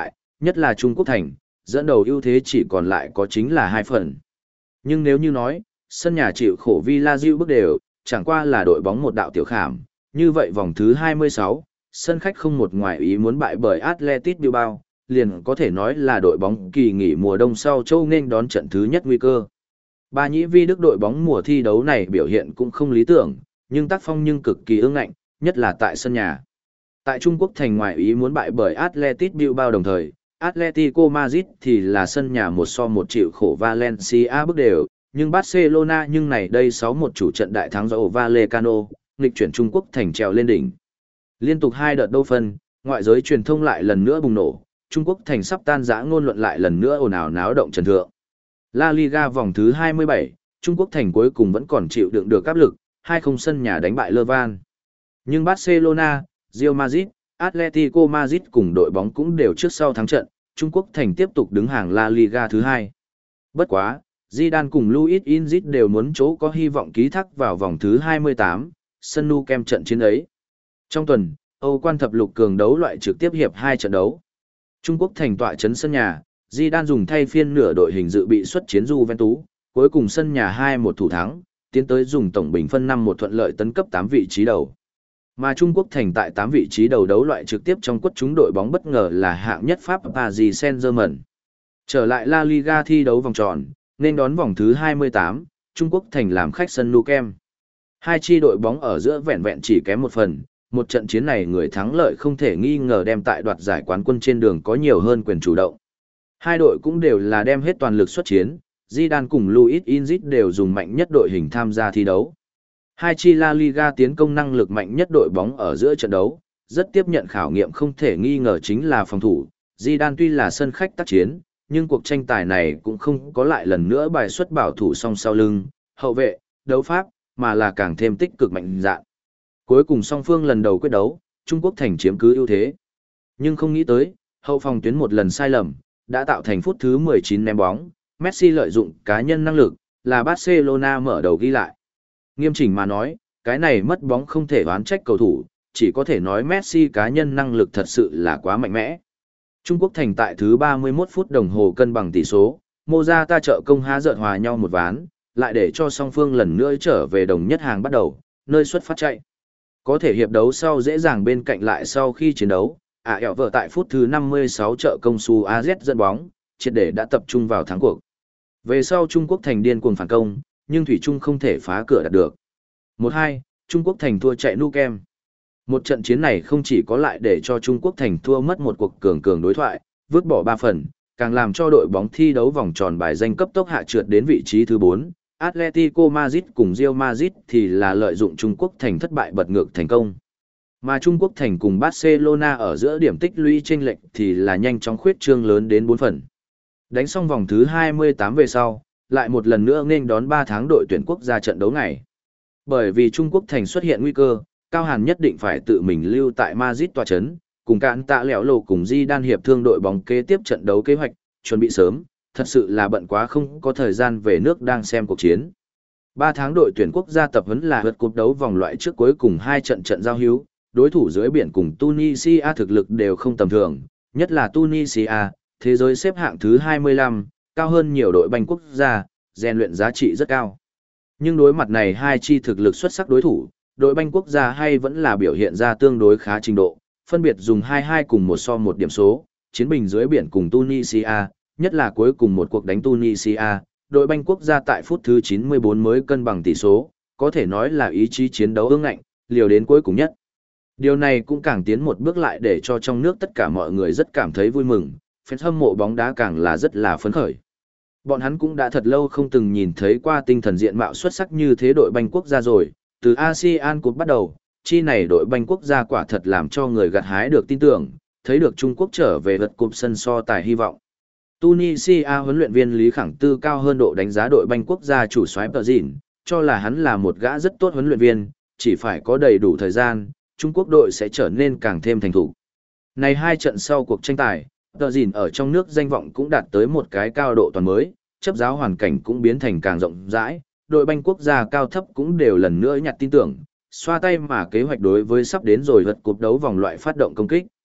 nhất là Trung Quốc thành, dẫn đầu ưu thế chỉ còn lại có chính là hai phần. Nhưng nếu như nói, sân nhà chịu khổ Villa Diu bước đều, chẳng qua là đội bóng một đạo tiểu khảm, như vậy vòng thứ hai mươi sáu, sân khách không một ngoài ý muốn bại bởi Atletico Bilbao, liền có thể nói là đội bóng kỳ nghỉ mùa đông sau châu nên đón trận thứ nhất nguy cơ. Ba nhĩ vi Đức đội bóng mùa thi đấu này biểu hiện cũng không lý tưởng, nhưng tác phong nhưng cực kỳ ương ngạnh, nhất là tại sân nhà. Tại Trung Quốc thành ngoài ý muốn bại bởi Atletico Bilbao đồng thời, Atletico Madrid thì là sân nhà một so một chịu khổ Valencia bước đều, nhưng Barcelona nhưng này đây sáu một chủ trận đại thắng do Vallecano, nghịch chuyển Trung Quốc thành trèo lên đỉnh. Liên tục hai đợt đấu phân, ngoại giới truyền thông lại lần nữa bùng nổ, Trung Quốc thành sắp tan rã ngôn luận lại lần nữa ồn ào náo động trần thượng. La Liga vòng thứ hai mươi bảy, Trung Quốc thành cuối cùng vẫn còn chịu đựng được áp lực, hai không sân nhà đánh bại Levan. Nhưng Barcelona, Real Madrid, Atletico Madrid cùng đội bóng cũng đều trước sau thắng trận, Trung Quốc thành tiếp tục đứng hàng La Liga thứ hai. Bất quá, Zidane cùng Luis Enrique đều muốn chỗ có hy vọng ký thác vào vòng thứ hai mươi tám, sân Nou Camp trận chiến ấy. Trong tuần, Âu quan thập lục cường đấu loại trực tiếp hiệp hai trận đấu. Trung Quốc thành tọa trấn sân nhà, Zidane dùng thay phiên nửa đội hình dự bị xuất chiến Juventus, cuối cùng sân nhà hai một thủ thắng, tiến tới dùng tổng bình phân năm một thuận lợi tấn cấp tám vị trí đầu. Mà Trung Quốc thành tại tám vị trí đầu đấu loại trực tiếp trong quất chúng đội bóng bất ngờ là hạng nhất Pháp Paris Saint-Germain. Trở lại La Liga thi đấu vòng tròn, nên đón vòng thứ hai mươi tám, Trung Quốc thành làm khách sân Nou Camp. Hai chi đội bóng ở giữa vẹn vẹn chỉ kém một phần, một trận chiến này người thắng lợi không thể nghi ngờ đem tại đoạt giải quán quân trên đường có nhiều hơn quyền chủ động. Hai đội cũng đều là đem hết toàn lực xuất chiến, Zidane cùng Luis Enrique đều dùng mạnh nhất đội hình tham gia thi đấu. Hai chi La Liga tiến công năng lực mạnh nhất đội bóng ở giữa trận đấu, rất tiếp nhận khảo nghiệm không thể nghi ngờ chính là phòng thủ. Zidane tuy là sân khách tác chiến, nhưng cuộc tranh tài này cũng không có lại lần nữa bài xuất bảo thủ song sau lưng, hậu vệ, đấu pháp, mà là càng thêm tích cực mạnh dạn. Cuối cùng song phương lần đầu quyết đấu, Trung Quốc thành chiếm cứ ưu thế. Nhưng không nghĩ tới, hậu phòng tuyến một lần sai lầm, đã tạo thành phút thứ mười chín ném bóng, Messi lợi dụng cá nhân năng lực, là Barcelona mở đầu ghi lại. Nghiêm chỉnh mà nói, cái này mất bóng không thể oán trách cầu thủ, chỉ có thể nói Messi cá nhân năng lực thật sự là quá mạnh mẽ. Trung Quốc thành tại thứ ba mươi mốt phút đồng hồ cân bằng tỷ số, Morata trợ công há giận hòa nhau một ván, lại để cho song phương lần nữa trở về đồng nhất hàng bắt đầu, nơi xuất phát chạy. Có thể hiệp đấu sau dễ dàng bên cạnh lại sau khi chiến đấu, à ẻo vợ tại phút thứ năm mươi sáu trợ công Su a zét dẫn bóng, triệt để đã tập trung vào thắng cuộc. Về sau Trung Quốc thành điên cuồng phản công, nhưng Thủy Trung không thể phá cửa đạt được. một hai, Trung Quốc thành thua chạy Nou Camp. Một trận chiến này không chỉ có lại để cho Trung Quốc thành thua mất một cuộc cường cường đối thoại, vứt bỏ ba phần, càng làm cho đội bóng thi đấu vòng tròn bài danh cấp tốc hạ trượt đến vị trí thứ bốn. Atletico Madrid cùng Real Madrid thì là lợi dụng Trung Quốc thành thất bại bật ngược thành công. Mà Trung Quốc thành cùng Barcelona ở giữa điểm tích lũy chênh lệch thì là nhanh chóng khuyết trương lớn đến bốn phần. Đánh xong vòng thứ hai mươi tám về sau, lại một lần nữa nghênh đón ba tháng đội tuyển quốc gia trận đấu ngày. Bởi vì Trung Quốc thành xuất hiện nguy cơ, Cao Hàn nhất định phải tự mình lưu tại Madrid tòa chấn, cùng cạn tạ lẻo lộ cùng Zidane hiệp thương đội bóng kế tiếp trận đấu kế hoạch, chuẩn bị sớm, thật sự là bận quá không có thời gian về nước đang xem cuộc chiến. ba tháng đội tuyển quốc gia tập huấn là vượt cúp đấu vòng loại trước cuối cùng hai trận trận giao hữu, đối thủ dưới biển cùng Tunisia thực lực đều không tầm thường, nhất là Tunisia, thế giới xếp hạng thứ hai mươi lăm, cao hơn nhiều đội banh quốc gia, rèn luyện giá trị rất cao. Nhưng đối mặt này hai chi thực lực xuất sắc đối thủ, đội banh quốc gia hay vẫn là biểu hiện ra tương đối khá trình độ, phân biệt dùng hai hai cùng một so một điểm số, chiến bình dưới biển cùng Tunisia, nhất là cuối cùng một cuộc đánh Tunisia, đội banh quốc gia tại phút thứ chín mươi bốn mới cân bằng tỷ số, có thể nói là ý chí chiến đấu ương ngạnh, liều đến cuối cùng nhất. Điều này cũng càng tiến một bước lại để cho trong nước tất cả mọi người rất cảm thấy vui mừng, fan hâm mộ bóng đá càng là rất là phấn khởi. Bọn hắn cũng đã thật lâu không từng nhìn thấy qua tinh thần diện mạo xuất sắc như thế đội banh quốc gia rồi, từ a sê an Cup bắt đầu, chi này đội banh quốc gia quả thật làm cho người gặt hái được tin tưởng, thấy được Trung Quốc trở về lượt cúp sân so tài hy vọng. Tunisia huấn luyện viên Lý Khẳng Tư cao hơn độ đánh giá đội banh quốc gia chủ soái Tờ Dìn, cho là hắn là một gã rất tốt huấn luyện viên, chỉ phải có đầy đủ thời gian, Trung Quốc đội sẽ trở nên càng thêm thành thủ. Này hai trận sau cuộc tranh tài, Tờ Dìn ở trong nước danh vọng cũng đạt tới một cái cao độ toàn mới, chấp giáo hoàn cảnh cũng biến thành càng rộng rãi, đội banh quốc gia cao thấp cũng đều lần nữa nhặt tin tưởng, xoa tay mà kế hoạch đối với sắp đến rồi vật cúp đấu vòng loại phát động công kích.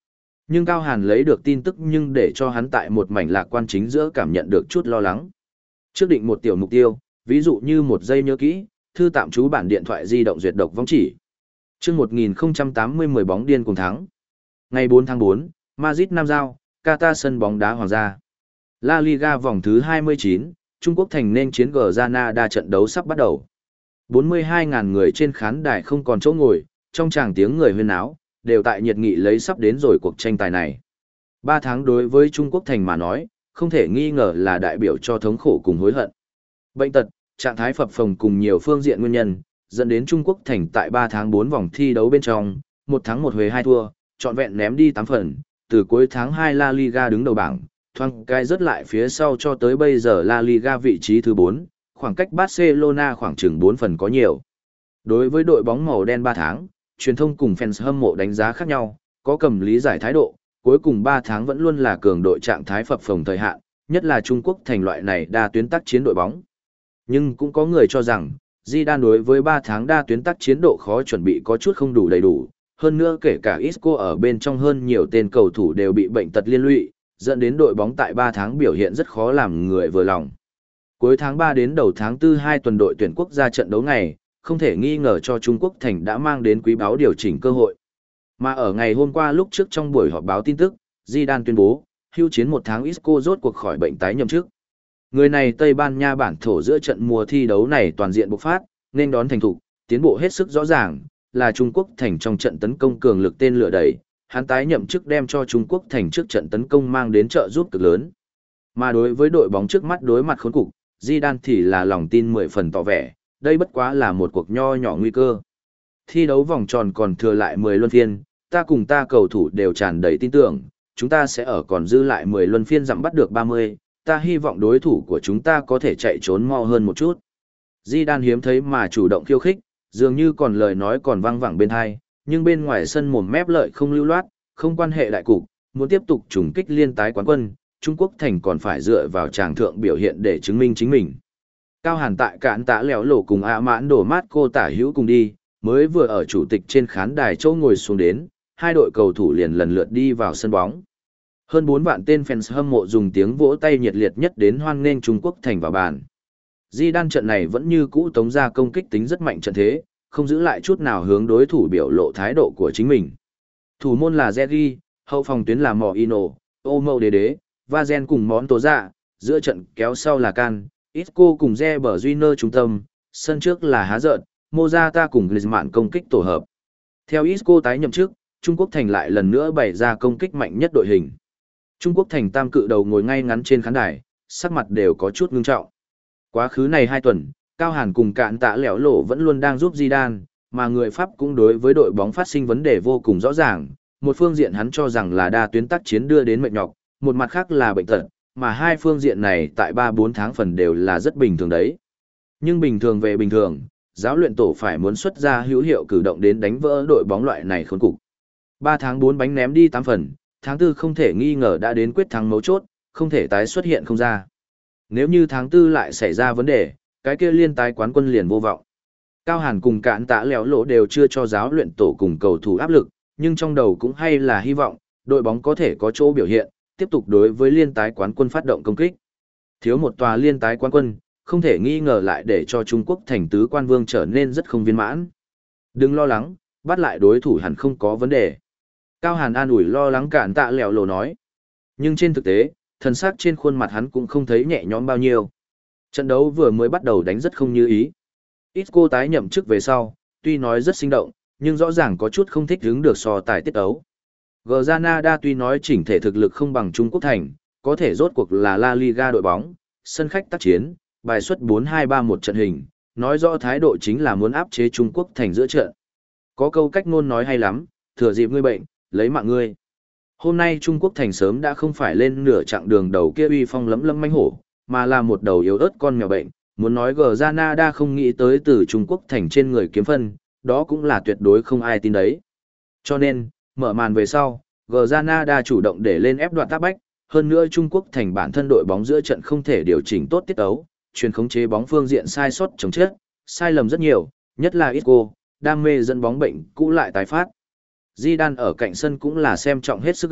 Nhưng Cao Hàn lấy được tin tức nhưng để cho hắn tại một mảnh lạc quan chính giữa cảm nhận được chút lo lắng. Trước định một tiểu mục tiêu, ví dụ như một giây nhớ kỹ, thư tạm trú bản điện thoại di động duyệt độc vong chỉ. Chương một nghìn không trăm tám mươi mười bóng điên cùng thắng. Ngày bốn tháng tư, Madrid Nam Giao, Qatar sân bóng đá Hoàng gia. La Liga vòng thứ hai mươi chín, Trung Quốc thành nên chiến Granada trận đấu sắp bắt đầu. bốn mươi hai nghìn người trên khán đài không còn chỗ ngồi, trong tràng tiếng người huyên náo, đều tại nhiệt nghị lấy sắp đến rồi cuộc tranh tài này. Ba tháng đối với Trung Quốc thành mà nói, không thể nghi ngờ là đại biểu cho thống khổ cùng hối hận. Bệnh tật, trạng thái phập phồng cùng nhiều phương diện nguyên nhân, dẫn đến Trung Quốc thành tại ba tháng bốn vòng thi đấu bên trong, một thắng một huề hai thua, trọn vẹn ném đi tám phần, từ cuối tháng hai La Liga đứng đầu bảng, thoáng cái rớt lại phía sau cho tới bây giờ La Liga vị trí thứ bốn, khoảng cách Barcelona khoảng chừng bốn phần có nhiều. Đối với đội bóng màu đen ba tháng, truyền thông cùng fans hâm mộ đánh giá khác nhau, có cầm lý giải thái độ, cuối cùng ba tháng vẫn luôn là cường đội trạng thái phập phồng thời hạn, nhất là Trung Quốc thành loại này đa tuyến tác chiến đội bóng. Nhưng cũng có người cho rằng, Zidane đối với ba tháng đa tuyến tác chiến độ khó chuẩn bị có chút không đủ đầy đủ, hơn nữa kể cả Isco ở bên trong hơn nhiều tên cầu thủ đều bị bệnh tật liên lụy, dẫn đến đội bóng tại ba tháng biểu hiện rất khó làm người vừa lòng. Cuối tháng ba đến đầu tháng tư hai tuần đội tuyển quốc gia trận đấu ngày, không thể nghi ngờ cho Trung Quốc thành đã mang đến quý báu điều chỉnh cơ hội. Mà ở ngày hôm qua lúc trước trong buổi họp báo tin tức, Zidane tuyên bố, hưu chiến một tháng Isco rốt cuộc khỏi bệnh tái nhậm chức. Người này Tây Ban Nha bản thổ giữa trận mùa thi đấu này toàn diện bộc phát, nên đón thành thục, tiến bộ hết sức rõ ràng, là Trung Quốc thành trong trận tấn công cường lực tên lửa đẩy, hắn tái nhậm chức đem cho Trung Quốc thành trước trận tấn công mang đến trợ giúp cực lớn. Mà đối với đội bóng trước mắt đối mặt khốn cục, Zidane thì là lòng tin mười phần tỏ vẻ, đây bất quá là một cuộc nho nhỏ nguy cơ. Thi đấu vòng tròn còn thừa lại mười luân phiên, ta cùng ta cầu thủ đều tràn đầy tin tưởng, chúng ta sẽ ở còn dư lại mười luân phiên dặm bắt được ba mươi, ta hy vọng đối thủ của chúng ta có thể chạy trốn mau hơn một chút. Zidane hiếm thấy mà chủ động khiêu khích, dường như còn lời nói còn vang vẳng bên tai, nhưng bên ngoài sân mồm mép lợi không lưu loát, không quan hệ đại cục, muốn tiếp tục trùng kích liên tái quán quân, Trung Quốc thành còn phải dựa vào tràng thượng biểu hiện để chứng minh chính mình. Cao Hàn tại cạn tạ lẻo lộ cùng ạ mãn đổ mát cô tả hữu cùng đi, mới vừa ở chủ tịch trên khán đài chỗ ngồi xuống đến, hai đội cầu thủ liền lần lượt đi vào sân bóng. Hơn bốn vạn tên fans hâm mộ dùng tiếng vỗ tay nhiệt liệt nhất đến hoan nghênh Trung Quốc thành vào bàn. Zidane trận này vẫn như cũ tống ra công kích tính rất mạnh trận thế, không giữ lại chút nào hướng đối thủ biểu lộ thái độ của chính mình. Thủ môn là Zeri, hậu phòng tuyến là Mourinho, Ô Mậu Đế Đế, Vazen cùng Món Tố Dạ, giữa trận kéo sau là Can, Isco cùng Reber Júnior trung tâm, sân trước là Há Dợn, Morata cùng Griezmann công kích tổ hợp. Theo Isco tái nhậm chức, Trung Quốc thành lại lần nữa bày ra công kích mạnh nhất đội hình. Trung Quốc thành tam cự đầu ngồi ngay ngắn trên khán đài, sắc mặt đều có chút ngưng trọng. Quá khứ này hai tuần, Cao Hàn cùng cạn tạ lẻo lộ vẫn luôn đang giúp Zidane, mà người Pháp cũng đối với đội bóng phát sinh vấn đề vô cùng rõ ràng. Một phương diện hắn cho rằng là đa tuyến tác chiến đưa đến mệt nhọc, một mặt khác là bệnh tật, mà hai phương diện này tại ba bốn tháng phần đều là rất bình thường đấy. Nhưng bình thường về bình thường, giáo luyện tổ phải muốn xuất ra hữu hiệu cử động đến đánh vỡ đội bóng loại này khốn cục. ba tháng bốn bánh ném đi tám phần, tháng tư không thể nghi ngờ đã đến quyết thắng mấu chốt, không thể tái xuất hiện không ra. Nếu như tháng tư lại xảy ra vấn đề, cái kia liên tái quán quân liền vô vọng. Cao Hàn cùng cạn tạ lẻo lộ đều chưa cho giáo luyện tổ cùng cầu thủ áp lực, nhưng trong đầu cũng hay là hy vọng, đội bóng có thể có chỗ biểu hiện, tiếp tục đối với liên tái quán quân phát động công kích. Thiếu một tòa liên tái quán quân, không thể nghi ngờ lại để cho Trung Quốc thành tứ quan vương trở nên rất không viên mãn. Đừng lo lắng, bắt lại đối thủ hẳn không có vấn đề. Cao Hàn an ủi lo lắng cạn tạ lẻo lộ nói. Nhưng trên thực tế, thần sắc trên khuôn mặt hắn cũng không thấy nhẹ nhõm bao nhiêu. Trận đấu vừa mới bắt đầu đánh rất không như ý. Isco tái nhậm chức về sau, tuy nói rất sinh động, nhưng rõ ràng có chút không thích hứng được so tài tiết đấu. Granada tuy nói chỉnh thể thực lực không bằng Trung Quốc thành, có thể rốt cuộc là La Liga đội bóng, sân khách tác chiến, bài xuất bốn hai ba một trận hình, nói rõ thái độ chính là muốn áp chế Trung Quốc thành giữa trận. Có câu cách ngôn nói hay lắm, thừa dịp ngươi bệnh, lấy mạng ngươi. Hôm nay Trung Quốc thành sớm đã không phải lên nửa chặng đường đầu kia uy phong lấm lấm manh hổ, mà là một đầu yếu ớt con mèo bệnh, muốn nói Granada không nghĩ tới từ Trung Quốc thành trên người kiếm phân, đó cũng là tuyệt đối không ai tin đấy. Cho nên, mở màn về sau, Granada chủ động để lên ép đoạn tác bách, hơn nữa Trung Quốc thành bản thân đội bóng giữa trận không thể điều chỉnh tốt tiết ấu, truyền khống chế bóng phương diện sai sót chống chết, sai lầm rất nhiều, nhất là Isco, đam mê dẫn bóng bệnh cũ lại tái phát. Zidane ở cạnh sân cũng là xem trọng hết sức gấp,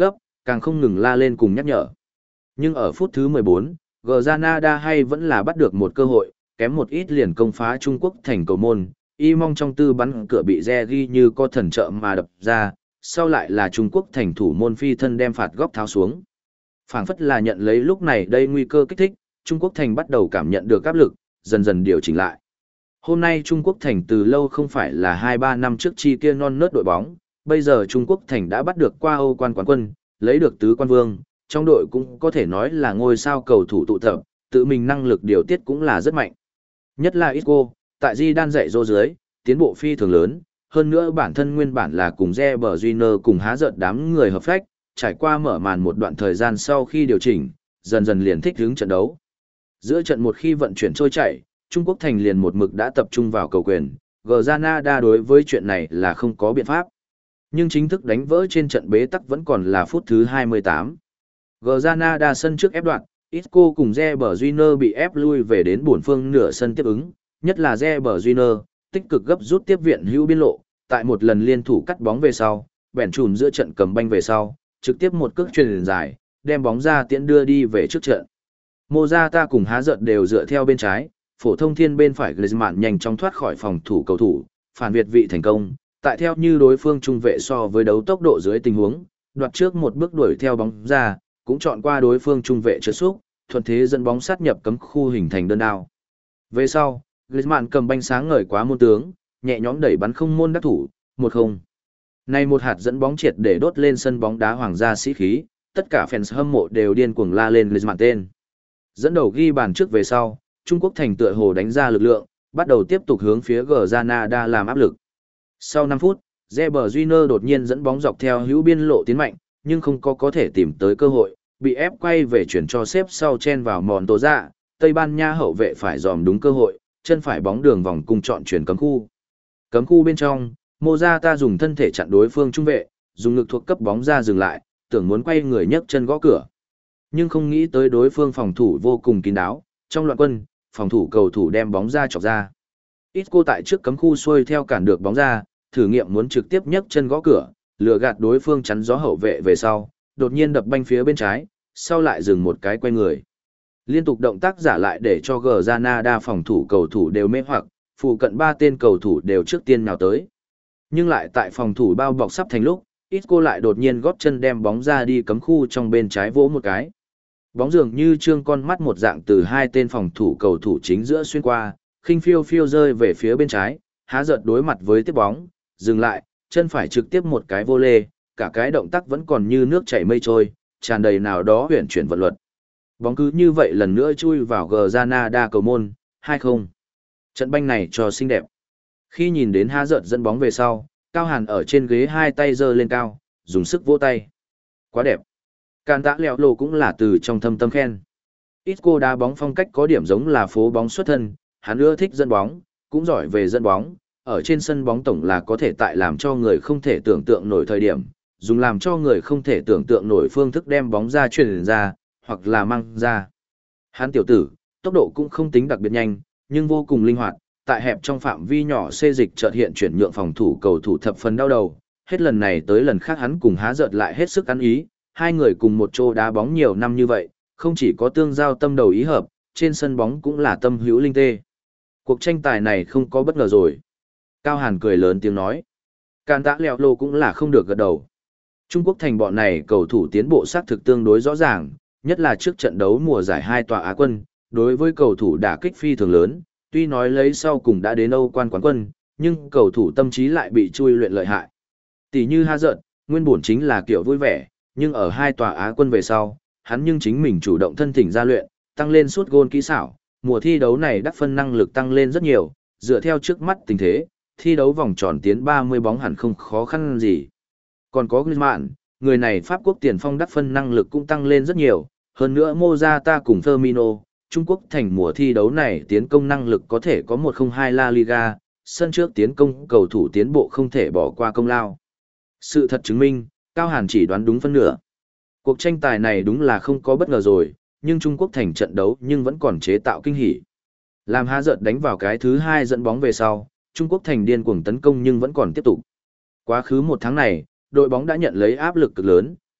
càng không ngừng la lên cùng nhắc nhở. Nhưng ở phút thứ mười bốn, Granada hay vẫn là bắt được một cơ hội, kém một ít liền công phá Trung Quốc thành cầu môn, y mong trong tư bắn cửa bị Regi như có thần trợ mà đập ra, sau lại là Trung Quốc thành thủ môn phi thân đem phạt góc tháo xuống. Phảng phất là nhận lấy lúc này đây nguy cơ kích thích, Trung Quốc thành bắt đầu cảm nhận được áp lực, dần dần điều chỉnh lại. Hôm nay Trung Quốc thành từ lâu không phải là hai ba năm trước chi kia non nớt đội bóng, bây giờ Trung Quốc thành đã bắt được qua Âu quan quán quân, lấy được tứ quan vương, trong đội cũng có thể nói là ngôi sao cầu thủ tụ tập, tự mình năng lực điều tiết cũng là rất mạnh. Nhất là Isco, tại Di Đan dạy dỗ dưới, tiến bộ phi thường lớn, hơn nữa bản thân nguyên bản là cùng Reber Júnior cùng há giận đám người hợp phách, trải qua mở màn một đoạn thời gian sau khi điều chỉnh, dần dần liền thích hướng trận đấu. Giữa trận một khi vận chuyển trôi chảy, Trung Quốc thành liền một mực đã tập trung vào cầu quyền, Granada đối với chuyện này là không có biện pháp. Nhưng chính thức đánh vỡ trên trận bế tắc vẫn còn là phút thứ hai mươi tám. Granada sân trước ép đoạn, Isco cùng Reber Júnior bị ép lui về đến buồn phương nửa sân tiếp ứng, nhất là Reber Júnior, tích cực gấp rút tiếp viện hữu biên lộ, tại một lần liên thủ cắt bóng về sau, bèn chùm giữa trận cầm banh về sau, trực tiếp một cước chuyền dài, đem bóng ra tiễn đưa đi về trước trận. Morata cùng há giận đều dựa theo bên trái, phổ thông thiên bên phải Griezmann nhanh chóng thoát khỏi phòng thủ cầu thủ, phản việt vị thành công, tại theo như đối phương trung vệ so với đấu tốc độ dưới tình huống, đoạt trước một bước đuổi theo bóng ra, cũng chọn qua đối phương trung vệ trượt xúc, thuận thế dẫn bóng sát nhập cấm khu hình thành đơn đao. Về sau, Griezmann cầm banh sáng ngời quá môn tướng, nhẹ nhõm đẩy bắn không môn đắc thủ, một không. Này một hạt dẫn bóng triệt để đốt lên sân bóng đá hoàng gia sĩ khí, tất cả fans hâm mộ đều điên cuồng la lên Griezmann tên. Dẫn đầu ghi bàn trước về sau, Trung Quốc thành tựa hồ đánh ra lực lượng, bắt đầu tiếp tục hướng phía Granada làm áp lực. Sau năm phút, Reber Júnior đột nhiên dẫn bóng dọc theo hữu biên lộ tiến mạnh, nhưng không có có thể tìm tới cơ hội, bị ép quay về chuyển cho xếp sau chen vào mòn tổ dạ, Tây Ban Nha hậu vệ phải dòm đúng cơ hội, chân phải bóng đường vòng cung chọn chuyển cấm khu. Cấm khu bên trong, Morata dùng thân thể chặn đối phương trung vệ, dùng ngực thuộc cấp bóng ra dừng lại, tưởng muốn quay người nhấc chân gõ cửa. Nhưng không nghĩ tới đối phương phòng thủ vô cùng kín đáo, trong loạn quân, phòng thủ cầu thủ đem bóng ra chọc ra. Isco tại trước cấm khu xuôi theo cản được bóng ra, thử nghiệm muốn trực tiếp nhấc chân gõ cửa, lừa gạt đối phương chắn gió hậu vệ về sau, đột nhiên đập banh phía bên trái, sau lại dừng một cái quay người. Liên tục động tác giả lại để cho Granada phòng thủ cầu thủ đều mê hoặc, phụ cận ba tên cầu thủ đều trước tiên nhào tới. Nhưng lại tại phòng thủ bao bọc sắp thành lúc, Isco lại đột nhiên góp chân đem bóng ra đi cấm khu trong bên trái vỗ một cái. Bóng dường như trương con mắt một dạng từ hai tên phòng thủ cầu thủ chính giữa xuyên qua, khinh phiêu phiêu rơi về phía bên trái, há giật đối mặt với tiếp bóng, dừng lại, chân phải trực tiếp một cái vô lê, cả cái động tác vẫn còn như nước chảy mây trôi, tràn đầy nào đó huyền chuyển vận luật. Bóng cứ như vậy lần nữa chui vào Granada cầu môn, hai không. Trận banh này cho xinh đẹp. Khi nhìn đến há giật dẫn bóng về sau, Cao Hàn ở trên ghế hai tay giơ lên cao, dùng sức vỗ tay. Quá đẹp. Càn tạ lẹo lộ cũng là từ trong thâm tâm khen. Isco đá bóng phong cách có điểm giống là phố bóng xuất thân, hắn ưa thích dẫn bóng, cũng giỏi về dẫn bóng, ở trên sân bóng tổng là có thể tại làm cho người không thể tưởng tượng nổi thời điểm, dùng làm cho người không thể tưởng tượng nổi phương thức đem bóng ra truyền ra, hoặc là mang ra. Hắn tiểu tử, tốc độ cũng không tính đặc biệt nhanh, nhưng vô cùng linh hoạt, tại hẹp trong phạm vi nhỏ xê dịch chợt hiện chuyển nhượng phòng thủ cầu thủ thập phần đau đầu, hết lần này tới lần khác hắn cùng há giật lại hết sức ăn ý, hai người cùng một chỗ đá bóng nhiều năm như vậy, không chỉ có tương giao tâm đầu ý hợp, trên sân bóng cũng là tâm hữu linh tê. Cuộc tranh tài này không có bất ngờ rồi. Cao Hàn cười lớn tiếng nói. Càn tạ lẹo lô cũng là không được gật đầu. Trung Quốc thành bọn này cầu thủ tiến bộ sát thực tương đối rõ ràng, nhất là trước trận đấu mùa giải hai tòa Á quân, đối với cầu thủ đả kích phi thường lớn, tuy nói lấy sau cùng đã đến Âu quan quán quân, nhưng cầu thủ tâm trí lại bị chui luyện lợi hại. Tỷ như Ha Giận, nguyên bổn chính là kiểu vui vẻ, nhưng ở hai tòa Á quân về sau, hắn nhưng chính mình chủ động thân thỉnh ra luyện, tăng lên suốt gôn kỹ xảo, mùa thi đấu này đắc phân năng lực tăng lên rất nhiều, dựa theo trước mắt tình thế, thi đấu vòng tròn tiến ba mươi bóng hẳn không khó khăn gì. Còn có Griezmann, người này Pháp quốc tiền phong đắc phân năng lực cũng tăng lên rất nhiều, hơn nữa Morata cùng Firmino, Trung Quốc thành mùa thi đấu này tiến công năng lực có thể có một không hai La Liga, sân trước tiến công cầu thủ tiến bộ không thể bỏ qua công lao. Sự thật chứng minh, Cao Hàn chỉ đoán đúng phân nửa. Cuộc tranh tài này đúng là không có bất ngờ rồi, nhưng Trung Quốc thành trận đấu nhưng vẫn còn chế tạo kinh hỉ. Làm há giận đánh vào cái thứ hai dẫn bóng về sau, Trung Quốc thành điên cuồng tấn công nhưng vẫn còn tiếp tục. Quá khứ một tháng này, đội bóng đã nhận lấy áp lực cực lớn,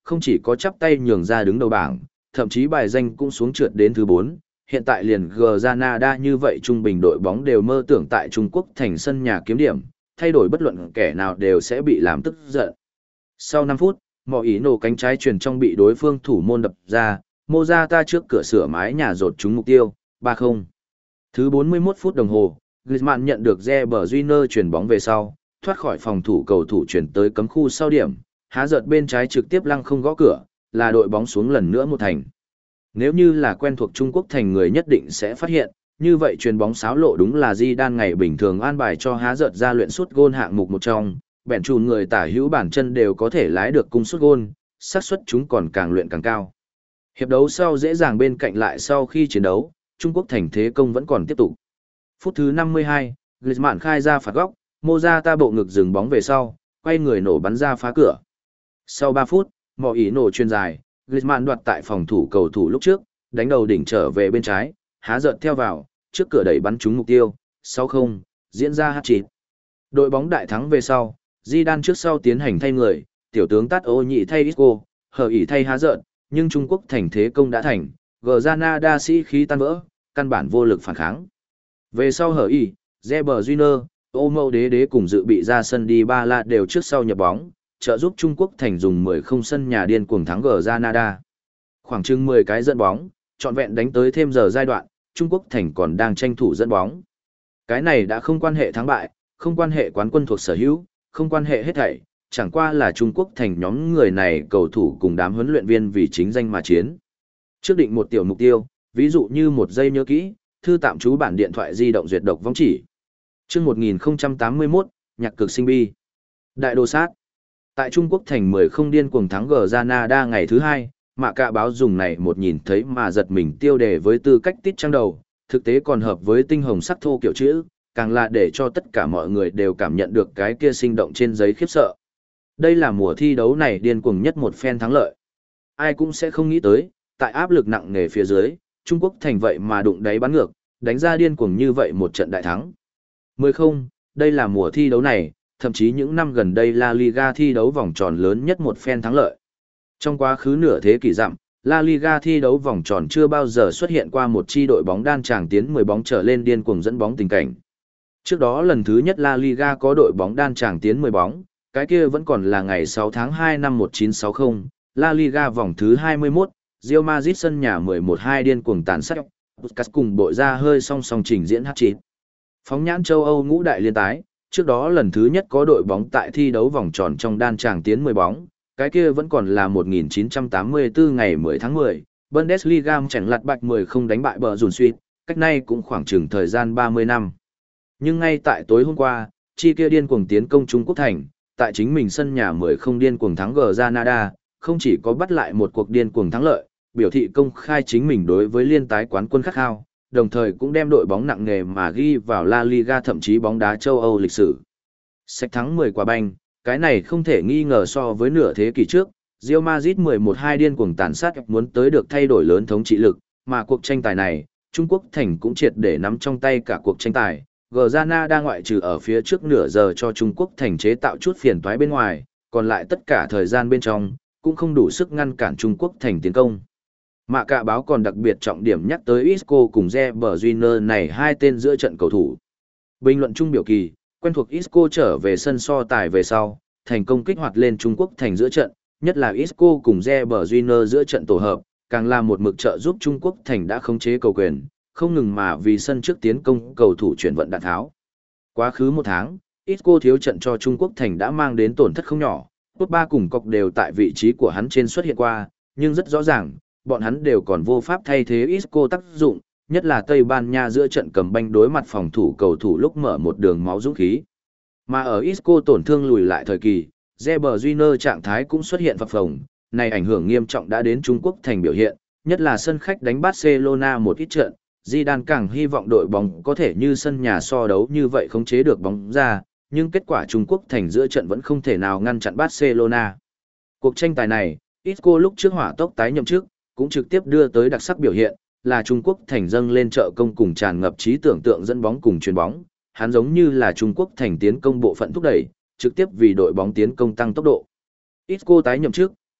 không chỉ có chắp tay nhường ra đứng đầu bảng, thậm chí bài danh cũng xuống trượt đến thứ bốn. Hiện tại liền Granada như vậy trung bình đội bóng đều mơ tưởng tại Trung Quốc thành sân nhà kiếm điểm, thay đổi bất luận kẻ nào đều sẽ bị làm tức giận. Sau năm phút, mọi ý nổ cánh trái truyền trong bị đối phương thủ môn đập ra, Morata trước cửa sửa mái nhà rột trúng mục tiêu, ba không. Thứ bốn mươi mốt phút đồng hồ, Griezmann nhận được Reber Júnior chuyển bóng về sau, thoát khỏi phòng thủ cầu thủ chuyển tới cấm khu sau điểm, há giật bên trái trực tiếp lăng không gõ cửa, là đội bóng xuống lần nữa một thành. Nếu như là quen thuộc Trung Quốc thành người nhất định sẽ phát hiện, như vậy chuyền bóng xáo lộ đúng là Zidane ngày bình thường an bài cho há giật ra luyện sút gôn hạng mục một trong, bèn chùn người tả hữu bản chân đều có thể lái được cung sút gôn, xác suất chúng còn càng luyện càng cao. Hiệp đấu sau dễ dàng bên cạnh lại sau khi chiến đấu, Trung Quốc thành thế công vẫn còn tiếp tục. Phút thứ năm mươi hai, Griezmann khai ra phạt góc, Morata bộ ngực dừng bóng về sau, quay người nổ bắn ra phá cửa. Sau ba phút, mọi ý nổ chuyên dài, Griezmann đoạt tại phòng thủ cầu thủ lúc trước, đánh đầu đỉnh trở về bên trái, há giật theo vào, trước cửa đẩy bắn trúng mục tiêu, sáu không, diễn ra hat-trick. Đội bóng đại thắng về sau, Zidane trước sau tiến hành thay người, tiểu tướng Tát Ô nhị thay Isco, hờ ỉ thay há giật, nhưng Trung Quốc thành thế công đã thành, Granada sĩ khí tan vỡ, căn bản vô lực phản kháng. Về sau hờ ỉ, Reber Júnior, Ô Mâu Đế Đế cùng dự bị ra sân đi ba la đều trước sau nhập bóng, trợ giúp Trung Quốc thành dùng mười không sân nhà điên cuồng thắng Granada. Khoảng chừng mười cái dẫn bóng, trọn vẹn đánh tới thêm giờ giai đoạn, Trung Quốc thành còn đang tranh thủ dẫn bóng. Cái này đã không quan hệ thắng bại, không quan hệ quán quân thuộc sở hữu, không quan hệ hết thảy, chẳng qua là Trung Quốc thành nhóm người này cầu thủ cùng đám huấn luyện viên vì chính danh mà chiến. Trước định một tiểu mục tiêu, ví dụ như một giây nhớ kỹ, thư tạm trú bản điện thoại di động duyệt độc vong chỉ. Chương một nghìn không trăm tám mươi mốt, nhạc cực sinh bi. Đại đồ sát. Tại Trung Quốc thành mười không điên cuồng thắng Granada ngày thứ hai, Mạ Cạ báo dùng này một nhìn thấy mà giật mình tiêu đề với tư cách tít trang đầu, thực tế còn hợp với tinh hồng sắc thô kiểu chữ, càng là để cho tất cả mọi người đều cảm nhận được cái kia sinh động trên giấy khiếp sợ. Đây là mùa thi đấu này điên cuồng nhất một phen thắng lợi. Ai cũng sẽ không nghĩ tới, tại áp lực nặng nề phía dưới, Trung Quốc thành vậy mà đụng đáy bắn ngược, đánh ra điên cuồng như vậy một trận đại thắng. mười không, đây là mùa thi đấu này, thậm chí những năm gần đây La Liga thi đấu vòng tròn lớn nhất một phen thắng lợi. Trong quá khứ nửa thế kỷ dặm, La Liga thi đấu vòng tròn chưa bao giờ xuất hiện qua một chi đội bóng đan tràng tiến mười bóng trở lên điên cuồng dẫn bóng tình cảnh. Trước đó lần thứ nhất La Liga có đội bóng đan tràng tiến mười bóng, cái kia vẫn còn là ngày sáu tháng hai năm một nghìn chín trăm sáu mươi, La Liga vòng thứ hai mươi mốt, Real Madrid sân nhà mười một hai điên cuồng tàn sát, Puskas cùng bội ra hơi song song trình diễn hat-trick. Phóng nhãn châu Âu ngũ đại liên tái, trước đó lần thứ nhất có đội bóng tại thi đấu vòng tròn trong đan tràng tiến mười bóng, cái kia vẫn còn là một nghìn chín trăm tám mươi tư ngày mười tháng mười, Bundesliga chẳng lặt bạch mười không đánh bại bờ rùn suýt, cách nay cũng khoảng chừng thời gian ba mươi năm. Nhưng ngay tại tối hôm qua, chi kia điên cuồng tiến công Trung Quốc thành, tại chính mình sân nhà mười không điên cuồng thắng Granada, không chỉ có bắt lại một cuộc điên cuồng thắng lợi, biểu thị công khai chính mình đối với liên tái quán quân khát khao, đồng thời cũng đem đội bóng nặng nghề mà ghi vào La Liga thậm chí bóng đá châu Âu lịch sử. Sách thắng mười quả banh, cái này không thể nghi ngờ so với nửa thế kỷ trước, Real Madrid mười một hai điên cuồng tàn sát muốn tới được thay đổi lớn thống trị lực, mà cuộc tranh tài này, Trung Quốc thành cũng triệt để nắm trong tay cả cuộc tranh tài. Granada ngoại trừ ở phía trước nửa giờ cho Trung Quốc thành chế tạo chút phiền toái bên ngoài, còn lại tất cả thời gian bên trong, cũng không đủ sức ngăn cản Trung Quốc thành tiến công. Mạ Cạ báo còn đặc biệt trọng điểm nhắc tới Isco cùng Reber Júnior này hai tên giữa trận cầu thủ. Bình luận chung biểu kỳ, quen thuộc Isco trở về sân so tài về sau, thành công kích hoạt lên Trung Quốc thành giữa trận, nhất là Isco cùng Reber Júnior giữa trận tổ hợp, càng là một mực trợ giúp Trung Quốc thành đã khống chế cầu quyền, không ngừng mà vì sân trước tiến công cầu thủ chuyển vận đạn tháo. Quá khứ một tháng, Isco thiếu trận cho Trung Quốc thành đã mang đến tổn thất không nhỏ, top ba cùng cọc đều tại vị trí của hắn trên xuất hiện qua, nhưng rất rõ ràng, bọn hắn đều còn vô pháp thay thế Isco tác dụng, nhất là Tây Ban Nha giữa trận cầm banh đối mặt phòng thủ cầu thủ lúc mở một đường máu dũng khí. Mà ở Isco tổn thương lùi lại thời kỳ, Reber Júnior trạng thái cũng xuất hiện phập phồng, này ảnh hưởng nghiêm trọng đã đến Trung Quốc thành biểu hiện, nhất là sân khách đánh Barcelona một ít trận, Zidane càng hy vọng đội bóng có thể như sân nhà so đấu như vậy khống chế được bóng ra, nhưng kết quả Trung Quốc thành giữa trận vẫn không thể nào ngăn chặn Barcelona. Cuộc tranh tài này, Isco lúc trước hỏa tốc tái nhậm chức, cũng trực tiếp đưa tới đặc sắc biểu hiện, là Trung Quốc thành dâng lên trợ công cùng tràn ngập trí tưởng tượng dẫn bóng cùng chuyền bóng, hắn giống như là Trung Quốc thành tiến công bộ phận thúc đẩy, trực tiếp vì đội bóng tiến công tăng tốc độ. Isco tái nhậm chức,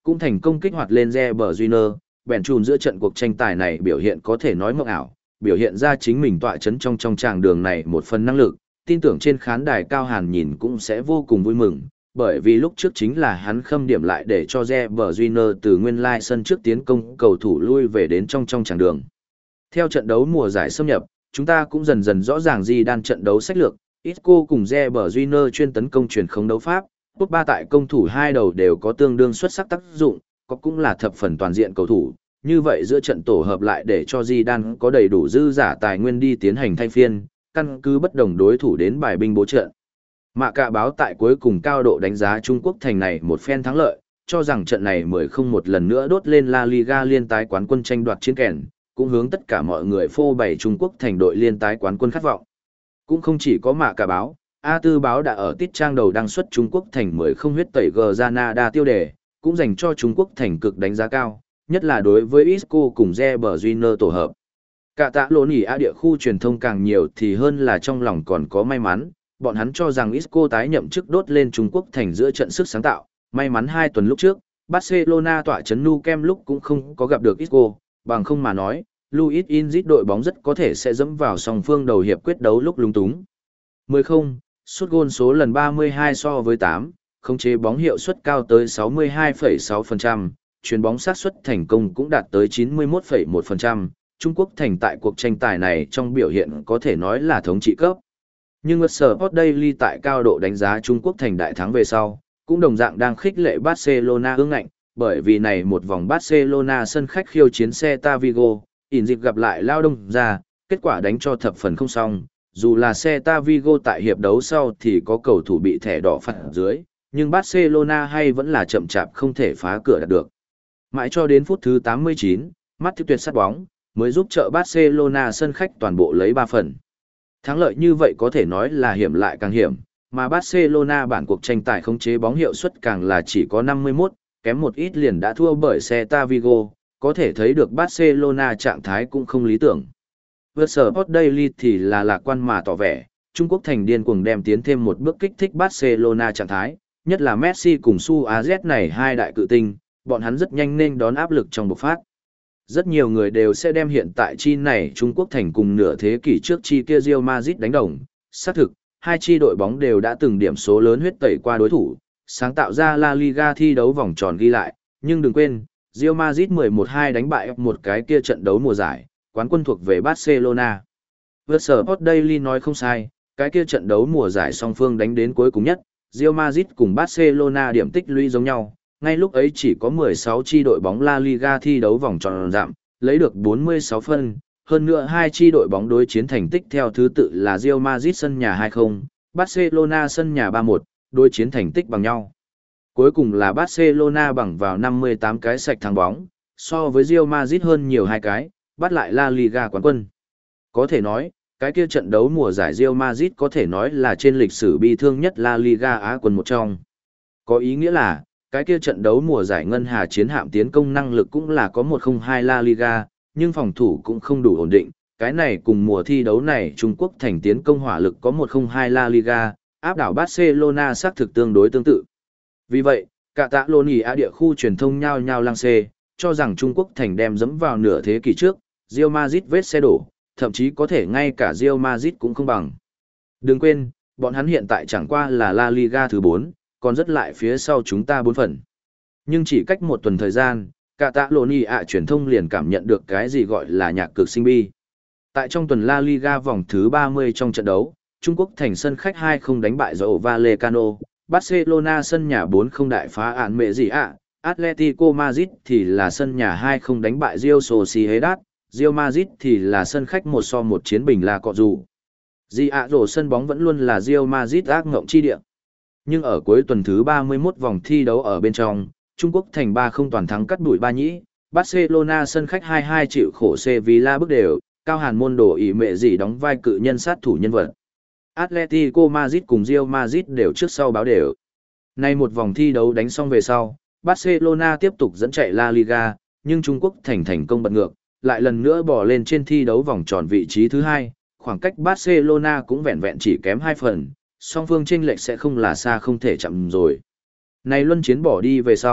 cũng thành công kích hoạt lên Reber Júnior, bèn chùn giữa trận cuộc tranh tài này biểu hiện có thể nói mộng ảo, biểu hiện ra chính mình tọa chấn trong trong tràng đường này một phần năng lực, tin tưởng trên khán đài Cao Hàn nhìn cũng sẽ vô cùng vui mừng, bởi vì lúc trước chính là hắn khâm điểm lại để cho Reber Júnior từ nguyên lai sân trước tiến công cầu thủ lui về đến trong trong tràng đường. Theo trận đấu mùa giải xâm nhập, chúng ta cũng dần dần rõ ràng Zidane trận đấu sách lược, Isco cùng Reber Júnior chuyên tấn công truyền khống đấu pháp, Top ba tại công thủ hai đầu đều có tương đương xuất sắc tác dụng, có cũng là thập phần toàn diện cầu thủ, như vậy giữa trận tổ hợp lại để cho Zidane có đầy đủ dư giả tài nguyên đi tiến hành thay phiên, căn cứ bất đồng đối thủ đến bài binh bố trận. Mạ Cạ báo tại cuối cùng cao độ đánh giá Trung Quốc thành này một phen thắng lợi, cho rằng trận này mười không một lần nữa đốt lên La Liga liên tái quán quân tranh đoạt chiến kèn, cũng hướng tất cả mọi người phô bày Trung Quốc thành đội liên tái quán quân khát vọng. Cũng không chỉ có Mạ Cạ báo, A Tư báo đã ở tít trang đầu đăng xuất Trung Quốc thành mười không huyết tẩy Granada tiêu đề, cũng dành cho Trung Quốc thành cực đánh giá cao, nhất là đối với Isco cùng Reber Júnior tổ hợp. Cả tạ lộn ỉ A địa khu truyền thông càng nhiều thì hơn là trong lòng còn có may mắn, bọn hắn cho rằng Isco tái nhậm chức đốt lên Trung Quốc thành giữa trận sức sáng tạo, may mắn hai tuần lúc trước, Barcelona tọa chấn Nou Camp lúc cũng không có gặp được Isco, bằng không mà nói, Luis Inzit đội bóng rất có thể sẽ dẫm vào song phương đầu hiệp quyết đấu lúc lúng túng. mười không, sút gôn số lần ba mươi hai so với tám, khống chế bóng hiệu suất cao tới sáu mươi hai phẩy sáu phần trăm, chuyền bóng xác suất thành công cũng đạt tới chín mươi mốt phẩy một phần trăm. Trung Quốc thành tại cuộc tranh tài này trong biểu hiện có thể nói là thống trị cấp. Nhưng Sport Daily tại cao độ đánh giá Trung Quốc thành đại thắng về sau, cũng đồng dạng đang khích lệ Barcelona ương ngạnh, bởi vì này một vòng Barcelona sân khách khiêu chiến Celta Vigo, ỉn dịp gặp lại lao đông ra, kết quả đánh cho thập phần không xong. Dù là Celta Vigo tại hiệp đấu sau thì có cầu thủ bị thẻ đỏ phạt dưới, nhưng Barcelona hay vẫn là chậm chạp không thể phá cửa đạt được. Mãi cho đến phút thứ tám mươi chín, mắt tiếp tuyệt sát bóng, mới giúp trợ Barcelona sân khách toàn bộ lấy ba phần. Thắng lợi như vậy có thể nói là hiểm lại càng hiểm, mà Barcelona bản cuộc tranh tài khống chế bóng hiệu suất càng là chỉ có năm mươi mốt, kém một ít liền đã thua bởi Celta Vigo, có thể thấy được Barcelona trạng thái cũng không lý tưởng. Vượt sở Sport Daily thì là lạc quan mà tỏ vẻ, Trung Quốc thành điên cuồng đem tiến thêm một bước kích thích Barcelona trạng thái, nhất là Messi cùng Suarez này hai đại cự tinh, bọn hắn rất nhanh nên đón áp lực trong bộc phát. Rất nhiều người đều sẽ đem hiện tại chi này Trung Quốc thành cùng nửa thế kỷ trước chi kia Real Madrid đánh đồng. Xác thực, hai chi đội bóng đều đã từng điểm số lớn huyết tẩy qua đối thủ, sáng tạo ra La Liga thi đấu vòng tròn ghi lại, nhưng đừng quên, Real Madrid mười một hai đánh bại một cái kia trận đấu mùa giải, quán quân thuộc về Barcelona. Vượt sở Sport Daily nói không sai, cái kia trận đấu mùa giải song phương đánh đến cuối cùng nhất, Real Madrid cùng Barcelona điểm tích lũy giống nhau, ngay lúc ấy chỉ có mười sáu chi đội bóng La Liga thi đấu vòng tròn giảm, lấy được bốn mươi sáu phân, hơn nữa hai chi đội bóng đối chiến thành tích theo thứ tự là Real Madrid sân nhà hai không, Barcelona sân nhà ba một, đối chiến thành tích bằng nhau. Cuối cùng là Barcelona bằng vào năm mươi tám cái sạch thắng bóng, so với Real Madrid hơn nhiều hai cái, bắt lại La Liga quán quân. Có thể nói, cái kia trận đấu mùa giải Real Madrid có thể nói là trên lịch sử bi thương nhất La Liga Á quân một trong. Có ý nghĩa là, cái kia trận đấu mùa giải ngân hà chiến hạm tiến công năng lực cũng là có một không hai La Liga, nhưng phòng thủ cũng không đủ ổn định. Cái này cùng mùa thi đấu này Trung Quốc thành tiến công hỏa lực có một không hai La Liga, áp đảo Barcelona xác thực tương đối tương tự. Vì vậy, cả tạ lôn ý Á địa khu truyền thông nhao nhao lăng xê, cho rằng Trung Quốc thành đem dẫm vào nửa thế kỷ trước, Real Madrid vết xe đổ, thậm chí có thể ngay cả Real Madrid cũng không bằng. Đừng quên, bọn hắn hiện tại chẳng qua là La Liga thứ bốn, còn rất lại phía sau chúng ta bốn phần. Nhưng chỉ cách một tuần thời gian, cả tạ lộn ý ạ truyền thông liền cảm nhận được cái gì gọi là nhạc cực sinh bi. Tại trong tuần La Liga vòng thứ ba mươi trong trận đấu, Trung Quốc thành sân khách hai không đánh bại Rayo Vallecano, Barcelona sân nhà bốn không đại phá ạn mẹ gì ạ, Atletico Madrid thì là sân nhà hai không đánh bại Real Sociedad, Real Madrid thì là sân khách một so một chiến bình là cọ dù. Di ạ rổ sân bóng vẫn luôn là Real Madrid ác ngộng chi địa. Nhưng ở cuối tuần thứ ba mươi mốt vòng thi đấu ở bên trong, Trung Quốc thành ba không toàn thắng cắt đuổi ba nhĩ, Barcelona sân khách hai hai chịu khổ Sevilla bước đều, Cao Hàn môn đồ ỷ mẹ gì đóng vai cự nhân sát thủ nhân vật. Atletico Madrid cùng Real Madrid đều trước sau báo đều. Nay một vòng thi đấu đánh xong về sau, Barcelona tiếp tục dẫn chạy La Liga, nhưng Trung Quốc thành thành công bật ngược, lại lần nữa bỏ lên trên thi đấu vòng tròn vị trí thứ hai, khoảng cách Barcelona cũng vẹn vẹn chỉ kém hai phần, song phương chênh lệch sẽ không là xa không thể chậm rồi. Này luân chiến bỏ đi về sau,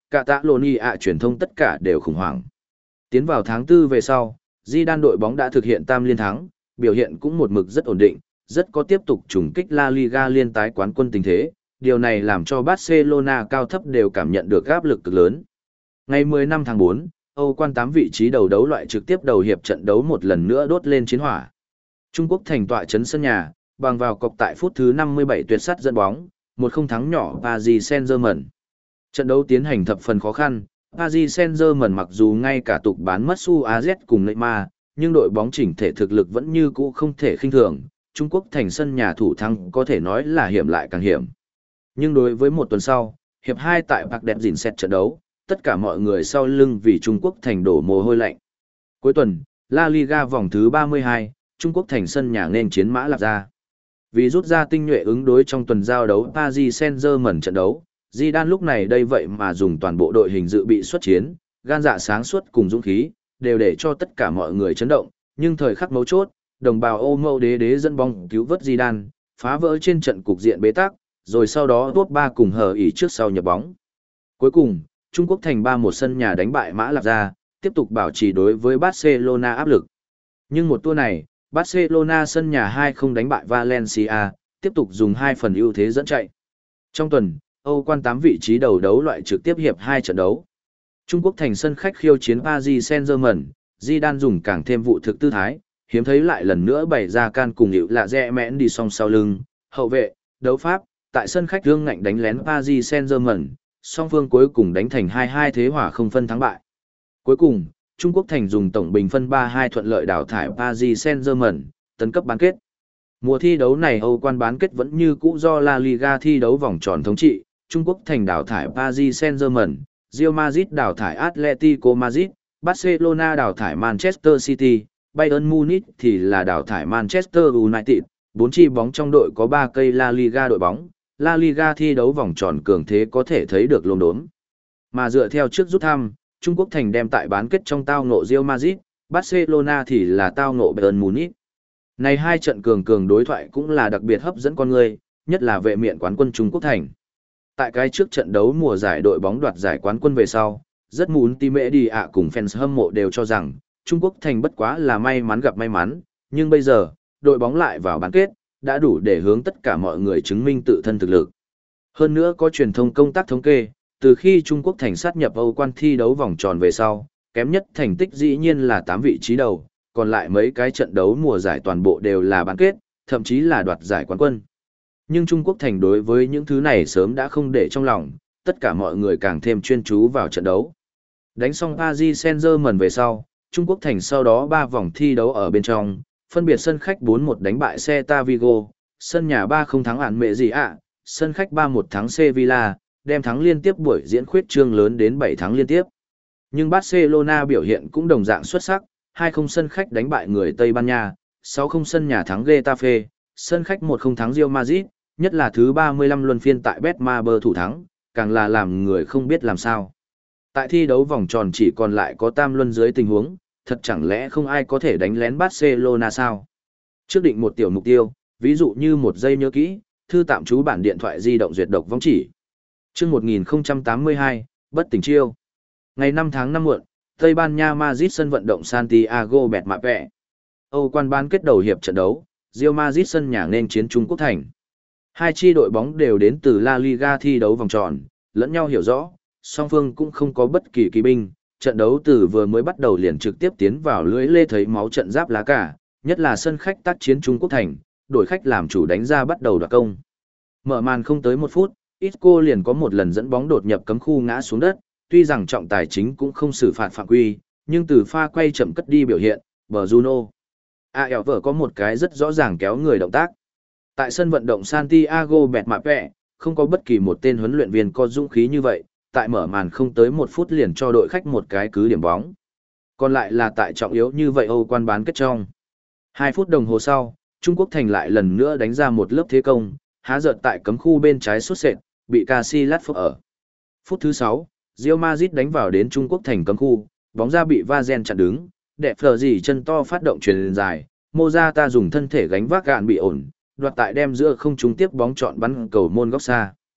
Catalonia truyền thông tất cả đều khủng hoảng. Tiến vào tháng tư về sau, Zidane đội bóng đã thực hiện tam liên thắng, biểu hiện cũng một mực rất ổn định, rất có tiếp tục trùng kích La Liga liên tái quán quân tình thế, điều này làm cho Barcelona cao thấp đều cảm nhận được áp lực cực lớn. Ngày mười lăm tháng tư, Âu quan tám vị trí đầu đấu loại trực tiếp đầu hiệp trận đấu một lần nữa đốt lên chiến hỏa. Trung Quốc thành tọa trấn sân nhà, bằng vào cọc tại phút thứ năm mươi bảy tuyệt sắt dẫn bóng, một không thắng nhỏ Paris Saint-Germain. Trận đấu tiến hành thập phần khó khăn, Paris Saint-Germain mặc dù ngay cả tục bán mất Suarez cùng Neymar, nhưng đội bóng chỉnh thể thực lực vẫn như cũ không thể khinh thường. Trung Quốc thành sân nhà thủ thắng có thể nói là hiểm lại càng hiểm. Nhưng đối với một tuần sau, hiệp hai tại Parc des Princes trận đấu, tất cả mọi người sau lưng vì Trung Quốc thành đổ mồ hôi lạnh. Cuối tuần, La Liga vòng thứ ba mươi hai, Trung Quốc thành sân nhà nên chiến Mã Lạp ra. Vì rút ra tinh nhuệ ứng đối trong tuần giao đấu Paris Saint-Germain trận đấu, Zidane lúc này đây vậy mà dùng toàn bộ đội hình dự bị xuất chiến, gan dạ sáng suốt cùng dũng khí, đều để cho tất cả mọi người chấn động, nhưng thời khắc mấu chốt, đồng bào Âu Mâu đế đế dẫn bóng cứu vớt Zidane, phá vỡ trên trận cục diện bế tắc, rồi sau đó top ba cùng hờ ỉ trước sau nhập bóng. Cuối cùng, Trung Quốc thành ba một sân nhà đánh bại Mã Lạp ra, tiếp tục bảo trì đối với Barcelona áp lực. Nhưng một tour này, Barcelona sân nhà hai không đánh bại Valencia, tiếp tục dùng hai phần ưu thế dẫn chạy. Trong tuần, Âu quan tám vị trí đầu đấu loại trực tiếp hiệp hai trận đấu. Trung Quốc thành sân khách khiêu chiến Paris Saint-Germain, Zidane dùng càng thêm vụ thực tư thái, hiếm thấy lại lần nữa bày ra can cùng hiệu lạ rẽ mẽn đi song sau lưng, hậu vệ, đấu pháp, tại sân khách thương ngạnh đánh lén Paris Saint-Germain, song phương cuối cùng đánh thành hai hai thế hòa không phân thắng bại. Cuối cùng, Trung Quốc thành dùng tổng bình phân ba hai thuận lợi đào thải Paris Saint-Germain, tấn cấp bán kết. Mùa thi đấu này Âu quan bán kết vẫn như cũ do La Liga thi đấu vòng tròn thống trị, Trung Quốc thành đào thải Paris Saint-Germain, Real Madrid đào thải Atletico Madrid, Barcelona đào thải Manchester City, Bayern Munich thì là đào thải Manchester United. Bốn chi bóng trong đội có ba cây La Liga đội bóng, La Liga thi đấu vòng tròn cường thế có thể thấy được lồn đốm. Mà dựa theo trước rút thăm, Trung Quốc thành đem tại bán kết trong tao ngộ Real Madrid, Barcelona thì là tao ngộ Bayern Munich. Này hai trận cường cường đối thoại cũng là đặc biệt hấp dẫn con người, nhất là vệ miện quán quân Trung Quốc thành. Tại cái trước trận đấu mùa giải đội bóng đoạt giải quán quân về sau, rất muốn tìm mẹ đi ạ cùng fans hâm mộ đều cho rằng, Trung Quốc thành bất quá là may mắn gặp may mắn, nhưng bây giờ, đội bóng lại vào bán kết, đã đủ để hướng tất cả mọi người chứng minh tự thân thực lực. Hơn nữa có truyền thông công tác thống kê, từ khi Trung Quốc thành sát nhập Âu quan thi đấu vòng tròn về sau, kém nhất thành tích dĩ nhiên là tám vị trí đầu, còn lại mấy cái trận đấu mùa giải toàn bộ đều là bán kết, thậm chí là đoạt giải quán quân. Nhưng Trung Quốc thành đối với những thứ này sớm đã không để trong lòng, tất cả mọi người càng thêm chuyên chú vào trận đấu. Đánh xong Paris Saint-Germain về sau, Trung Quốc thành sau đó ba vòng thi đấu ở bên trong, phân biệt sân khách bốn một đánh bại Celta Vigo, sân nhà ba không thắng ản mẹ gì ạ, sân khách ba một thắng Sevilla, đem thắng liên tiếp buổi diễn khuyết trương lớn đến bảy thắng liên tiếp. Nhưng Barcelona biểu hiện cũng đồng dạng xuất sắc, hai không sân khách đánh bại người Tây Ban Nha, sáu không sân nhà thắng Getafe, sân khách một không thắng Real Madrid, nhất là thứ ba mươi lăm luân phiên tại Betmaber thủ thắng, càng là làm người không biết làm sao. Tại thi đấu vòng tròn chỉ còn lại có tam luân dưới tình huống, thật chẳng lẽ không ai có thể đánh lén Barcelona sao? Trước định một tiểu mục tiêu, ví dụ như một giây nhớ kỹ, thư tạm trú bản điện thoại di động duyệt độc vong chỉ. Chương một nghìn không trăm tám mươi hai, bất tỉnh chiêu. Ngày năm tháng năm muộn, Tây Ban Nha Madrid sân vận động Santiago Bernabéu. Âu quan bán kết đầu hiệp trận đấu, Real Madrid sân nhà nên chiến Trung Quốc thành. Hai chi đội bóng đều đến từ La Liga thi đấu vòng tròn, lẫn nhau hiểu rõ, song phương cũng không có bất kỳ kỳ binh. Trận đấu từ vừa mới bắt đầu liền trực tiếp tiến vào lưới lê thấy máu trận giáp lá cả, nhất là sân khách tác chiến Trung Quốc thành, đội khách làm chủ đánh ra bắt đầu đoạt công. Mở màn không tới một phút, Isco liền có một lần dẫn bóng đột nhập cấm khu ngã xuống đất, tuy rằng trọng tài chính cũng không xử phạt phạm quy, nhưng từ pha quay chậm cất đi biểu hiện, bờ Juno. A ẻo vở có một cái rất rõ ràng kéo người động tác. Tại sân vận động Santiago Bernabéu, không có bất kỳ một tên huấn luyện viên có dũng khí như vậy, tại mở màn không tới một phút liền cho đội khách một cái cứ điểm bóng. Còn lại là tại trọng yếu như vậy Âu quan bán kết trong. Hai phút đồng hồ sau, Trung Quốc thành lại lần nữa đánh ra một lớp thế công, há giật tại cấm khu bên trái sút sệt, bị Casillas phốc ở. Phút thứ sáu, Real Madrid đánh vào đến Trung Quốc thành cấm khu, bóng ra bị Vazen chặn đứng, đẹp phờ gì chân to phát động chuyền dài, Morata dùng thân thể gánh vác gạn bị ổn, đoạt tại đem giữa không trung tiếp bóng chọn bắn cầu môn góc xa.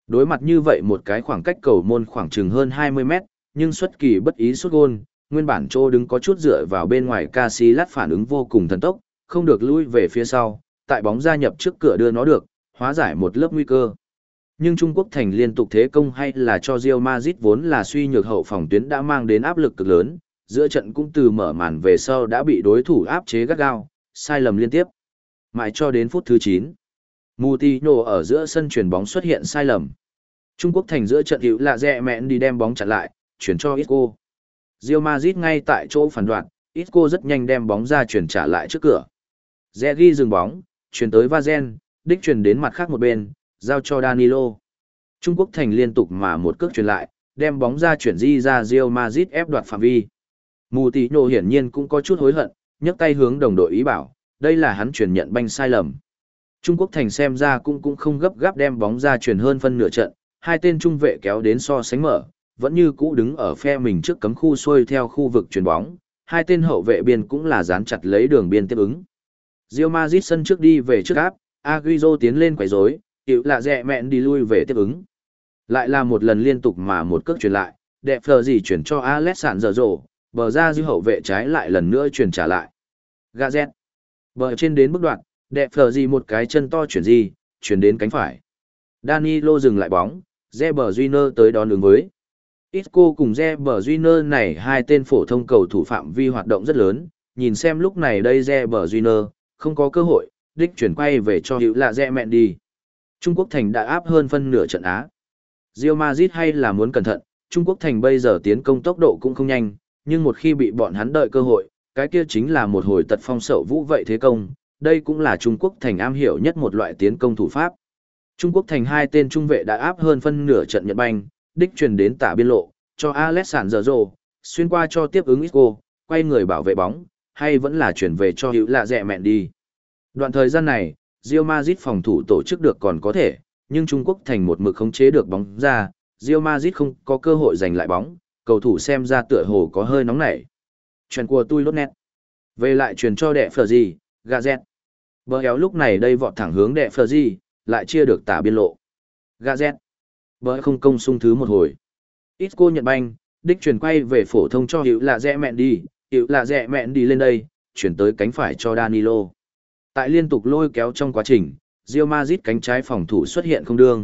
Đối mặt như vậy một cái khoảng cách cầu môn khoảng chừng hơn hai mươi mét, nhưng xuất kỳ bất ý sút gôn, nguyên bản chỗ đứng có chút dựa vào bên ngoài Casillas phản ứng vô cùng thần tốc, không được lui về phía sau, tại bóng gia nhập trước cửa đưa nó được, hóa giải một lớp nguy cơ. Nhưng Trung Quốc thành liên tục thế công hay là cho Real Madrid vốn là suy nhược hậu phòng tuyến đã mang đến áp lực cực lớn, giữa trận cũng từ mở màn về sau đã bị đối thủ áp chế gắt gao, sai lầm liên tiếp. Mãi cho đến phút thứ chín, Moutinho ở giữa sân chuyển bóng xuất hiện sai lầm. Trung Quốc thành giữa trận hữu là rẽ mẹn đi đem bóng chặn lại, chuyển cho Isco. Real Madrid ngay tại chỗ phản đoạn, Isco rất nhanh đem bóng ra chuyển trả lại trước cửa. Zergi dừng bóng, chuyển tới Vazen, đích chuyển đến mặt khác một bên, giao cho Danilo. Trung Quốc thành liên tục mà một cước chuyển lại, đem bóng ra chuyển di ra Real Madrid ép đoạt phạm vi. Moutinho hiển nhiên cũng có chút hối hận, nhấc tay hướng đồng đội ý bảo, đây là hắn chuyển nhận banh sai lầm. Trung Quốc thành xem ra cũng cũng không gấp gáp đem bóng ra chuyển hơn phân nửa trận, hai tên trung vệ kéo đến so sánh mở, vẫn như cũ đứng ở phe mình trước cấm khu xuôi theo khu vực chuyền bóng, hai tên hậu vệ biên cũng là dán chặt lấy đường biên tiếp ứng. Real Madrid sân trước đi về trước áp, Agüero tiến lên quấy rối, Hữu là rẽ mẹn đi lui về tiếp ứng. Lại là một lần liên tục mà một cước chuyển lại, đẹp phờ gì chuyển cho Alessandro, bờ ra dư hậu vệ trái lại lần nữa chuyển trả lại. Gazet, bờ trên đến bước đoạn, đẹp phờ gì một cái chân to chuyển gì, chuyển đến cánh phải. Danilo dừng lại bóng, Reber Júnior tới đón ứng với. Isco cùng Reber Júnior này hai tên phổ thông cầu thủ phạm vi hoạt động rất lớn, nhìn xem lúc này đây Reber Júnior không có cơ hội, đích chuyển quay về cho hữu là rẽ mẹn đi. Trung Quốc thành đã áp hơn phân nửa trận Á. Real Madrid hay là muốn cẩn thận, Trung Quốc thành bây giờ tiến công tốc độ cũng không nhanh, nhưng một khi bị bọn hắn đợi cơ hội, cái kia chính là một hồi tật phong sậu vũ vậy thế công, đây cũng là Trung Quốc thành am hiểu nhất một loại tiến công thủ pháp. Trung Quốc thành hai tên trung vệ đã áp hơn phân nửa trận nhận banh, đích truyền đến tả biên lộ, cho Alessandro, xuyên qua cho tiếp ứng Isco, quay người bảo vệ bóng, hay vẫn là chuyển về cho hữu lạ rẽ mẹn đi. Đoạn thời gian này, Real Madrid phòng thủ tổ chức được còn có thể, nhưng Trung Quốc thành một mực khống chế được bóng ra, Real Madrid không có cơ hội giành lại bóng, cầu thủ xem ra tựa hồ có hơi nóng nảy. Chuyển của tôi lốt nét. Về lại chuyển cho đệ phở gì, Gazet. Bờ éo lúc này đây vọt thẳng hướng đệ phở gì, lại chia được tả biên lộ. Gazet. Bờ không công sung thứ một hồi. Isco nhận banh, đích chuyển quay về phổ thông cho hữu là rẽ mẹn đi, hữu là rẽ mẹn đi lên đây, chuyển tới cánh phải cho Danilo. Tại liên tục lôi kéo trong quá trình, Real Madrid cánh trái phòng thủ xuất hiện không đương.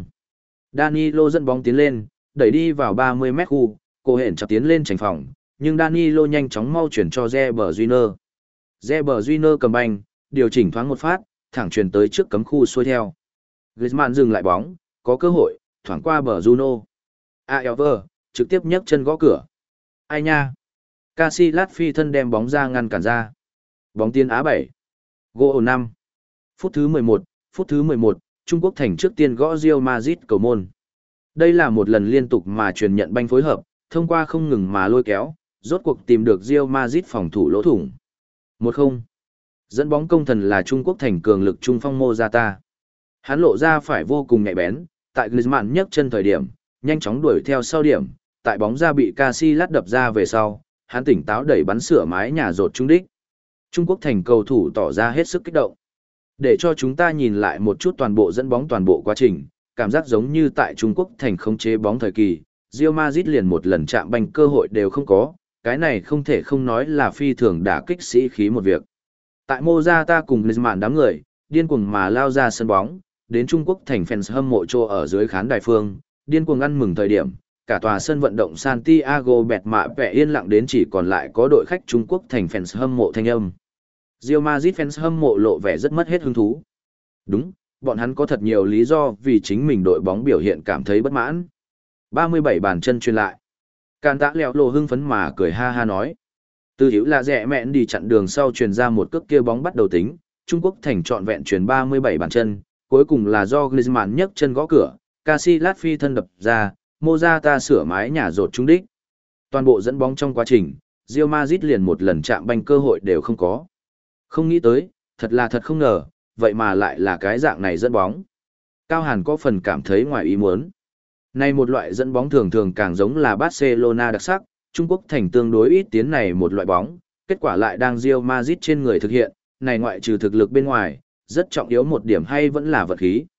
Danilo dẫn bóng tiến lên, đẩy đi vào ba mươi mét khu, cô hển chặt tiến lên tránh phòng, nhưng Danilo nhanh chóng mau chuyển cho Reber Júnior. Reber Júnior cầm banh, điều chỉnh thoáng một phát, thẳng chuyển tới trước cấm khu xuôi theo. Griezmann dừng lại bóng, có cơ hội, thoảng qua bờ Juno. Aelver, trực tiếp nhấc chân gõ cửa. Ai nha? Casillas phi thân đem bóng ra ngăn cản ra. Bóng tiến Á bảy. Goal năm. Phút thứ mười một, phút thứ mười một, Trung Quốc thành trước tiên gõ Real Madrid cầu môn. Đây là một lần liên tục mà truyền nhận banh phối hợp, thông qua không ngừng mà lôi kéo, rốt cuộc tìm được Real Madrid phòng thủ lỗ thủng. một không. Dẫn bóng công thần là Trung Quốc thành cường lực trung phong Morata. Hắn lộ ra phải vô cùng nhạy bén, tại Griezmann nhấc chân thời điểm, nhanh chóng đuổi theo sau điểm, tại bóng ra bị Casillas đập ra về sau, hắn tỉnh táo đẩy bắn sửa mái nhà rột trúng đích. Trung Quốc thành cầu thủ tỏ ra hết sức kích động. Để cho chúng ta nhìn lại một chút toàn bộ dẫn bóng toàn bộ quá trình, cảm giác giống như tại Trung Quốc thành khống chế bóng thời kỳ, Real Madrid liền một lần chạm banh cơ hội đều không có, cái này không thể không nói là phi thường đả kích sĩ khí một việc. Tại Morata cùng Griezmann đám người, điên cuồng mà lao ra sân bóng, đến Trung Quốc thành fans hâm mộ trô ở dưới khán đài phương, điên cuồng ăn mừng thời điểm, cả tòa sân vận động Santiago bẹt mạ vẻ yên lặng đến chỉ còn lại có đội khách Trung Quốc thành fans hâm mộ thanh âm. Real Madrid fans hâm mộ lộ vẻ rất mất hết hứng thú. Đúng, bọn hắn có thật nhiều lý do vì chính mình đội bóng biểu hiện cảm thấy bất mãn. ba mươi bảy bàn chân truyền lại. Càn tạ lèo lộ hưng phấn mà cười ha ha nói. Từ hữu là rẻ mẹn đi chặn đường sau truyền ra một cước kia bóng bắt đầu tính, Trung Quốc thành trọn vẹn truyền ba mươi bảy bàn chân, cuối cùng là do Griezmann nhấc chân gõ cửa, Casillas phi thân đập ra, Morata sửa mái nhà rột trúng đích. Toàn bộ dẫn bóng trong quá trình, Real Madrid liền một lần chạm banh cơ hội đều không có. Không nghĩ tới, thật là thật không ngờ, vậy mà lại là cái dạng này dẫn bóng. Cao Hàn có phần cảm thấy ngoài ý muốn. Này một loại dẫn bóng thường thường càng giống là Barcelona đặc sắc, Trung Quốc thành tương đối ít tiến này một loại bóng, kết quả lại đang Real Madrid trên người thực hiện, này ngoại trừ thực lực bên ngoài, rất trọng yếu một điểm hay vẫn là vật khí.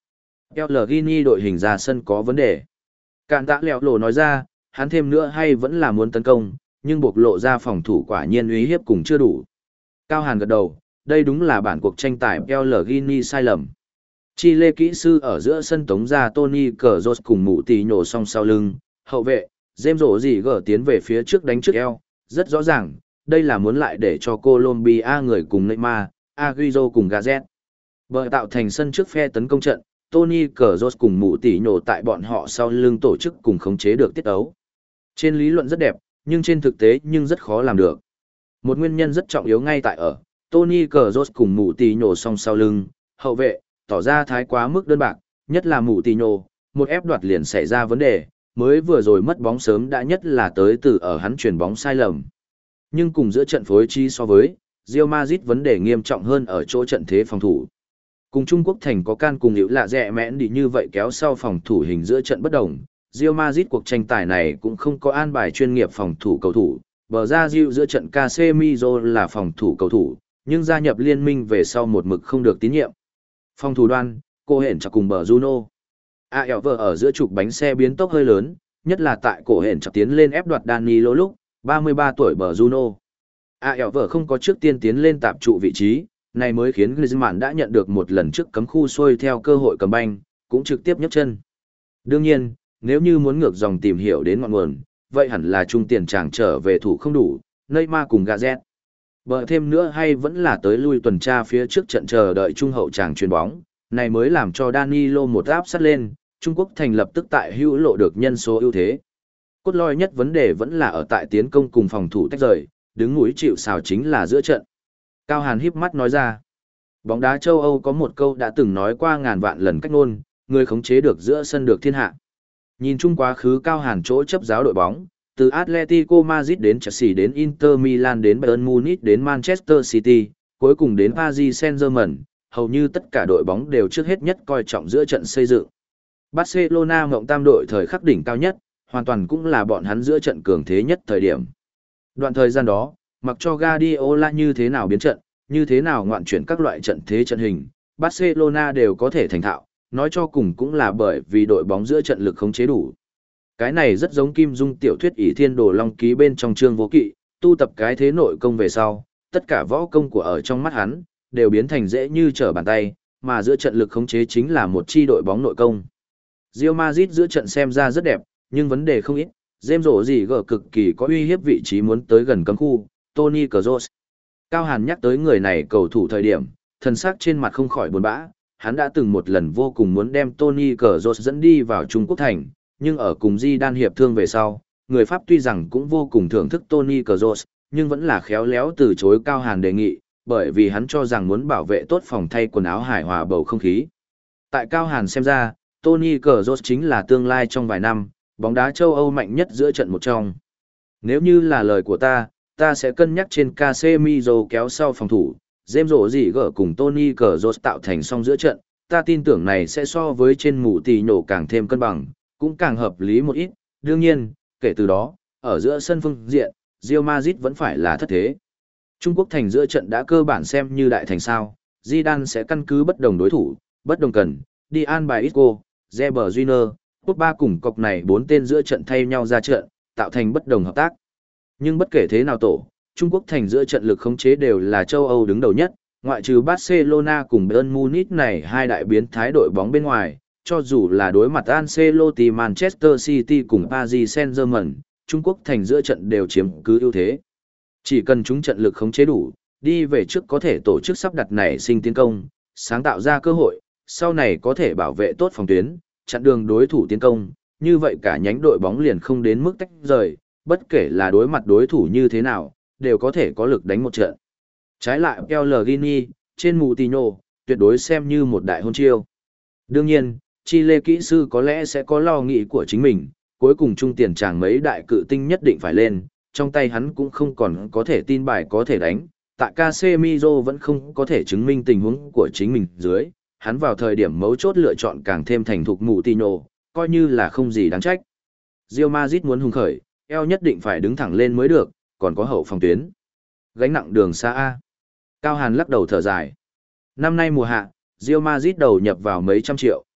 Pellegrini đội hình ra sân có vấn đề. Cạn tạ lẹo lộ nói ra, hắn thêm nữa hay vẫn là muốn tấn công, nhưng bộc lộ ra phòng thủ quả nhiên uy hiếp cùng chưa đủ. Cao Hàn gật đầu, đây đúng là bản cuộc tranh tài Pellegrini sai lầm. Chile kỹ sư ở giữa sân tống ra Tony Cazorla cùng mụ tì nhổ song sau lưng, hậu vệ, James rổ gì gỡ tiến về phía trước đánh trước eo, rất rõ ràng, đây là muốn lại để cho Colombia người cùng Neymar, Agüero cùng Gazet. Bờ tạo thành sân trước phe tấn công trận, Tony Cazorla cùng mụ tì nhổ tại bọn họ sau lưng tổ chức cùng khống chế được tiết ấu. Trên lý luận rất đẹp, nhưng trên thực tế nhưng rất khó làm được. Một nguyên nhân rất trọng yếu ngay tại ở, Tony Cazorla cùng mụ tì nhổ song sau lưng, hậu vệ, tỏ ra thái quá mức đơn bạc, nhất là mụ tì nhổ, một ép đoạt liền xảy ra vấn đề, mới vừa rồi mất bóng sớm đã nhất là tới từ ở hắn chuyển bóng sai lầm. Nhưng cùng giữa trận phối trí so với, Real Madrid vấn đề nghiêm trọng hơn ở chỗ trận thế phòng thủ. Cùng Trung Quốc thành có can cùng hữu lạ rẻ mẽn đi như vậy kéo sau phòng thủ hình giữa trận bất đồng, Real Madrid cuộc tranh tài này cũng không có an bài chuyên nghiệp phòng thủ cầu thủ, bờ ra Diu giữa trận Casemiro là phòng thủ cầu thủ, nhưng gia nhập liên minh về sau một mực không được tín nhiệm. Phòng thủ đoan, cô hẹn chặt cùng bờ Juno. A eo vờ ở giữa trục bánh xe biến tốc hơi lớn, nhất là tại cổ hẹn chặt tiến lên ép đoạt Danilo lúc, ba mươi ba tuổi bờ Juno. A eo vờ không có trước tiên tiến lên tạp trụ vị trí, này mới khiến Griezmann đã nhận được một lần trước cấm khu xuôi theo cơ hội cầm banh, cũng trực tiếp nhấc chân. Đương nhiên, nếu như muốn ngược dòng tìm hiểu đến ngọn nguồn, vậy hẳn là trung tiền chàng trở về thủ không đủ, Neymar cùng Gazet. Bờ thêm nữa hay vẫn là tới lui tuần tra phía trước trận chờ đợi trung hậu chàng chuyền bóng, này mới làm cho Danilo một áp sát lên, Trung Quốc thành lập tức tại hữu lộ được nhân số ưu thế. Cốt lõi nhất vấn đề vẫn là ở tại tiến công cùng phòng thủ tách rời, đứng núi chịu sào chính là giữa trận. Cao Hàn híp mắt nói ra, bóng đá châu Âu có một câu đã từng nói qua ngàn vạn lần cách ngôn, người khống chế được giữa sân được thiên hạ. Nhìn chung quá khứ Cao Hàn chỗ chấp giáo đội bóng, từ Atletico Madrid đến Chelsea đến Inter Milan đến Bayern Munich đến Manchester City, cuối cùng đến Paris Saint-Germain, hầu như tất cả đội bóng đều trước hết nhất coi trọng giữa trận xây dựng. Barcelona mộng tam đội thời khắc đỉnh cao nhất, hoàn toàn cũng là bọn hắn giữa trận cường thế nhất thời điểm. Đoạn thời gian đó, mặc cho Guardiola như thế nào biến trận, như thế nào ngoạn chuyển các loại trận thế trận hình, Barcelona đều có thể thành thạo, nói cho cùng cũng là bởi vì đội bóng giữa trận lực khống chế đủ. Cái này rất giống Kim Dung tiểu thuyết ỷ thiên đồ long ký bên trong chương vô kỵ, tu tập cái thế nội công về sau, tất cả võ công của ở trong mắt hắn, đều biến thành dễ như trở bàn tay, mà giữa trận lực khống chế chính là một chi đội bóng nội công. Real Madrid giữa trận xem ra rất đẹp, nhưng vấn đề không ít, James rổ gì gở cực kỳ có uy hiếp vị trí muốn tới gần cấm khu, Tony Cazorla. Cao Hàn nhắc tới người này cầu thủ thời điểm, thần sắc trên mặt không khỏi buồn bã, hắn đã từng một lần vô cùng muốn đem Tony Cazorla dẫn đi vào Trung Quốc thành, nhưng ở cùng Zidane hiệp thương về sau, người Pháp tuy rằng cũng vô cùng thưởng thức Tony Cazorla, nhưng vẫn là khéo léo từ chối Cao Hàn đề nghị, bởi vì hắn cho rằng muốn bảo vệ tốt phòng thay quần áo hài hòa bầu không khí. Tại Cao Hàn xem ra, Tony Cazorla chính là tương lai trong vài năm, bóng đá châu Âu mạnh nhất giữa trận một trong. Nếu như là lời của ta, ta sẽ cân nhắc trên Casemiro kéo sau phòng thủ, James rổ gì gỡ cùng Tony Cazorla tạo thành song giữa trận, ta tin tưởng này sẽ so với trên mũ tì nhổ càng thêm cân bằng, cũng càng hợp lý một ít. Đương nhiên, kể từ đó, ở giữa sân phương diện, Real Madrid vẫn phải là thất thế. Trung Quốc thành giữa trận đã cơ bản xem như đại thành sao, Zidane sẽ căn cứ bất đồng đối thủ, bất đồng cần, đi an bài Isco, Reber Júnior, Pogba cùng cọc này bốn tên giữa trận thay nhau ra trận, tạo thành bất đồng hợp tác. Nhưng bất kể thế nào tổ, Trung Quốc thành giữa trận lực khống chế đều là châu Âu đứng đầu nhất, ngoại trừ Barcelona cùng Bayern Munich này hai đại biến thái đội bóng bên ngoài, cho dù là đối mặt Ancelotti Manchester City cùng Paris Saint-Germain, Trung Quốc thành giữa trận đều chiếm cứ ưu thế. Chỉ cần chúng trận lực khống chế đủ, đi về trước có thể tổ chức sắp đặt nảy sinh tiến công, sáng tạo ra cơ hội, sau này có thể bảo vệ tốt phòng tuyến, chặn đường đối thủ tiến công, như vậy cả nhánh đội bóng liền không đến mức tách rời, bất kể là đối mặt đối thủ như thế nào, đều có thể có lực đánh một trận. Trái lại Pellegrini, trên Moutinho, tuyệt đối xem như một đại hôn chiêu. Đương nhiên, Chile kỹ sư có lẽ sẽ có lo nghĩ của chính mình, cuối cùng trung tiền chàng mấy đại cự tinh nhất định phải lên, trong tay hắn cũng không còn có thể tin bài có thể đánh, tại Casemiro vẫn không có thể chứng minh tình huống của chính mình dưới, hắn vào thời điểm mấu chốt lựa chọn càng thêm thành thục Moutinho, coi như là không gì đáng trách. Real Madrid muốn hùng khởi, eo nhất định phải đứng thẳng lên mới được, còn có hậu phòng tuyến. Gánh nặng đường xa A. Cao Hàn lắc đầu thở dài. Năm nay mùa hạ, Real Madrid đầu nhập vào mấy trăm triệu,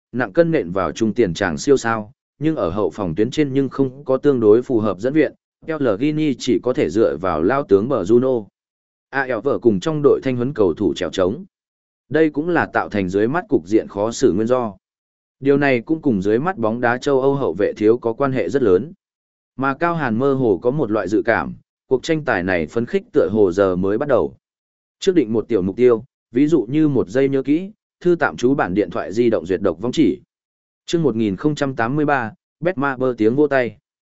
nặng cân nện vào trung tiền tràng siêu sao, nhưng ở hậu phòng tuyến trên nhưng không có tương đối phù hợp dẫn viện, Pellegrini chỉ có thể dựa vào lao tướng bờ Juno. a eo vở cùng trong đội thanh huấn cầu thủ trèo trống. Đây cũng là tạo thành dưới mắt cục diện khó xử nguyên do. Điều này cũng cùng dưới mắt bóng đá châu Âu hậu vệ thiếu có quan hệ rất lớn. Mà Cao Hàn mơ hồ có một loại dự cảm, cuộc tranh tài này phấn khích tựa hồ giờ mới bắt đầu. Trước định một tiểu mục tiêu, ví dụ như một giây nhớ kỹ, thư tạm trú bản điện thoại di động duyệt độc vong chỉ. Chương một nghìn không trăm tám mươi ba, Betmaber tiếng vỗ tay.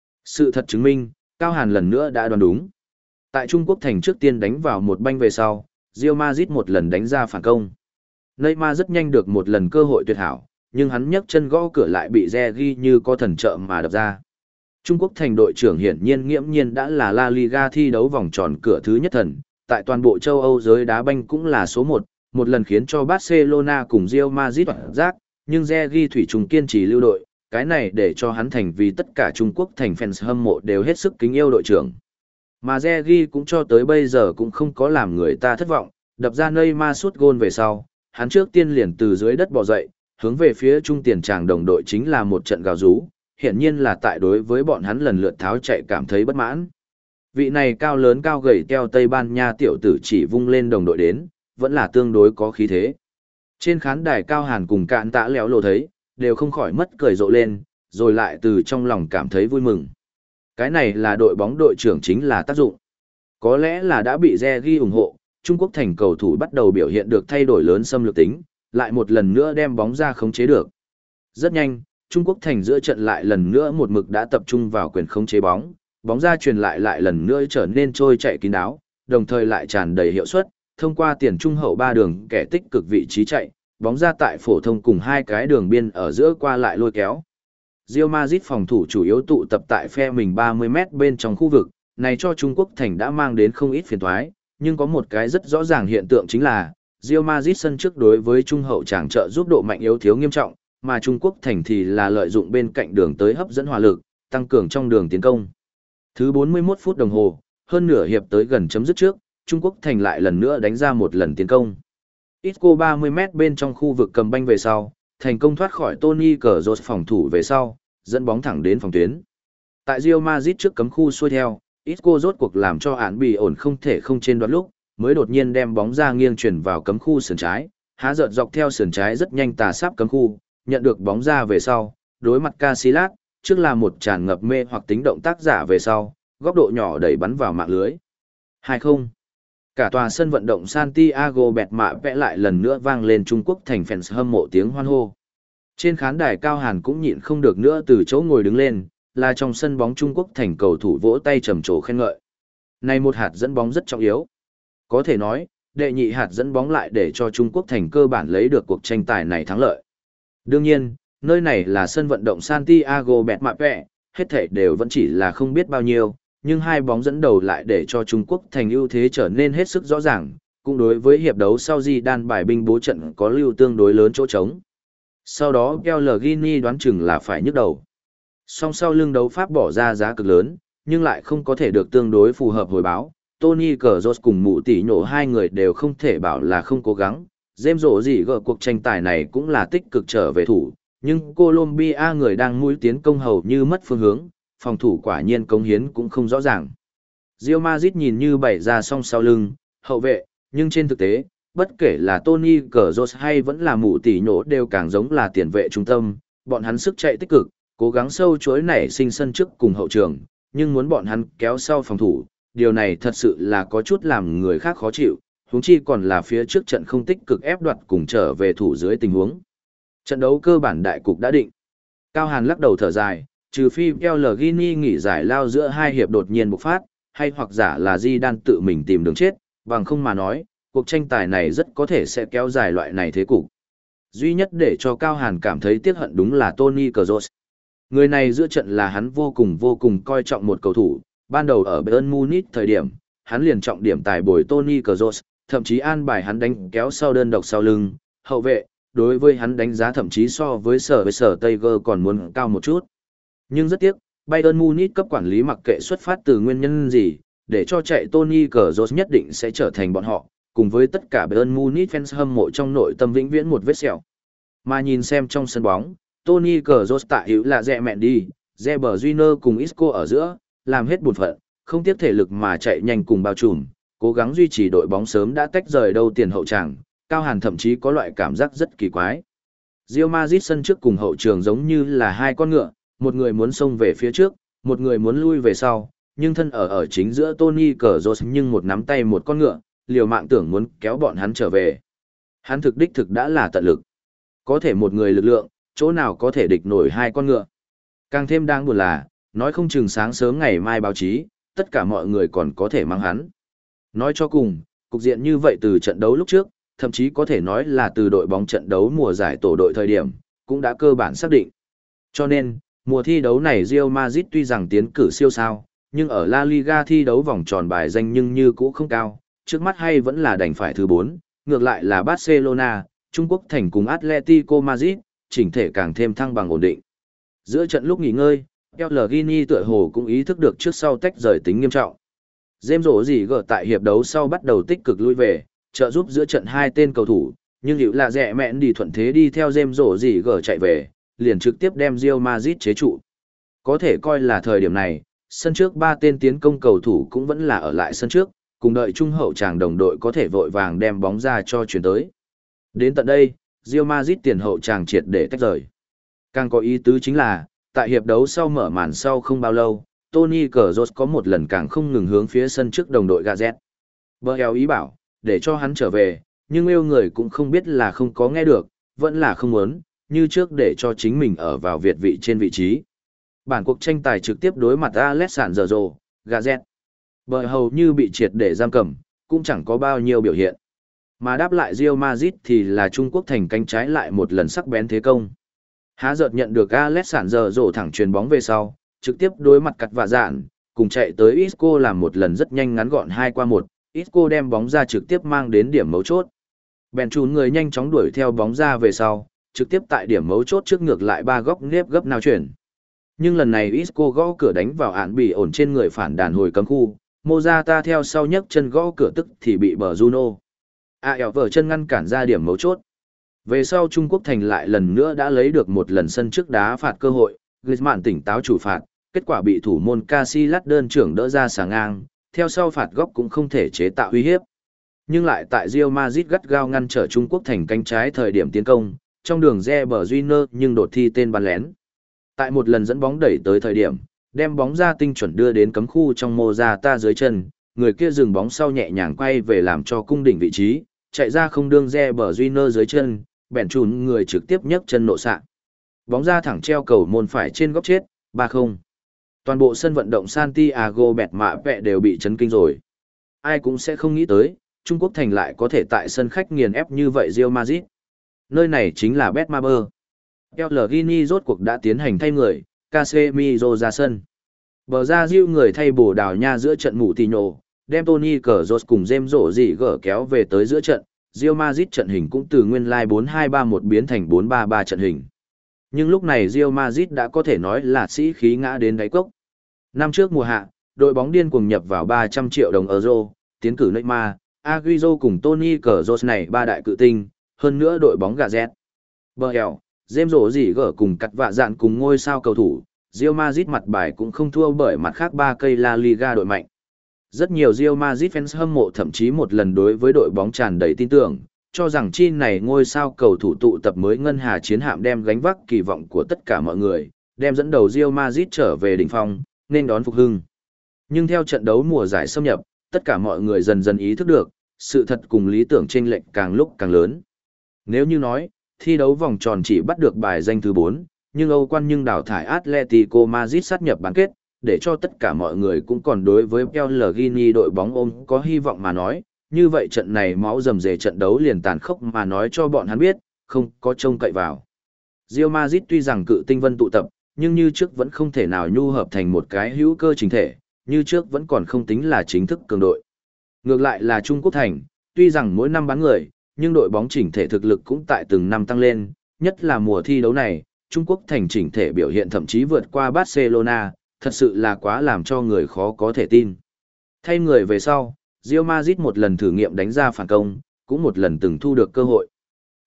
Sự thật chứng minh, Cao Hàn lần nữa đã đoán đúng. Tại Trung Quốc thành trước tiên đánh vào một banh về sau, Real Madrid một lần đánh ra phản công. Neymar rất nhanh được một lần cơ hội tuyệt hảo, nhưng hắn nhấc chân gõ cửa lại bị Regi như có thần trợ mà đập ra. Trung Quốc thành đội trưởng hiển nhiên nghiễm nhiên đã là La Liga thi đấu vòng tròn cửa thứ nhất thần, tại toàn bộ châu Âu giới đá banh cũng là số một, một lần khiến cho Barcelona cùng Real Madrid hoảng giác, nhưng Regi thủy trùng kiên trì lưu đội, cái này để cho hắn thành vì tất cả Trung Quốc thành fans hâm mộ đều hết sức kính yêu đội trưởng. Mà Regi cũng cho tới bây giờ cũng không có làm người ta thất vọng, đập ra Neymar sút gôn về sau, hắn trước tiên liền từ dưới đất bò dậy, hướng về phía trung tiền tràng đồng đội chính là một trận gào rú, hiển nhiên là tại đối với bọn hắn lần lượt tháo chạy cảm thấy bất mãn. Vị này cao lớn cao gầy teo Tây Ban Nha tiểu tử chỉ vung lên đồng đội đến, vẫn là tương đối có khí thế. Trên khán đài Cao Hàn cùng Cạn Tạ Léo lộ thấy, đều không khỏi mất cười rộ lên, rồi lại từ trong lòng cảm thấy vui mừng. Cái này là đội bóng đội trưởng chính là tác dụng. Có lẽ là đã bị Regi ủng hộ, Trung Quốc thành cầu thủ bắt đầu biểu hiện được thay đổi lớn xâm lược tính, lại một lần nữa đem bóng ra khống chế được. Rất nhanh, Trung Quốc thành giữa trận lại lần nữa một mực đã tập trung vào quyền khống chế bóng, bóng ra truyền lại lại lần nữa trở nên trôi chạy kín đáo, đồng thời lại tràn đầy hiệu suất, thông qua tiền trung hậu ba đường kẻ tích cực vị trí chạy, bóng ra tại phổ thông cùng hai cái đường biên ở giữa qua lại lôi kéo. Real Madrid phòng thủ chủ yếu tụ tập tại phe mình ba mươi mét bên trong khu vực, này cho Trung Quốc thành đã mang đến không ít phiền toái, nhưng có một cái rất rõ ràng hiện tượng chính là Real Madrid sân trước đối với trung hậu tràng trợ giúp độ mạnh yếu thiếu nghiêm trọng, mà Trung Quốc thành thì là lợi dụng bên cạnh đường tới hấp dẫn hỏa lực, tăng cường trong đường tiến công. Thứ bốn mươi mốt phút đồng hồ, hơn nửa hiệp tới gần chấm dứt trước, Trung Quốc thành lại lần nữa đánh ra một lần tiến công. Isco ba mươi mét bên trong khu vực cầm banh về sau, thành công thoát khỏi Toni Kroos phòng thủ về sau, dẫn bóng thẳng đến phòng tuyến. Tại Real Madrid trước cấm khu xuôi theo, Isco rốt cuộc làm cho án bị ổn không thể không trên đoạn lúc, mới đột nhiên đem bóng ra nghiêng chuyển vào cấm khu sườn trái, há giật dọc theo sườn trái rất nhanh tà sáp cấm khu, nhận được bóng ra về sau, đối mặt Casillas, trước là một tràn ngập mê hoặc tính động tác giả về sau, góc độ nhỏ đẩy bắn vào mạng lưới. hai không. Cả tòa sân vận động Santiago bẹt mạ vẽ lại lần nữa vang lên Trung Quốc thành fans hâm mộ tiếng hoan hô. Trên khán đài Cao Hàn cũng nhịn không được nữa từ chỗ ngồi đứng lên, là trong sân bóng Trung Quốc thành cầu thủ vỗ tay trầm trồ khen ngợi. Này một hạt dẫn bóng rất trọng yếu. Có thể nói, đệ nhị hạt dẫn bóng lại để cho Trung Quốc thành cơ bản lấy được cuộc tranh tài này thắng lợi. Đương nhiên, nơi này là sân vận động Santiago bẹt mạ vẽ, hết thảy đều vẫn chỉ là không biết bao nhiêu, nhưng hai bóng dẫn đầu lại để cho Trung Quốc thành ưu thế trở nên hết sức rõ ràng, cũng đối với hiệp đấu sau Zidane bài binh bố trận có lưu tương đối lớn chỗ trống. Sau đó Pellegrini đoán chừng là phải nhức đầu. Song sau lưng đấu Pháp bỏ ra giá cực lớn, nhưng lại không có thể được tương đối phù hợp hồi báo. Toni Kroos cùng mụ tỷ nhổ hai người đều không thể bảo là không cố gắng. James rổ gì gỡ cuộc tranh tài này cũng là tích cực trở về thủ, nhưng Colombia người đang mũi tiến công hầu như mất phương hướng, phòng thủ quả nhiên cống hiến cũng không rõ ràng. Real Madrid nhìn như bày ra song sau lưng, hậu vệ, nhưng trên thực tế, bất kể là Toni Kroos hay vẫn là mụ tỷ nhổ đều càng giống là tiền vệ trung tâm, bọn hắn sức chạy tích cực, cố gắng sâu chối nảy sinh sân trước cùng hậu trường, nhưng muốn bọn hắn kéo sau phòng thủ, điều này thật sự là có chút làm người khác khó chịu, huống chi còn là phía trước trận không tích cực ép đoạt cùng trở về thủ dưới tình huống. Trận đấu cơ bản đại cục đã định. Cao Hàn lắc đầu thở dài, trừ phi Pellegrini nghỉ giải lao giữa hai hiệp đột nhiên bộc phát, hay hoặc giả là Zidane tự mình tìm đường chết, bằng không mà nói, cuộc tranh tài này rất có thể sẽ kéo dài loại này thế cục. Duy nhất để cho Cao Hàn cảm thấy tiếc hận đúng là Toni Kroos. Người này giữa trận là hắn vô cùng vô cùng coi trọng một cầu thủ, ban đầu ở Bayern Munich thời điểm, hắn liền trọng điểm tài bồi Toni Kroos, thậm chí an bài hắn đánh kéo sau đơn độc sau lưng, hậu vệ, đối với hắn đánh giá thậm chí so với sở với sở Tiger còn muốn cao một chút. Nhưng rất tiếc, Bayern Munich cấp quản lý mặc kệ xuất phát từ nguyên nhân gì, để cho chạy Toni Kroos nhất định sẽ trở thành bọn họ, cùng với tất cả Bayern Munich fans hâm mộ trong nội tâm vĩnh viễn một vết sẹo. Mà nhìn xem trong sân bóng, Toni Kroos tại hữu là rẻ mẹn đi, Reber Júnior cùng Isco ở giữa, làm hết bổn phận, không tiếp thể lực mà chạy nhanh cùng bao trùm, cố gắng duy trì đội bóng sớm đã tách rời đâu tiền hậu tràng, Cao Hàn thậm chí có loại cảm giác rất kỳ quái. Real Madrid sân trước cùng hậu trường giống như là hai con ngựa, một người muốn xông về phía trước, một người muốn lui về sau, nhưng thân ở ở chính giữa Toni Kroos nhưng một nắm tay một con ngựa, liều mạng tưởng muốn kéo bọn hắn trở về. Hắn thực đích thực đã là tận lực. Có thể một người lực lượng, chỗ nào có thể địch nổi hai con ngựa. Càng thêm đáng buồn là, nói không chừng sáng sớm ngày mai báo chí, tất cả mọi người còn có thể mang hắn. Nói cho cùng, cục diện như vậy từ trận đấu lúc trước, thậm chí có thể nói là từ đội bóng trận đấu mùa giải tổ đội thời điểm, cũng đã cơ bản xác định. Cho nên, mùa thi đấu này Real Madrid tuy rằng tiến cử siêu sao, nhưng ở La Liga thi đấu vòng tròn bài danh nhưng như cũ không cao, trước mắt hay vẫn là đành phải thứ bốn, ngược lại là Barcelona, Trung Quốc thành cùng Atletico Madrid, chỉnh thể càng thêm thăng bằng ổn định. Giữa trận lúc nghỉ ngơi, Pellegrini tựa hồ cũng ý thức được trước sau tách rời tính nghiêm trọng. James rổ gì gở tại hiệp đấu sau bắt đầu tích cực lui về, trợ giúp giữa trận hai tên cầu thủ, nhưng hữu là rẻ mẹn đi thuận thế đi theo James rổ gì gở chạy về, liền trực tiếp đem Real Madrid chế trụ. Có thể coi là thời điểm này, sân trước ba tên tiến công cầu thủ cũng vẫn là ở lại sân trước, cùng đợi trung hậu tràng đồng đội có thể vội vàng đem bóng ra cho chuyển tới. Đến tận đây, Real Madrid tiền hậu tràng triệt để tách rời. Càng có ý tứ chính là, tại hiệp đấu sau mở màn sau không bao lâu, Toni Kroos có một lần càng không ngừng hướng phía sân trước đồng đội Gazet. Bờ eo ý bảo, để cho hắn trở về, nhưng yêu người cũng không biết là không có nghe được, vẫn là không muốn, như trước để cho chính mình ở vào việt vị trên vị trí. Bản cuộc tranh tài trực tiếp đối mặt Alessandro, Gazet. Bờ hầu như bị triệt để giam cầm, cũng chẳng có bao nhiêu biểu hiện. Mà đáp lại Real Madrid thì là Trung Quốc thành cánh trái lại một lần sắc bén thế công. Há giợt nhận được Alessandro thẳng chuyền bóng về sau, trực tiếp đối mặt cặt vạ dạn, cùng chạy tới Isco làm một lần rất nhanh ngắn gọn hai qua một, Isco đem bóng ra trực tiếp mang đến điểm mấu chốt. Bèn chùn người nhanh chóng đuổi theo bóng ra về sau, trực tiếp tại điểm mấu chốt trước ngược lại ba góc nếp gấp nào chuyển. Nhưng lần này Isco gõ cửa đánh vào án bị ổn trên người phản đàn hồi cấm khu, Mozata theo sau nhấc chân gõ cửa tức thì bị bờ Juno. A ẻo vở chân ngăn cản ra điểm mấu chốt. Về sau Trung Quốc thành lại lần nữa đã lấy được một lần sân trước đá phạt cơ hội, Griezmann tỉnh táo chủ phạt, kết quả bị thủ môn Casillas đơn trưởng đỡ ra xà ngang, theo sau phạt góc cũng không thể chế tạo uy hiếp. Nhưng lại tại Real Madrid gắt gao ngăn trở Trung Quốc thành cánh trái thời điểm tiến công, trong đường Reber Júnior nhưng đột thi tên bắn lén. Tại một lần dẫn bóng đẩy tới thời điểm, đem bóng ra tinh chuẩn đưa đến cấm khu trong Mozata dưới chân, người kia dừng bóng sau nhẹ nhàng quay về làm cho cung đỉnh vị trí, chạy ra không đương Reber Júnior dưới chân, bèn chùn người trực tiếp nhấc chân nộ xạ. Bóng ra thẳng treo cầu môn phải trên góc chết, ba không. Toàn bộ sân vận động Santiago bẹt mạ vẹ đều bị chấn kinh rồi. Ai cũng sẽ không nghĩ tới, Trung Quốc thành lại có thể tại sân khách nghiền ép như vậy Real Madrid. Nơi này chính là Betmaber. Pellegrini rốt cuộc đã tiến hành thay người, Casemiro ra sân. Bờ ra Diu người thay Bồ Đào Nha giữa trận mụ tì nhổ, đem Toni Kroos cùng James rổ dị gở kéo về tới giữa trận. Real Madrid trận hình cũng từ nguyên lai bốn hai ba một biến thành bốn ba ba trận hình. Nhưng lúc này Real Madrid đã có thể nói là sĩ khí ngã đến đáy cốc. Năm trước mùa hạ, đội bóng điên cuồng nhập vào ba trăm triệu đồng euro, tiến cử Neymar, Agüero cùng Toni Kroos này ba đại cự tinh, hơn nữa đội bóng Gazet. Bale, James rổ dị gở cùng cặt vạ dạn cùng ngôi sao cầu thủ, Real Madrid mặt bài cũng không thua bởi mặt khác ba cây La Liga đội mạnh. Rất nhiều Real Madrid fans hâm mộ thậm chí một lần đối với đội bóng tràn đầy tin tưởng, cho rằng chi này ngôi sao cầu thủ tụ tập mới ngân hà chiến hạm đem gánh vác kỳ vọng của tất cả mọi người, đem dẫn đầu Real Madrid trở về đỉnh phong, nên đón phục hưng. Nhưng theo trận đấu mùa giải xâm nhập, tất cả mọi người dần dần ý thức được, sự thật cùng lý tưởng chênh lệch càng lúc càng lớn. Nếu như nói, thi đấu vòng tròn chỉ bắt được bài danh thứ bốn, nhưng Âu quan nhưng đào thải Atletico Madrid sát nhập bán kết, để cho tất cả mọi người cũng còn đối với Pellegrini đội bóng ôm có hy vọng mà nói, như vậy trận này máu rầm rề trận đấu liền tàn khốc mà nói cho bọn hắn biết, không có trông cậy vào. Real Madrid tuy rằng cự tinh vân tụ tập, nhưng như trước vẫn không thể nào nhu hợp thành một cái hữu cơ chính thể, như trước vẫn còn không tính là chính thức cường đội. Ngược lại là Trung Quốc thành, tuy rằng mỗi năm bán người, nhưng đội bóng chỉnh thể thực lực cũng tại từng năm tăng lên, nhất là mùa thi đấu này, Trung Quốc thành chỉnh thể biểu hiện thậm chí vượt qua Barcelona, thật sự là quá làm cho người khó có thể tin. Thay người về sau, Real Madrid một lần thử nghiệm đánh ra phản công, cũng một lần từng thu được cơ hội.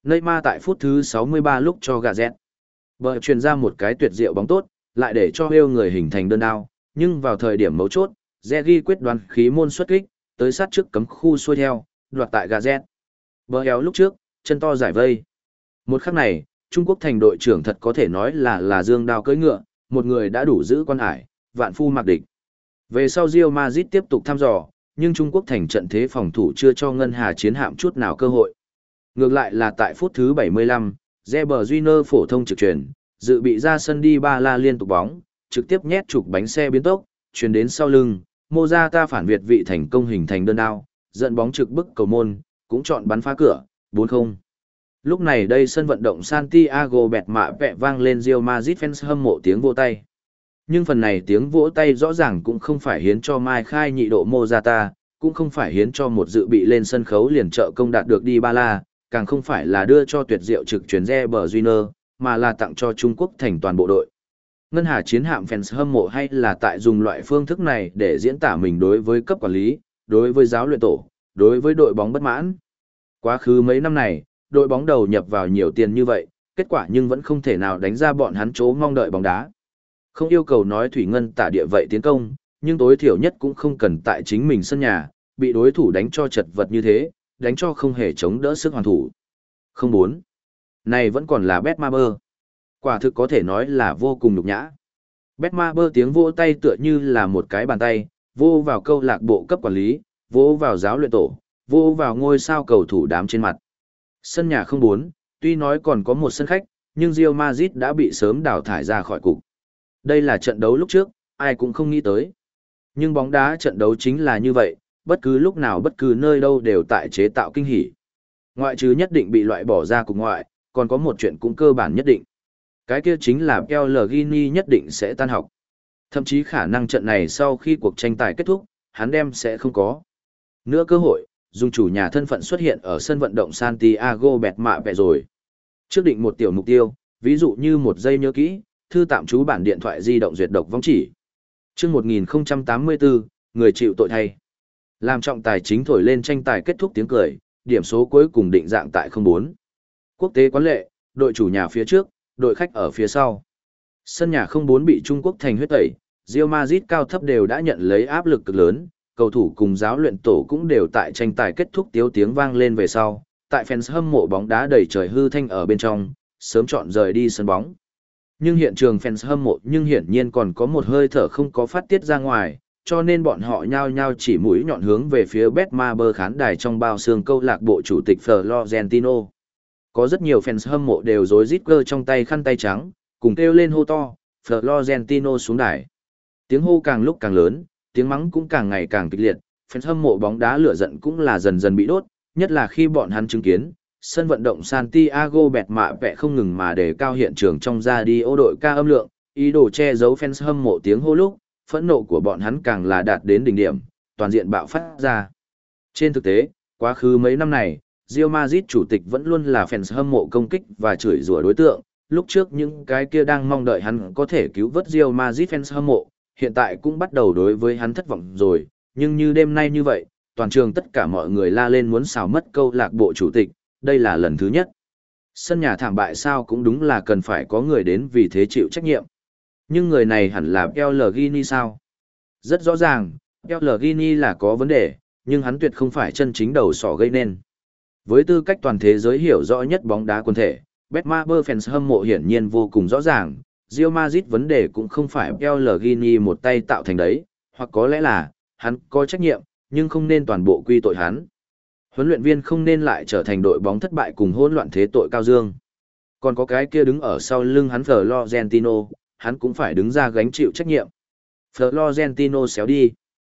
Neymar tại phút thứ sáu mươi ba lúc cho gà dẹt. Bờ truyền ra một cái tuyệt diệu bóng tốt, lại để cho hêu người hình thành đơn đao, nhưng vào thời điểm mấu chốt, Zegi quyết đoán khí môn xuất kích, tới sát trước cấm khu xuôi theo, đoạt tại gà dẹt. Bờ éo lúc trước, chân to giải vây. Một khắc này, Trung Quốc thành đội trưởng thật có thể nói là là dương đao cưỡi ngựa, một người đã đủ giữ quan ải, vạn phu mặc địch. Về sau Real Madrid tiếp tục thăm dò, nhưng Trung Quốc thành trận thế phòng thủ chưa cho Ngân Hà chiến hạm chút nào cơ hội. Ngược lại là tại phút thứ bảy mươi lăm, Reber Júnior phổ thông trực truyền, dự bị ra sân đi ba la liên tục bóng, trực tiếp nhét trục bánh xe biến tốc, truyền đến sau lưng, Morata phản việt vị thành công hình thành đơn đao, dẫn bóng trực bức cầu môn, cũng chọn bắn phá cửa, bốn không. Lúc này đây sân vận động Santiago bẹt mạ vẹ vang lên Real Madrid fans hâm mộ tiếng vỗ tay. Nhưng phần này tiếng vỗ tay rõ ràng cũng không phải hiến cho Mai Khai nhị độ Morata, cũng không phải hiến cho một dự bị lên sân khấu liền trợ công đạt được Dybala, càng không phải là đưa cho tuyệt diệu trực truyền Reber Júnior, mà là tặng cho Trung Quốc thành toàn bộ đội. Ngân Hà chiến hạm fans hâm mộ hay là tại dùng loại phương thức này để diễn tả mình đối với cấp quản lý, đối với giáo luyện tổ, đối với đội bóng bất mãn. Quá khứ mấy năm này, đội bóng đầu nhập vào nhiều tiền như vậy, kết quả nhưng vẫn không thể nào đánh ra bọn hắn chỗ mong đợi bóng đá. Không yêu cầu nói Thủy Ngân tả địa vậy tiến công, nhưng tối thiểu nhất cũng không cần tại chính mình sân nhà, bị đối thủ đánh cho chật vật như thế, đánh cho không hề chống đỡ sức hoàn thủ. Không bốn. Này vẫn còn là Betmaber. Quả thực có thể nói là vô cùng nhục nhã. Betmaber tiếng vỗ tay tựa như là một cái bàn tay, vô vào câu lạc bộ cấp quản lý, vô vào giáo luyện tổ, vô vào ngôi sao cầu thủ đám trên mặt. Sân nhà không bốn, tuy nói còn có một sân khách, nhưng Real Madrid đã bị sớm đào thải ra khỏi cục. Đây là trận đấu lúc trước, ai cũng không nghĩ tới. Nhưng bóng đá trận đấu chính là như vậy, bất cứ lúc nào bất cứ nơi đâu đều tại chế tạo kinh hỉ. Ngoại trừ nhất định bị loại bỏ ra cục ngoại, còn có một chuyện cũng cơ bản nhất định. Cái kia chính là Pellegrini nhất định sẽ tan học. Thậm chí khả năng trận này sau khi cuộc tranh tài kết thúc, hắn đem sẽ không có nữa cơ hội, dùng chủ nhà thân phận xuất hiện ở sân vận động Santiago bẹt mạ vẹ rồi. Trước định một tiểu mục tiêu, ví dụ như một giây nhớ kỹ, thư tạm trú bản điện thoại di động duyệt độc vong chỉ. Trước một nghìn không trăm tám mươi tư, người chịu tội thay. Làm trọng tài chính thổi lên tranh tài kết thúc tiếng cười, điểm số cuối cùng định dạng tại không bốn. Quốc tế quán lệ, đội chủ nhà phía trước, đội khách ở phía sau. Sân nhà không bốn bị Trung Quốc thành huyết tẩy, Real Madrid cao thấp đều đã nhận lấy áp lực cực lớn, cầu thủ cùng giáo luyện tổ cũng đều tại tranh tài kết thúc tiếu tiếng vang lên về sau, tại fans hâm mộ bóng đá đầy trời hư thanh ở bên trong, sớm chọn rời đi sân bóng. Nhưng hiện trường fans hâm mộ nhưng hiển nhiên còn có một hơi thở không có phát tiết ra ngoài, cho nên bọn họ nhao nhao chỉ mũi nhọn hướng về phía Betmaber khán đài trong bao xương câu lạc bộ chủ tịch Florentino. Có rất nhiều fans hâm mộ đều rối rít cơ trong tay khăn tay trắng, cùng kêu lên hô to, Florentino xuống đài. Tiếng hô càng lúc càng lớn, tiếng mắng cũng càng ngày càng kịch liệt, fans hâm mộ bóng đá lửa giận cũng là dần dần bị đốt, nhất là khi bọn hắn chứng kiến, sân vận động Santiago bẹt mạ vẹ không ngừng mà đề cao hiện trường trong ra đi ô đội ca âm lượng, ý đồ che giấu fans hâm mộ tiếng hô lúc, phẫn nộ của bọn hắn càng là đạt đến đỉnh điểm, toàn diện bạo phát ra. Trên thực tế, quá khứ mấy năm này, Real Madrid chủ tịch vẫn luôn là fans hâm mộ công kích và chửi rủa đối tượng, lúc trước những cái kia đang mong đợi hắn có thể cứu vớt Real Madrid fans hâm mộ, hiện tại cũng bắt đầu đối với hắn thất vọng rồi, nhưng như đêm nay như vậy, toàn trường tất cả mọi người la lên muốn xào mất câu lạc bộ chủ tịch, đây là lần thứ nhất. Sân nhà thảm bại sao cũng đúng là cần phải có người đến vì thế chịu trách nhiệm. Nhưng người này hẳn là Pellegrini sao? Rất rõ ràng, Pellegrini là có vấn đề, nhưng hắn tuyệt không phải chân chính đầu sỏ gây nên. Với tư cách toàn thế giới hiểu rõ nhất bóng đá quần thể, Betmaber fans hâm mộ hiển nhiên vô cùng rõ ràng, Real Madrid vấn đề cũng không phải Pellegrini một tay tạo thành đấy, hoặc có lẽ là, hắn có trách nhiệm, nhưng không nên toàn bộ quy tội hắn. Huấn luyện viên không nên lại trở thành đội bóng thất bại cùng hỗn loạn thế tội cao dương. Còn có cái kia đứng ở sau lưng hắn Florentino, hắn cũng phải đứng ra gánh chịu trách nhiệm. Florentino xéo đi.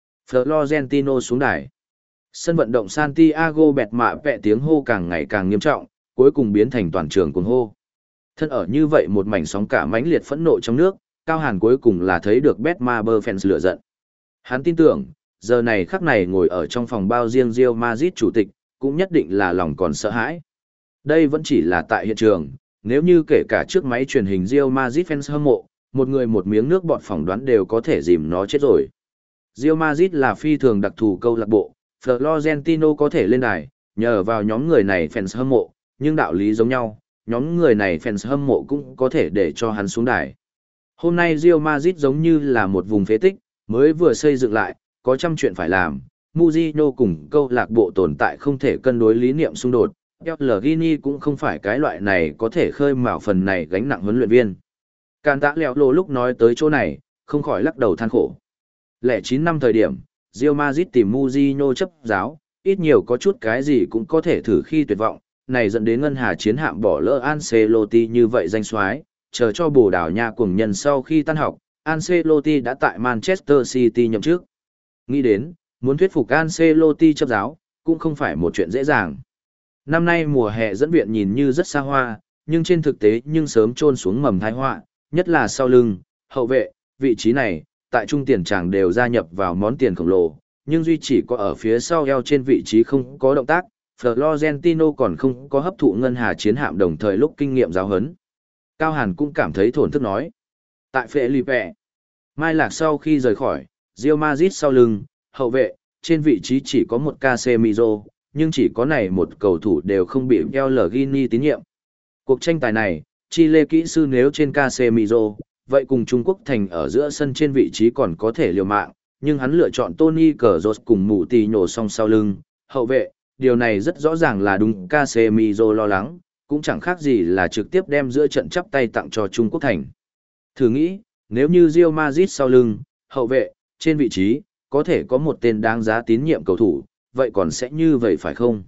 Florentino xuống đài. Sân vận động Santiago bẹt mạ vẹ tiếng hô càng ngày càng nghiêm trọng, cuối cùng biến thành toàn trường cuồng hô. Thân ở như vậy một mảnh sóng cả mãnh liệt phẫn nộ trong nước, Cao Hàn cuối cùng là thấy được Betmaber fans lửa giận. Hắn tin tưởng, giờ này khắc này ngồi ở trong phòng bao riêng Real Madrid chủ tịch, cũng nhất định là lòng còn sợ hãi. Đây vẫn chỉ là tại hiện trường, nếu như kể cả trước máy truyền hình Real Madrid fans hâm mộ, một người một miếng nước bọt phỏng đoán đều có thể dìm nó chết rồi. Real Madrid là phi thường đặc thù câu lạc bộ, Florentino có thể lên đài, nhờ vào nhóm người này fans hâm mộ, nhưng đạo lý giống nhau, nhóm người này fans hâm mộ cũng có thể để cho hắn xuống đài. Hôm nay Real Madrid giống như là một vùng phế tích, mới vừa xây dựng lại, có trăm chuyện phải làm. Mourinho cùng câu lạc bộ tồn tại không thể cân đối lý niệm xung đột. Pellegrini cũng không phải cái loại này có thể khơi mào phần này gánh nặng huấn luyện viên. Càn tạ lẹo lộ lúc nói tới chỗ này, không khỏi lắc đầu than khổ. Lẻ chín năm thời điểm, Real Madrid tìm Mourinho chấp giáo, ít nhiều có chút cái gì cũng có thể thử khi tuyệt vọng, này dẫn đến ngân hà chiến hạm bỏ lỡ Ancelotti như vậy danh soái, chờ cho Bồ Đào Nha cuồng nhân sau khi tan học, Ancelotti đã tại Manchester City nhậm chức. Nghĩ đến, muốn thuyết phục Ancelotti chấp giáo, cũng không phải một chuyện dễ dàng. Năm nay mùa hè dẫn viện nhìn như rất xa hoa, nhưng trên thực tế nhưng sớm trôn xuống mầm tai họa, nhất là sau lưng, hậu vệ, vị trí này, tại trung tiền tràng đều gia nhập vào món tiền khổng lồ, nhưng duy chỉ có ở phía sau eo trên vị trí không có động tác, Florentino còn không có hấp thụ ngân hà chiến hạm đồng thời lúc kinh nghiệm giáo huấn. Cao Hàn cũng cảm thấy thổn thức nói. Tại Felipe, Mai Lạc sau khi rời khỏi, Real Madrid sau lưng, hậu vệ, trên vị trí chỉ có một Casemiro, nhưng chỉ có này một cầu thủ đều không bị Pellegrini tín nhiệm. Cuộc tranh tài này, Chile kỹ sư nếu trên Casemiro, vậy cùng Trung Quốc thành ở giữa sân trên vị trí còn có thể liều mạng, nhưng hắn lựa chọn Toni Kroos cùng Mụ Tì nhổ song sau lưng, hậu vệ, điều này rất rõ ràng là đúng Casemiro lo lắng, cũng chẳng khác gì là trực tiếp đem giữa trận chắp tay tặng cho Trung Quốc thành. Thử nghĩ, nếu như Real Madrid sau lưng, hậu vệ, trên vị trí, có thể có một tên đáng giá tín nhiệm cầu thủ, vậy còn sẽ như vậy phải không?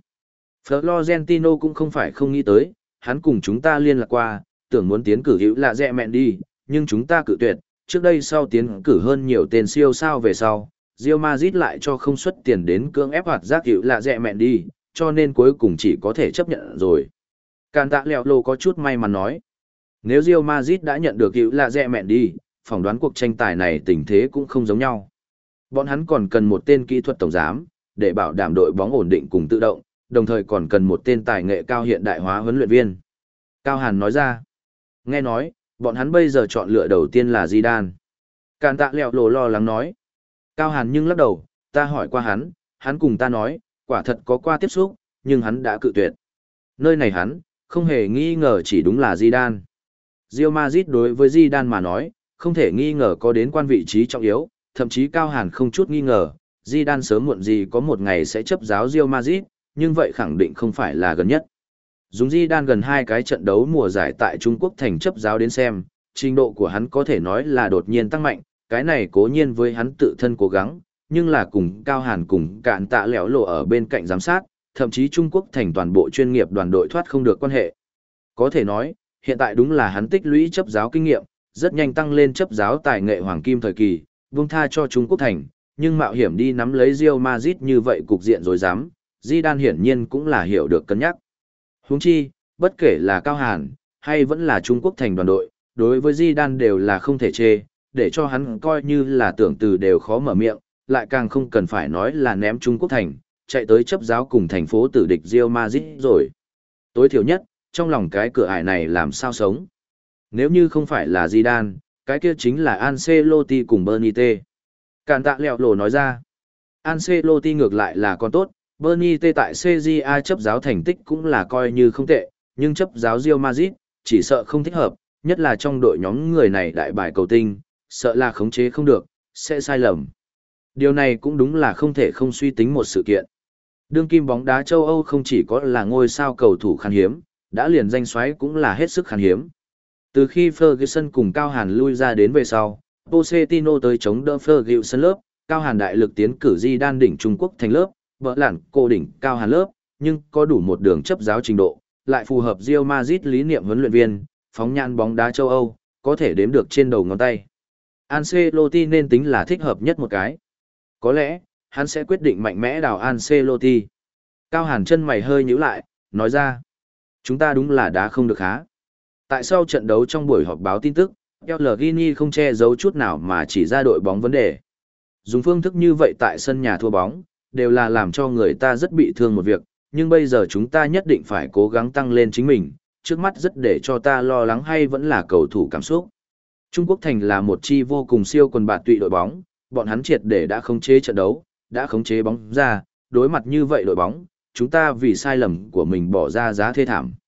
Florentino cũng không phải không nghĩ tới, hắn cùng chúng ta liên lạc qua, tưởng muốn tiến cử hữu là dẹ mẹn đi, nhưng chúng ta cự tuyệt, trước đây sau tiến cử hơn nhiều tên siêu sao về sau, Real Madrid lại cho không xuất tiền đến cưỡng ép hoạt giác hữu là dẹ mẹn đi, cho nên cuối cùng chỉ có thể chấp nhận rồi. Càn tạ lẹo lô có chút may mắn nói, nếu Real Madrid đã nhận được hữu là dẹ mẹn đi, phỏng đoán cuộc tranh tài này tình thế cũng không giống nhau. Bọn hắn còn cần một tên kỹ thuật tổng giám, để bảo đảm đội bóng ổn định cùng tự động, đồng thời còn cần một tên tài nghệ cao hiện đại hóa huấn luyện viên. Cao Hàn nói ra, nghe nói, bọn hắn bây giờ chọn lựa đầu tiên là Zidane. Càn tạ lẹo lồ lo lắng nói. Cao Hàn nhưng lắc đầu, ta hỏi qua hắn, hắn cùng ta nói, quả thật có qua tiếp xúc, nhưng hắn đã cự tuyệt. Nơi này hắn, không hề nghi ngờ chỉ đúng là Zidane. Real Madrid đối với Zidane mà nói, không thể nghi ngờ có đến quan vị trí trọng yếu, thậm chí Cao Hàn không chút nghi ngờ, Zidane sớm muộn gì có một ngày sẽ chấp giáo Real Madrid, nhưng vậy khẳng định không phải là gần nhất. Dùng Zidane gần hai cái trận đấu mùa giải tại Trung Quốc thành chấp giáo đến xem, trình độ của hắn có thể nói là đột nhiên tăng mạnh, cái này cố nhiên với hắn tự thân cố gắng, nhưng là cùng Cao Hàn cùng Cạn Tạ lẻo lộ ở bên cạnh giám sát, thậm chí Trung Quốc thành toàn bộ chuyên nghiệp đoàn đội thoát không được quan hệ. Có thể nói, hiện tại đúng là hắn tích lũy chấp giáo kinh nghiệm, rất nhanh tăng lên chấp giáo tài nghệ hoàng kim thời kỳ, buông tha cho Trung Quốc thành, nhưng mạo hiểm đi nắm lấy Real Madrid như vậy cục diện rồi dám, Zidane hiển nhiên cũng là hiểu được cân nhắc. Huống chi, bất kể là Cao Hàn, hay vẫn là Trung Quốc thành đoàn đội, đối với Zidane đều là không thể chê, để cho hắn coi như là tưởng từ đều khó mở miệng, lại càng không cần phải nói là ném Trung Quốc thành, chạy tới chấp giáo cùng thành phố tử địch Real Madrid rồi. Tối thiểu nhất, trong lòng cái cửa ải này làm sao sống. Nếu như không phải là Zidane, cái kia chính là Ancelotti cùng Benitez. Càn tạ lẹo lồ nói ra, Ancelotti ngược lại là còn tốt, Benitez tại xê giê a chấp giáo thành tích cũng là coi như không tệ, nhưng chấp giáo Real Madrid, chỉ sợ không thích hợp, nhất là trong đội nhóm người này đại bài cầu tinh, sợ là khống chế không được, sẽ sai lầm. Điều này cũng đúng là không thể không suy tính một sự kiện. Đương kim bóng đá châu Âu không chỉ có là ngôi sao cầu thủ khan hiếm, đã liền danh xoáy cũng là hết sức khan hiếm. Từ khi Ferguson cùng Cao Hàn lui ra đến về sau, Pochettino tới chống đỡ Ferguson lớp, Cao Hàn đại lực tiến cử Zidane đỉnh Trung Quốc thành lớp, vợ lản cô đỉnh Cao Hàn lớp, nhưng có đủ một đường chấp giáo trình độ, lại phù hợp Real Madrid lý niệm huấn luyện viên, phóng nhan bóng đá châu Âu, có thể đếm được trên đầu ngón tay. Ancelotti nên tính là thích hợp nhất một cái. Có lẽ, hắn sẽ quyết định mạnh mẽ đào Ancelotti. Cao Hàn chân mày hơi nhíu lại, nói ra, chúng ta đúng là đá không được há. Tại sau trận đấu trong buổi họp báo tin tức, Pellegrini không che giấu chút nào mà chỉ ra đội bóng vấn đề. Dùng phương thức như vậy tại sân nhà thua bóng, đều là làm cho người ta rất bị thương một việc, nhưng bây giờ chúng ta nhất định phải cố gắng tăng lên chính mình, trước mắt rất để cho ta lo lắng hay vẫn là cầu thủ cảm xúc. Trung Quốc thành là một chi vô cùng siêu quần bạt tụy đội bóng, bọn hắn triệt để đã khống chế trận đấu, đã khống chế bóng ra, đối mặt như vậy đội bóng, chúng ta vì sai lầm của mình bỏ ra giá thê thảm.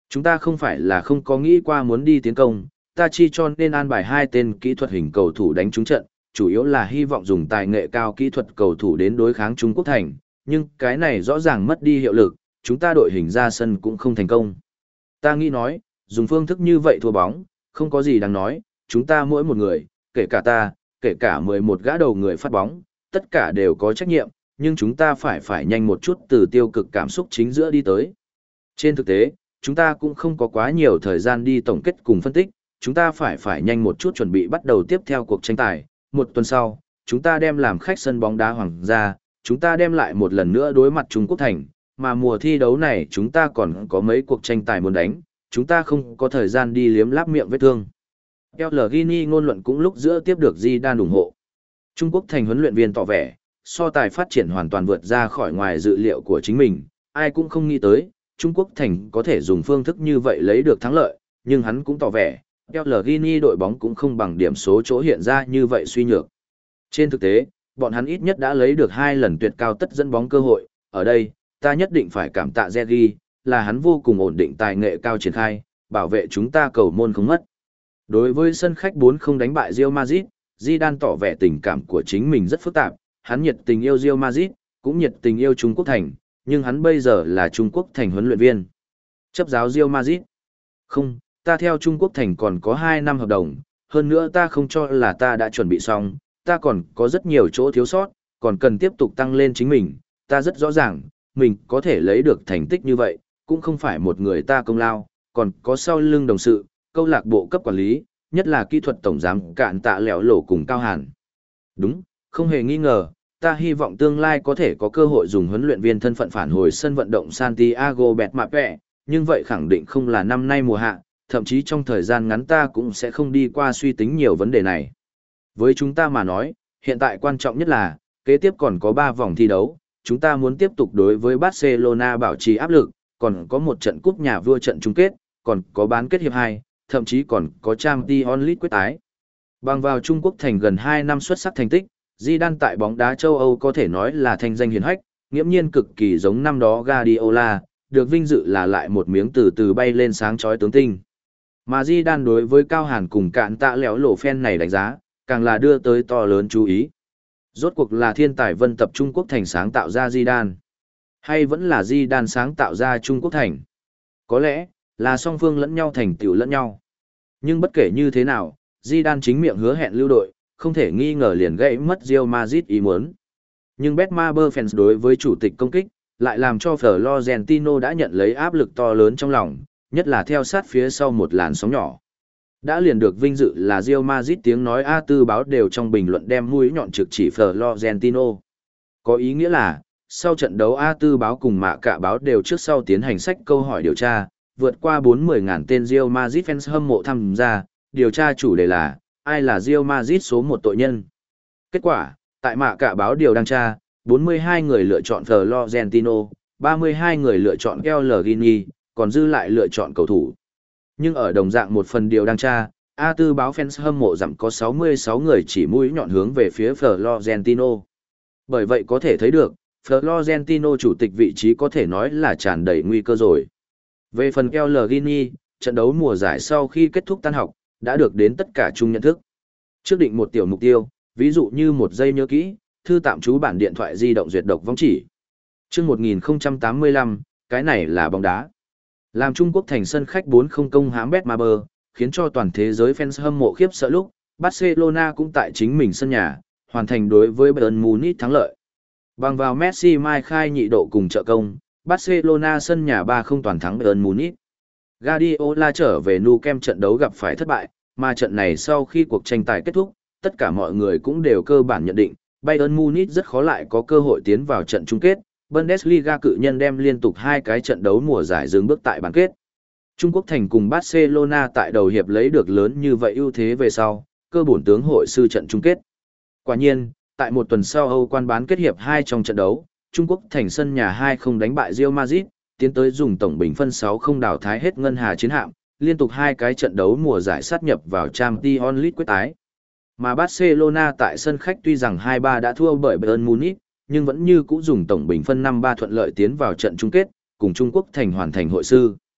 Chúng ta không phải là không có nghĩ qua muốn đi tiến công, ta chi cho nên an bài hai tên kỹ thuật hình cầu thủ đánh trúng trận, chủ yếu là hy vọng dùng tài nghệ cao kỹ thuật cầu thủ đến đối kháng Trung Quốc thành, nhưng cái này rõ ràng mất đi hiệu lực, chúng ta đội hình ra sân cũng không thành công. Ta nghĩ nói, dùng phương thức như vậy thua bóng, không có gì đáng nói, chúng ta mỗi một người, kể cả ta, kể cả mười một gã đầu người phát bóng, tất cả đều có trách nhiệm, nhưng chúng ta phải phải nhanh một chút từ tiêu cực cảm xúc chính giữa đi tới. Trên thực tế, chúng ta cũng không có quá nhiều thời gian đi tổng kết cùng phân tích, chúng ta phải phải nhanh một chút chuẩn bị bắt đầu tiếp theo cuộc tranh tài. Một tuần sau, chúng ta đem làm khách sân bóng đá Hoàng gia, chúng ta đem lại một lần nữa đối mặt Trung Quốc thành, mà mùa thi đấu này chúng ta còn có mấy cuộc tranh tài muốn đánh, chúng ta không có thời gian đi liếm láp miệng vết thương. Pellegrini ngôn luận cũng lúc giữa tiếp được Zidane ủng hộ. Trung Quốc thành huấn luyện viên tỏ vẻ, so tài phát triển hoàn toàn vượt ra khỏi ngoài dự liệu của chính mình, ai cũng không nghĩ tới, Trung Quốc thành có thể dùng phương thức như vậy lấy được thắng lợi, nhưng hắn cũng tỏ vẻ, Pellegrini đội bóng cũng không bằng điểm số chỗ hiện ra như vậy suy nhược. Trên thực tế, bọn hắn ít nhất đã lấy được hai lần tuyệt cao tất dẫn bóng cơ hội, ở đây, ta nhất định phải cảm tạ Zergi, là hắn vô cùng ổn định tài nghệ cao triển khai, bảo vệ chúng ta cầu môn không mất. Đối với sân khách bốn không đánh bại Real Madrid, Zidane tỏ vẻ tình cảm của chính mình rất phức tạp, hắn nhiệt tình yêu Real Madrid, cũng nhiệt tình yêu Trung Quốc thành, nhưng hắn bây giờ là Trung Quốc thành huấn luyện viên. Chấp giáo Real Madrid. Không, ta theo Trung Quốc thành còn có hai năm hợp đồng, hơn nữa ta không cho là ta đã chuẩn bị xong, ta còn có rất nhiều chỗ thiếu sót, còn cần tiếp tục tăng lên chính mình, ta rất rõ ràng, mình có thể lấy được thành tích như vậy, cũng không phải một người ta công lao, còn có sau lưng đồng sự, câu lạc bộ cấp quản lý, nhất là kỹ thuật tổng giám cạn tạ lẻo lổ cùng Cao Hàn. Đúng, không hề nghi ngờ, ta hy vọng tương lai có thể có cơ hội dùng huấn luyện viên thân phận phản hồi sân vận động Santiago Bernabéu, nhưng vậy khẳng định không là năm nay mùa hạ, thậm chí trong thời gian ngắn ta cũng sẽ không đi qua suy tính nhiều vấn đề này. Với chúng ta mà nói, hiện tại quan trọng nhất là, kế tiếp còn có ba vòng thi đấu, chúng ta muốn tiếp tục đối với Barcelona bảo trì áp lực, còn có một trận cúp nhà vua trận chung kết, còn có bán kết hiệp hai, thậm chí còn có Champions League quyết tái. Bằng vào Trung Quốc thành gần hai năm xuất sắc thành tích, Zidane tại bóng đá châu Âu có thể nói là thanh danh hiển hách, nghiễm nhiên cực kỳ giống năm đó Guardiola, được vinh dự là lại một miếng từ từ bay lên sáng chói tướng tinh. Mà Zidane đối với Cao Hàn cùng cạn tạ lẻo lộ fan này đánh giá, càng là đưa tới to lớn chú ý. Rốt cuộc là thiên tài vân tập Trung Quốc thành sáng tạo ra Zidane, hay vẫn là Zidane sáng tạo ra Trung Quốc thành? Có lẽ là song phương lẫn nhau thành tựu lẫn nhau. Nhưng bất kể như thế nào, Zidane chính miệng hứa hẹn lưu đội, không thể nghi ngờ liền gãy mất Real Madrid ý muốn. Nhưng Betmaber fans đối với chủ tịch công kích, lại làm cho Florentino đã nhận lấy áp lực to lớn trong lòng, nhất là theo sát phía sau một làn sóng nhỏ. Đã liền được vinh dự là Real Madrid tiếng nói A tư báo đều trong bình luận đem mũi nhọn trực chỉ Florentino. Có ý nghĩa là, sau trận đấu A tư báo cùng mạ cả báo đều trước sau tiến hành sách câu hỏi điều tra, vượt qua bốn mươi ngàn tên Real Madrid fans hâm mộ tham gia, điều tra chủ đề là, ai là Real Madrid số một tội nhân. Kết quả, tại mạ cả báo điều đăng tra, bốn mươi hai người lựa chọn Florentino, ba mươi hai người lựa chọn Pellegrini, còn dư lại lựa chọn cầu thủ. Nhưng ở đồng dạng một phần điều đăng tra, A tư báo fans hâm mộ giảm có sáu mươi sáu người chỉ mũi nhọn hướng về phía Florentino. Bởi vậy có thể thấy được, Florentino chủ tịch vị trí có thể nói là tràn đầy nguy cơ rồi. Về phần Pellegrini, trận đấu mùa giải sau khi kết thúc tan học, đã được đến tất cả chung nhận thức. Trước định một tiểu mục tiêu, ví dụ như một giây nhớ kỹ, thư tạm trú bản điện thoại di động duyệt độc vong chỉ. Trước một nghìn không trăm tám mươi lăm, cái này là bóng đá. Làm Trung Quốc thành sân khách bốn không công hãm Betmaber, khiến cho toàn thế giới fans hâm mộ khiếp sợ lúc, Barcelona cũng tại chính mình sân nhà, hoàn thành đối với Bayern Munich thắng lợi. Bằng vào Messi mai khai nhị độ cùng trợ công, Barcelona sân nhà ba không toàn thắng Bayern Munich. Guardiola trở về Nou Camp trận đấu gặp phải thất bại, mà trận này sau khi cuộc tranh tài kết thúc, tất cả mọi người cũng đều cơ bản nhận định, Bayern Munich rất khó lại có cơ hội tiến vào trận chung kết. Bundesliga cự nhân đem liên tục hai cái trận đấu mùa giải dừng bước tại bán kết. Trung Quốc thành cùng Barcelona tại đầu hiệp lấy được lớn như vậy ưu thế về sau, cơ bổn tướng hội sư trận chung kết. Quả nhiên, tại một tuần sau Âu quan bán kết hiệp hai trong trận đấu, Trung Quốc thành sân nhà hai không đánh bại Real Madrid, tiến tới dùng tổng bình phân sáu không đảo thái hết ngân hà chiến hạm, liên tục hai cái trận đấu mùa giải sát nhập vào Champions League quyết tái. Mà Barcelona tại sân khách tuy rằng hai ba đã thua bởi Bayern Munich, nhưng vẫn như cũ dùng tổng bình phân năm ba thuận lợi tiến vào trận chung kết, cùng Trung Quốc thành hoàn thành hội sư.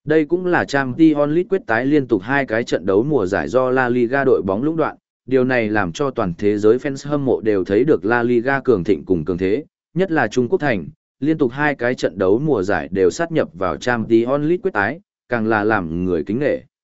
Đây cũng là Champions League quyết tái liên tục hai cái trận đấu mùa giải do La Liga đội bóng lũng đoạn, điều này làm cho toàn thế giới fans hâm mộ đều thấy được La Liga cường thịnh cùng cường thế, nhất là Trung Quốc thành, liên tục hai cái trận đấu mùa giải đều sát nhập vào Champions League quyết tái, càng là làm người kính nể.